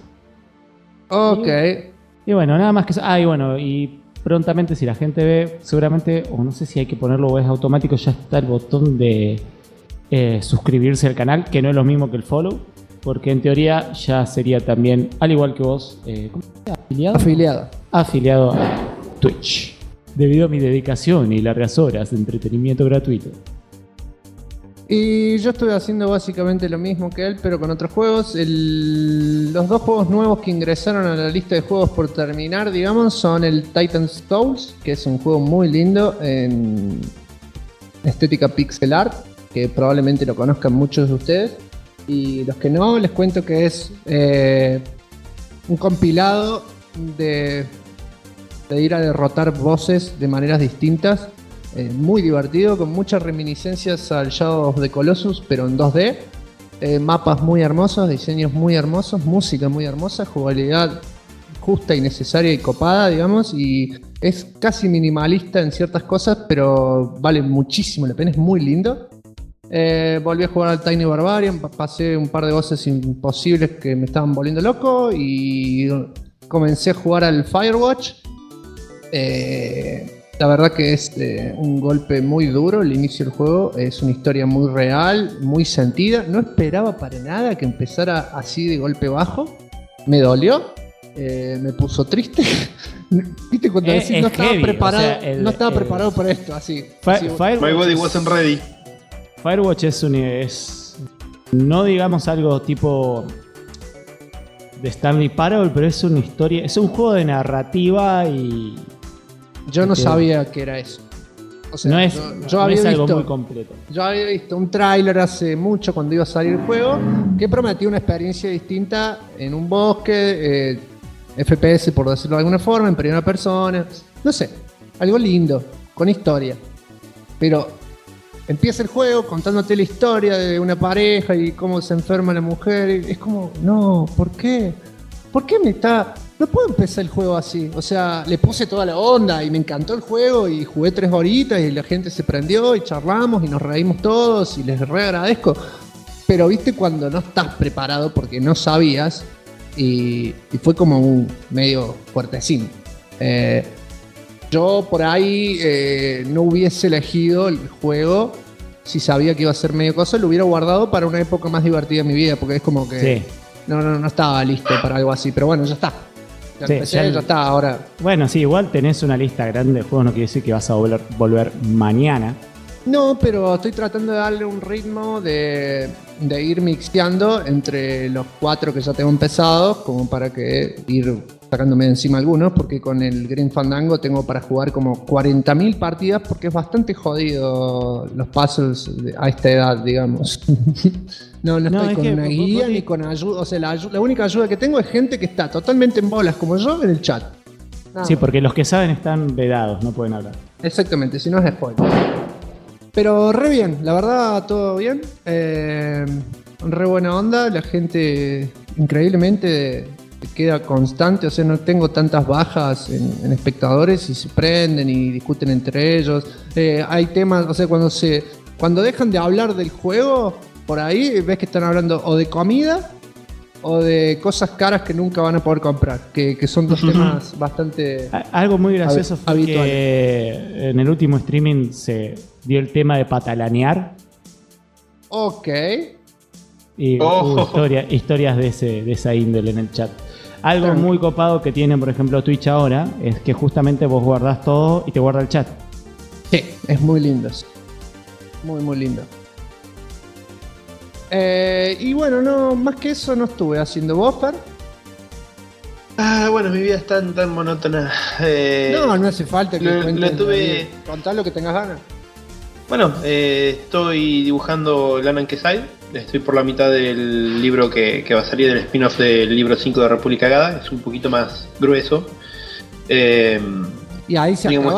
S3: Ok.
S5: Y bueno, nada más que eso. Y bueno, y prontamente si la gente ve, seguramente, o no sé si hay que ponerlo o es automático, ya está el botón de suscribirse al canal, que no es lo mismo que el follow, porque en teoría ya sería también, al igual que vos, ¿cómo se llama? ¿Afiliado? Afiliado a Twitch, debido a mi dedicación y largas horas de entretenimiento gratuito.
S3: Y yo estuve haciendo básicamente lo mismo que él, pero con otros juegos. Los 2 juegos nuevos que ingresaron a la lista de juegos por terminar, digamos, son el Titan's Souls, que es un juego muy lindo en estética pixel art, que probablemente lo conozcan muchos de ustedes. Y los que no, les cuento que es un compilado de ir a derrotar bosses de maneras distintas. Muy divertido, con muchas reminiscencias al Shadow of the Colossus, pero en 2D. Mapas muy hermosos, diseños muy hermosos, música muy hermosa, jugabilidad justa y necesaria y copada, digamos. Y es casi minimalista en ciertas cosas, pero vale muchísimo la pena, es muy lindo. Volví a jugar al Tiny Barbarian, pasé un par de voces imposibles que me estaban volviendo loco y comencé a jugar al Firewatch. La verdad que es un golpe muy duro el inicio del juego, es una historia muy real, muy sentida. No esperaba para nada que empezara así de golpe bajo, me dolió, me puso triste. ¿Viste cuando decís no estaba preparado? O sea, no estaba preparado para esto, así.
S4: My body wasn't ready.
S5: Firewatch es no digamos algo tipo de Stanley Parable, pero es una historia, es un juego de narrativa y...
S3: Yo no sabía que era eso. O sea,
S5: no es,
S3: yo
S5: no
S3: había
S5: es algo
S3: visto,
S5: muy completo.
S3: Yo había visto un tráiler hace mucho cuando iba a salir el juego que prometía una experiencia distinta en un bosque, FPS por decirlo de alguna forma, en primera persona. No sé, algo lindo, con historia. Pero empieza el juego contándote la historia de una pareja y cómo se enferma la mujer. Y es como, no, ¿por qué? ¿Por qué me está...? No puedo empezar el juego así. O sea, le puse toda la onda y me encantó el juego y jugué 3 horitas y la gente se prendió y charlamos y nos reímos todos y les re agradezco. Pero viste cuando no estás preparado porque no sabías y fue como un medio fuertecín. Yo por ahí no hubiese elegido el juego si sabía que iba a ser medio cosa, lo hubiera guardado para una época más divertida de mi vida porque es como que
S5: Sí.
S3: no estaba listo para algo así. Pero bueno, ya está. Ya
S5: Sí,
S3: empecé, ya está, ahora.
S5: Bueno, sí, igual tenés una lista grande de juegos, no quiere decir que vas a volver mañana.
S3: No, pero estoy tratando de darle un ritmo de ir mixteando entre los 4 que ya tengo empezados, como para que ir sacándome de encima algunos, porque con el Green Fandango tengo para jugar como 40.000 partidas, porque es bastante jodido los puzzles a esta edad, digamos. No estoy con una guía ni con ayuda. O sea, la única ayuda que tengo es gente que está totalmente en bolas como yo en el chat.
S5: Sí, porque los que saben están vedados, no pueden hablar.
S3: Exactamente, si no es spoiler. Pero re bien, la verdad, todo bien. Re buena onda, la gente increíblemente queda constante, o sea, no tengo tantas bajas en espectadores y se prenden y discuten entre ellos. Hay temas, o sea, cuando dejan de hablar del juego, por ahí ves que están hablando o de comida o de cosas caras que nunca van a poder comprar, que son dos temas bastante
S5: algo muy gracioso fue
S3: habituales.
S5: Que en el último streaming se dio el tema de patalanear.
S3: Ok.
S5: Y hubo historias de esa índole en el chat. Algo muy copado que tiene, por ejemplo, Twitch ahora es que justamente vos guardás todo y te guarda el chat.
S3: Sí, es muy lindo. Muy, muy lindo. Y bueno, no más que eso no estuve haciendo buffer.
S4: Bueno, mi vida es tan monótona.
S3: No hace falta que
S4: contá
S3: lo que tengas ganas.
S4: Bueno, estoy dibujando Lanan Kesai. Estoy por la mitad del libro que va a salir del spin-off del libro 5 de República Gada. Es un poquito más grueso.
S3: ¿Y ahí se acaba?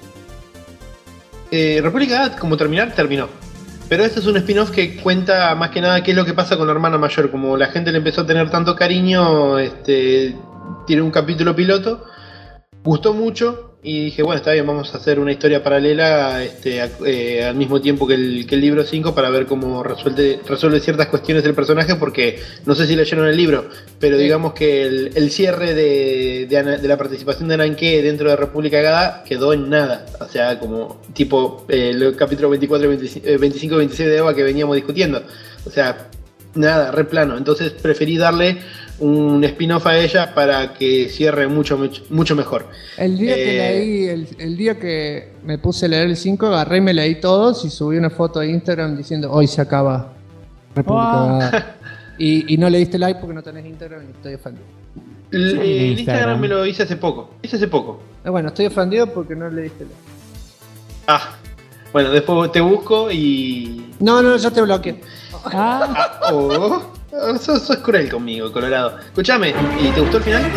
S4: República Gada, como terminó. Pero este es un spin-off que cuenta más que nada qué es lo que pasa con la hermana mayor. Como la gente le empezó a tener tanto cariño, tiene un capítulo piloto. Gustó mucho y dije, bueno, está bien, vamos a hacer una historia paralela al mismo tiempo que el libro 5 para ver cómo resuelve ciertas cuestiones del personaje, porque no sé si leyeron el libro, pero digamos que el cierre de la participación de Nanke dentro de República Gada quedó en nada. O sea, como tipo el capítulo 24, 25 y 26 de Eva que veníamos discutiendo. O sea, nada, re plano. Entonces preferí darle un spin-off a ella para que cierre mucho mejor.
S3: El día que leí, el día que me puse a leer el 5, agarré y me leí todos y subí una foto a Instagram diciendo hoy se acaba República Gada. Y no le diste like porque no tenés Instagram y estoy ofendido.
S4: El Instagram me lo hice hace poco.
S3: Bueno, estoy ofendido porque no le diste like.
S4: Bueno, después te busco y...
S3: No, yo te bloqueé.
S4: Sos cruel conmigo, Colorado. Escúchame, ¿y te gustó el final?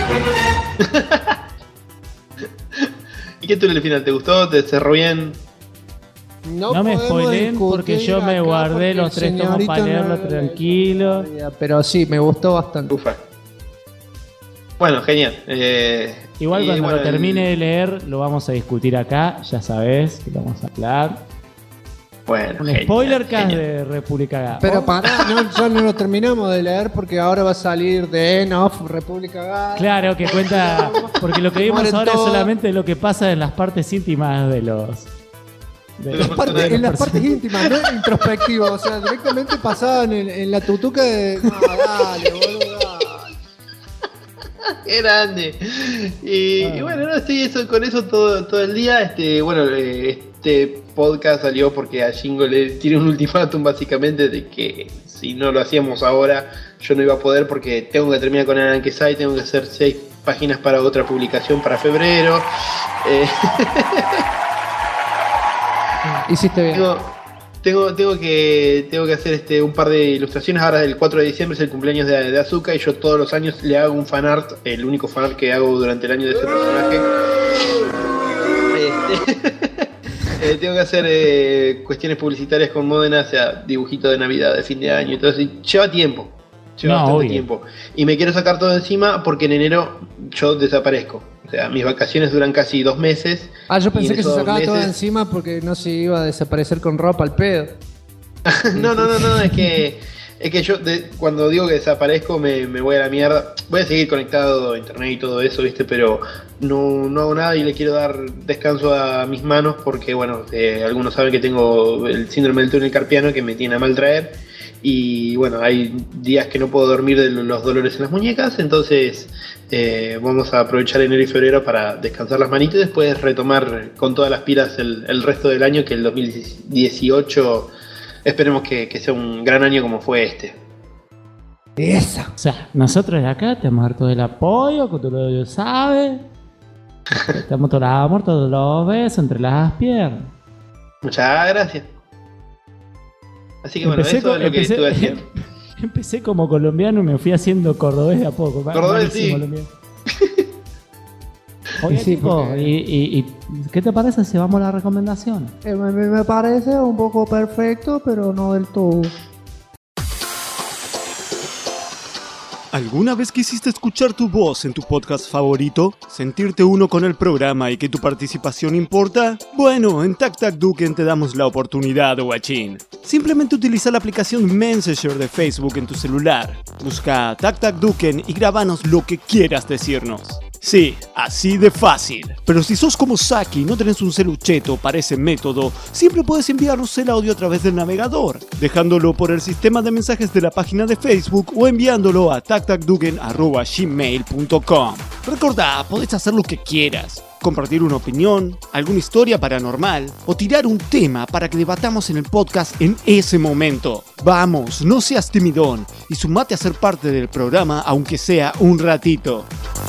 S4: ¿Y qué tuvo el final? ¿Te gustó? ¿Te cerró bien?
S5: No me spoileen porque yo me guardé los 3 tomos para leerlo tranquilo.
S3: Pero sí, me gustó bastante.
S4: Ufa. Bueno, genial.
S5: Igual cuando lo termine de leer lo vamos a discutir acá, ya sabés que lo vamos a hablar.
S4: Bueno,
S5: un spoiler cast de República Gada.
S3: Pero ya no lo terminamos de leer porque ahora va a salir The End of República Gada.
S5: Claro, que cuenta, porque lo que vimos ahora es solamente lo que pasa en las partes íntimas de los...
S3: En las partes íntimas, no introspectivo. O sea, directamente pasaban en la tutuca de... No, dale, boludo.
S4: Qué grande. Y bueno, no, sí, con eso todo el día. Este podcast salió porque a Shingo le tiré un ultimátum básicamente de que si no lo hacíamos ahora yo no iba a poder porque tengo que terminar con Lanan Kesai, tengo que hacer 6 páginas para otra publicación para
S3: Hiciste bien.
S4: Tengo que hacer un par de ilustraciones. Ahora el 4 de diciembre es el cumpleaños de Asuka y yo todos los años le hago un fanart, el único fanart que hago durante el año de ese personaje. Tengo que hacer cuestiones publicitarias con Modena, o sea, dibujito de Navidad, de fin de año, entonces lleva tiempo. Bastante tiempo. Y me quiero sacar todo encima porque en enero yo desaparezco. O sea, mis vacaciones duran casi 2 meses.
S3: Yo pensé que se sacaba todo encima porque no se iba a desaparecer con ropa al pedo.
S4: No, es que yo cuando digo que desaparezco me voy a la mierda. Voy a seguir conectado a internet y todo eso, ¿viste? Pero no hago nada y le quiero dar descanso a mis manos porque, bueno, algunos saben que tengo el síndrome del túnel carpiano que me tiene a mal traer. Y bueno, hay días que no puedo dormir de los dolores en las muñecas, entonces vamos a aprovechar enero y febrero para descansar las manitas y después retomar con todas las pilas el resto del año, que el 2018 esperemos que sea un gran año como fue este.
S3: Esa.
S5: O sea, nosotros de acá te hemos dado todo el apoyo, que tú lo sabes. Te hemos todo el amor, todos los besos entre las piernas.
S4: Muchas gracias. Así que bueno, eso es lo que estuve haciendo.
S5: Empecé como colombiano y me fui haciendo cordobés de a poco.
S4: Cordobés, sí.
S5: Oye,
S3: Sí,
S5: chico,
S3: porque-
S5: ¿y qué te parece si vamos a la recomendación?
S3: Me parece un poco perfecto, pero no del todo.
S7: ¿Alguna vez quisiste escuchar tu voz en tu podcast favorito? ¿Sentirte uno con el programa y que tu participación importa? Bueno, en TacTacDuken te damos la oportunidad, guachín. Simplemente utiliza la aplicación Messenger de Facebook en tu celular. Busca TacTacDuken y grabanos lo que quieras decirnos. Sí, así de fácil. Pero si sos como Saki y no tenés un celucheto para ese método, siempre puedes enviarnos el audio a través del navegador, dejándolo por el sistema de mensajes de la página de Facebook o enviándolo a tactacduken@gmail.com. Recordá, podés hacer lo que quieras. Compartir una opinión, alguna historia paranormal o tirar un tema para que debatamos en el podcast en ese momento. Vamos, no seas timidón y sumate a ser parte del programa aunque sea un ratito.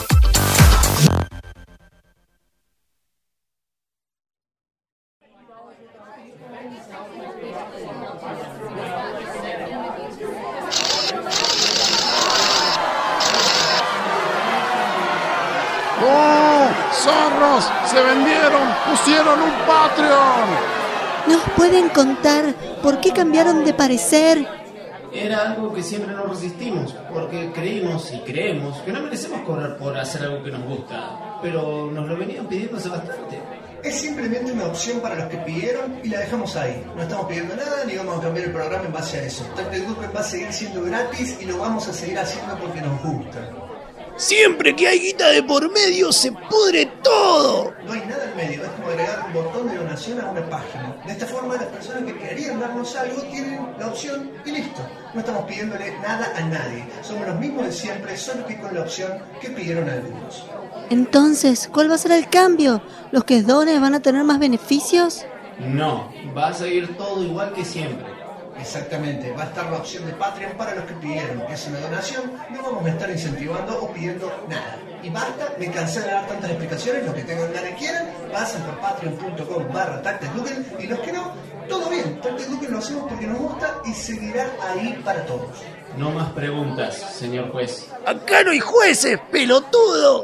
S11: ¡Oh! ¡Zorros! ¡Se vendieron! ¡Pusieron un Patreon!
S6: ¿Nos pueden contar por qué cambiaron de parecer?
S2: Era algo que siempre nos resistimos, porque creímos y creemos que no merecemos cobrar por hacer algo que nos gusta, pero nos lo venían pidiendo hace bastante.
S14: Es simplemente una opción para los que pidieron y la dejamos ahí. No estamos pidiendo nada ni vamos a cambiar el programa en base a eso. TacTacDuken va a seguir siendo gratis y lo vamos a seguir haciendo porque nos gusta.
S9: Siempre que hay guita de por medio se pudre todo.
S14: No hay nada en medio, es como agregar un botón de donación a una página. De esta forma las personas que querían darnos algo tienen la opción y listo. No estamos pidiéndole nada a nadie. Somos los mismos de siempre, solo que con la opción que pidieron algunos.
S6: Entonces, ¿cuál va a ser el cambio? ¿Los que donen van a tener más beneficios?
S2: No, va a seguir todo igual que siempre.
S14: Exactamente, va a estar la opción de Patreon para los que pidieron. Es una donación, no vamos a estar incentivando o pidiendo nada. Y basta, me cansé de dar tantas explicaciones, los que tengan ganas y quieran, pasen por patreon.com/TacTacDuken y los que no, todo bien, TacTacDuken lo hacemos porque nos gusta y seguirá ahí para todos.
S2: No más preguntas, señor juez.
S9: Acá no hay jueces, pelotudo.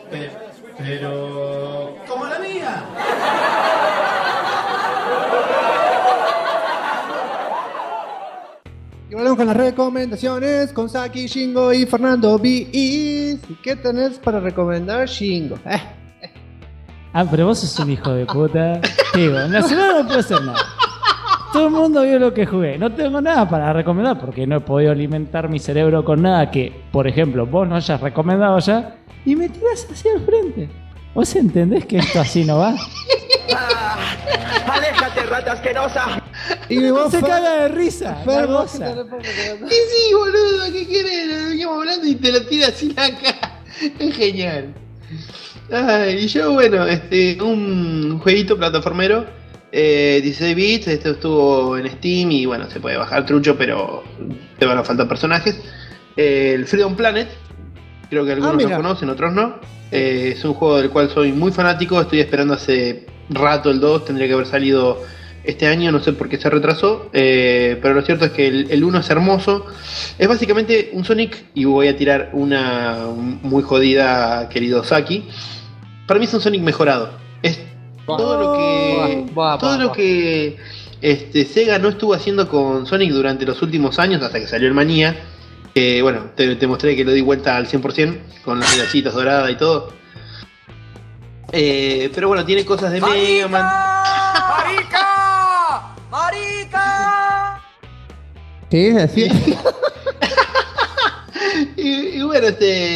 S2: Pero... ¡como la mía!
S3: Y volvemos con las recomendaciones con Saki, Shingo y Fernando B. ¿Y qué tenés para recomendar, Shingo?
S5: Pero vos sos un hijo de puta. Digo, en la semana no puedo hacer nada. Todo el mundo vio lo que jugué. No tengo nada para recomendar porque no he podido alimentar mi cerebro con nada que, por ejemplo, vos no hayas recomendado ya y me tirás hacia el frente. ¿Vos entendés que esto así no va?
S10: ¡Aléjate, rata asquerosa!
S3: Y vos
S5: se caga de risa.
S3: Fer,
S5: la
S3: vos
S5: goza.
S4: Y sí, boludo, ¿qué querés? Lo veníamos hablando y te lo tiras así la cara. Es genial. Ay, y yo, bueno, un jueguito plataformero, 16 bits, esto estuvo en Steam y bueno, se puede bajar trucho, pero te van a faltar personajes. El Freedom Planet, creo que algunos lo conocen, otros no. Es un juego del cual soy muy fanático, estoy esperando hace rato el 2, tendría que haber salido este año, no sé por qué se retrasó, pero lo cierto es que el 1 es hermoso. Es básicamente un Sonic, y voy a tirar una muy jodida, querido Saki. Para mí es un Sonic mejorado. Es todo lo que Sega no estuvo haciendo con Sonic durante los últimos años, hasta que salió el Manía. Bueno, te mostré que lo di vuelta al 100%, con las pedacitas doradas y todo. Pero bueno, tiene cosas de Mega Man.
S10: ¡Marica! ¡Marica!
S3: Sí, así.
S4: y bueno,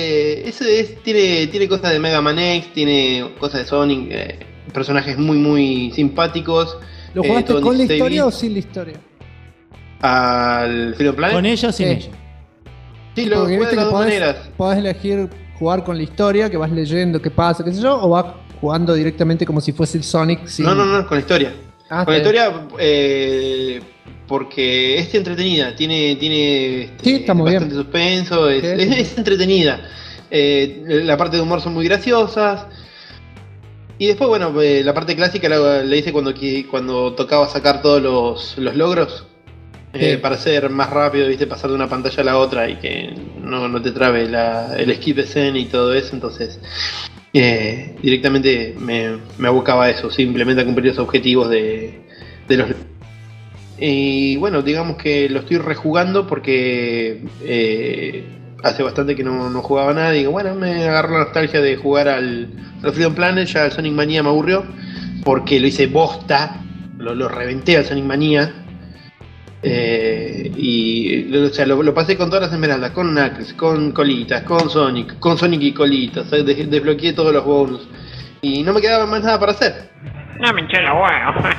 S4: tiene cosas de Mega Man X, tiene cosas de Sonic, personajes muy muy simpáticos.
S3: ¿Lo jugaste con la historia o sin la historia?
S4: ¿Al Freedom Planet?
S5: ¿Con ella o sin ella?
S4: Sí, lo jugué de las dos maneras.
S3: Podés elegir jugar con la historia, que vas leyendo qué pasa, qué sé yo, o vas jugando directamente como si fuese el Sonic. Sin...
S4: No, con la historia. Con la historia, porque es entretenida, tiene
S3: Sí, está muy
S4: bastante
S3: bien.
S4: suspenso,
S3: Sí, sí.
S4: es entretenida. La parte de humor son muy graciosas. Y después, bueno, la parte clásica la hice cuando tocaba sacar todos los logros.
S3: Sí.
S4: Para ser más rápido, viste, pasar de una pantalla a la otra y que no te trabe el skip scene y todo eso. Entonces, directamente me abocaba a eso, simplemente a cumplir los objetivos de los. Y bueno, digamos que lo estoy rejugando porque hace bastante que no jugaba nada. Y digo, bueno, me agarró la nostalgia de jugar al Freedom Planet. Ya el Sonic Mania me aburrió porque lo hice bosta, lo reventé al Sonic Mania. O sea, lo pasé con todas las esmeraldas, con Knuckles, con Colitas, con Sonic y Colitas. O sea, desbloqueé todos los bonus y no me quedaba más nada para hacer.
S13: No me hinché la huevo.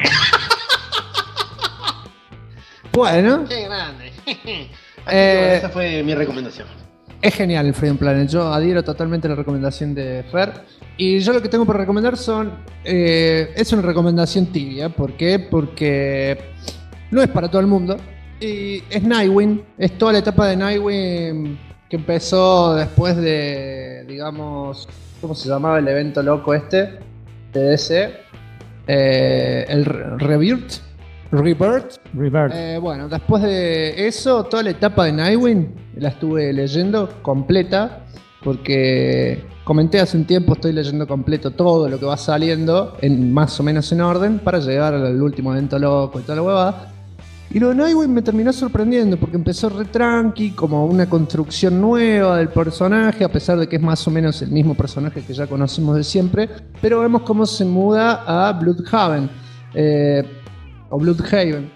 S3: Bueno,
S4: Qué grande. Así que bueno, esa fue mi recomendación.
S3: es genial el Freedom Planet. Yo adhiero totalmente a la recomendación de Fer. Y yo lo que tengo por recomendar es una recomendación tibia. ¿Por qué? Porque no es para todo el mundo. Y es Nightwing. Es toda la etapa de Nightwing que empezó después de, digamos, ¿cómo se llamaba el evento loco este? De DC. El Rebirth. Bueno, después de eso, toda la etapa de Nightwing la estuve leyendo completa. Porque comenté hace un tiempo, estoy leyendo completo todo lo que va saliendo, más o menos en orden, para llegar al último evento loco y toda la huevada. Y lo de Nightwing me terminó sorprendiendo porque empezó re tranqui, como una construcción nueva del personaje, a pesar de que es más o menos el mismo personaje que ya conocemos de siempre. Pero vemos cómo se muda a Bloodhaven. O Bloodhaven.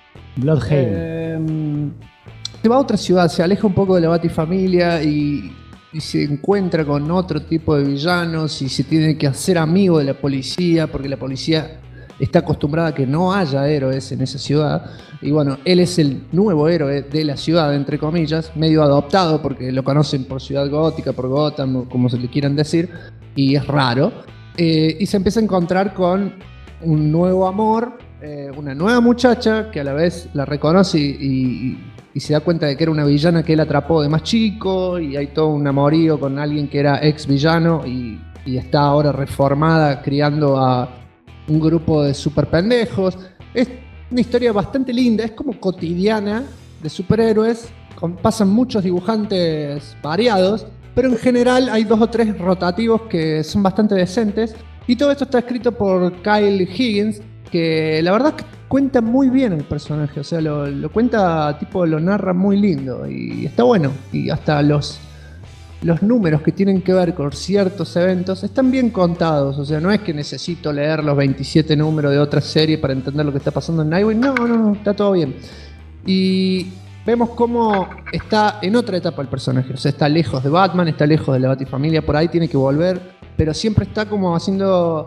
S3: Se va a otra ciudad, se aleja un poco de la Batifamilia y se encuentra con otro tipo de villanos y se tiene que hacer amigo de la policía porque la policía está acostumbrada a que no haya héroes en esa ciudad. Y bueno, él es el nuevo héroe de la ciudad, entre comillas, medio adoptado porque lo conocen por Ciudad Gótica, por Gotham, o como se le quieran decir, y es raro. Y se empieza a encontrar con un nuevo amor, una nueva muchacha que a la vez la reconoce y se da cuenta de que era una villana que él atrapó de más chico, y hay todo un amorío con alguien que era ex villano y está ahora reformada criando a un grupo de super pendejos. Es una historia bastante linda, es como cotidiana de superhéroes, pasan muchos dibujantes variados, pero en general hay 2 o 3 rotativos que son bastante decentes, y todo esto está escrito por Kyle Higgins, que la verdad es que cuenta muy bien el personaje, o sea, lo cuenta, tipo, lo narra muy lindo y está bueno, y hasta los números que tienen que ver con ciertos eventos están bien contados, o sea, no es que necesito leer los 27 números de otra serie para entender lo que está pasando en Nightwing, no, está todo bien. Y vemos cómo está en otra etapa el personaje, o sea, está lejos de Batman, está lejos de la Batifamilia, por ahí tiene que volver, pero siempre está como haciendo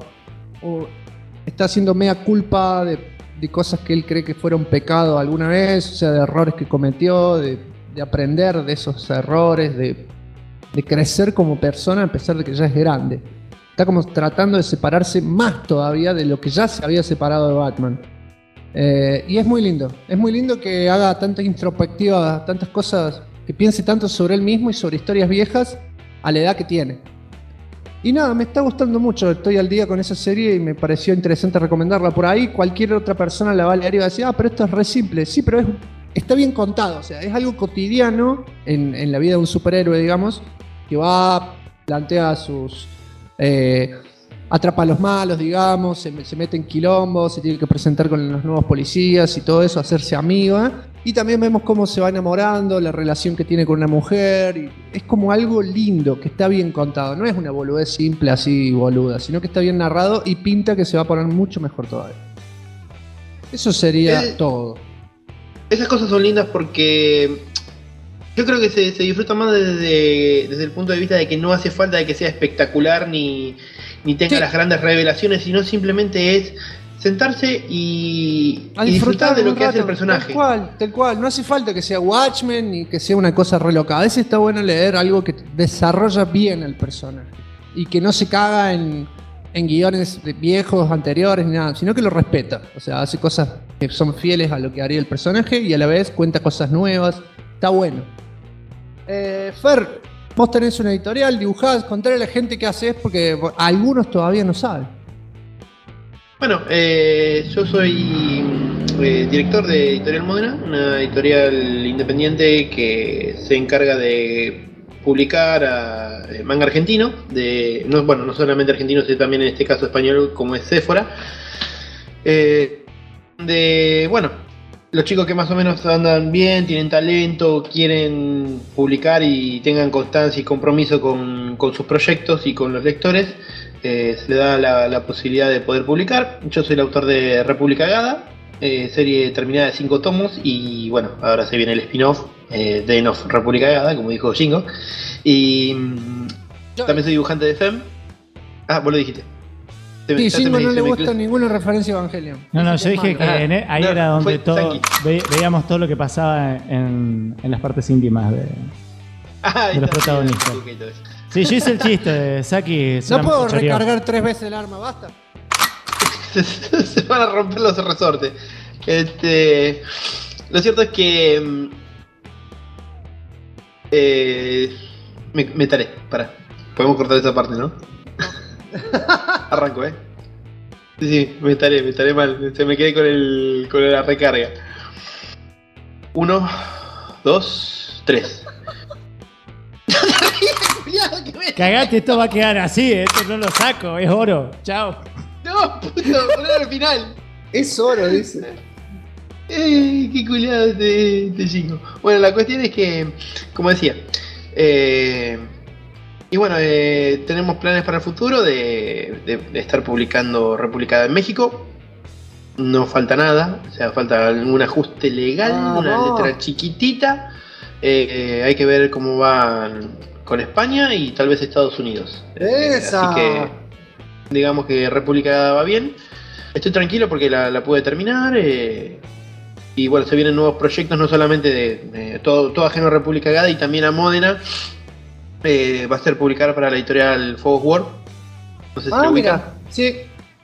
S3: mea culpa de cosas que él cree que fueron pecado alguna vez, o sea, de errores que cometió, de aprender de esos errores, de crecer como persona a pesar de que ya es grande. Está como tratando de separarse más todavía de lo que ya se había separado de Batman. Y es muy lindo que haga tanta introspectiva, tantas cosas, que piense tanto sobre él mismo y sobre historias viejas a la edad que tiene. Y nada, me está gustando mucho, estoy al día con esa serie y me pareció interesante recomendarla. Por ahí cualquier otra persona la va a leer y va a decir, pero esto es re simple. Sí, pero está bien contado, o sea, es algo cotidiano en la vida de un superhéroe, digamos, que plantea sus... atrapa a los malos, digamos, se mete en quilombo, se tiene que presentar con los nuevos policías y todo eso, hacerse amiga. Y también vemos cómo se va enamorando, la relación que tiene con una mujer. Y es como algo lindo, que está bien contado. No es una boludez simple así boluda, sino que está bien narrado y pinta que se va a poner mucho mejor todavía. Eso sería todo.
S4: Esas cosas son lindas porque yo creo que se disfruta más desde el punto de vista de que no hace falta de que sea espectacular ni tenga las grandes revelaciones, sino simplemente es sentarse y disfrutar de lo que hace el personaje.
S3: Tal cual. No hace falta que sea Watchmen ni que sea una cosa re loca. A veces está bueno leer algo que desarrolla bien el personaje y que no se caga en en guiones viejos, anteriores, ni nada, sino que lo respeta. O sea, hace cosas que son fieles a lo que haría el personaje y a la vez cuenta cosas nuevas. Está bueno. Fer, vos tenés una editorial, dibujás, contale a la gente qué haces porque algunos todavía no saben.
S4: Bueno, yo soy director de Editorial Modena, una editorial independiente que se encarga de publicar a manga argentino, no solamente argentino, sino también en este caso español, como es Sephora. Los chicos que más o menos andan bien, tienen talento, quieren publicar y tengan constancia y compromiso con sus proyectos y con los lectores, se le da la posibilidad de poder publicar. Yo soy el autor de República Gada, serie terminada de 5 tomos y bueno, ahora se viene el spin-off, Den of República Gada, como dijo Shingo. Y también soy dibujante de FEM. Ah, vos lo dijiste.
S3: Sí, Shingo no le gusta ninguna referencia a Evangelion.
S5: No, yo dije que ahí era donde veíamos todo lo que pasaba en las partes íntimas de los protagonistas. Sí, yo hice el chiste de Saki.
S3: No puedo recargar 3 veces el arma, basta.
S4: Se van a romper los resortes. Lo cierto es que me taré. Pará. Podemos cortar esa parte, ¿no? Arranco, Sí, me taré mal. Se me quedé con la recarga. 1, 2, 3.
S5: Cagate, esto va a quedar así, esto no lo saco, es oro. Chao.
S4: No, puto, poner al final.
S3: Es oro, dice.
S4: Qué culiado este chico. Bueno, la cuestión es que, como decía, y bueno, tenemos planes para el futuro de estar publicando República en México. No falta nada, o sea, falta algún ajuste legal, una letra chiquitita. Hay que ver cómo va con España y tal vez Estados Unidos. Así que digamos que República va bien. Estoy tranquilo porque la pude terminar. Y bueno, se vienen nuevos proyectos, no solamente de todo ajeno a República Gada, y también a Módena. Va a ser publicar para la editorial Focus War. No sé si lo ubican.
S3: Sí.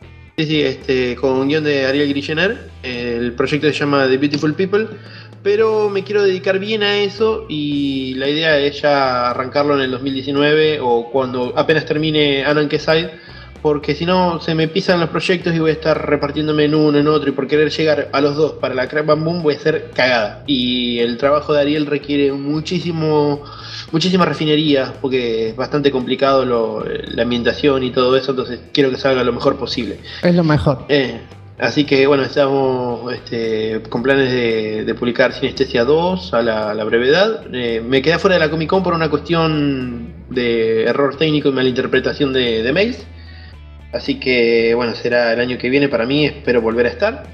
S4: Sí, con guión de Ariel Grillener. El proyecto se llama The Beautiful People. Pero me quiero dedicar bien a eso y la idea es ya arrancarlo en el 2019 o cuando apenas termine Anon Kesai, porque si no se me pisan los proyectos y voy a estar repartiéndome en uno, en otro, y por querer llegar a los dos para la Crack Bam Boom voy a ser cagada. Y el trabajo de Ariel requiere muchísima refinería, porque es bastante complicado la ambientación y todo eso, entonces quiero que salga lo mejor posible.
S3: Es lo mejor.
S4: Así que bueno, estamos con planes de publicar Sinestesia 2 a la brevedad. Me quedé fuera de la Comic Con por una cuestión de error técnico y malinterpretación de mails. Así que bueno, será el año que viene para mí, espero volver a estar.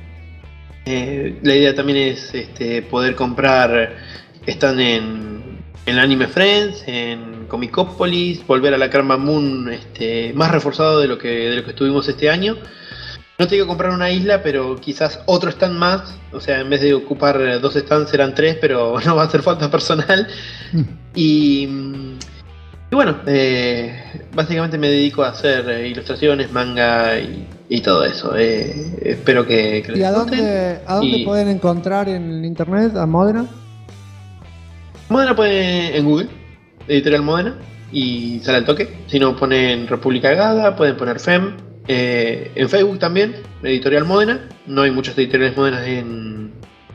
S4: La idea también es poder comprar, están en Anime Friends, en Comicopolis, volver a la Karma Moon más reforzado de lo que estuvimos este año. No te digo comprar una isla, pero quizás otro stand más. O sea, en vez de ocupar 2 stands serán 3, pero no va a hacer falta personal. Y bueno, básicamente me dedico a hacer ilustraciones, manga y todo eso. Espero que les
S3: guste. ¿Y a dónde pueden encontrar en internet a Módena?
S4: Módena pueden en Google, Editorial Módena, y sale al toque. Si no, ponen República Gada, pueden poner FEM. En Facebook también, Editorial Módena. No hay muchas editoriales Módenas en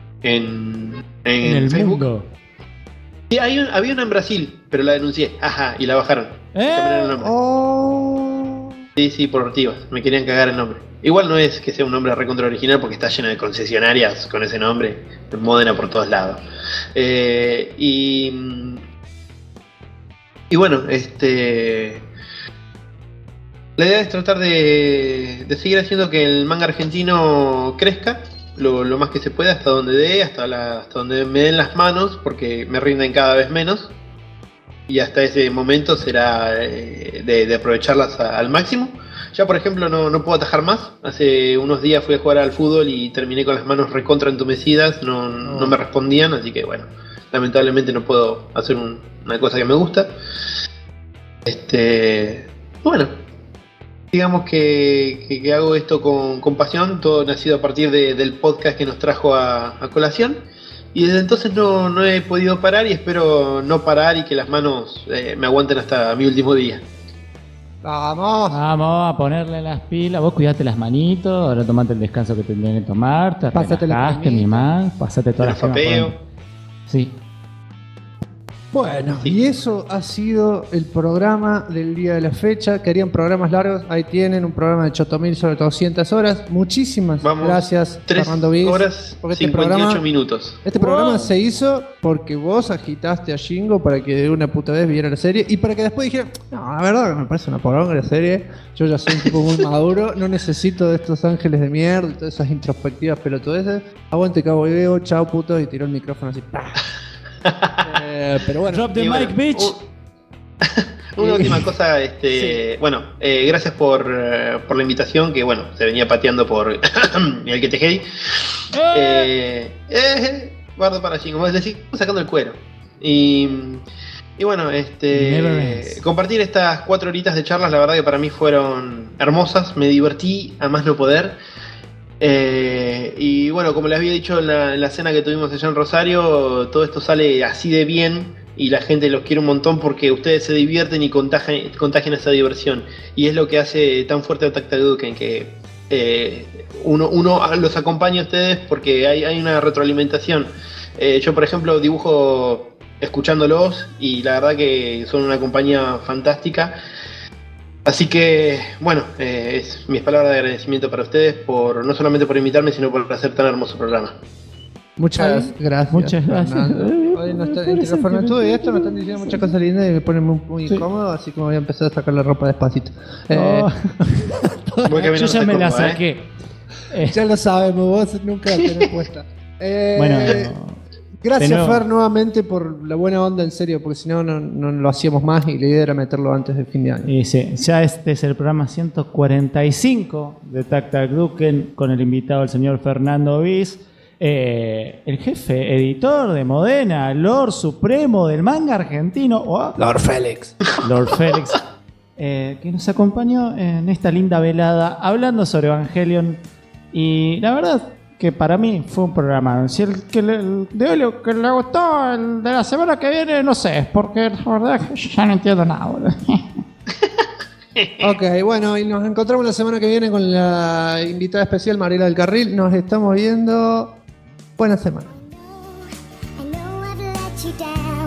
S5: el
S4: Facebook.
S5: Mundo.
S4: Sí, había una en Brasil, pero la denuncié. Ajá, y la bajaron. Cambiaron el nombre. Sí, por ortivas. Me querían cagar el nombre. Igual no es que sea un nombre recontra original porque está lleno de concesionarias con ese nombre. Módena por todos lados. Y bueno, la idea es tratar de seguir haciendo que el manga argentino crezca lo más que se pueda, hasta donde dé, hasta donde me den las manos, porque me rinden cada vez menos. Y hasta ese momento será de aprovecharlas al máximo. Ya por ejemplo no puedo atajar más. Hace unos días fui a jugar al fútbol y terminé con las manos recontra entumecidas. No me respondían, así que bueno, lamentablemente no puedo hacer una cosa que me gusta. Bueno, digamos que hago esto con pasión, todo nacido a partir del podcast que nos trajo a colación. Y desde entonces no he podido parar y espero no parar y que las manos me aguanten hasta mi último día.
S3: Vamos
S5: a ponerle las pilas. Vos cuidate las manitos, ahora tomate el descanso que tendrías que tomar, te relajaste, mimás, pasate todas las
S4: papeo.
S5: Sí.
S3: Bueno, y eso ha sido el programa del día de la fecha. Querían programas largos, ahí tienen un programa de Chotomil sobre 200 horas. Muchísimas gracias,
S4: 3
S3: Fernando Bis.
S4: horas, 58 minutos.
S3: Este programa se hizo porque vos agitaste a Shingo para que de una puta vez viera la serie y para que después dijera, no, la verdad que me parece una poronga la serie. Yo ya soy un tipo muy maduro, no necesito de estos ángeles de mierda y todas esas introspectivas pelotudeces. Aguante Cabo Video, chao puto, y tiró el micrófono así. Pero bueno.
S5: Drop the mic, bitch.
S4: Una última cosa, bueno, gracias por la invitación, que bueno, se venía pateando por el que te hey. Guardo para allí, como decís, sacando el cuero. Y bueno, compartir estas 4 horitas de charlas, la verdad que para mí fueron hermosas, me divertí a más no poder. Y bueno, como les había dicho en la cena que tuvimos allá en Rosario, todo esto sale así de bien y la gente los quiere un montón porque ustedes se divierten y contagian esa diversión. Y es lo que hace tan fuerte a Taktaduken, que uno los acompaña a ustedes porque hay una retroalimentación. Yo, por ejemplo, dibujo escuchándolos y la verdad que son una compañía fantástica. Así que, bueno, es mis palabras de agradecimiento para ustedes, no solamente por invitarme, sino por hacer tan hermoso programa.
S3: Muchas gracias.
S5: Muchas gracias.
S3: Hoy entre Fernando y esto nos están diciendo muchas cosas lindas y me ponen muy incómodo, así que voy a empezar a sacar la ropa despacito.
S5: Yo ya me la saqué.
S3: Ya lo sabemos, vos nunca la tenés puesta.
S5: Bueno,
S3: gracias, Fer, nuevamente por la buena onda, en serio, porque si no lo hacíamos más y la idea era meterlo antes del fin de año.
S5: Y sí, ya este es el programa 145 de Taktaduken con el invitado, el señor Fernando Bis, el jefe editor de Modena, Lord Supremo del manga argentino,
S3: Lord Félix.
S5: Lord Félix, que nos acompañó en esta linda velada hablando sobre Evangelion. Y la verdad que para mí fue un programa. Si el que le gustó, el de la semana que viene, no sé, porque la verdad que yo ya no entiendo nada, boludo.
S3: Ok, bueno, y nos encontramos la semana que viene con la invitada especial Mariela del Carril. Nos estamos viendo. Buena semana.
S17: I know I've let you down.